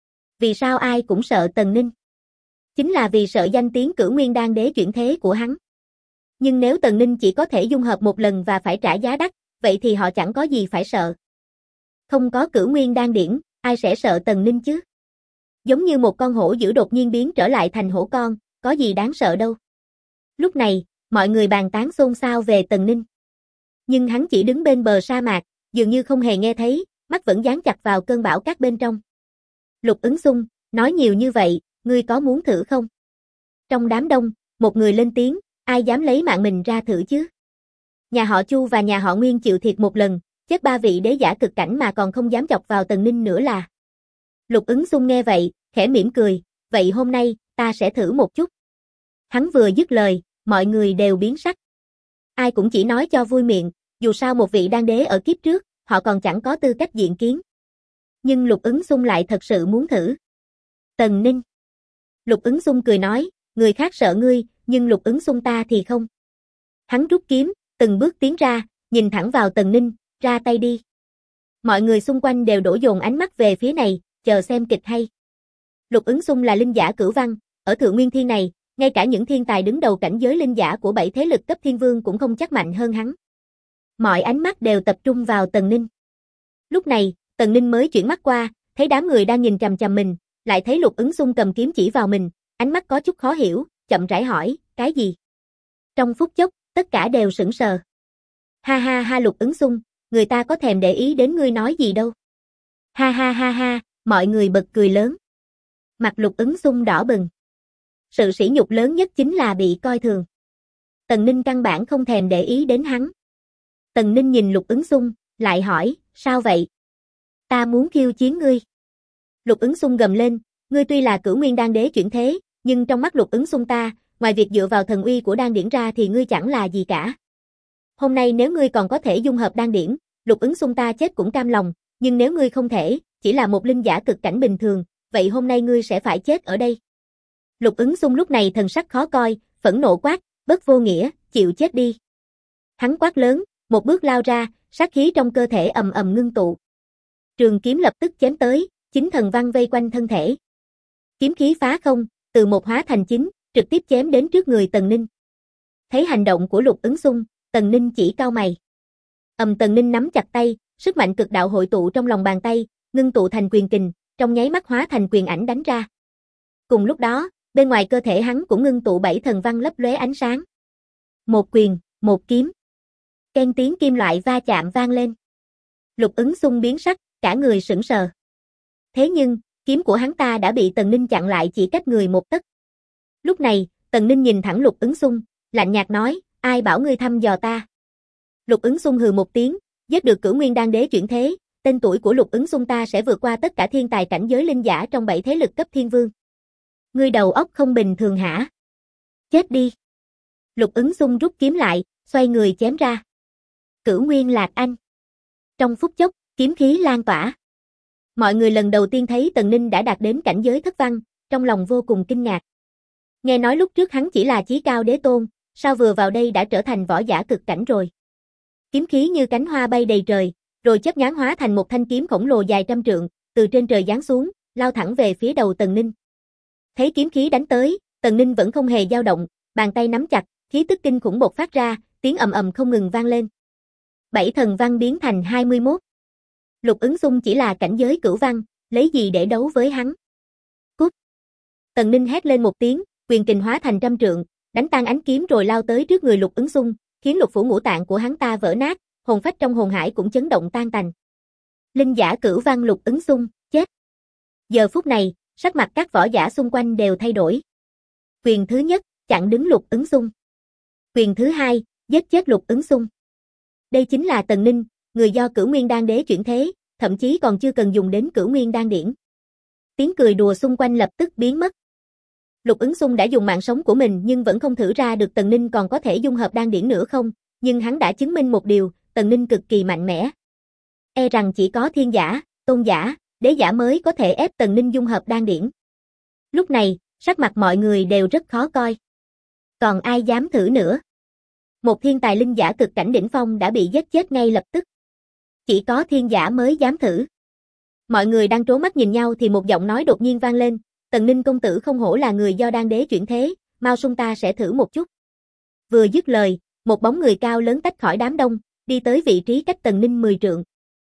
Vì sao ai cũng sợ Tần Ninh? Chính là vì sợ danh tiếng Cửu Nguyên Đan Đế chuyển thế của hắn. Nhưng nếu Tần Ninh chỉ có thể dung hợp một lần và phải trả giá đắt, vậy thì họ chẳng có gì phải sợ. Không có Cửu Nguyên Đan Điển, ai sẽ sợ Tần Ninh chứ? Giống như một con hổ dữ đột nhiên biến trở lại thành hổ con, có gì đáng sợ đâu. Lúc này, mọi người bàn tán xôn xao về Tần Ninh. Nhưng hắn chỉ đứng bên bờ sa mạc, dường như không hề nghe thấy, mắt vẫn dán chặt vào cơn bão cát bên trong. Lục Ứng Xung, nói nhiều như vậy, ngươi có muốn thử không? Trong đám đông, một người lên tiếng, ai dám lấy mạng mình ra thử chứ? Nhà họ Chu và nhà họ Nguyên chịu thiệt một lần, chết 3 vị đế giả cực cảnh mà còn không dám chọc vào Tần Ninh nữa là. Lục Ứng Xung nghe vậy, khẽ mỉm cười, vậy hôm nay, ta sẽ thử một chút. Hắn vừa dứt lời, mọi người đều biến sắc. Ai cũng chỉ nói cho vui miệng, dù sao một vị đan đế ở kiếp trước, họ còn chẳng có tư cách diện kiến. Nhưng Lục Ứng Xung lại thật sự muốn thử. Tần Ninh. Lục Ứng Xung cười nói, người khác sợ ngươi, nhưng Lục Ứng Xung ta thì không. Hắn rút kiếm, từng bước tiến ra, nhìn thẳng vào Tần Ninh, ra tay đi. Mọi người xung quanh đều đổ dồn ánh mắt về phía này, chờ xem kịch hay. Lục Ứng Xung là linh giả cửu văn, ở Thượng Nguyên Thiên này, ngay cả những thiên tài đứng đầu cảnh giới linh giả của 7 thế lực cấp thiên vương cũng không chắc mạnh hơn hắn. Mọi ánh mắt đều tập trung vào Tần Ninh. Lúc này, Tần Ninh mới chuyển mắt qua, thấy đám người đang nhìn chằm chằm mình, lại thấy Lục Ứng Xung cầm kiếm chỉ vào mình, ánh mắt có chút khó hiểu, chậm rãi hỏi, cái gì? Trong phút chốc, tất cả đều sững sờ. Ha ha ha Lục Ứng Xung, người ta có thèm để ý đến ngươi nói gì đâu. Ha ha ha ha, mọi người bật cười lớn. Mặt Lục Ứng Xung đỏ bừng. Sự sỉ nhục lớn nhất chính là bị coi thường. Tần Ninh căn bản không thèm để ý đến hắn. Tần Ninh nhìn Lục Ứng Xung, lại hỏi, sao vậy? Ta muốn khiêu chiến ngươi. Lục Ứng Xung gầm lên, ngươi tuy là Cửu Nguyên Đan Đế chuyển thế, nhưng trong mắt Lục Ứng Xung ta, ngoài việc dựa vào thần uy của đan điển ra thì ngươi chẳng là gì cả. Hôm nay nếu ngươi còn có thể dung hợp đan điển, Lục Ứng Xung ta chết cũng cam lòng, nhưng nếu ngươi không thể, chỉ là một linh giả cực cảnh bình thường, vậy hôm nay ngươi sẽ phải chết ở đây. Lục Ứng Xung lúc này thần sắc khó coi, phẫn nộ quát, bất vô nghĩa, chịu chết đi. Hắn quát lớn, một bước lao ra, sát khí trong cơ thể ầm ầm ngưng tụ. Trường kiếm lập tức chém tới, 9 thần văn vây quanh thân thể. Kiếm khí phá không, từ 1 hóa thành 9, trực tiếp chém đến trước người Tần Ninh. Thấy hành động của Lục Ứng Xung, Tần Ninh chỉ cau mày. Tần Ninh nắm chặt tay, sức mạnh cực đạo hội tụ trong lòng bàn tay, ngưng tụ thành quyền kình, trong nháy mắt hóa thành quyền ảnh đánh ra. Cùng lúc đó, bên ngoài cơ thể hắn cũng ngưng tụ 7 thần văn lấp lóe ánh sáng. Một quyền, một kiếm. Keng tiếng kim loại va chạm vang lên. Lục Ứng Xung biến sắc, cả người sững sờ. Thế nhưng, kiếm của hắn ta đã bị Tần Ninh chặn lại chỉ cách người một tấc. Lúc này, Tần Ninh nhìn thẳng Lục Ứng Xung, lạnh nhạt nói, ai bảo ngươi thăm dò ta. Lục Ứng Xung hừ một tiếng, giết được Cửu Nguyên Đan Đế chuyển thế, tên tuổi của Lục Ứng Xung ta sẽ vượt qua tất cả thiên tài cảnh giới linh giả trong 7 thế lực cấp thiên vương. Ngươi đầu óc không bình thường hả? Chết đi. Lục Ứng Xung rút kiếm lại, xoay người chém ra. Cửu Nguyên Lạc Anh. Trong phút chốc, kiếm khí lan tỏa. Mọi người lần đầu tiên thấy Tần Ninh đã đạt đến cảnh giới thất văn, trong lòng vô cùng kinh ngạc. Nghe nói lúc trước hắn chỉ là chí cao đế tôn, sao vừa vào đây đã trở thành võ giả cực cảnh rồi. Kiếm khí như cánh hoa bay đầy trời, rồi chớp nhoáng hóa thành một thanh kiếm khổng lồ dài trăm trượng, từ trên trời giáng xuống, lao thẳng về phía đầu Tần Ninh. Thấy kiếm khí đánh tới, Tần Ninh vẫn không hề dao động, bàn tay nắm chặt, khí tức kinh khủng bộc phát ra, tiếng ầm ầm không ngừng vang lên. 7 thần văn biến thành 21. Lục Ứng Xung chỉ là cảnh giới cửu văn, lấy gì để đấu với hắn? Cút! Tần Ninh hét lên một tiếng, quyền kình hóa thành trăm trượng, đánh tan ánh kiếm rồi lao tới trước người Lục Ứng Xung, khiến lục phủ ngũ tạng của hắn ta vỡ nát, hồn phách trong hồn hải cũng chấn động tan tành. Linh giả cửu văn Lục Ứng Xung, chết! Giờ phút này, sắc mặt các võ giả xung quanh đều thay đổi. Quyền thứ nhất, chặn đứng Lục Ứng Xung. Quyền thứ hai, giết chết Lục Ứng Xung. Đây chính là Tần Ninh, người do Cửu Nguyên Đan Đế chuyển thế, thậm chí còn chưa cần dùng đến Cửu Nguyên Đan Điển. Tiếng cười đùa xung quanh lập tức biến mất. Lục Ứng Xung đã dùng mạng sống của mình nhưng vẫn không thử ra được Tần Ninh còn có thể dung hợp đan điển nữa không, nhưng hắn đã chứng minh một điều, Tần Ninh cực kỳ mạnh mẽ. E rằng chỉ có thiên giả, tôn giả, đế giả mới có thể ép Tần Ninh dung hợp đan điển. Lúc này, sắc mặt mọi người đều rất khó coi. Còn ai dám thử nữa? Một thiên tài linh giả cực cảnh đỉnh phong đã bị giết chết ngay lập tức. Chỉ có thiên giả mới dám thử. Mọi người đang trố mắt nhìn nhau thì một giọng nói đột nhiên vang lên, Tần Ninh công tử không hổ là người do đan đế chuyển thế, mau sung ta sẽ thử một chút. Vừa dứt lời, một bóng người cao lớn tách khỏi đám đông, đi tới vị trí cách Tần Ninh 10 trượng.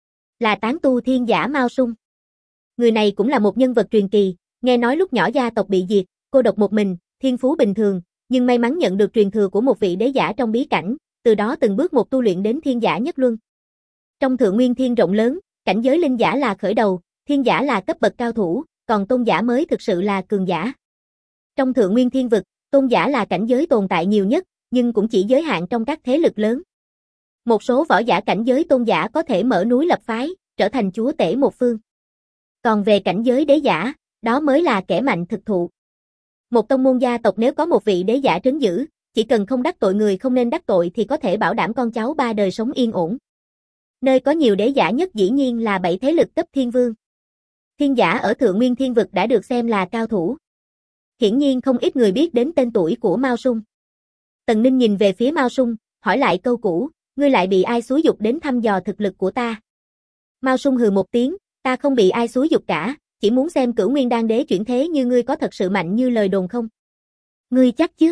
Là tán tu thiên giả Mao Sung. Người này cũng là một nhân vật truyền kỳ, nghe nói lúc nhỏ gia tộc bị diệt, cô độc một mình, thiên phú bình thường, nhưng may mắn nhận được truyền thừa của một vị đế giả trong bí cảnh, từ đó từng bước một tu luyện đến thiên giả nhất luân. Trong Thượng Nguyên Thiên rộng lớn, cảnh giới linh giả là khởi đầu, thiên giả là cấp bậc cao thủ, còn tôn giả mới thực sự là cường giả. Trong Thượng Nguyên Thiên vực, tôn giả là cảnh giới tồn tại nhiều nhất, nhưng cũng chỉ giới hạn trong các thế lực lớn. Một số võ giả cảnh giới tôn giả có thể mở núi lập phái, trở thành chúa tể một phương. Còn về cảnh giới đế giả, đó mới là kẻ mạnh thực thụ. Một tông môn gia tộc nếu có một vị đế giả trấn giữ, chỉ cần không đắc tội người không nên đắc tội thì có thể bảo đảm con cháu ba đời sống yên ổn. Nơi có nhiều đế giả nhất dĩ nhiên là 7 thế lực cấp thiên vương. Thiên giả ở Thượng Nguyên Thiên vực đã được xem là cao thủ. Hiển nhiên không ít người biết đến tên tuổi của Mao Sung. Tần Ninh nhìn về phía Mao Sung, hỏi lại câu cũ, ngươi lại bị ai xúi giục đến thăm dò thực lực của ta? Mao Sung hừ một tiếng, ta không bị ai xúi giục cả, chỉ muốn xem Cửu Nguyên Đan Đế chuyển thế như ngươi có thật sự mạnh như lời đồn không? Ngươi chắc chứ?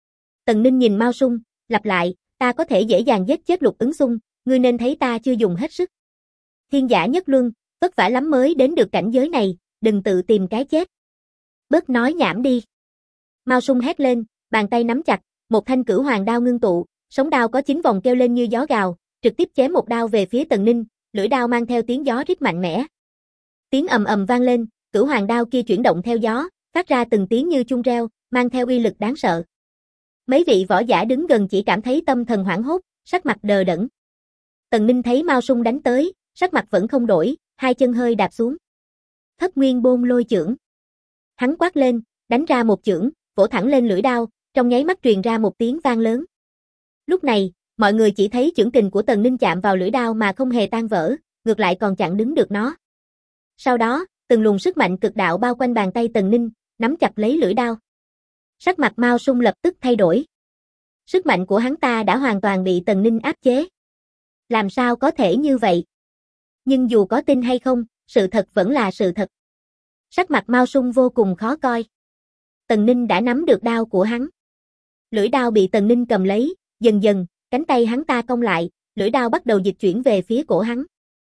Tần Ninh nhìn Mao Sung, lặp lại, ta có thể dễ dàng giết chết Lục Ứng Xung, ngươi nên thấy ta chưa dùng hết sức. Thiên giả nhất luân, vất vả lắm mới đến được cảnh giới này, đừng tự tìm cái chết. Bớt nói nhảm đi. Mao Sung hét lên, bàn tay nắm chặt, một thanh Cửu Hoàng đao ngưng tụ, sống đao có 9 vòng kêu lên như gió gào, trực tiếp chém một đao về phía Tần Ninh, lưỡi đao mang theo tiếng gió rít mạnh mẽ. Tiếng ầm ầm vang lên, Cửu Hoàng đao kia chuyển động theo gió, phát ra từng tiếng như chuông reo, mang theo uy lực đáng sợ. Mấy vị võ giả đứng gần chỉ cảm thấy tâm thần hoảng hốt, sắc mặt đờ đẫn. Tần Ninh thấy Mao Sung đánh tới, sắc mặt vẫn không đổi, hai chân hơi đạp xuống. Thất Nguyên Bôn Lôi Chưởng. Hắn quát lên, đánh ra một chưởng, vỗ thẳng lên lưỡi đao, trong nháy mắt truyền ra một tiếng vang lớn. Lúc này, mọi người chỉ thấy chưởng kình của Tần Ninh chạm vào lưỡi đao mà không hề tan vỡ, ngược lại còn chặn đứng được nó. Sau đó, từng luồng sức mạnh cực đạo bao quanh bàn tay Tần Ninh, nắm chặt lấy lưỡi đao. Sắc mặt Mao Sung lập tức thay đổi. Sức mạnh của hắn ta đã hoàn toàn bị Tần Ninh áp chế. Làm sao có thể như vậy? Nhưng dù có tin hay không, sự thật vẫn là sự thật. Sắc mặt Mao Sung vô cùng khó coi. Tần Ninh đã nắm được đao của hắn. Lưỡi đao bị Tần Ninh cầm lấy, dần dần, cánh tay hắn ta cong lại, lưỡi đao bắt đầu dịch chuyển về phía cổ hắn.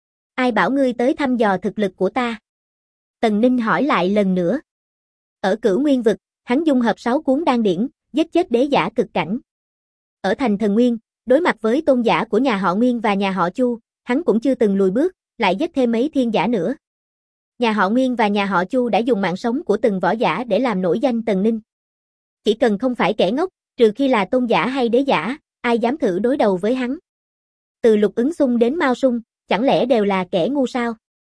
Ai bảo ngươi tới thăm dò thực lực của ta? Tần Ninh hỏi lại lần nữa. Ở Cửu Nguyên vực, hắn dung hợp 6 cuốn đan điển, giết chết đế giả cực cảnh. Ở thành Thần Nguyên, đối mặt với tôn giả của nhà họ Nguyên và nhà họ Chu, hắn cũng chưa từng lùi bước, lại giết thêm mấy thiên giả nữa. Nhà họ Nguyên và nhà họ Chu đã dùng mạng sống của từng võ giả để làm nổi danh Tần Ninh. Chỉ cần không phải kẻ ngốc, trừ khi là tôn giả hay đế giả, ai dám thử đối đầu với hắn. Từ Lục Ứng Xung đến Mao Sung, chẳng lẽ đều là kẻ ngu sao?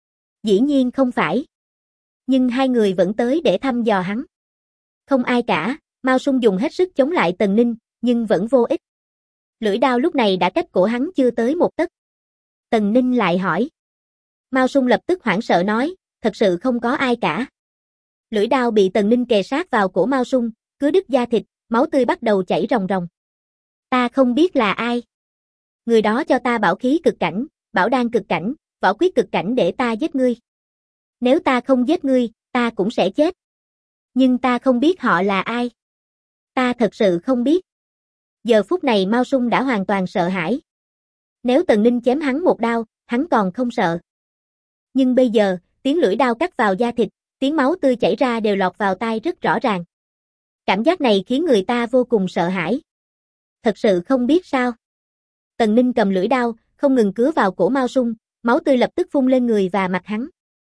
Dĩ nhiên không phải. Nhưng hai người vẫn tới để thăm dò hắn. Không ai cả, Mao Sung dùng hết sức chống lại Tần Ninh, nhưng vẫn vô ích. Lưỡi đao lúc này đã cách cổ hắn chưa tới một tấc. Tần Ninh lại hỏi. Mao Sung lập tức hoảng sợ nói, thật sự không có ai cả. Lưỡi đao bị Tần Ninh kề sát vào cổ Mao Sung, cứ đứt da thịt, máu tươi bắt đầu chảy ròng ròng. Ta không biết là ai. Người đó cho ta bảo khí cực cảnh, bảo đan cực cảnh, võ quyết cực cảnh để ta giết ngươi. Nếu ta không giết ngươi, ta cũng sẽ chết. Nhưng ta không biết họ là ai. Ta thật sự không biết. Giờ phút này Mao Sung đã hoàn toàn sợ hãi. Nếu Tần Ninh chém hắn một đao, hắn còn không sợ. Nhưng bây giờ, tiếng lưỡi đao cắt vào da thịt, tiếng máu tươi chảy ra đều lọt vào tai rất rõ ràng. Cảm giác này khiến người ta vô cùng sợ hãi. Thật sự không biết sao. Tần Ninh cầm lưỡi đao, không ngừng cứa vào cổ Mao Sung, máu tươi lập tức phun lên người và mặt hắn.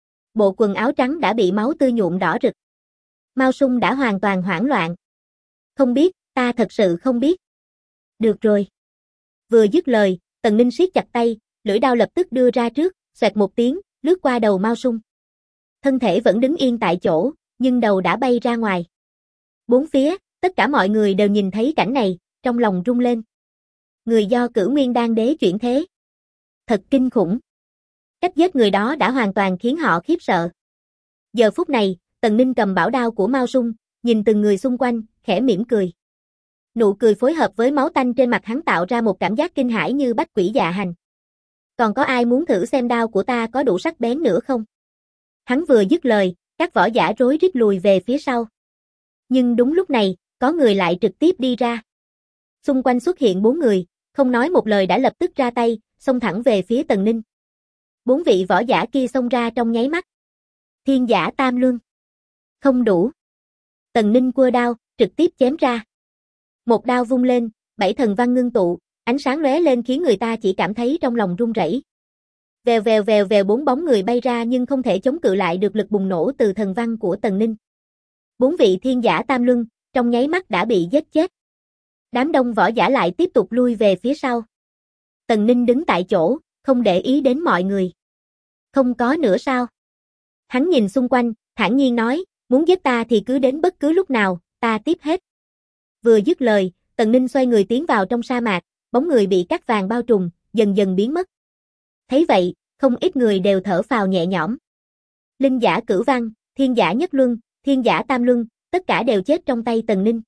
Bộ quần áo trắng đã bị máu tươi nhuộm đỏ rực. Mao Sung đã hoàn toàn hoảng loạn. Không biết, ta thật sự không biết. Được rồi. Vừa dứt lời, Tần Ninh siết chặt tay, lưỡi đao lập tức đưa ra trước, xoẹt một tiếng, lướt qua đầu Mao Sung. Thân thể vẫn đứng yên tại chỗ, nhưng đầu đã bay ra ngoài. Bốn phía, tất cả mọi người đều nhìn thấy cảnh này, trong lòng rung lên. Người do Cửu Nguyên Đan Đế chuyển thế. Thật kinh khủng. Cách giết người đó đã hoàn toàn khiến họ khiếp sợ. Giờ phút này, Tần Ninh cầm bảo đao của Mao Sung, nhìn từng người xung quanh, khẽ mỉm cười. Nụ cười phối hợp với máu tanh trên mặt hắn tạo ra một cảm giác kinh hãi như bách quỷ dạ hành. Còn có ai muốn thử xem đao của ta có đủ sắc bén nữa không? Hắn vừa dứt lời, các võ giả rối rít lùi về phía sau. Nhưng đúng lúc này, có người lại trực tiếp đi ra. Xung quanh xuất hiện 4 người, không nói một lời đã lập tức ra tay, xông thẳng về phía Tần Ninh. 4 vị võ giả kia xông ra trong nháy mắt. Thiên giả tam luân. Không đủ. Tần Ninh quơ đao, trực tiếp chém ra. Một đao vung lên, 7 thần văn ngưng tụ, ánh sáng lóe lên khiến người ta chỉ cảm thấy trong lòng run rẩy. Vèo vèo vèo vèo 4 bóng người bay ra nhưng không thể chống cự lại được lực bùng nổ từ thần văn của Tần Ninh. 4 vị thiên giả tam luân, trong nháy mắt đã bị giết chết. Đám đông võ giả lại tiếp tục lui về phía sau. Tần Ninh đứng tại chỗ, không để ý đến mọi người. Không có nữa sao? Hắn nhìn xung quanh, thản nhiên nói, muốn giết ta thì cứ đến bất cứ lúc nào, ta tiếp hết. Vừa dứt lời, Tần Ninh xoay người tiến vào trong sa mạc, bóng người bị cát vàng bao trùm, dần dần biến mất. Thấy vậy, không ít người đều thở phào nhẹ nhõm. Linh giả cửu văn, thiên giả nhất luân, thiên giả tam luân, tất cả đều chết trong tay Tần Ninh.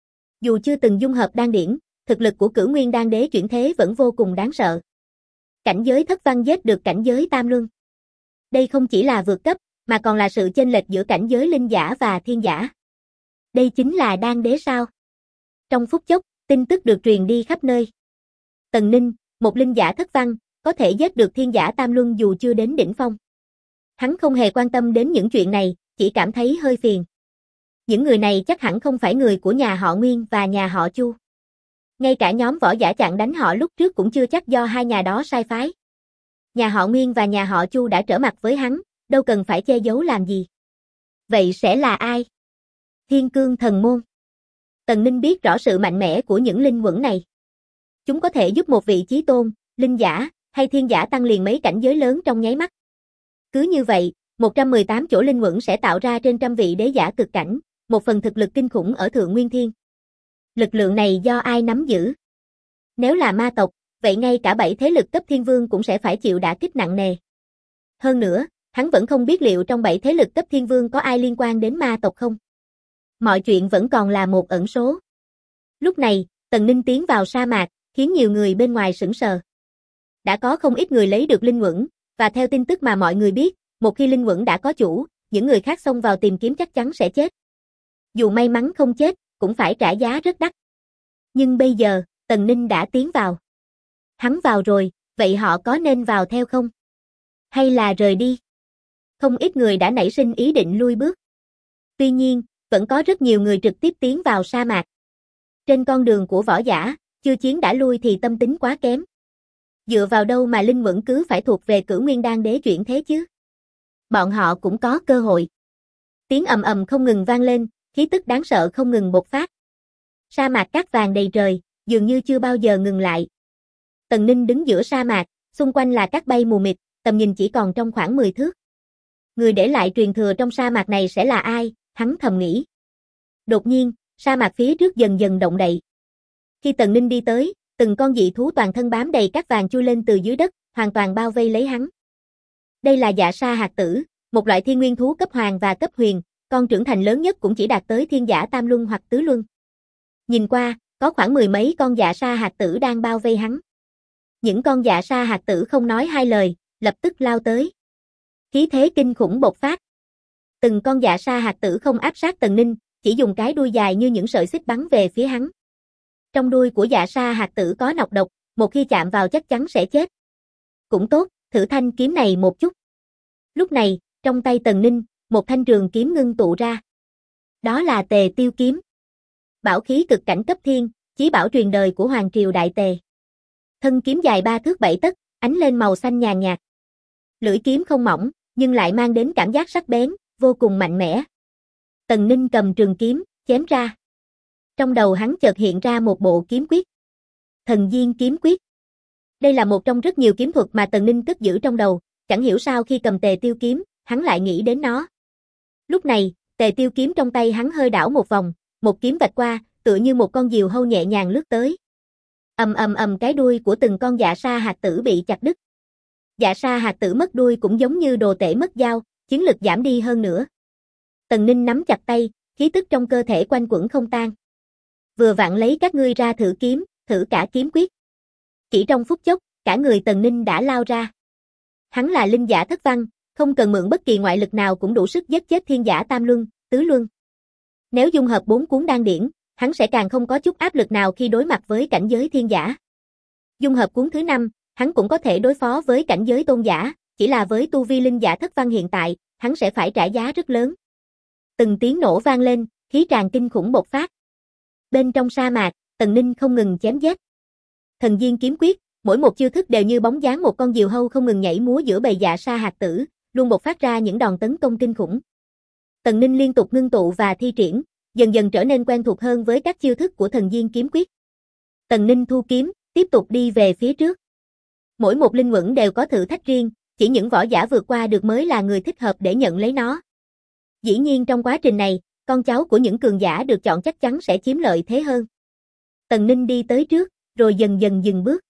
Dù chưa từng dung hợp đan điển, thực lực của Cửu Nguyên Đan Đế chuyển thế vẫn vô cùng đáng sợ. Cảnh giới thất văn giết được cảnh giới tam luân. Đây không chỉ là vượt cấp, mà còn là sự chênh lệch giữa cảnh giới linh giả và thiên giả. Đây chính là đan đế sao? Trong phút chốc, tin tức được truyền đi khắp nơi. Tần Ninh, một linh giả thất văn, có thể giết được thiên giả tam luân dù chưa đến đỉnh phong. Hắn không hề quan tâm đến những chuyện này, chỉ cảm thấy hơi phiền. Những người này chắc hẳn không phải người của nhà họ Nguyên và nhà họ Chu. Ngay cả nhóm võ giả chặn đánh họ lúc trước cũng chưa chắc do hai nhà đó sai phái. Nhà họ Nguyên và nhà họ Chu đã trở mặt với hắn, đâu cần phải che giấu làm gì. Vậy sẽ là ai? Thiên Cương Thần Môn. Tần Ninh biết rõ sự mạnh mẽ của những linh quẩn này. Chúng có thể giúp một vị chí tôn, linh giả, hay thiên giả tăng liền mấy cảnh giới lớn trong nháy mắt. Cứ như vậy, 118 chỗ linh quẩn sẽ tạo ra trên trăm vị đế giả cực cảnh, một phần thực lực kinh khủng ở Thượng Nguyên Thiên. Lực lượng này do ai nắm giữ? Nếu là ma tộc, vậy ngay cả 7 thế lực cấp thiên vương cũng sẽ phải chịu đả kích nặng nề. Hơn nữa, hắn vẫn không biết liệu trong 7 thế lực cấp thiên vương có ai liên quan đến ma tộc không. Mọi chuyện vẫn còn là một ẩn số. Lúc này, Tần Ninh tiến vào sa mạc, khiến nhiều người bên ngoài sửng sờ. Đã có không ít người lấy được linh quẩn, và theo tin tức mà mọi người biết, một khi linh quẩn đã có chủ, những người khác xông vào tìm kiếm chắc chắn sẽ chết. Dù may mắn không chết, cũng phải trả giá rất đắt. Nhưng bây giờ, Tần Ninh đã tiến vào. Hắn vào rồi, vậy họ có nên vào theo không? Hay là rời đi? Không ít người đã nảy sinh ý định lui bước. Tuy nhiên, vẫn có rất nhiều người trực tiếp tiến vào sa mạc. Trên con đường của võ giả, chưa chiến đã lui thì tâm tính quá kém. Dựa vào đâu mà linh quẩn cứ phải thuộc về Cửu Nguyên Đan Đế chuyển thế chứ? Bọn họ cũng có cơ hội. Tiếng ầm ầm không ngừng vang lên, khí tức đáng sợ không ngừng bộc phát. Sa mạc cát vàng đầy trời, dường như chưa bao giờ ngừng lại. Tần Ninh đứng giữa sa mạc, xung quanh là cát bay mù mịt, tầm nhìn chỉ còn trong khoảng 10 thước. Người để lại truyền thừa trong sa mạc này sẽ là ai, hắn thầm nghĩ. Đột nhiên, sa mạc phía trước dần dần động đậy. Khi Tần Ninh đi tới, từng con dị thú toàn thân bám đầy cát vàng chui lên từ dưới đất, hoàn toàn bao vây lấy hắn. Đây là dạ sa hạt tử, một loại thiên nguyên thú cấp hoàng và cấp huyền, con trưởng thành lớn nhất cũng chỉ đạt tới thiên giả tam luân hoặc tứ luân. Nhìn qua, có khoảng 10 mấy con dạ sa hạt tử đang bao vây hắn. Những con dạ sa hạt tử không nói hai lời, lập tức lao tới. Khí thế kinh khủng bộc phát. Từng con dạ sa hạt tử không áp sát Tần Ninh, chỉ dùng cái đuôi dài như những sợi xích bắn về phía hắn. Trong đuôi của dạ sa hạt tử có nọc độc, một khi chạm vào chắc chắn sẽ chết. Cũng tốt, thử thanh kiếm này một chút. Lúc này, trong tay Tần Ninh, một thanh trường kiếm ngưng tụ ra. Đó là Tề Tiêu kiếm. Bảo khí cực cảnh cấp thiên, chí bảo truyền đời của Hoàng Triều Đại Tề. Thân kiếm dài 3 thước 7 tấc, ánh lên màu xanh nhàn nhạt. Lưỡi kiếm không mỏng, nhưng lại mang đến cảm giác sắc bén, vô cùng mạnh mẽ. Tần Ninh cầm trường kiếm, chém ra. Trong đầu hắn chợt hiện ra một bộ kiếm quyết. Thần Diên kiếm quyết. Đây là một trong rất nhiều kiếm thuật mà Tần Ninh cất giữ trong đầu, chẳng hiểu sao khi cầm Tề Tiêu kiếm, hắn lại nghĩ đến nó. Lúc này, Tề Tiêu kiếm trong tay hắn hơi đảo một vòng, một kiếm vạch qua, tựa như một con diều hâu nhẹ nhàng lướt tới. Ầm ầm ầm, cái đuôi của từng con dạ sa hạt tử bị chặt đứt. Dạ sa hạt tử mất đuôi cũng giống như đồ tể mất dao, chiến lực giảm đi hơn nữa. Tần Ninh nắm chặt tay, khí tức trong cơ thể quanh quẩn không tan. Vừa vặn lấy các ngươi ra thử kiếm, thử cả kiếm quyết. Chỉ trong phút chốc, cả người Tần Ninh đã lao ra. Hắn là linh giả thất văn, không cần mượn bất kỳ ngoại lực nào cũng đủ sức giết chết thiên giả tam luân, tứ luân. Nếu dung hợp 4 cuốn đan điển, hắn sẽ càng không có chút áp lực nào khi đối mặt với cảnh giới thiên giả. Dung hợp cuốn thứ 5, hắn cũng có thể đối phó với cảnh giới tôn giả, chỉ là với tu vi linh giả thất văn hiện tại, hắn sẽ phải trả giá rất lớn. Từng tiếng nổ vang lên, khí tràn kinh khủng bộc phát. Bên trong sa mạc, Tần Ninh không ngừng chém giết. Thần Diên kiếm quyết, mỗi một chiêu thức đều như bóng dáng một con diều hâu không ngừng nhảy múa giữa bầy dạ sa hạt tử, luôn bộc phát ra những đòn tấn công kinh khủng. Tần Ninh liên tục ngưng tụ và thi triển, dần dần trở nên quen thuộc hơn với các chiêu thức của Thần Diên kiếm quyết. Tần Ninh thu kiếm, tiếp tục đi về phía trước. Mỗi một linh quẩn đều có thử thách riêng, chỉ những võ giả vượt qua được mới là người thích hợp để nhận lấy nó. Dĩ nhiên trong quá trình này, con cháu của những cường giả được chọn chắc chắn sẽ chiếm lợi thế hơn. Tần Ninh đi tới trước, rồi dần dần dừng bước.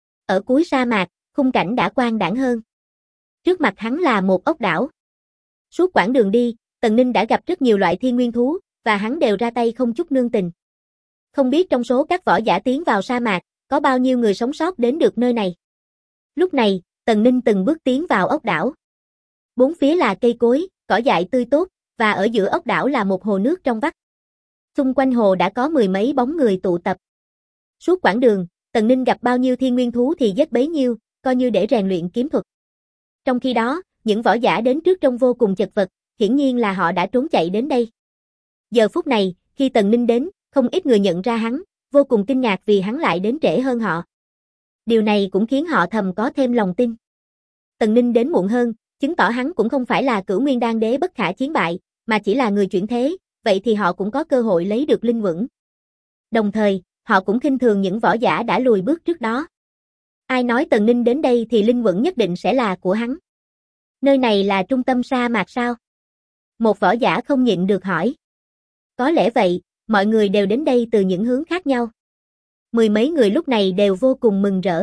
Ở cuối sa mạc, khung cảnh đã quang đãng hơn. Trước mặt hắn là một ốc đảo. Suốt quãng đường đi, Tần Ninh đã gặp rất nhiều loại thiên nguyên thú, và hắn đều ra tay không chút nương tình. Không biết trong số các võ giả tiến vào sa mạc, có bao nhiêu người sống sót đến được nơi này. Lúc này, Tần Ninh từng bước tiến vào ốc đảo. Bốn phía là cây cối, cỏ dại tươi tốt, và ở giữa ốc đảo là một hồ nước trong vắt. Xung quanh hồ đã có mười mấy bóng người tụ tập. Suốt quãng đường, Tần Ninh gặp bao nhiêu thiên nguyên thú thì giết bấy nhiêu, coi như để rèn luyện kiếm thuật. Trong khi đó, những võ giả đến trước trông vô cùng chật vật, hiển nhiên là họ đã trốn chạy đến đây. Giờ phút này, khi Tần Ninh đến, không ít người nhận ra hắn, vô cùng kinh ngạc vì hắn lại đến trễ hơn họ. Điều này cũng khiến họ thầm có thêm lòng tin. Tần Ninh đến muộn hơn, chứng tỏ hắn cũng không phải là Cửu Nguyên Đan Đế bất khả chiến bại, mà chỉ là người chuyển thế, vậy thì họ cũng có cơ hội lấy được linh quẩn. Đồng thời, họ cũng khinh thường những võ giả đã lùi bước trước đó. Ai nói Tần Ninh đến đây thì linh quẩn nhất định sẽ là của hắn. Nơi này là trung tâm sa mạc sao? Một võ giả không nhịn được hỏi. Có lẽ vậy, mọi người đều đến đây từ những hướng khác nhau. Mười mấy người lúc này đều vô cùng mừng rỡ.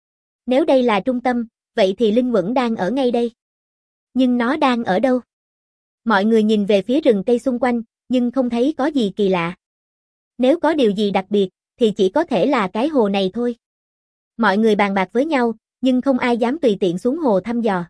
Nếu đây là trung tâm, vậy thì linh quẩn đang ở ngay đây. Nhưng nó đang ở đâu? Mọi người nhìn về phía rừng cây xung quanh, nhưng không thấy có gì kỳ lạ. Nếu có điều gì đặc biệt, thì chỉ có thể là cái hồ này thôi. Mọi người bàn bạc với nhau, nhưng không ai dám tùy tiện xuống hồ thăm dò.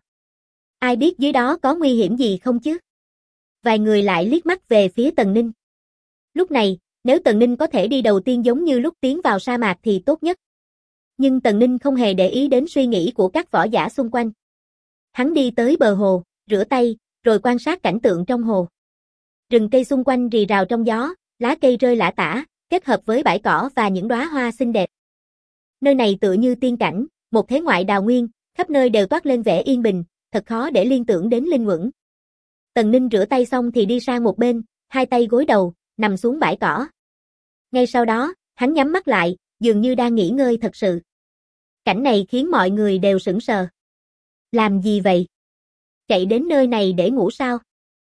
Ai biết dưới đó có nguy hiểm gì không chứ? Vài người lại liếc mắt về phía Tần Ninh. Lúc này, nếu Tần Ninh có thể đi đầu tiên giống như lúc tiến vào sa mạc thì tốt nhất. Nhưng Tần Ninh không hề để ý đến suy nghĩ của các võ giả xung quanh. Hắn đi tới bờ hồ, rửa tay, rồi quan sát cảnh tượng trong hồ. Rừng cây xung quanh rì rào trong gió, lá cây rơi lả tả, kết hợp với bãi cỏ và những đóa hoa xinh đẹp. Nơi này tựa như tiên cảnh, một thế ngoại đào nguyên, khắp nơi đều toát lên vẻ yên bình, thật khó để liên tưởng đến linh quẩn. Tần Ninh rửa tay xong thì đi sang một bên, hai tay gối đầu, nằm xuống bãi cỏ. Ngay sau đó, hắn nhắm mắt lại, dường như đang nghỉ ngơi thật sự. Cảnh này khiến mọi người đều sững sờ. Làm gì vậy? Chạy đến nơi này để ngủ sao?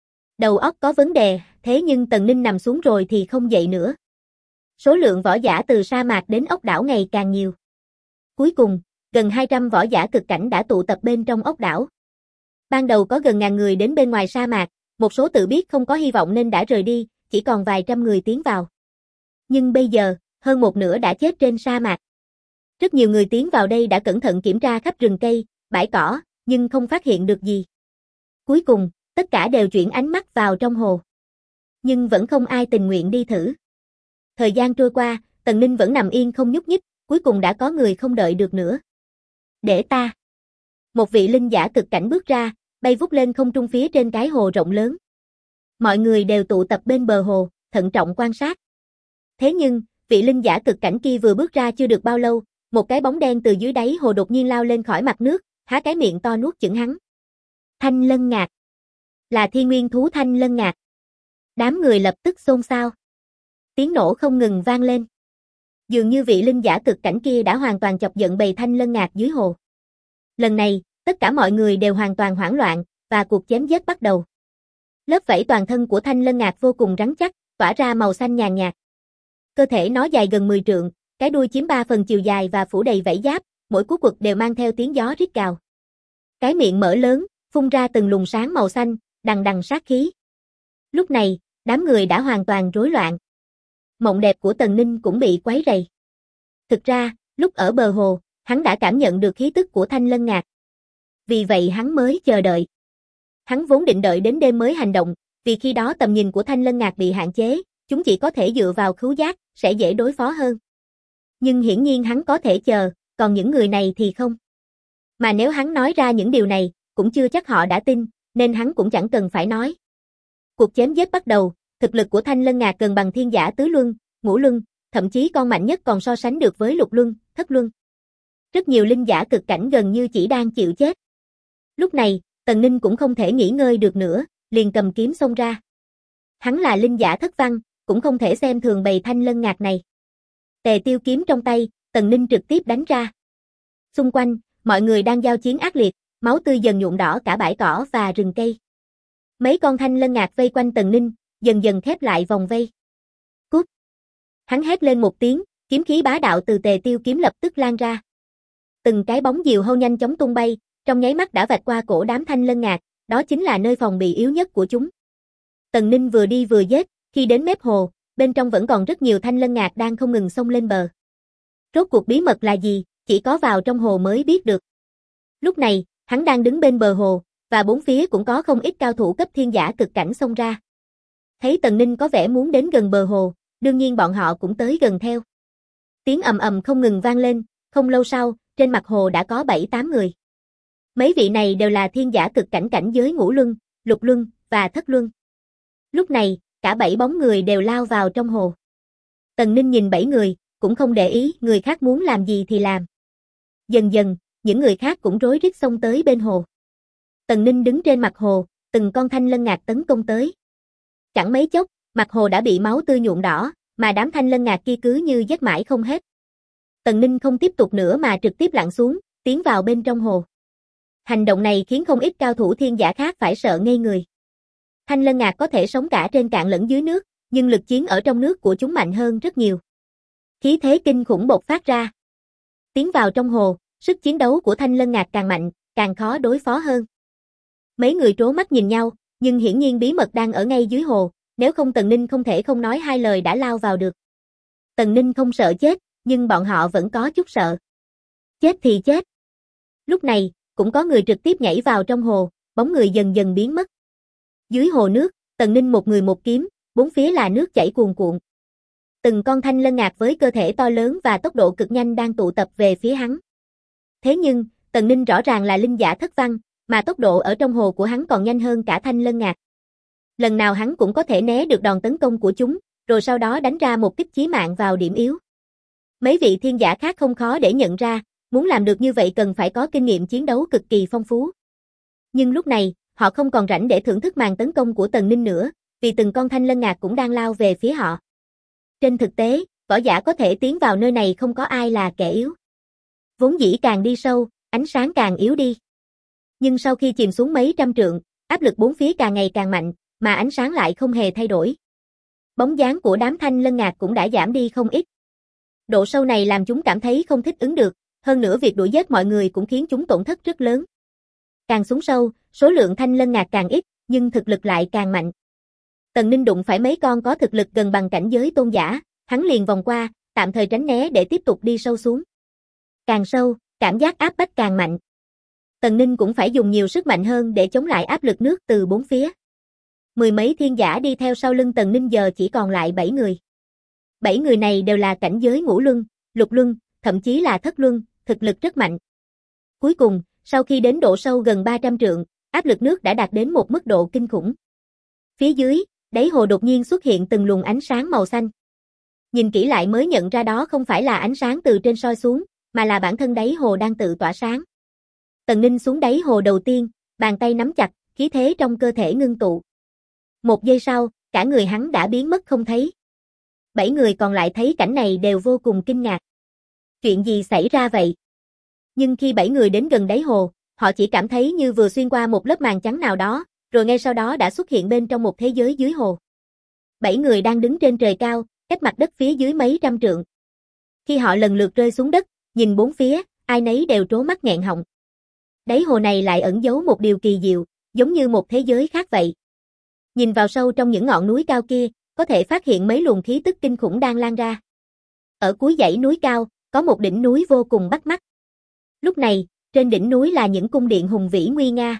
Đầu óc có vấn đề, thế nhưng Tần Ninh nằm xuống rồi thì không dậy nữa. Số lượng võ giả từ sa mạc đến ốc đảo ngày càng nhiều. Cuối cùng, gần 200 võ giả cực cảnh đã tụ tập bên trong ốc đảo. Ban đầu có gần 1000 người đến bên ngoài sa mạc, một số tự biết không có hy vọng nên đã rời đi, chỉ còn vài trăm người tiến vào. Nhưng bây giờ, hơn một nửa đã chết trên sa mạc. Rất nhiều người tiến vào đây đã cẩn thận kiểm tra khắp rừng cây, bãi cỏ, nhưng không phát hiện được gì. Cuối cùng, tất cả đều chuyển ánh mắt vào trong hồ. Nhưng vẫn không ai tình nguyện đi thử. Thời gian trôi qua, Tần Ninh vẫn nằm yên không nhúc nhích, cuối cùng đã có người không đợi được nữa. Để ta. Một vị linh giả cực cảnh bước ra, bay vút lên không trung phía trên cái hồ rộng lớn. Mọi người đều tụ tập bên bờ hồ, thận trọng quan sát. Thế nhưng, vị linh giả cực cảnh kia vừa bước ra chưa được bao lâu, một cái bóng đen từ dưới đáy hồ đột nhiên lao lên khỏi mặt nước, há cái miệng to nuốt chửng hắn. Thanh lân ngạc. Là thiên nguyên thú thanh lân ngạc. Đám người lập tức xôn xao. Tiếng nổ không ngừng vang lên. Dường như vị linh giả cực cảnh kia đã hoàn toàn chọc giận bầy thanh lân ngạc dưới hồ. Lần này, tất cả mọi người đều hoàn toàn hoảng loạn, và cuộc chém giết bắt đầu. Lớp vảy toàn thân của thanh lân ngạc vô cùng rắn chắc, tỏa ra màu xanh nhàn nhạt. Cơ thể nó dài gần 10 trượng, cái đuôi chiếm 3 phần chiều dài và phủ đầy vảy giáp, mỗi cú quật đều mang theo tiếng gió rít gào. Cái miệng mở lớn, phun ra từng luồng sáng màu xanh, đằng đằng sát khí. Lúc này, đám người đã hoàn toàn rối loạn. Mộng đẹp của Tần Ninh cũng bị quấy rầy. Thực ra, lúc ở bờ hồ, hắn đã cảm nhận được khí tức của thanh lân ngạc. Vì vậy hắn mới chờ đợi. Hắn vốn định đợi đến đêm mới hành động, vì khi đó tầm nhìn của thanh lân ngạc bị hạn chế, chúng chỉ có thể dựa vào khứu giác, sẽ dễ đối phó hơn. Nhưng hiển nhiên hắn có thể chờ, còn những người này thì không. Mà nếu hắn nói ra những điều này, cũng chưa chắc họ đã tin, nên hắn cũng chẳng cần phải nói. Cuộc chém giết bắt đầu, thực lực của thanh lân ngạc gần bằng thiên giả tứ luân, ngũ luân, thậm chí con mạnh nhất còn so sánh được với lục luân, thất luân. Rất nhiều linh giả cực cảnh gần như chỉ đang chịu chết. Lúc này, Tần Ninh cũng không thể nghỉ ngơi được nữa, liền cầm kiếm xông ra. Hắn là linh giả thất văn, cũng không thể xem thường bầy thanh lân ngạc này. Tề Tiêu kiếm trong tay, Tần Ninh trực tiếp đánh ra. Xung quanh, mọi người đang giao chiến ác liệt, máu tươi dần nhuộm đỏ cả bãi cỏ và rừng cây. Mấy con thanh lân ngạc vây quanh Tần Ninh, dần dần khép lại vòng vây. Cút! Hắn hét lên một tiếng, kiếm khí bá đạo từ Tề Tiêu kiếm lập tức lan ra. Từng cái bóng diều hâu nhanh chóng tung bay, trong nháy mắt đã vạch qua cổ đám thanh lân ngạc, đó chính là nơi phòng bị yếu nhất của chúng. Tần Ninh vừa đi vừa giết, khi đến mép hồ, bên trong vẫn còn rất nhiều thanh lân ngạc đang không ngừng xông lên bờ. Rốt cuộc bí mật là gì, chỉ có vào trong hồ mới biết được. Lúc này, hắn đang đứng bên bờ hồ, và bốn phía cũng có không ít cao thủ cấp thiên giả cực cảnh xông ra. Thấy Tần Ninh có vẻ muốn đến gần bờ hồ, đương nhiên bọn họ cũng tới gần theo. Tiếng ầm ầm không ngừng vang lên, không lâu sau, trên mặt hồ đã có 7-8 người. Mấy vị này đều là thiên giả cực cảnh cảnh giới ngũ luân, lục luân và thất luân. Lúc này, cả 7 bóng người đều lao vào trong hồ. Tần Ninh nhìn 7 người, cũng không để ý người khác muốn làm gì thì làm. Dần dần, những người khác cũng rối rít xông tới bên hồ. Tần Ninh đứng trên mặt hồ, từng con thanh lân ngạc tấn công tới. Chẳng mấy chốc, mặt hồ đã bị máu tươi nhuộm đỏ, mà đám thanh lân ngạc kia cứ như giết mãi không hết. Tần Ninh không tiếp tục nữa mà trực tiếp lặn xuống, tiến vào bên trong hồ. Hành động này khiến không ít cao thủ thiên giả khác phải sợ ngây người. Thanh lân ngạc có thể sống cả trên cạn lẫn dưới nước, nhưng lực chiến ở trong nước của chúng mạnh hơn rất nhiều. Khí thế kinh khủng bộc phát ra. Tiến vào trong hồ, sức chiến đấu của thanh lân ngạc càng mạnh, càng khó đối phó hơn. Mấy người trố mắt nhìn nhau, nhưng hiển nhiên bí mật đang ở ngay dưới hồ, nếu không Tần Ninh không thể không nói hai lời đã lao vào được. Tần Ninh không sợ chết, nhưng bọn họ vẫn có chút sợ. Chết thì chết. Lúc này, cũng có người trực tiếp nhảy vào trong hồ, bóng người dần dần biến mất. Dưới hồ nước, Tần Ninh một người một kiếm, bốn phía là nước chảy cuồn cuộn. Từng con thanh lân ngạc với cơ thể to lớn và tốc độ cực nhanh đang tụ tập về phía hắn. Thế nhưng, Tần Ninh rõ ràng là linh giả thất văn, mà tốc độ ở trong hồ của hắn còn nhanh hơn cả thanh lân ngạc. Lần nào hắn cũng có thể né được đòn tấn công của chúng, rồi sau đó đánh ra một kích chí mạng vào điểm yếu. Mấy vị thiên giả khác không khó để nhận ra, muốn làm được như vậy cần phải có kinh nghiệm chiến đấu cực kỳ phong phú. Nhưng lúc này, họ không còn rảnh để thưởng thức màn tấn công của Tần Ninh nữa, vì từng con thanh lân ngạc cũng đang lao về phía họ. Trên thực tế, võ giả có thể tiến vào nơi này không có ai là kẻ yếu. Vốn dĩ càng đi sâu, ánh sáng càng yếu đi. Nhưng sau khi chìm xuống mấy trăm trượng, áp lực bốn phía càng ngày càng mạnh, mà ánh sáng lại không hề thay đổi. Bóng dáng của đám thanh lân ngạc cũng đã giảm đi không ít. Độ sâu này làm chúng cảm thấy không thích ứng được, hơn nữa việc đuổi giết mọi người cũng khiến chúng tổn thất rất lớn. Càng xuống sâu, số lượng thanh lân ngạc càng ít, nhưng thực lực lại càng mạnh. Tần Ninh đụng phải mấy con có thực lực gần bằng cảnh giới tôn giả, hắn liền vòng qua, tạm thời tránh né để tiếp tục đi sâu xuống. Càng sâu, cảm giác áp bách càng mạnh. Tần Ninh cũng phải dùng nhiều sức mạnh hơn để chống lại áp lực nước từ bốn phía. Mười mấy thiên giả đi theo sau lưng Tần Ninh giờ chỉ còn lại 7 người. 7 người này đều là cảnh giới ngũ luân, lục luân, thậm chí là thất luân, thực lực rất mạnh. Cuối cùng, sau khi đến độ sâu gần 300 trượng, áp lực nước đã đạt đến một mức độ kinh khủng. Phía dưới, đáy hồ đột nhiên xuất hiện từng luồng ánh sáng màu xanh. Nhìn kỹ lại mới nhận ra đó không phải là ánh sáng từ trên soi xuống, mà là bản thân đáy hồ đang tự tỏa sáng. Tần Ninh xuống đáy hồ đầu tiên, bàn tay nắm chặt, khí thế trong cơ thể ngưng tụ. Một giây sau, cả người hắn đã biến mất không thấy. 7 người còn lại thấy cảnh này đều vô cùng kinh ngạc. Chuyện gì xảy ra vậy? Nhưng khi 7 người đến gần đáy hồ, họ chỉ cảm thấy như vừa xuyên qua một lớp màn trắng nào đó, rồi ngay sau đó đã xuất hiện bên trong một thế giới dưới hồ. 7 người đang đứng trên trời cao, cách mặt đất phía dưới mấy trăm trượng. Khi họ lần lượt rơi xuống đất, nhìn bốn phía, ai nấy đều trố mắt nghẹn họng. Đáy hồ này lại ẩn giấu một điều kỳ diệu, giống như một thế giới khác vậy. Nhìn vào sâu trong những ngọn núi cao kia, có thể phát hiện mấy luồng khí tức kinh khủng đang lan ra. Ở cuối dãy núi cao, có một đỉnh núi vô cùng bắt mắt. Lúc này, trên đỉnh núi là những cung điện hùng vĩ nguy nga.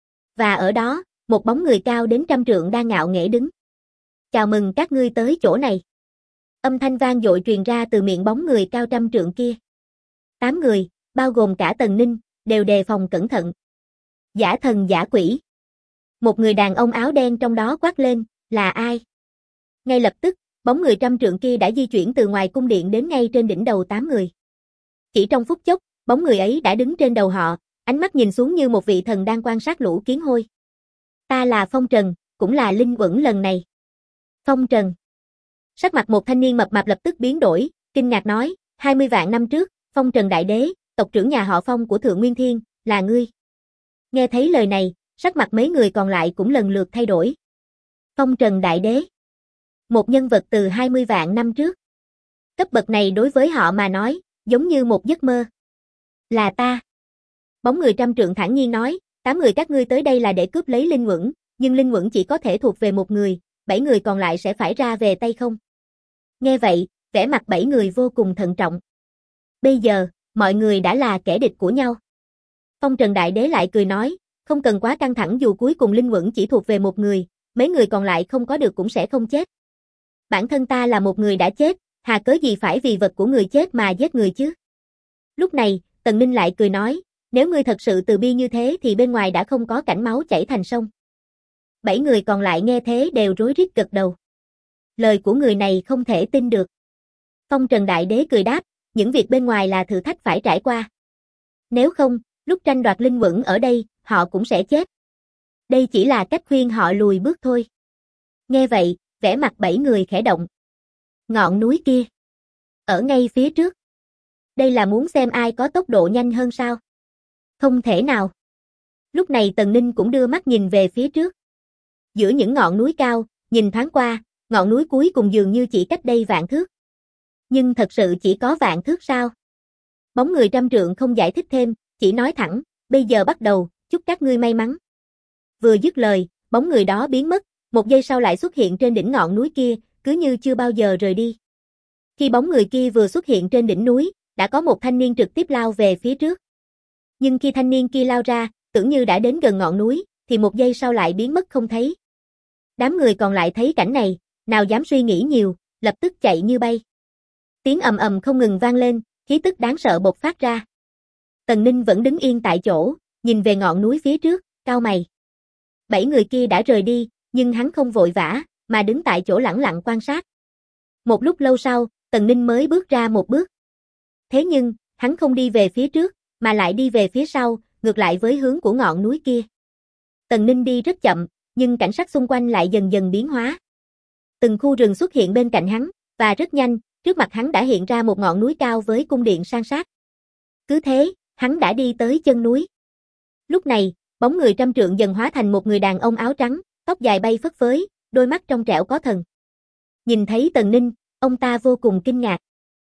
Và ở đó, một bóng người cao đến trăm trượng đang ngạo nghễ đứng. Chào mừng các ngươi tới chỗ này. Âm thanh vang dội truyền ra từ miệng bóng người cao trăm trượng kia. 8 người, bao gồm cả Tần Ninh, đều đề phòng cẩn thận. Giả thần giả quỷ. Một người đàn ông áo đen trong đó quát lên, là ai? Ngay lập tức, bóng người trăm trượng kia đã di chuyển từ ngoài cung điện đến ngay trên đỉnh đầu 8 người. Chỉ trong phút chốc, bóng người ấy đã đứng trên đầu họ, ánh mắt nhìn xuống như một vị thần đang quan sát lũ kiến hôi. Ta là Phong Trần, cũng là Linh Uẩn lần này. Phong Trần. Sắc mặt một thanh niên mập mạp lập tức biến đổi, kinh ngạc nói, 20 vạn năm trước, Phong Trần Đại Đế, tộc trưởng nhà họ Phong của Thượng Nguyên Thiên, là ngươi. Nghe thấy lời này, sắc mặt mấy người còn lại cũng lần lượt thay đổi. Phong Trần Đại Đế. Một nhân vật từ 20 vạn năm trước. Cấp bậc này đối với họ mà nói, giống như một giấc mơ. Là ta. Bóng người trăm trượng thản nhiên nói, 8 người các ngươi tới đây là để cướp lấy Linh Uẩn, nhưng Linh Uẩn chỉ có thể thuộc về một người, 7 người còn lại sẽ phải ra về tay không. Nghe vậy, vẻ mặt 7 người vô cùng thận trọng. Bây giờ, mọi người đã là kẻ địch của nhau. Phong Trần Đại Đế lại cười nói, không cần quá căng thẳng dù cuối cùng Linh Uẩn chỉ thuộc về một người, mấy người còn lại không có được cũng sẽ không chết. Bản thân ta là một người đã chết, hà cớ gì phải vì vật của người chết mà giết người chứ? Lúc này, Tần Ninh lại cười nói, nếu ngươi thật sự từ bi như thế thì bên ngoài đã không có cảnh máu chảy thành sông. 7 người còn lại nghe thế đều rối rít gật đầu. Lời của người này không thể tin được. Phong Trần Đại Đế cười đáp, những việc bên ngoài là thử thách phải trải qua. Nếu không, lúc tranh đoạt Linh Uẩn ở đây, họ cũng sẽ chết. Đây chỉ là cách khuyên họ lùi bước thôi. Nghe vậy, vẻ mặt 7 người khẽ động. Ngọn núi kia. Ở ngay phía trước. Đây là muốn xem ai có tốc độ nhanh hơn sao? Không thể nào. Lúc này Tần Ninh cũng đưa mắt nhìn về phía trước. Giữa những ngọn núi cao, nhìn thoáng qua, ngọn núi cuối cùng dường như chỉ cách đây vạn thước. Nhưng thật sự chỉ có vạn thước sao? Bóng người trăm trượng không giải thích thêm, chỉ nói thẳng, bây giờ bắt đầu, chúc các ngươi may mắn. Vừa dứt lời, bóng người đó biến mất, một giây sau lại xuất hiện trên đỉnh ngọn núi kia, cứ như chưa bao giờ rời đi. Khi bóng người kia vừa xuất hiện trên đỉnh núi, đã có một thanh niên trực tiếp lao về phía trước. Nhưng khi thanh niên kia lao ra, tưởng như đã đến gần ngọn núi, thì một giây sau lại biến mất không thấy. Đám người còn lại thấy cảnh này, nào dám suy nghĩ nhiều, lập tức chạy như bay. Tiếng ầm ầm không ngừng vang lên, khí tức đáng sợ bộc phát ra. Tần Ninh vẫn đứng yên tại chỗ, nhìn về ngọn núi phía trước, cau mày. 7 người kia đã rời đi, nhưng hắn không vội vã, mà đứng tại chỗ lẳng lặng quan sát. Một lúc lâu sau, Tần Ninh mới bước ra một bước. Thế nhưng, hắn không đi về phía trước, mà lại đi về phía sau, ngược lại với hướng của ngọn núi kia. Tần Ninh đi rất chậm, nhưng cảnh sắc xung quanh lại dần dần biến hóa. Từng khu rừng xuất hiện bên cạnh hắn, và rất nhanh, trước mặt hắn đã hiện ra một ngọn núi cao với cung điện san sát. Cứ thế, hắn đã đi tới chân núi. Lúc này, bóng người trăm trượng dần hóa thành một người đàn ông áo trắng, tóc dài bay phất phới, đôi mắt trong trẻo có thần. Nhìn thấy Tần Ninh, ông ta vô cùng kinh ngạc.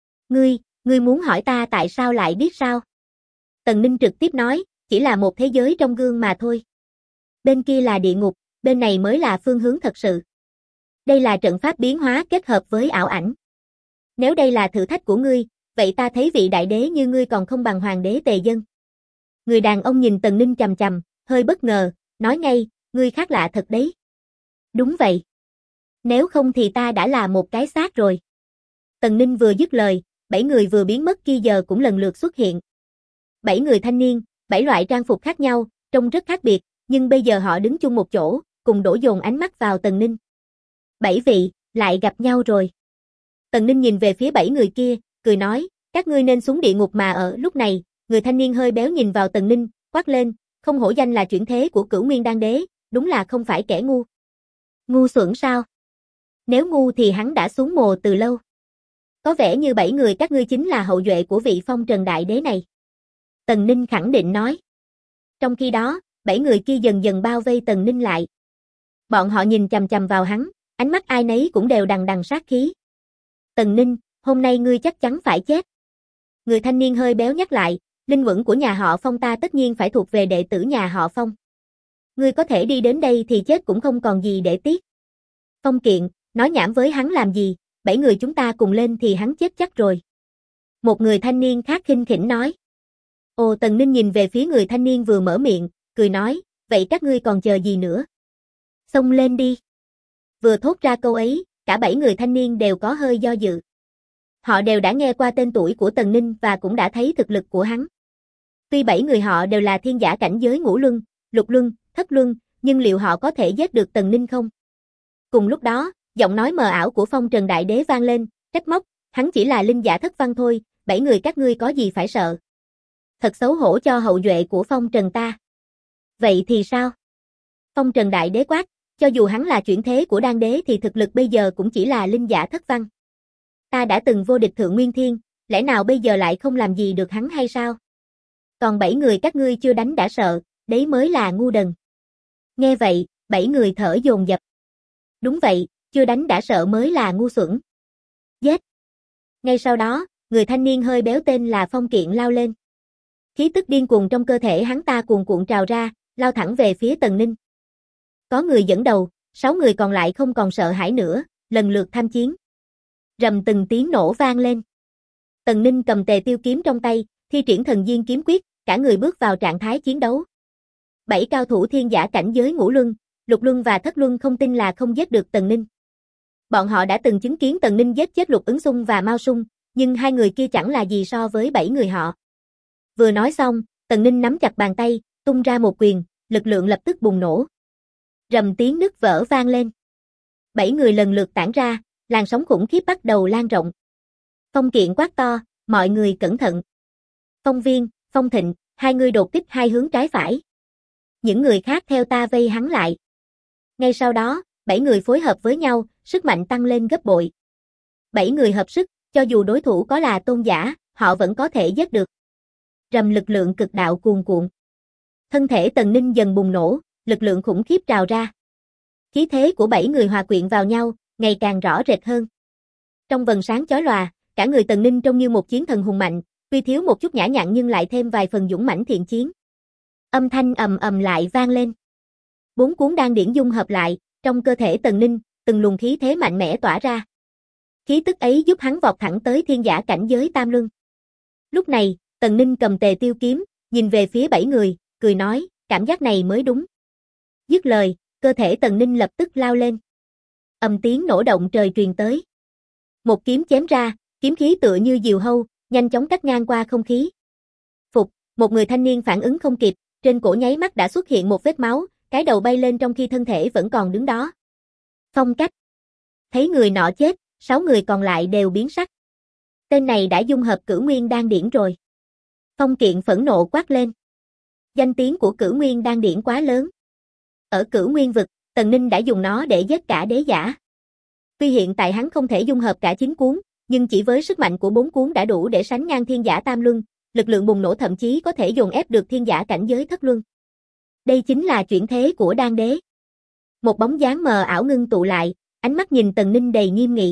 Ngươi muốn hỏi ta tại sao lại biết sao? Tần Ninh trực tiếp nói, chỉ là một thế giới trong gương mà thôi. Bên kia là địa ngục, bên này mới là phương hướng thật sự. Đây là trận pháp biến hóa kết hợp với ảo ảnh. Nếu đây là thử thách của ngươi, vậy ta thấy vị đại đế như ngươi còn không bằng hoàng đế Tề Dân. Người đàn ông nhìn Tần Ninh chằm chằm, hơi bất ngờ, nói ngay, ngươi khác lạ thật đấy. Đúng vậy. Nếu không thì ta đã là một cái xác rồi. Tần Ninh vừa dứt lời, 7 người vừa biến mất kia giờ cũng lần lượt xuất hiện. 7 người thanh niên, 7 loại trang phục khác nhau, trông rất khác biệt, nhưng bây giờ họ đứng chung một chỗ, cùng đổ dồn ánh mắt vào Tần Ninh. 7 vị, lại gặp nhau rồi. Tần Ninh nhìn về phía 7 người kia, cười nói, các ngươi nên xuống địa ngục mà ở. Lúc này, người thanh niên hơi béo nhìn vào Tần Ninh, quát lên, không hổ danh là chuyển thế của Cửu Nguyên Đan Đế, đúng là không phải kẻ ngu. Ngu xuẩn sao? Nếu ngu thì hắn đã xuống mồ từ lâu. Có vẻ như 7 người các ngươi chính là hậu duệ của vị Phong Trần Đại Đế này. Tần Ninh khẳng định nói. Trong khi đó, 7 người kia dần dần bao vây Tần Ninh lại. Bọn họ nhìn chằm chằm vào hắn, ánh mắt ai nấy cũng đều đằng đằng sát khí. Tần Ninh, hôm nay ngươi chắc chắn phải chết. Người thanh niên hơi béo nhắc lại, linh uẩn của nhà họ Phong ta tất nhiên phải thuộc về đệ tử nhà họ Phong. Ngươi có thể đi đến đây thì chết cũng không còn gì để tiếc. Phong Kiện, nói nhảm với hắn làm gì, 7 người chúng ta cùng lên thì hắn chết chắc rồi. Một người thanh niên khác khinh khỉnh nói. Ồ, Tần Ninh nhìn về phía người thanh niên vừa mở miệng, cười nói, vậy các ngươi còn chờ gì nữa? Xông lên đi. Vừa thốt ra câu ấy, cả 7 người thanh niên đều có hơi do dự. Họ đều đã nghe qua tên tuổi của Tần Ninh và cũng đã thấy thực lực của hắn. Tuy 7 người họ đều là thiên giả cảnh giới ngũ luân, lục luân, thất luân, nhưng liệu họ có thể giết được Tần Ninh không? Cùng lúc đó, Giọng nói mờ ảo của Phong Trần Đại Đế vang lên, trách móc, hắn chỉ là linh giả thất văn thôi, 7 người các ngươi có gì phải sợ. Thật xấu hổ cho hậu duệ của Phong Trần ta. Vậy thì sao? Phong Trần Đại Đế quát, cho dù hắn là chuyển thế của đan đế thì thực lực bây giờ cũng chỉ là linh giả thất văn. Ta đã từng vô địch thượng nguyên thiên, lẽ nào bây giờ lại không làm gì được hắn hay sao? Còn 7 người các ngươi chưa đánh đã sợ, đấy mới là ngu đần. Nghe vậy, 7 người thở dồn dập. Đúng vậy, chưa đánh đã sợ mới là ngu xuẩn. Giết! Ngay sau đó, người thanh niên hơi béo tên là Phong Kiện lao lên. Khí tức điên cuồng trong cơ thể hắn ta cuồn cuộn trào ra, lao thẳng về phía Tần Ninh. Có người dẫn đầu, 6 người còn lại không còn sợ hãi nữa, lần lượt tham chiến. Rầm từng tiếng nổ vang lên. Tần Ninh cầm Tề Tiêu kiếm trong tay, thi triển thần diên kiếm quyết, cả người bước vào trạng thái chiến đấu. 7 cao thủ thiên giả cảnh giới ngũ luân, lục luân và thất luân không tin là không giết được Tần Ninh. Bọn họ đã từng chứng kiến Tần Ninh giết chết Lục Ứng Xung và Mao Sung, nhưng hai người kia chẳng là gì so với 7 người họ. Vừa nói xong, Tần Ninh nắm chặt bàn tay, tung ra một quyền, lực lượng lập tức bùng nổ. Rầm tiếng nứt vỡ vang lên. 7 người lần lượt tản ra, làn sóng khủng khiếp bắt đầu lan rộng. Phong Kiện quát to, mọi người cẩn thận. Phong Viên, Phong Thịnh, hai người đột kích hai hướng trái phải. Những người khác theo ta vây hắn lại. Ngay sau đó, 7 người phối hợp với nhau, sức mạnh tăng lên gấp bội. 7 người hợp sức, cho dù đối thủ có là tôn giả, họ vẫn có thể giết được. Rầm lực lượng cực đạo cuồn cuộn. Thân thể Tần Ninh dần bùng nổ, lực lượng khủng khiếp trào ra. Khí thế của 7 người hòa quyện vào nhau, ngày càng rõ rệt hơn. Trong vầng sáng chói lòa, cả người Tần Ninh trông như một chiến thần hùng mạnh, tuy thiếu một chút nhã nhặn nhưng lại thêm vài phần dũng mãnh thiện chiến. Âm thanh ầm ầm lại vang lên. 4 cuốn đan điển dung hợp lại, trong cơ thể Tần Ninh, từng luồng khí thế mạnh mẽ tỏa ra. Khí tức ấy giúp hắn vọt thẳng tới thiên giả cảnh giới tam luân. Lúc này, Tần Ninh cầm Tề Tiêu kiếm, nhìn về phía 7 người, cười nói, cảm giác này mới đúng. Dứt lời, cơ thể Tần Ninh lập tức lao lên. Ầm tiếng nổ động trời truyền tới. Một kiếm chém ra, kiếm khí tựa như diều hâu, nhanh chóng cắt ngang qua không khí. Phục, một người thanh niên phản ứng không kịp, trên cổ nháy mắt đã xuất hiện một vết máu, cái đầu bay lên trong khi thân thể vẫn còn đứng đó. Phong Cách. Thấy người nọ chết, 6 người còn lại đều biến sắc. Tên này đã dung hợp Cửu Nguyên đan điển rồi. Phong Kiện phẫn nộ quát lên. Danh tiếng của Cửu Nguyên đan điển quá lớn. Ở Cửu Nguyên vực, Tần Ninh đã dùng nó để giết cả đế giả. Tuy hiện tại hắn không thể dung hợp cả 9 cuốn, nhưng chỉ với sức mạnh của 4 cuốn đã đủ để sánh ngang thiên giả tam luân, lực lượng bùng nổ thậm chí có thể dồn ép được thiên giả cảnh giới thất luân. Đây chính là chuyển thế của đan đế. Một bóng dáng mờ ảo ngưng tụ lại, ánh mắt nhìn Tần Ninh đầy nghiêm nghị.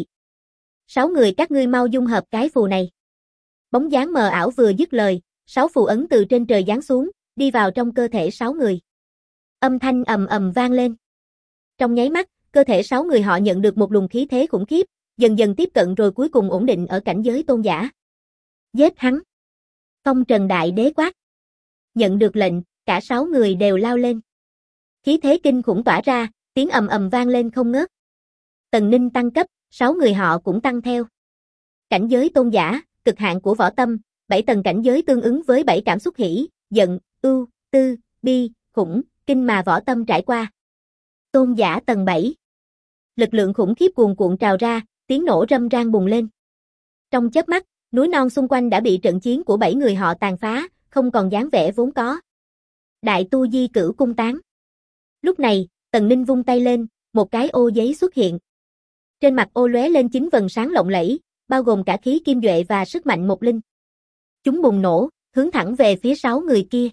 6 người các ngươi mau dung hợp cái phù này. Bóng dáng mờ ảo vừa dứt lời, 6 phù ấn từ trên trời giáng xuống, đi vào trong cơ thể 6 người. Âm thanh ầm ầm vang lên. Trong nháy mắt, cơ thể 6 người họ nhận được một luồng khí thế khủng khiếp, dần dần tiếp cận rồi cuối cùng ổn định ở cảnh giới tôn giả. Giết hắn. Phong Trần Đại Đế quát. Nhận được lệnh, cả 6 người đều lao lên. Khí thế kinh khủng tỏa ra, tiếng ầm ầm vang lên không ngớt. Tần Ninh tăng cấp, 6 người họ cũng tăng theo. Cảnh giới tôn giả, cực hạn của võ tâm, 7 tầng cảnh giới tương ứng với 7 cảm xúc hỉ, giận, ưu, tư, bi, khủng, kinh mà võ tâm trải qua. Tôn giả tầng 7. Lực lượng khủng khiếp cuồn cuộn trào ra, tiếng nổ râm ran bùng lên. Trong chớp mắt, núi non xung quanh đã bị trận chiến của 7 người họ tàn phá, không còn dáng vẻ vốn có. Đại tu di cửu cung tán. Lúc này, Tần Ninh vung tay lên, một cái ô giấy xuất hiện. Trên mặt ô lóe lên 9 vầng sáng lộng lẫy, bao gồm cả khí kim duệ và sức mạnh một linh. Chúng bùng nổ, hướng thẳng về phía 6 người kia.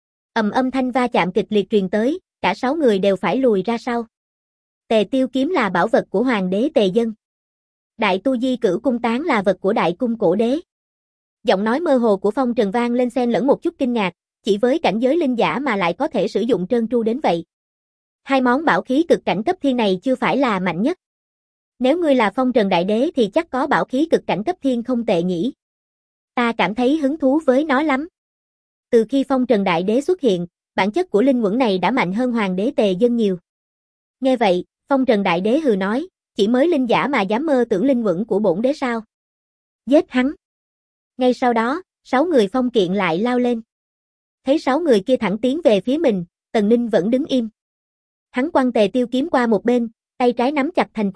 Âm thanh va chạm kịch liệt truyền tới, cả 6 người đều phải lùi ra sau. Tề Tiêu kiếm là bảo vật của hoàng đế Tề Dân. Đại tu di cửu cung tán là vật của đại cung cổ đế. Giọng nói mơ hồ của Phong Trần vang lên xen lẫn một chút kinh ngạc, chỉ với cảnh giới linh giả mà lại có thể sử dụng trơn tru đến vậy. Hai món bảo khí cực cảnh cấp thiên này chưa phải là mạnh nhất. Nếu ngươi là Phong Trần Đại Đế thì chắc có bảo khí cực cảnh cấp thiên không tệ nhỉ. Ta cảm thấy hứng thú với nó lắm. Từ khi Phong Trần Đại Đế xuất hiện, bản chất của linh quẩn này đã mạnh hơn hoàng đế Tề Dân nhiều. Nghe vậy, Phong Trần Đại Đế hừ nói, chỉ mới linh giả mà dám mơ tưởng linh quẩn của bổn đế sao? Giết hắn. Ngay sau đó, 6 người Phong Kiện lại lao lên. Thấy 6 người kia thẳng tiến về phía mình, Tần Ninh vẫn đứng im. Hắn quăng Tề Tiêu kiếm qua một bên, tay trái nắm chặt thành quyền,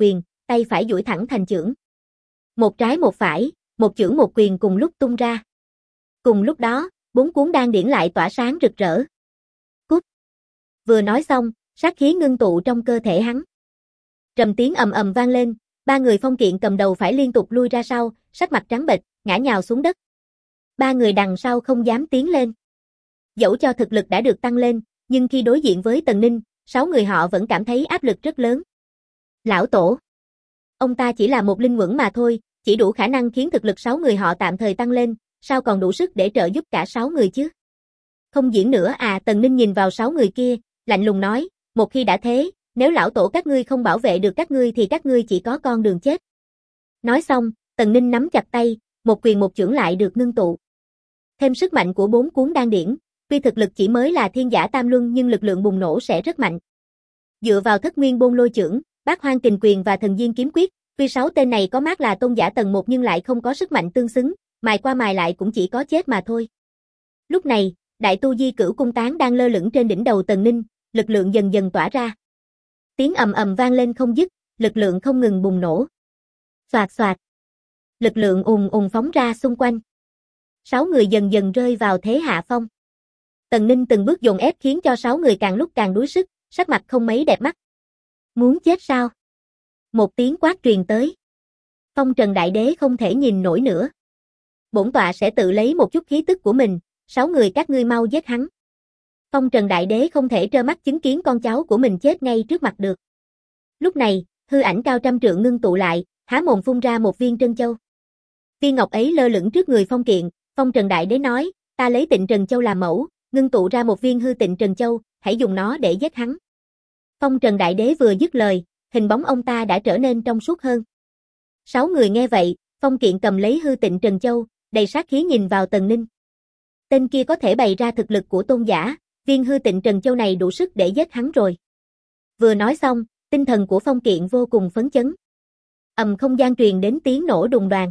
tay phải duỗi thẳng thành chưởng. Một trái một phải, một chưởng một quyền cùng lúc tung ra. Cùng lúc đó, 4 cuốn đan điển lại tỏa sáng rực rỡ. Cút! Vừa nói xong, sát khí ngưng tụ trong cơ thể hắn. Trầm tiếng ầm ầm vang lên, 3 người Phong Kiện cầm đầu phải liên tục lui ra sau, sắc mặt trắng bệch, ngã nhào xuống đất. 3 người đằng sau không dám tiến lên. Dẫu cho thực lực đã được tăng lên, nhưng khi đối diện với Tần Ninh, 6 người họ vẫn cảm thấy áp lực rất lớn. Lão Tổ! Ông ta chỉ là một linh quẩn mà thôi, chỉ đủ khả năng khiến thực lực 6 người họ tạm thời tăng lên, sao còn đủ sức để trợ giúp cả 6 người chứ? Không diễn nữa à? Tần Ninh nhìn vào 6 người kia, lạnh lùng nói, một khi đã thế, nếu lão tổ các ngươi không bảo vệ được các ngươi thì các ngươi chỉ có con đường chết. Nói xong, Tần Ninh nắm chặt tay, một quyền một chưởng lại được ngưng tụ. Thêm sức mạnh của 4 cuốn đan điển, tuy thực lực chỉ mới là thiên giả tam luân nhưng lực lượng bùng nổ sẽ rất mạnh. Dựa vào Thất Nguyên Bôn Lôi Chưởng, Bát Hoang Kình Quyền và Thần Diên Kiếm Quyết, tuy 6 tên này có mác là tôn giả tầng 1 nhưng lại không có sức mạnh tương xứng, mài qua mài lại cũng chỉ có chết mà thôi. Lúc này, Đại Tu Di Cửu Cung Tán đang lơ lửng trên đỉnh đầu Tần Ninh, lực lượng dần dần tỏa ra. Tiếng ầm ầm vang lên không dứt, lực lượng không ngừng bùng nổ. Xoạt xoạt. Lực lượng ùn ùn phóng ra xung quanh. 6 người dần dần rơi vào thế hạ phong. Tần Ninh từng bước dồn ép khiến cho 6 người càng lúc càng đuối sức, sắc mặt không mấy đẹp mắt. Muốn chết sao? Một tiếng quát truyền tới. Phong Trần Đại Đế không thể nhìn nổi nữa. Bổn tọa sẽ tự lấy một chút khí tức của mình, 6 người các ngươi mau giết hắn. Phong Trần Đại Đế không thể trơ mắt chứng kiến con cháu của mình chết ngay trước mặt được. Lúc này, hư ảnh cao trăm trượng ngưng tụ lại, há mồm phun ra một viên Trân Châu. Viên ngọc ấy lơ lửng trước người Phong Kiện, Phong Trần Đại Đế nói, ta lấy Tịnh Trần Châu làm mẫu, ngưng tụ ra một viên hư Tịnh Trần Châu, hãy dùng nó để giết hắn. Phong Trần Đại Đế vừa dứt lời, hình bóng ông ta đã trở nên trong suốt hơn. 6 người nghe vậy, Phong Kiện cầm lấy hư Tịnh Trần Châu, đầy sát khí nhìn vào Tần Ninh. Tên kia có thể bày ra thực lực của tôn giả, viên hư Tịnh Trần Châu này đủ sức để giết hắn rồi. Vừa nói xong, tinh thần của Phong Kiện vô cùng phấn chấn. Không gian truyền đến tiếng nổ đùng đoàng.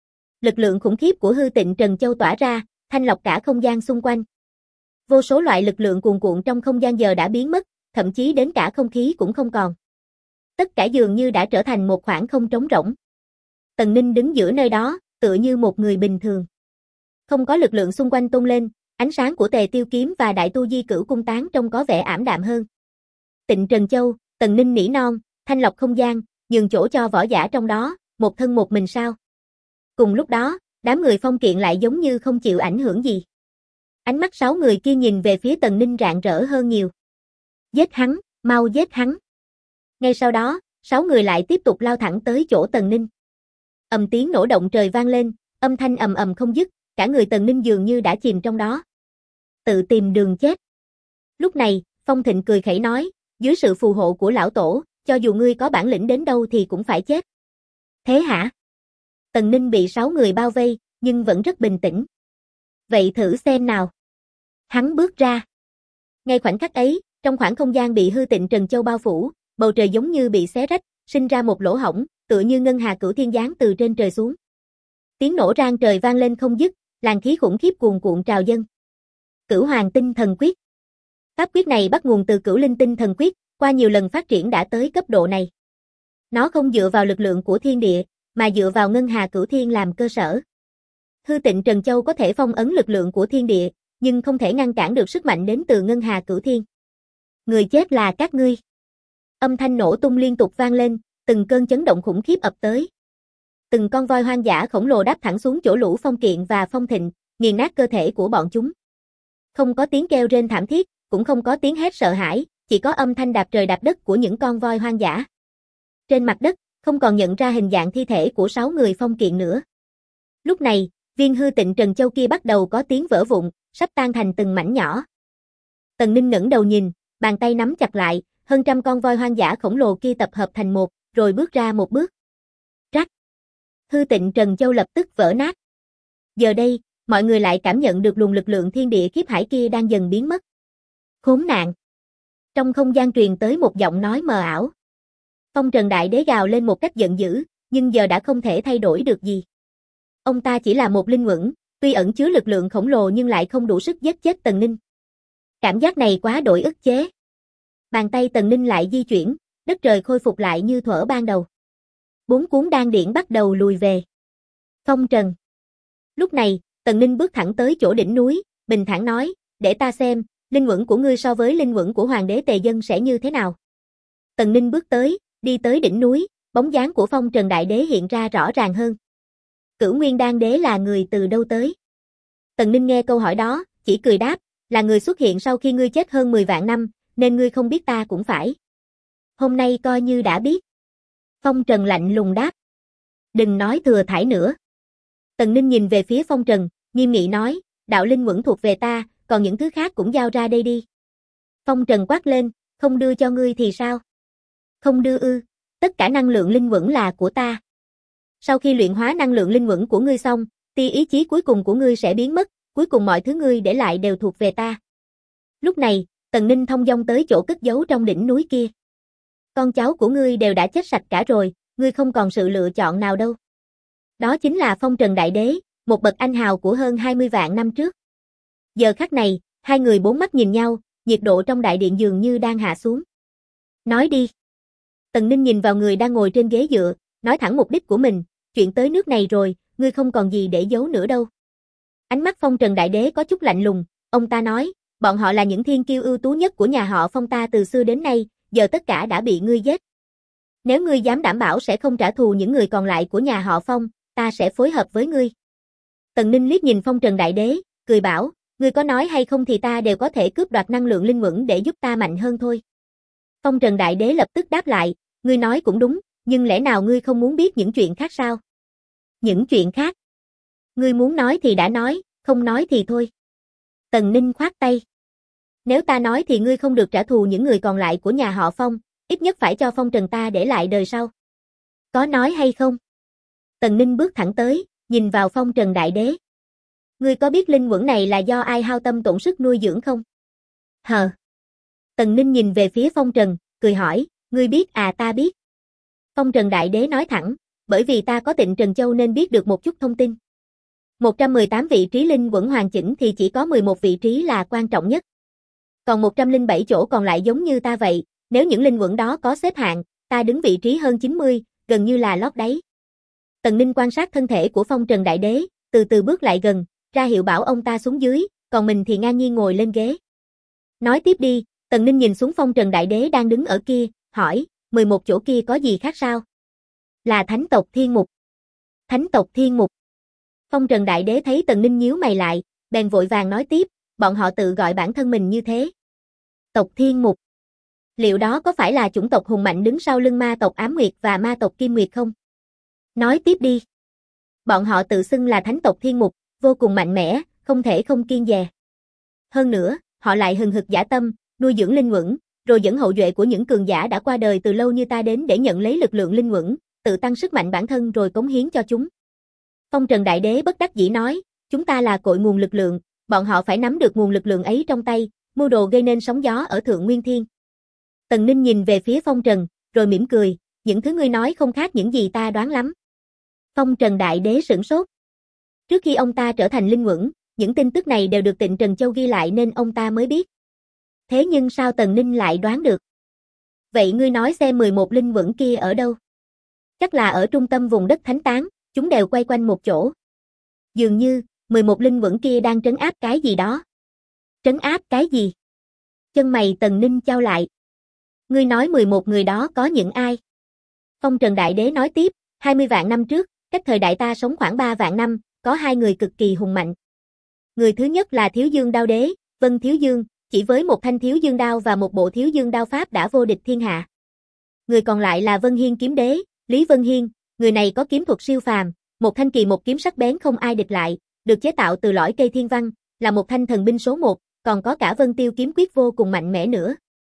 Lực lượng khủng khiếp của hư Tịnh Trần Châu tỏa ra, thanh lọc cả không gian xung quanh. Vô số loại lực lượng cuồn cuộn trong không gian giờ đã biến mất, thậm chí đến cả không khí cũng không còn. Tất cả dường như đã trở thành một khoảng không trống rỗng. Tần Ninh đứng giữa nơi đó, tựa như một người bình thường. Không có lực lượng xung quanh tung lên, ánh sáng của Tề Tiêu Kiếm và Đại Tu Di Cửu Cung Tán trông có vẻ ảm đạm hơn. Tịnh Trần Châu, Tần Ninh nỉ non, thanh lọc không gian, nhường chỗ cho võ giả trong đó, một thân một mình sao. Cùng lúc đó, đám người Phong Kiện lại giống như không chịu ảnh hưởng gì. Ánh mắt 6 người kia nhìn về phía Tần Ninh rạng rỡ hơn nhiều. Giết hắn, mau giết hắn. Ngay sau đó, 6 người lại tiếp tục lao thẳng tới chỗ Tần Ninh. Tiếng nổ động trời vang lên, âm thanh ầm ầm không dứt, cả người Tần Ninh dường như đã chìm trong đó. Tự tìm đường chết. Lúc này, Phong Thịnh cười khẩy nói, dưới sự phù hộ của lão tổ, cho dù ngươi có bản lĩnh đến đâu thì cũng phải chết. Thế hả? Tần Ninh bị 6 người bao vây, nhưng vẫn rất bình tĩnh. Vậy thử xem nào. Hắn bước ra. Ngay khoảnh khắc ấy, trong khoảng không gian bị hư Tịnh Trần Châu bao phủ, bầu trời giống như bị xé rách, sinh ra một lỗ hổng, tựa như ngân hà cửu thiên giáng từ trên trời xuống. Tiếng nổ rang trời vang lên không dứt, làn khí khủng khiếp cuồn cuộn trào dâng. Cửu Hoàng Tinh Thần Quyết. Pháp quyết này bắt nguồn từ Cửu Linh Tinh Thần Quyết, qua nhiều lần phát triển đã tới cấp độ này. Nó không dựa vào lực lượng của thiên địa, mà dựa vào ngân hà cửu thiên làm cơ sở. Hư Tịnh Trần Châu có thể phong ấn lực lượng của thiên địa, nhưng không thể ngăn cản được sức mạnh đến từ ngân hà cửu thiên. Người chết là các ngươi. Âm thanh nổ tung liên tục vang lên, từng cơn chấn động khủng khiếp ập tới. Từng con voi hoang dã khổng lồ đáp thẳng xuống chỗ lũ Phong Kiện và Phong Thịnh, nghiền nát cơ thể của bọn chúng. Không có tiếng kêu rên thảm thiết, cũng không có tiếng hét sợ hãi, chỉ có âm thanh đạp trời đạp đất của những con voi hoang dã. Trên mặt đất, không còn nhận ra hình dạng thi thể của 6 người Phong Kiện nữa. Lúc này, viên hư Tịnh Trần Châu kia bắt đầu có tiếng vỡ vụn, sắp tan thành từng mảnh nhỏ. Tần Ninh ngẩng đầu nhìn, bàn tay nắm chặt lại, hơn trăm con voi hoang dã khổng lồ kia tập hợp thành một, rồi bước ra một bước. Rắc. Hư Tịnh Trần Châu lập tức vỡ nát. Giờ đây, mọi người lại cảm nhận được luồng lực lượng thiên địa khiếp hải kia đang dần biến mất. Khốn nạn. Trong không gian truyền tới một giọng nói mờ ảo. Phong Trần Đại Đế gào lên một cách giận dữ, nhưng giờ đã không thể thay đổi được gì. Ông ta chỉ là một linh quẩn, tuy ẩn chứa lực lượng khổng lồ nhưng lại không đủ sức giết chết Tần Ninh. Cảm giác này quá đổi ức chế. Bàn tay Tần Ninh lại di chuyển, đất trời khôi phục lại như thuở ban đầu. 4 cuốn đan điển bắt đầu lùi về. Phong trần. Lúc này, Tần Ninh bước thẳng tới chỗ đỉnh núi, bình thản nói, để ta xem, linh uẩn của ngươi so với linh uẩn của Hoàng đế Tề Dân sẽ như thế nào. Tần Ninh bước tới, đi tới đỉnh núi, bóng dáng của Phong Trần Đại Đế hiện ra rõ ràng hơn. Cửu Nguyên Đan Đế là người từ đâu tới? Tần Ninh nghe câu hỏi đó, chỉ cười đáp, là người xuất hiện sau khi ngươi chết hơn 10 vạn năm, nên ngươi không biết ta cũng phải. Hôm nay coi như đã biết. Phong Trần lạnh lùng đáp. Đừng nói thừa thải nữa. Tần Ninh nhìn về phía Phong Trần, nghiêm nghị nói, đạo linh uẩn thuộc về ta, còn những thứ khác cũng giao ra đây đi. Phong Trần quát lên, không đưa cho ngươi thì sao? Không đưa ư, tất cả năng lượng linh uẩn là của ta. Sau khi luyện hóa năng lượng linh uẩn của ngươi xong, tia ý chí cuối cùng của ngươi sẽ biến mất, cuối cùng mọi thứ ngươi để lại đều thuộc về ta. Lúc này, Tần Ninh thông dong tới chỗ cất giấu trong đỉnh núi kia. Con cháu của ngươi đều đã chết sạch cả rồi, ngươi không còn sự lựa chọn nào đâu. Đó chính là Phong Trần Đại Đế, một bậc anh hào của hơn 20 vạn năm trước. Giờ khắc này, hai người bốn mắt nhìn nhau, nhiệt độ trong đại điện dường như đang hạ xuống. Nói đi. Tần Ninh nhìn vào người đang ngồi trên ghế dựa, nói thẳng mục đích của mình, chuyện tới nước này rồi, ngươi không còn gì để giấu nữa đâu. Ánh mắt Phong Trần Đại Đế có chút lạnh lùng, ông ta nói, bọn họ là những thiên kiêu ưu tú nhất của nhà họ Phong ta từ xưa đến nay, giờ tất cả đã bị ngươi giết. Nếu ngươi dám đảm bảo sẽ không trả thù những người còn lại của nhà họ Phong, ta sẽ phối hợp với ngươi. Tần Ninh liếc nhìn Phong Trần Đại Đế, cười bảo, ngươi có nói hay không thì ta đều có thể cướp đoạt năng lượng linh uẩn để giúp ta mạnh hơn thôi. Phong Trần Đại Đế lập tức đáp lại, ngươi nói cũng đúng, nhưng lẽ nào ngươi không muốn biết những chuyện khác sao? Những chuyện khác? Ngươi muốn nói thì đã nói, không nói thì thôi. Tần Ninh khoát tay. Nếu ta nói thì ngươi không được trả thù những người còn lại của nhà họ Phong, ít nhất phải cho Phong Trần ta để lại đời sau. Có nói hay không? Tần Ninh bước thẳng tới, nhìn vào Phong Trần Đại Đế. Ngươi có biết linh uẩn này là do ai hao tâm tổn sức nuôi dưỡng không? Hờ. Tần Ninh nhìn về phía Phong Trần, cười hỏi, ngươi biết à? Ta biết. Phong Trần Đại Đế nói thẳng, bởi vì ta có Tịnh Trần Châu nên biết được một chút thông tin. 118 vị trí linh uẩn hoàn chỉnh thì chỉ có 11 vị trí là quan trọng nhất. Còn 107 chỗ còn lại giống như ta vậy, nếu những linh uẩn đó có xếp hạng, ta đứng vị trí hơn 90, gần như là lót đáy. Tần Ninh quan sát thân thể của Phong Trần Đại Đế, từ từ bước lại gần, ra hiệu bảo ông ta xuống dưới, còn mình thì ngang nhiên ngồi lên ghế. Nói tiếp đi. Tần Ninh nhìn xuống Phong Trần Đại Đế đang đứng ở kia, hỏi, 11 chỗ kia có gì khác sao? Là thánh tộc Thiên Mục. Thánh tộc Thiên Mục. Phong Trần Đại Đế thấy Tần Ninh nhíu mày lại, bèn vội vàng nói tiếp, bọn họ tự gọi bản thân mình như thế. Tộc Thiên Mục. Liệu đó có phải là chủng tộc hùng mạnh đứng sau lưng ma tộc Ám Nguyệt và ma tộc Kim Nguyệt không? Nói tiếp đi. Bọn họ tự xưng là thánh tộc Thiên Mục, vô cùng mạnh mẽ, không thể không kiêng dè. Hơn nữa, họ lại hừng hực dã tâm, nuôi dưỡng linh uẩn, rồi dẫn hậu duệ của những cường giả đã qua đời từ lâu như ta đến để nhận lấy lực lượng linh uẩn, tự tăng sức mạnh bản thân rồi cống hiến cho chúng. Phong Trần Đại Đế bất đắc dĩ nói, chúng ta là cội nguồn lực lượng, bọn họ phải nắm được nguồn lực lượng ấy trong tay, mưu đồ gây nên sóng gió ở Thượng Nguyên Thiên. Tần Ninh nhìn về phía Phong Trần, rồi mỉm cười, những thứ ngươi nói không khác những gì ta đoán lắm. Phong Trần Đại Đế sửng sốt. Trước khi ông ta trở thành linh uẩn, những tin tức này đều được Tịnh Trần Châu ghi lại nên ông ta mới biết. Thế nhưng sao Tần Ninh lại đoán được? Vậy ngươi nói xem 11 linh uẩn kia ở đâu? Chắc là ở trung tâm vùng đất thánh tán, chúng đều quay quanh một chỗ. Dường như, 11 linh uẩn kia đang trấn áp cái gì đó. Trấn áp cái gì? Chân mày Tần Ninh chau lại. Ngươi nói 11 người đó có những ai? Phong Trần Đại Đế nói tiếp, 20 vạn năm trước, cách thời đại ta sống khoảng 3 vạn năm, có hai người cực kỳ hùng mạnh. Người thứ nhất là Thiếu Dương Đao Đế, Vân Thiếu Dương, chỉ với một thanh Thiếu Dương Đao và một bộ Thiếu Dương Đao Pháp đã vô địch thiên hạ. Người còn lại là Vân Hiên Kiếm Đế, Lý Vân Hiên, người này có kiếm thuật siêu phàm, một thanh kỳ một kiếm sắc bén không ai địch lại, được chế tạo từ lõi cây thiên văn, là một thanh thần binh số 1, còn có cả Vân Tiêu kiếm quyết vô cùng mạnh mẽ nữa.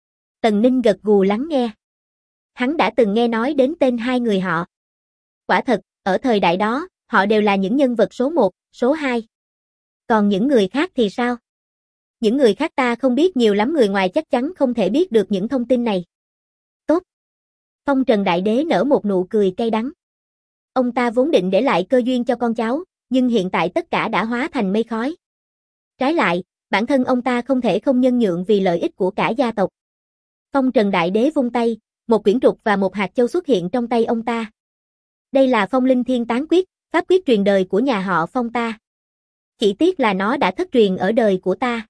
Tần Ninh gật gù lắng nghe. Hắn đã từng nghe nói đến tên hai người họ. Quả thật, ở thời đại đó, họ đều là những nhân vật số 1, số 2. Còn những người khác thì sao? Những người khác ta không biết nhiều lắm, người ngoài chắc chắn không thể biết được những thông tin này. Tốt. Phong Trần Đại Đế nở một nụ cười cay đắng. Ông ta vốn định để lại cơ duyên cho con cháu, nhưng hiện tại tất cả đã hóa thành mây khói. Trái lại, bản thân ông ta không thể không nhân nhượng vì lợi ích của cả gia tộc. Phong Trần Đại Đế vung tay, một quyển trục và một hạt châu xuất hiện trong tay ông ta. Đây là Phong Linh Thiên Tán Quyết, pháp quyết truyền đời của nhà họ Phong ta. Chỉ tiếc là nó đã thất truyền ở đời của ta.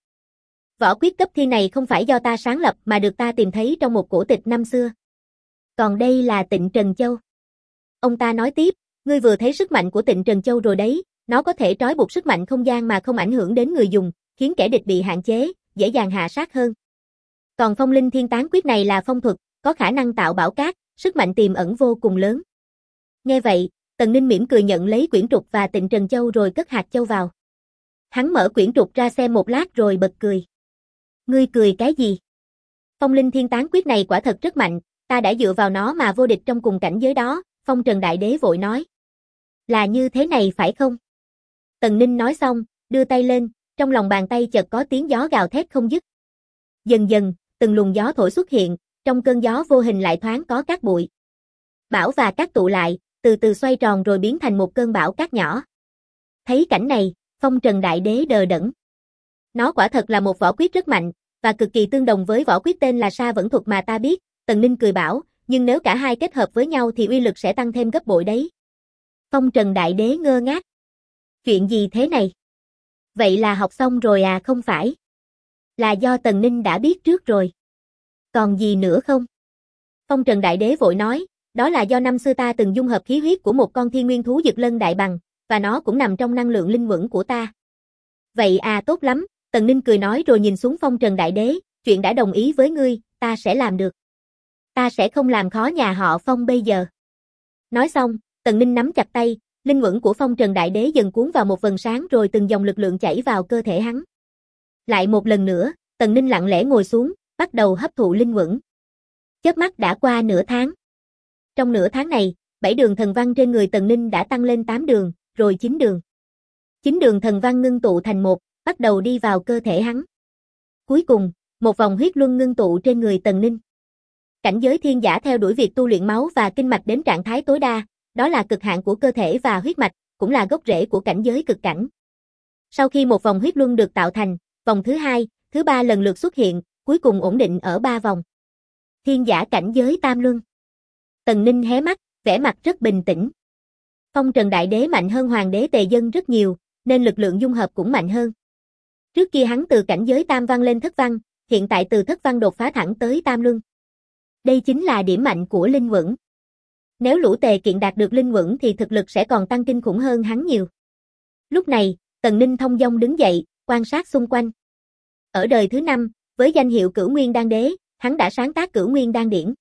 Võ quyết cấp thiên này không phải do ta sáng lập mà được ta tìm thấy trong một cổ tịch năm xưa. Còn đây là Tịnh Trần Châu. Ông ta nói tiếp, ngươi vừa thấy sức mạnh của Tịnh Trần Châu rồi đấy, nó có thể trói buộc sức mạnh không gian mà không ảnh hưởng đến người dùng, khiến kẻ địch bị hạn chế, dễ dàng hạ sát hơn. Còn Phong Linh Thiên Tán Quyết này là phong thuật, có khả năng tạo bão cát, sức mạnh tiềm ẩn vô cùng lớn. Nghe vậy, Tần Ninh mỉm cười nhận lấy quyển trục và Tịnh Trần Châu rồi cất hạt châu vào. Hắn mở quyển trục ra xem một lát rồi bật cười. Ngươi cười cái gì? Phong Linh Thiên Tán Quyết này quả thật rất mạnh, ta đã dựa vào nó mà vô địch trong cùng cảnh giới đó, Phong Trần Đại Đế vội nói. Là như thế này phải không? Tần Ninh nói xong, đưa tay lên, trong lòng bàn tay chợt có tiếng gió gào thét không dứt. Dần dần, từng luồng gió thổi xuất hiện, trong cơn gió vô hình lại thoáng có cát bụi. Bão và cát tụ lại, từ từ xoay tròn rồi biến thành một cơn bão cát nhỏ. Thấy cảnh này, Phong Trần Đại Đế đờ đẫn. Nó quả thật là một võ quyết rất mạnh, và cực kỳ tương đồng với võ quyết tên là Sa Vẫn Thuật mà ta biết, Tần Ninh cười bảo, nhưng nếu cả hai kết hợp với nhau thì uy lực sẽ tăng thêm gấp bội đấy. Phong Trần Đại Đế ngơ ngác. Chuyện gì thế này? Vậy là học xong rồi à không phải? Là do Tần Ninh đã biết trước rồi. Còn gì nữa không? Phong Trần Đại Đế vội nói, đó là do năm xưa ta từng dung hợp khí huyết của một con thiên nguyên thú Dực Lân Đại Bằng, và nó cũng nằm trong năng lượng linh quẩn của ta. Vậy à tốt lắm, Tần Ninh cười nói rồi nhìn xuống Phong Trần Đại Đế, chuyện đã đồng ý với ngươi, ta sẽ làm được. Ta sẽ không làm khó nhà họ Phong bây giờ. Nói xong, Tần Ninh nắm chặt tay, linh quẩn của Phong Trần Đại Đế dần cuốn vào một vầng sáng rồi từng dòng lực lượng chảy vào cơ thể hắn. Lại một lần nữa, Tần Ninh lặng lẽ ngồi xuống, bắt đầu hấp thụ linh quẩn. Chớp mắt đã qua nửa tháng. Trong nửa tháng này, 7 đường thần văn trên người Tần Ninh đã tăng lên 8 đường, rồi 9 đường. 9 đường thần văn ngưng tụ thành một, bắt đầu đi vào cơ thể hắn. Cuối cùng, một vòng huyết luân ngưng tụ trên người Tần Ninh. Cảnh giới thiên giả theo đuổi việc tu luyện máu và kinh mạch đến trạng thái tối đa, đó là cực hạn của cơ thể và huyết mạch, cũng là gốc rễ của cảnh giới cực cảnh. Sau khi một vòng huyết luân được tạo thành, vòng thứ hai, thứ ba lần lượt xuất hiện, cuối cùng ổn định ở 3 vòng. Thiên giả cảnh giới tam luân. Tần Ninh hé mắt, vẻ mặt rất bình tĩnh. Phong Trần Đại Đế mạnh hơn Hoàng đế Tề Dân rất nhiều, nên lực lượng dung hợp cũng mạnh hơn. Trước kia hắn từ cảnh giới tam văn lên thất văn, hiện tại từ thất văn đột phá thẳng tới tam luân. Đây chính là điểm mạnh của linh quẩn. Nếu Lũ Tề Kiện đạt được linh quẩn thì thực lực sẽ còn tăng kinh khủng hơn hắn nhiều. Lúc này, Tần Ninh thong dong đứng dậy, quan sát xung quanh. Ở đời thứ 5, với danh hiệu Cửu Nguyên Đan Đế, hắn đã sáng tác Cửu Nguyên Đan Điển.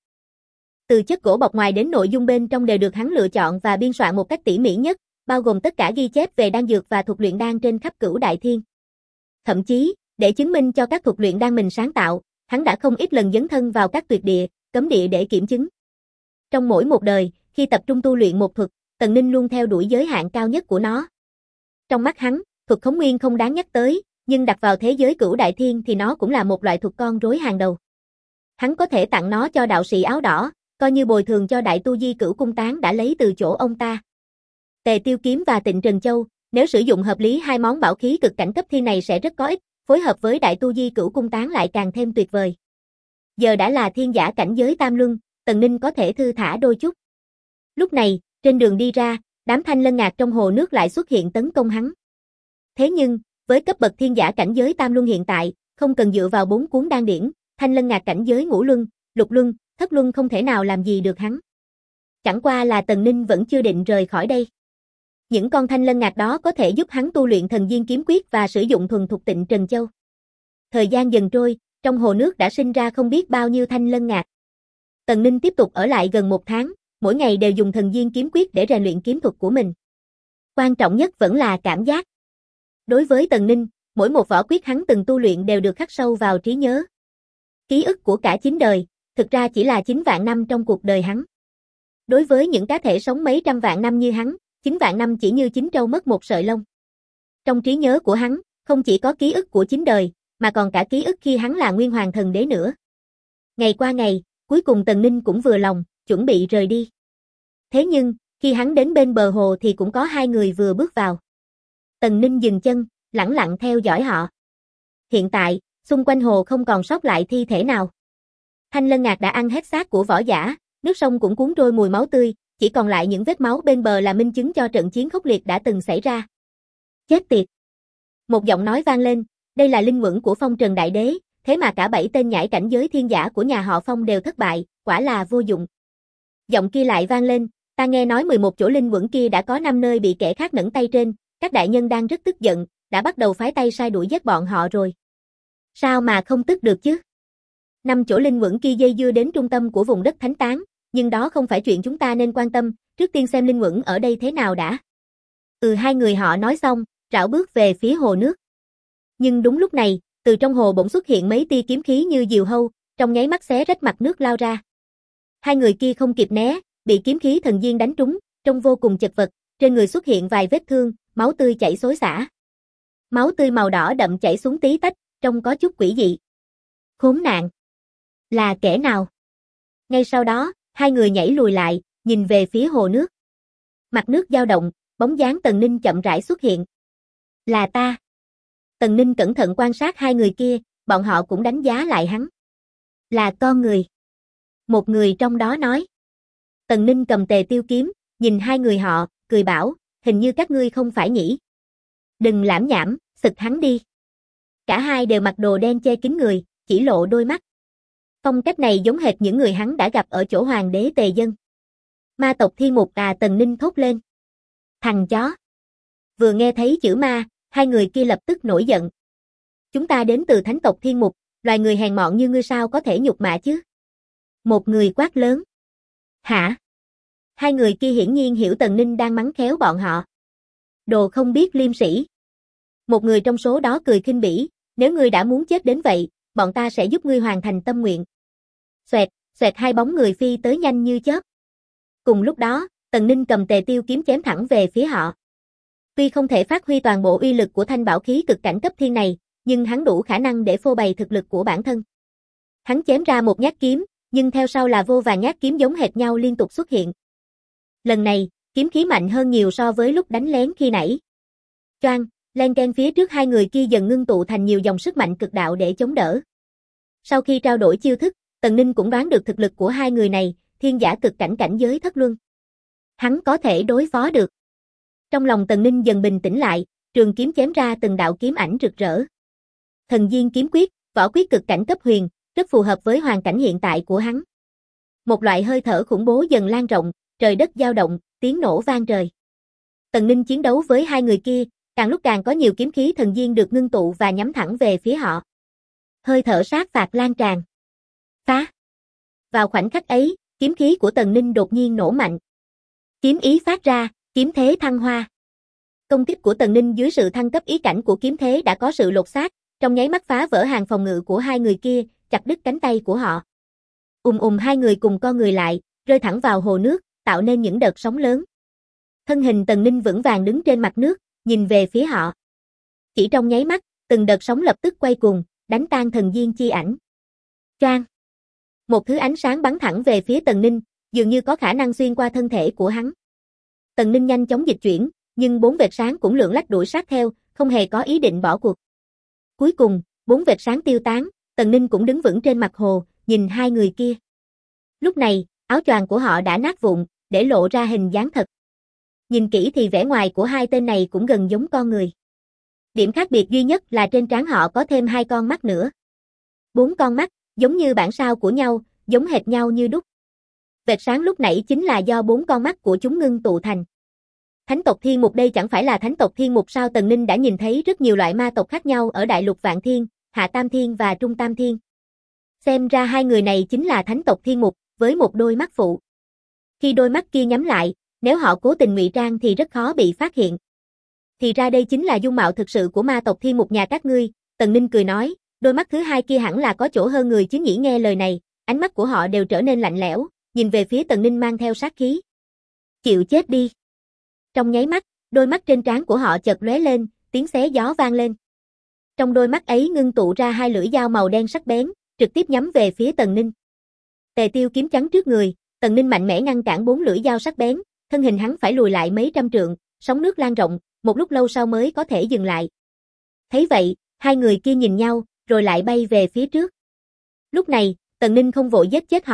Từ chất gỗ bọc ngoài đến nội dung bên trong đều được hắn lựa chọn và biên soạn một cách tỉ mỉ nhất, bao gồm tất cả ghi chép về đan dược và thuật luyện đan trên khắp Cửu Đại Thiên. Thậm chí, để chứng minh cho các thuật luyện đan mình sáng tạo, hắn đã không ít lần dấn thân vào các tuyệt địa, cấm địa để kiểm chứng. Trong mỗi một đời, khi tập trung tu luyện một thuật, Tần Ninh luôn theo đuổi giới hạn cao nhất của nó. Trong mắt hắn, thuật khống nguyên không đáng nhắc tới, nhưng đặt vào thế giới Cửu Đại Thiên thì nó cũng là một loại thuật con rối hàng đầu. Hắn có thể tặng nó cho đạo sĩ áo đỏ, coi như bồi thường cho đại tu di Cửu Cung Tán đã lấy từ chỗ ông ta. Tề Tiêu Kiếm và Tịnh Trần Châu, nếu sử dụng hợp lý hai món bảo khí cực cảnh cấp thiên này sẽ rất có ích, phối hợp với đại tu di Cửu Cung Tán lại càng thêm tuyệt vời. Giờ đã là thiên giả cảnh giới tam luân, Tần Ninh có thể thư thả đôi chút. Lúc này, trên đường đi ra, đám Thanh Lân Ngạc trong hồ nước lại xuất hiện tấn công hắn. Thế nhưng, với cấp bậc thiên giả cảnh giới tam luân hiện tại, không cần dựa vào 4 cuốn đan điển, Thanh Lân Ngạc cảnh giới ngũ luân, lục luân, thất luân không thể nào làm gì được hắn. Chẳng qua là Tần Ninh vẫn chưa định rời khỏi đây. Những con Thanh Lân Ngạc đó có thể giúp hắn tu luyện thần diên kiếm quyết và sử dụng thuần thục Tịnh Trần Châu. Thời gian dần trôi, trong hồ nước đã sinh ra không biết bao nhiêu Thanh Lân Ngạc. Tần Ninh tiếp tục ở lại gần 1 tháng, mỗi ngày đều dùng thần diên kiếm quyết để rèn luyện kiếm thuật của mình. Quan trọng nhất vẫn là cảm giác. Đối với Tần Ninh, mỗi một võ quyết hắn từng tu luyện đều được khắc sâu vào trí nhớ. Ký ức của cả 9 đời, thực ra chỉ là 9 vạn năm trong cuộc đời hắn. Đối với những cá thể sống mấy trăm vạn năm như hắn, 9 vạn năm chỉ như 9 trâu mất một sợi lông. Trong trí nhớ của hắn, không chỉ có ký ức của 9 đời, mà còn cả ký ức khi hắn là Nguyên Hoàng Thần Đế nữa. Ngày qua ngày, cuối cùng Tần Ninh cũng vừa lòng, chuẩn bị rời đi. Thế nhưng, khi hắn đến bên bờ hồ thì cũng có 2 người vừa bước vào. Tần Ninh dừng chân, lẳng lặng theo dõi họ. Hiện tại, xung quanh hồ không còn sót lại thi thể nào. Thanh Lân Ngạc đã ăn hết xác của võ giả, nước sông cũng cuốn trôi mùi máu tươi, chỉ còn lại những vết máu bên bờ là minh chứng cho trận chiến khốc liệt đã từng xảy ra. Chết tiệt! Một giọng nói vang lên, đây là linh uẩn của Phong Trần Đại Đế, thế mà cả 7 tên nhãi cảnh giới thiên giả của nhà họ Phong đều thất bại, quả là vô dụng. Giọng kia lại vang lên, ta nghe nói 11 chỗ linh uẩn kia đã có 5 nơi bị kẻ khác nẫng tay trên, các đại nhân đang rất tức giận, đã bắt đầu phái tay sai đuổi giết bọn họ rồi. Sao mà không tức được chứ? 5 chỗ linh uẩn kia dây dưa đến trung tâm của vùng đất thánh tán, nhưng đó không phải chuyện chúng ta nên quan tâm, trước tiên xem linh uẩn ở đây thế nào đã. Hai người họ nói xong, rảo bước về phía hồ nước. Nhưng đúng lúc này, từ trong hồ bỗng xuất hiện mấy tia kiếm khí như diều hâu, trong nháy mắt xé rách mặt nước lao ra. Hai người kia không kịp né, bị kiếm khí thần diên đánh trúng, trông vô cùng chật vật, trên người xuất hiện vài vết thương, máu tươi chảy xối xả. Máu tươi màu đỏ đậm chảy xuống tí tách, trông có chút quỷ dị. Khốn nạn! Là kẻ nào? Ngay sau đó, hai người nhảy lùi lại, nhìn về phía hồ nước. Mặt nước dao động, bóng dáng Tần Ninh chậm rãi xuất hiện. Là ta. Tần Ninh cẩn thận quan sát hai người kia, bọn họ cũng đánh giá lại hắn. Là con người. Một người trong đó nói. Tần Ninh cầm Tề Tiêu kiếm, nhìn hai người họ, cười bảo, hình như các ngươi không phải nhỉ. Đừng lảm nhảm, xịt hắn đi. Cả hai đều mặc đồ đen che kín người, chỉ lộ đôi mắt. Phong cách này giống hệt những người hắn đã gặp ở chỗ hoàng đế Tề Dân. Ma tộc Thiên Mục Tần Ninh thốt lên. Thằng chó. Vừa nghe thấy chữ ma, hai người kia lập tức nổi giận. Chúng ta đến từ thánh tộc Thiên Mục, loài người hèn mọn như ngươi sao có thể nhục mạ chứ? Một người quát lớn. Hả? Hai người kia hiển nhiên hiểu Tần Ninh đang mắng khéo bọn họ. Đồ không biết liêm sĩ. Một người trong số đó cười khinh bỉ, nếu ngươi đã muốn chết đến vậy, bọn ta sẽ giúp ngươi hoàn thành tâm nguyện. Xoẹt, xoẹt hai bóng người phi tới nhanh như chớp. Cùng lúc đó, Tần Ninh cầm Tề Tiêu kiếm chém thẳng về phía họ. Tuy không thể phát huy toàn bộ uy lực của thanh bảo khí cực cảnh cấp thiên này, nhưng hắn đủ khả năng để phô bày thực lực của bản thân. Hắn chém ra một nhát kiếm, nhưng theo sau là vô vàn nhát kiếm giống hệt nhau liên tục xuất hiện. Lần này, kiếm khí mạnh hơn nhiều so với lúc đánh lén khi nãy. Choang, len keng phía trước hai người kia dần ngưng tụ thành nhiều dòng sức mạnh cực đạo để chống đỡ. Sau khi trao đổi chiêu thức, Tần Ninh cũng đoán được thực lực của hai người này, thiên giả cực cảnh cảnh giới thất luân. Hắn có thể đối phó được. Trong lòng Tần Ninh dần bình tĩnh lại, trường kiếm chém ra từng đạo kiếm ảnh rực rỡ. Thần Diên kiếm quyết, võ quyết cực cảnh cấp huyền, rất phù hợp với hoàn cảnh hiện tại của hắn. Một loại hơi thở khủng bố dần lan rộng, trời đất dao động, tiếng nổ vang trời. Tần Ninh chiến đấu với hai người kia, càng lúc càng có nhiều kiếm khí thần diên được ngưng tụ và nhắm thẳng về phía họ. Hơi thở sát phạt lan tràn. Phá! Vào khoảnh khắc ấy, kiếm khí của Tần Ninh đột nhiên nổ mạnh. Kiếm ý phát ra, kiếm thế thăng hoa. Công kích của Tần Ninh dưới sự thăng cấp ý cảnh của kiếm thế đã có sự lột xác, trong nháy mắt phá vỡ hàng phòng ngự của hai người kia, chặt đứt cánh tay của họ. Hai người cùng co người lại, rơi thẳng vào hồ nước, tạo nên những đợt sóng lớn. Thân hình Tần Ninh vững vàng đứng trên mặt nước, nhìn về phía họ. Chỉ trong nháy mắt, từng đợt sóng lập tức quay cuồng, đánh tan thần diên chi ảnh. Choang! Một thứ ánh sáng bắn thẳng về phía Tần Ninh, dường như có khả năng xuyên qua thân thể của hắn. Tần Ninh nhanh chóng dịch chuyển, nhưng 4 vệt sáng cũng lượn lách đuổi sát theo, không hề có ý định bỏ cuộc. Cuối cùng, 4 vệt sáng tiêu tán, Tần Ninh cũng đứng vững trên mặt hồ, nhìn hai người kia. Lúc này, áo choàng của họ đã nát vụn, để lộ ra hình dáng thật. Nhìn kỹ thì vẻ ngoài của hai tên này cũng gần giống con người. Điểm khác biệt duy nhất là trên trán họ có thêm 2 con mắt nữa. 4 con mắt, giống như bản sao của nhau, giống hệt nhau như đúc. Vệt sáng lúc nãy chính là do 4 con mắt của chúng ngưng tụ thành. Thánh tộc Thiên Mục đây chẳng phải là thánh tộc Thiên Mục sao? Tần Ninh đã nhìn thấy rất nhiều loại ma tộc khác nhau ở Đại Lục Vạn Thiên, Hạ Tam Thiên và Trung Tam Thiên. Xem ra hai người này chính là thánh tộc Thiên Mục, với một đôi mắt phụ. Khi đôi mắt kia nhắm lại, nếu họ cố tình ngụy trang thì rất khó bị phát hiện. Thì ra đây chính là dung mạo thực sự của ma tộc Thiên Mục nhà các ngươi. Tần Ninh cười nói, đôi mắt thứ hai kia hẳn là có chỗ hơn người chứ nhỉ. Nghe lời này, ánh mắt của họ đều trở nên lạnh lẽo, nhìn về phía Tần Ninh mang theo sát khí. Chịu chết đi. Trong nháy mắt, đôi mắt trên trán của họ chợt lóe lên, tiếng xé gió vang lên. Trong đôi mắt ấy ngưng tụ ra 2 lưỡi dao màu đen sắc bén, trực tiếp nhắm về phía Tần Ninh. Tề Tiêu kiếm chắn trước người, Tần Ninh mạnh mẽ ngăn cản 4 lưỡi dao sắc bén, thân hình hắn phải lùi lại mấy trăm trượng, sóng nước lan rộng, một lúc lâu sau mới có thể dừng lại. Thấy vậy, hai người kia nhìn nhau, rồi lại bay về phía trước. Lúc này, Tần Ninh không vội giết chết họ,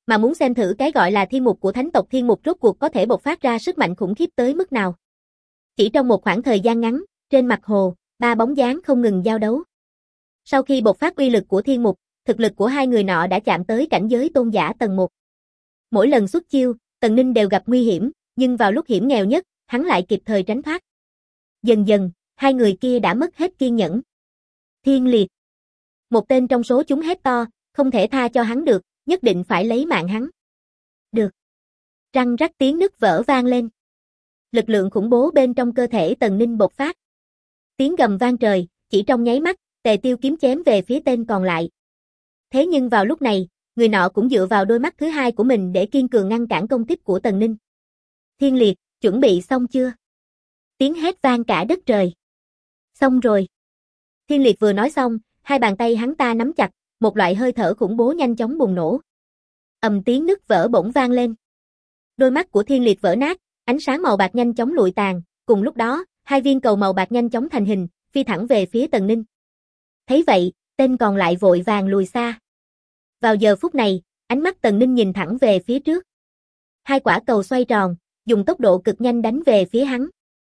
mà muốn xem thử cái gọi là thiên mục của thánh tộc Thiên Mục rốt cuộc có thể bộc phát ra sức mạnh khủng khiếp tới mức nào. Chỉ trong một khoảng thời gian ngắn, trên mặt hồ, ba bóng dáng không ngừng giao đấu. Sau khi bộc phát uy lực của thiên mục, thực lực của hai người nọ đã chạm tới cảnh giới tôn giả tầng 1. Mỗi lần xuất chiêu, Tần Ninh đều gặp nguy hiểm, nhưng vào lúc hiểm nghèo nhất, hắn lại kịp thời tránh thoát. Dần dần, hai người kia đã mất hết kiên nhẫn. Thiên liệt. Một tên trong số chúng hét to, không thể tha cho hắn được, nhất định phải lấy mạng hắn. Được. Răng rắc tiếng nứt vỡ vang lên. Lực lượng khủng bố bên trong cơ thể Tần Ninh bộc phát. Tiếng gầm vang trời, chỉ trong nháy mắt, Tề Tiêu kiếm chém về phía tên còn lại. Thế nhưng vào lúc này, người nọ cũng dựa vào đôi mắt thứ hai của mình để kiên cường ngăn cản công kích của Tần Ninh. Thiên liệt, chuẩn bị xong chưa? Tiếng hét vang cả đất trời. Xong rồi. Thiên liệt vừa nói xong, hai bàn tay hắn ta nắm chặt, một loại hơi thở khủng bố nhanh chóng bùng nổ. Tiếng nứt vỡ bỗng vang lên. Đôi mắt của Thiên liệt vỡ nát, ánh sáng màu bạc nhanh chóng lụi tàn, cùng lúc đó, hai viên cầu màu bạc nhanh chóng thành hình, phi thẳng về phía Tần Ninh. Thấy vậy, tên còn lại vội vàng lùi xa. Vào giờ phút này, ánh mắt Tần Ninh nhìn thẳng về phía trước. Hai quả cầu xoay tròn, dùng tốc độ cực nhanh đánh về phía hắn.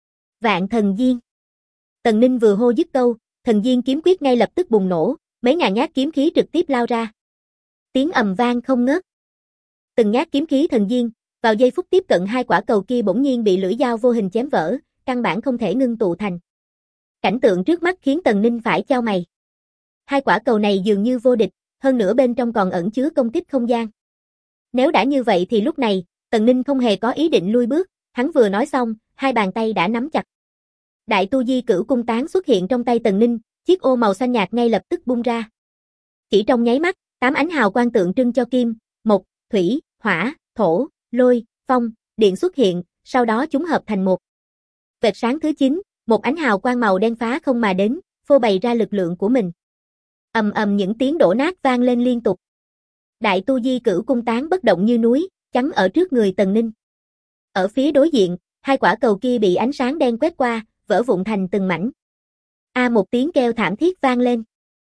Vạn thần diên. Tần Ninh vừa hô dứt câu, thần diên kiếm quyết ngay lập tức bùng nổ, mấy ngàn nhát kiếm khí trực tiếp lao ra. Tiếng ầm vang không ngớt. Từng nhát kiếm khí thần diên, vào giây phút tiếp cận hai quả cầu kia bỗng nhiên bị lưỡi dao vô hình chém vỡ, căn bản không thể ngưng tụ thành. Cảnh tượng trước mắt khiến Tần Ninh phải chau mày. Hai quả cầu này dường như vô địch, hơn nữa bên trong còn ẩn chứa công kích không gian. Nếu đã như vậy thì lúc này, Tần Ninh không hề có ý định lui bước, hắn vừa nói xong, hai bàn tay đã nắm chặt. Đại tu di cửu cung tán xuất hiện trong tay Tần Ninh, chiếc ô màu xanh nhạt ngay lập tức bung ra. Chỉ trong nháy mắt, 8 ánh hào quang tượng trưng cho kim, mộc, thủy, hỏa, thổ, lôi, phong, điện xuất hiện, sau đó chúng hợp thành một. Vệt sáng thứ 9, một ánh hào quang màu đen phá không mà đến, phô bày ra lực lượng của mình. Những tiếng đổ nát vang lên liên tục. Đại tu di cửu cung tán bất động như núi, chắn ở trước người Tần Ninh. Ở phía đối diện, hai quả cầu kia bị ánh sáng đen quét qua, vỡ vụn thành từng mảnh. Một tiếng kêu thảm thiết vang lên.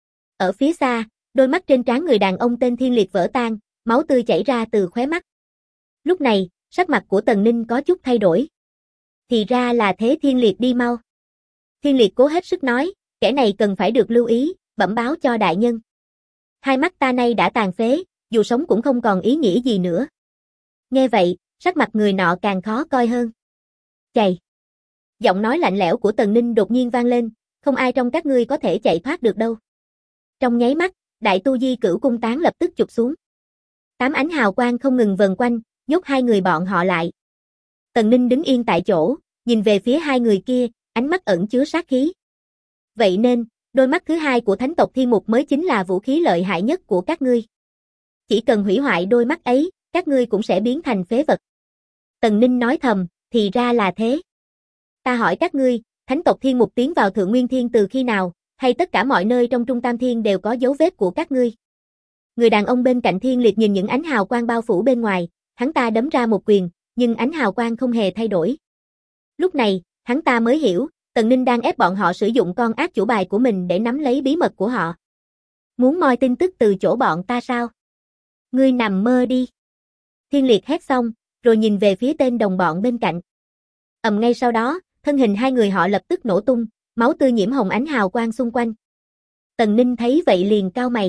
Ở phía xa, đôi mắt trên trán người đàn ông tên Thiên liệt vỡ tan, máu tươi chảy ra từ khóe mắt. Lúc này, sắc mặt của Tần Ninh có chút thay đổi. Thì ra là thế, Thiên liệt đi mau. Thiên liệt cố hết sức nói, kẻ này cần phải được lưu ý, bẩm báo cho đại nhân. Hai mắt ta nay đã tàn phế, dù sống cũng không còn ý nghĩa gì nữa. Nghe vậy, sắc mặt người nọ càng khó coi hơn. Chạy. Giọng nói lạnh lẽo của Tần Ninh đột nhiên vang lên, không ai trong các ngươi có thể chạy thoát được đâu. Trong nháy mắt, đại tu di cửu cung tán lập tức chụp xuống. 8 ánh hào quang không ngừng vần quanh, nhốt hai người bọn họ lại. Tần Ninh đứng yên tại chỗ, nhìn về phía hai người kia, ánh mắt ẩn chứa sát khí. Vậy nên, đôi mắt thứ hai của thánh tộc Thiên Mục mới chính là vũ khí lợi hại nhất của các ngươi. Chỉ cần hủy hoại đôi mắt ấy, các ngươi cũng sẽ biến thành phế vật. Tần Ninh nói thầm, thì ra là thế. Ta hỏi các ngươi, thánh tộc Thiên Mục tiến vào Thượng Nguyên Thiên từ khi nào, hay tất cả mọi nơi trong Trung Tam Thiên đều có dấu vết của các ngươi? Người đàn ông bên cạnh Thiên liệt nhìn những ánh hào quang bao phủ bên ngoài, hắn ta đấm ra một quyền, nhưng ánh hào quang không hề thay đổi. Lúc này, hắn ta mới hiểu, Tần Ninh đang ép bọn họ sử dụng con ác chủ bài của mình để nắm lấy bí mật của họ. Muốn moi tin tức từ chỗ bọn ta sao? Ngươi nằm mơ đi. Thiên liệt hét xong, rồi nhìn về phía tên đồng bọn bên cạnh. Ngay sau đó, thân hình hai người họ lập tức nổ tung, máu tươi nhiễm hồng ánh hào quang xung quanh. Tần Ninh thấy vậy liền cau mày.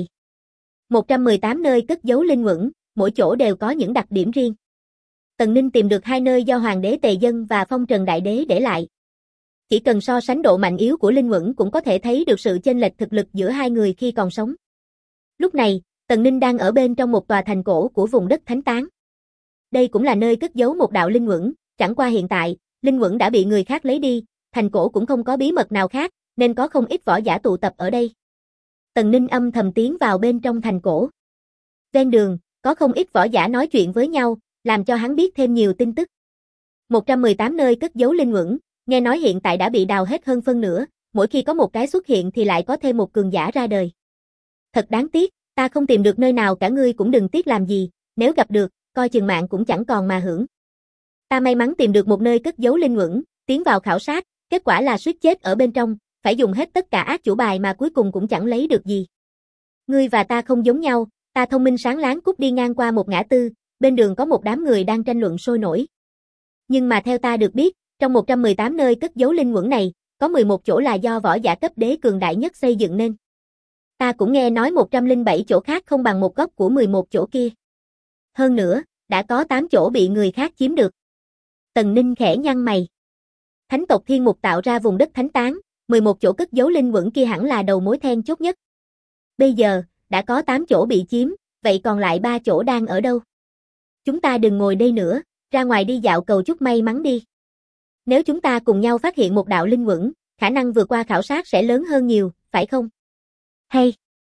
118 nơi cất giấu linh uẩn, mỗi chỗ đều có những đặc điểm riêng. Tần Ninh tìm được 2 nơi do Hoàng đế Tề Dân và Phong Trần Đại Đế để lại. Chỉ cần so sánh độ mạnh yếu của linh uẩn cũng có thể thấy được sự chênh lệch thực lực giữa hai người khi còn sống. Lúc này, Tần Ninh đang ở bên trong một tòa thành cổ của vùng đất Thánh Tán. Đây cũng là nơi cất giấu một đạo linh uẩn, chẳng qua hiện tại, linh uẩn đã bị người khác lấy đi, thành cổ cũng không có bí mật nào khác, nên có không ít võ giả tụ tập ở đây. Tần Ninh âm thầm tiến vào bên trong thành cổ. Ven đường, có không ít võ giả nói chuyện với nhau, làm cho hắn biết thêm nhiều tin tức. 118 nơi cất giấu linh uẩn, nghe nói hiện tại đã bị đào hết hơn phân nửa, mỗi khi có một cái xuất hiện thì lại có thêm một cường giả ra đời. Thật đáng tiếc, ta không tìm được nơi nào cả, ngươi cũng đừng tiếc làm gì, nếu gặp được, coi chừng mạng cũng chẳng còn mà hưởng. Ta may mắn tìm được một nơi cất giấu linh uẩn, tiến vào khảo sát, kết quả là suýt chết ở bên trong, phải dùng hết tất cả ác chủ bài mà cuối cùng cũng chẳng lấy được gì. Ngươi và ta không giống nhau, Ta thông minh sáng láng cút đi ngang qua một ngã tư, bên đường có một đám người đang tranh luận sôi nổi. Nhưng mà theo ta được biết, trong 118 nơi cất giấu linh quẩn này, có 11 chỗ là do võ giả cấp đế cường đại nhất xây dựng nên. Ta cũng nghe nói 107 chỗ khác không bằng một góc của 11 chỗ kia. Hơn nữa, đã có 8 chỗ bị người khác chiếm được. Tần Ninh khẽ nhăn mày. Thánh tộc Thiên Mục tạo ra vùng đất thánh tán, 11 chỗ cất giấu linh quẩn kia hẳn là đầu mối then chốt nhất. Bây giờ, đã có 8 chỗ bị chiếm, vậy còn lại 3 chỗ đang ở đâu? Chúng ta đừng ngồi đây nữa, ra ngoài đi dạo cầu chút may mắn đi. Nếu chúng ta cùng nhau phát hiện một đạo linh quẩn, khả năng vượt qua khảo sát sẽ lớn hơn nhiều, phải không? Hay.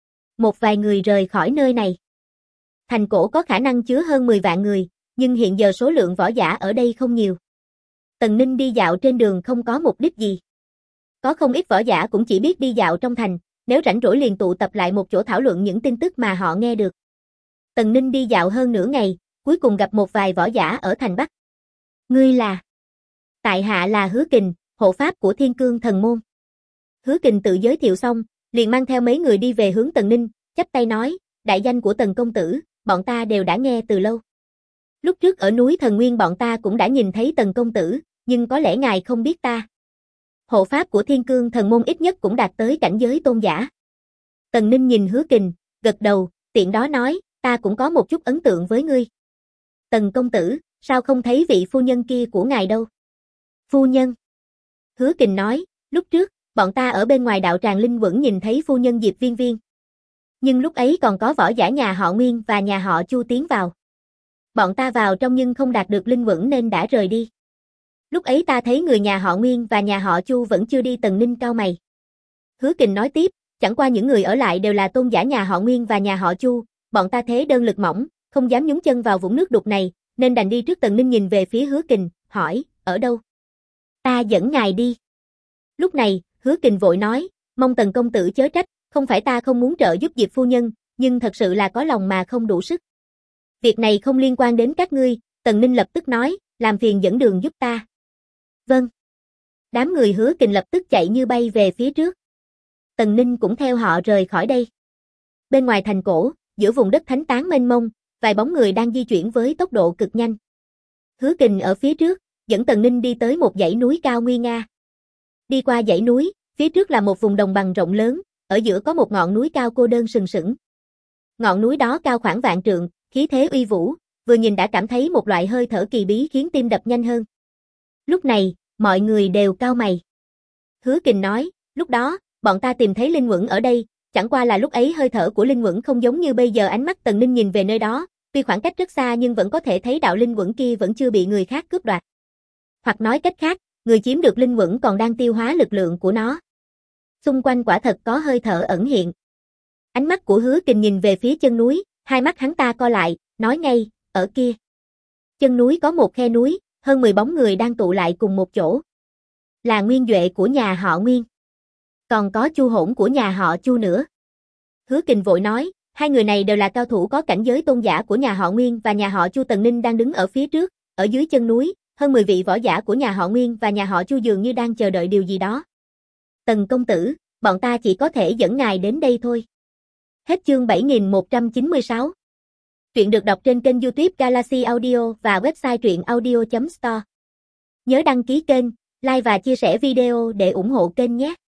Một vài người rời khỏi nơi này. Thành cổ có khả năng chứa hơn 10 vạn người, nhưng hiện giờ số lượng võ giả ở đây không nhiều. Tần Ninh đi dạo trên đường không có mục đích gì. Có không ít võ giả cũng chỉ biết đi dạo trong thành, nếu rảnh rỗi liền tụ tập lại một chỗ thảo luận những tin tức mà họ nghe được. Tần Ninh đi dạo hơn nửa ngày, cuối cùng gặp một vài võ giả ở thành Bắc. Ngươi là? Tại hạ là Hứa Kình, hộ pháp của Thiên Cương Thần Môn. Hứa Kình tự giới thiệu xong, liền mang theo mấy người đi về hướng Tần Ninh, chắp tay nói, đại danh của Tần công tử, bọn ta đều đã nghe từ lâu. Lúc trước ở núi Thần Nguyên bọn ta cũng đã nhìn thấy Tần công tử, nhưng có lẽ ngài không biết ta. Hộ pháp của Thiên Cương Thần Môn ít nhất cũng đạt tới cảnh giới tôn giả. Tần Ninh nhìn Hứa Kình, gật đầu, tiện đó nói, ta cũng có một chút ấn tượng với ngươi. Tần công tử, sao không thấy vị phu nhân kia của ngài đâu? Phu nhân. Hứa Kình nói, lúc trước, bọn ta ở bên ngoài đạo tràng linh quẩn nhìn thấy phu nhân Diệp Viên Viên. Nhưng lúc ấy còn có võ giả nhà họ Nguyên và nhà họ Chu tiến vào. Bọn ta vào trong nhưng không đạt được linh quẩn nên đã rời đi. Lúc ấy ta thấy người nhà họ Nguyên và nhà họ Chu vẫn chưa đi. Tần Ninh cau mày. Hứa Kình nói tiếp, chẳng qua những người ở lại đều là tôn giả nhà họ Nguyên và nhà họ Chu, bọn ta thế đơn lực mỏng, không dám nhúng chân vào vũng nước đục này, nên đành đi trước. Tần Ninh nhìn về phía Hứa Kình, hỏi, ở đâu? Ta dẫn ngài đi. Lúc này, Hứa Kình vội nói, mong Tần công tử chớ trách, không phải ta không muốn trợ giúp Diệp phu nhân, nhưng thật sự là có lòng mà không đủ sức. Việc này không liên quan đến các ngươi. Tần Ninh lập tức nói, làm phiền dẫn đường giúp ta. Vâng. Đám người Hứa Kình lập tức chạy như bay về phía trước. Tần Ninh cũng theo họ rời khỏi đây. Bên ngoài thành cổ, giữa vùng đất thánh tán mênh mông, vài bóng người đang di chuyển với tốc độ cực nhanh. Hứa Kình ở phía trước, dẫn Tần Ninh đi tới một dãy núi cao nguy nga. Đi qua dãy núi, phía trước là một vùng đồng bằng rộng lớn, ở giữa có một ngọn núi cao cô đơn sừng sững. Ngọn núi đó cao khoảng vạn trượng, khí thế uy vũ, vừa nhìn đã cảm thấy một loại hơi thở kỳ bí khiến tim đập nhanh hơn. Lúc này, mọi người đều cau mày. Hứa Kình nói, lúc đó, bọn ta tìm thấy linh quẩn ở đây, chẳng qua là lúc ấy hơi thở của linh quẩn không giống như bây giờ. Ánh mắt Tần Ninh nhìn về nơi đó, tuy khoảng cách rất xa nhưng vẫn có thể thấy đạo linh quẩn kia vẫn chưa bị người khác cướp đoạt. Hoặc nói cách khác, người chiếm được linh quẩn còn đang tiêu hóa lực lượng của nó. Xung quanh quả thật có hơi thở ẩn hiện. Ánh mắt của Hứa Kình nhìn về phía chân núi, hai mắt hắn ta co lại, nói ngay, ở kia. Chân núi có một khe núi, hơn 10 bóng người đang tụ lại cùng một chỗ. Là Nguyên Duệ của nhà họ Nguyên. Còn có Chu Hỗn của nhà họ Chu nữa. Hứa Kình vội nói, hai người này đều là cao thủ có cảnh giới tôn giả của nhà họ Nguyên và nhà họ Chu. Tần Ninh đang đứng ở phía trước, ở dưới chân núi, hơn 10 vị võ giả của nhà họ Nguyên và nhà họ Chu dường như đang chờ đợi điều gì đó. Tần công tử, bọn ta chỉ có thể dẫn ngài đến đây thôi. Hết chương 7196. Truyện được đọc trên kênh YouTube Galaxy Audio và website truyệnaudio.store. Nhớ đăng ký kênh, like và chia sẻ video để ủng hộ kênh nhé.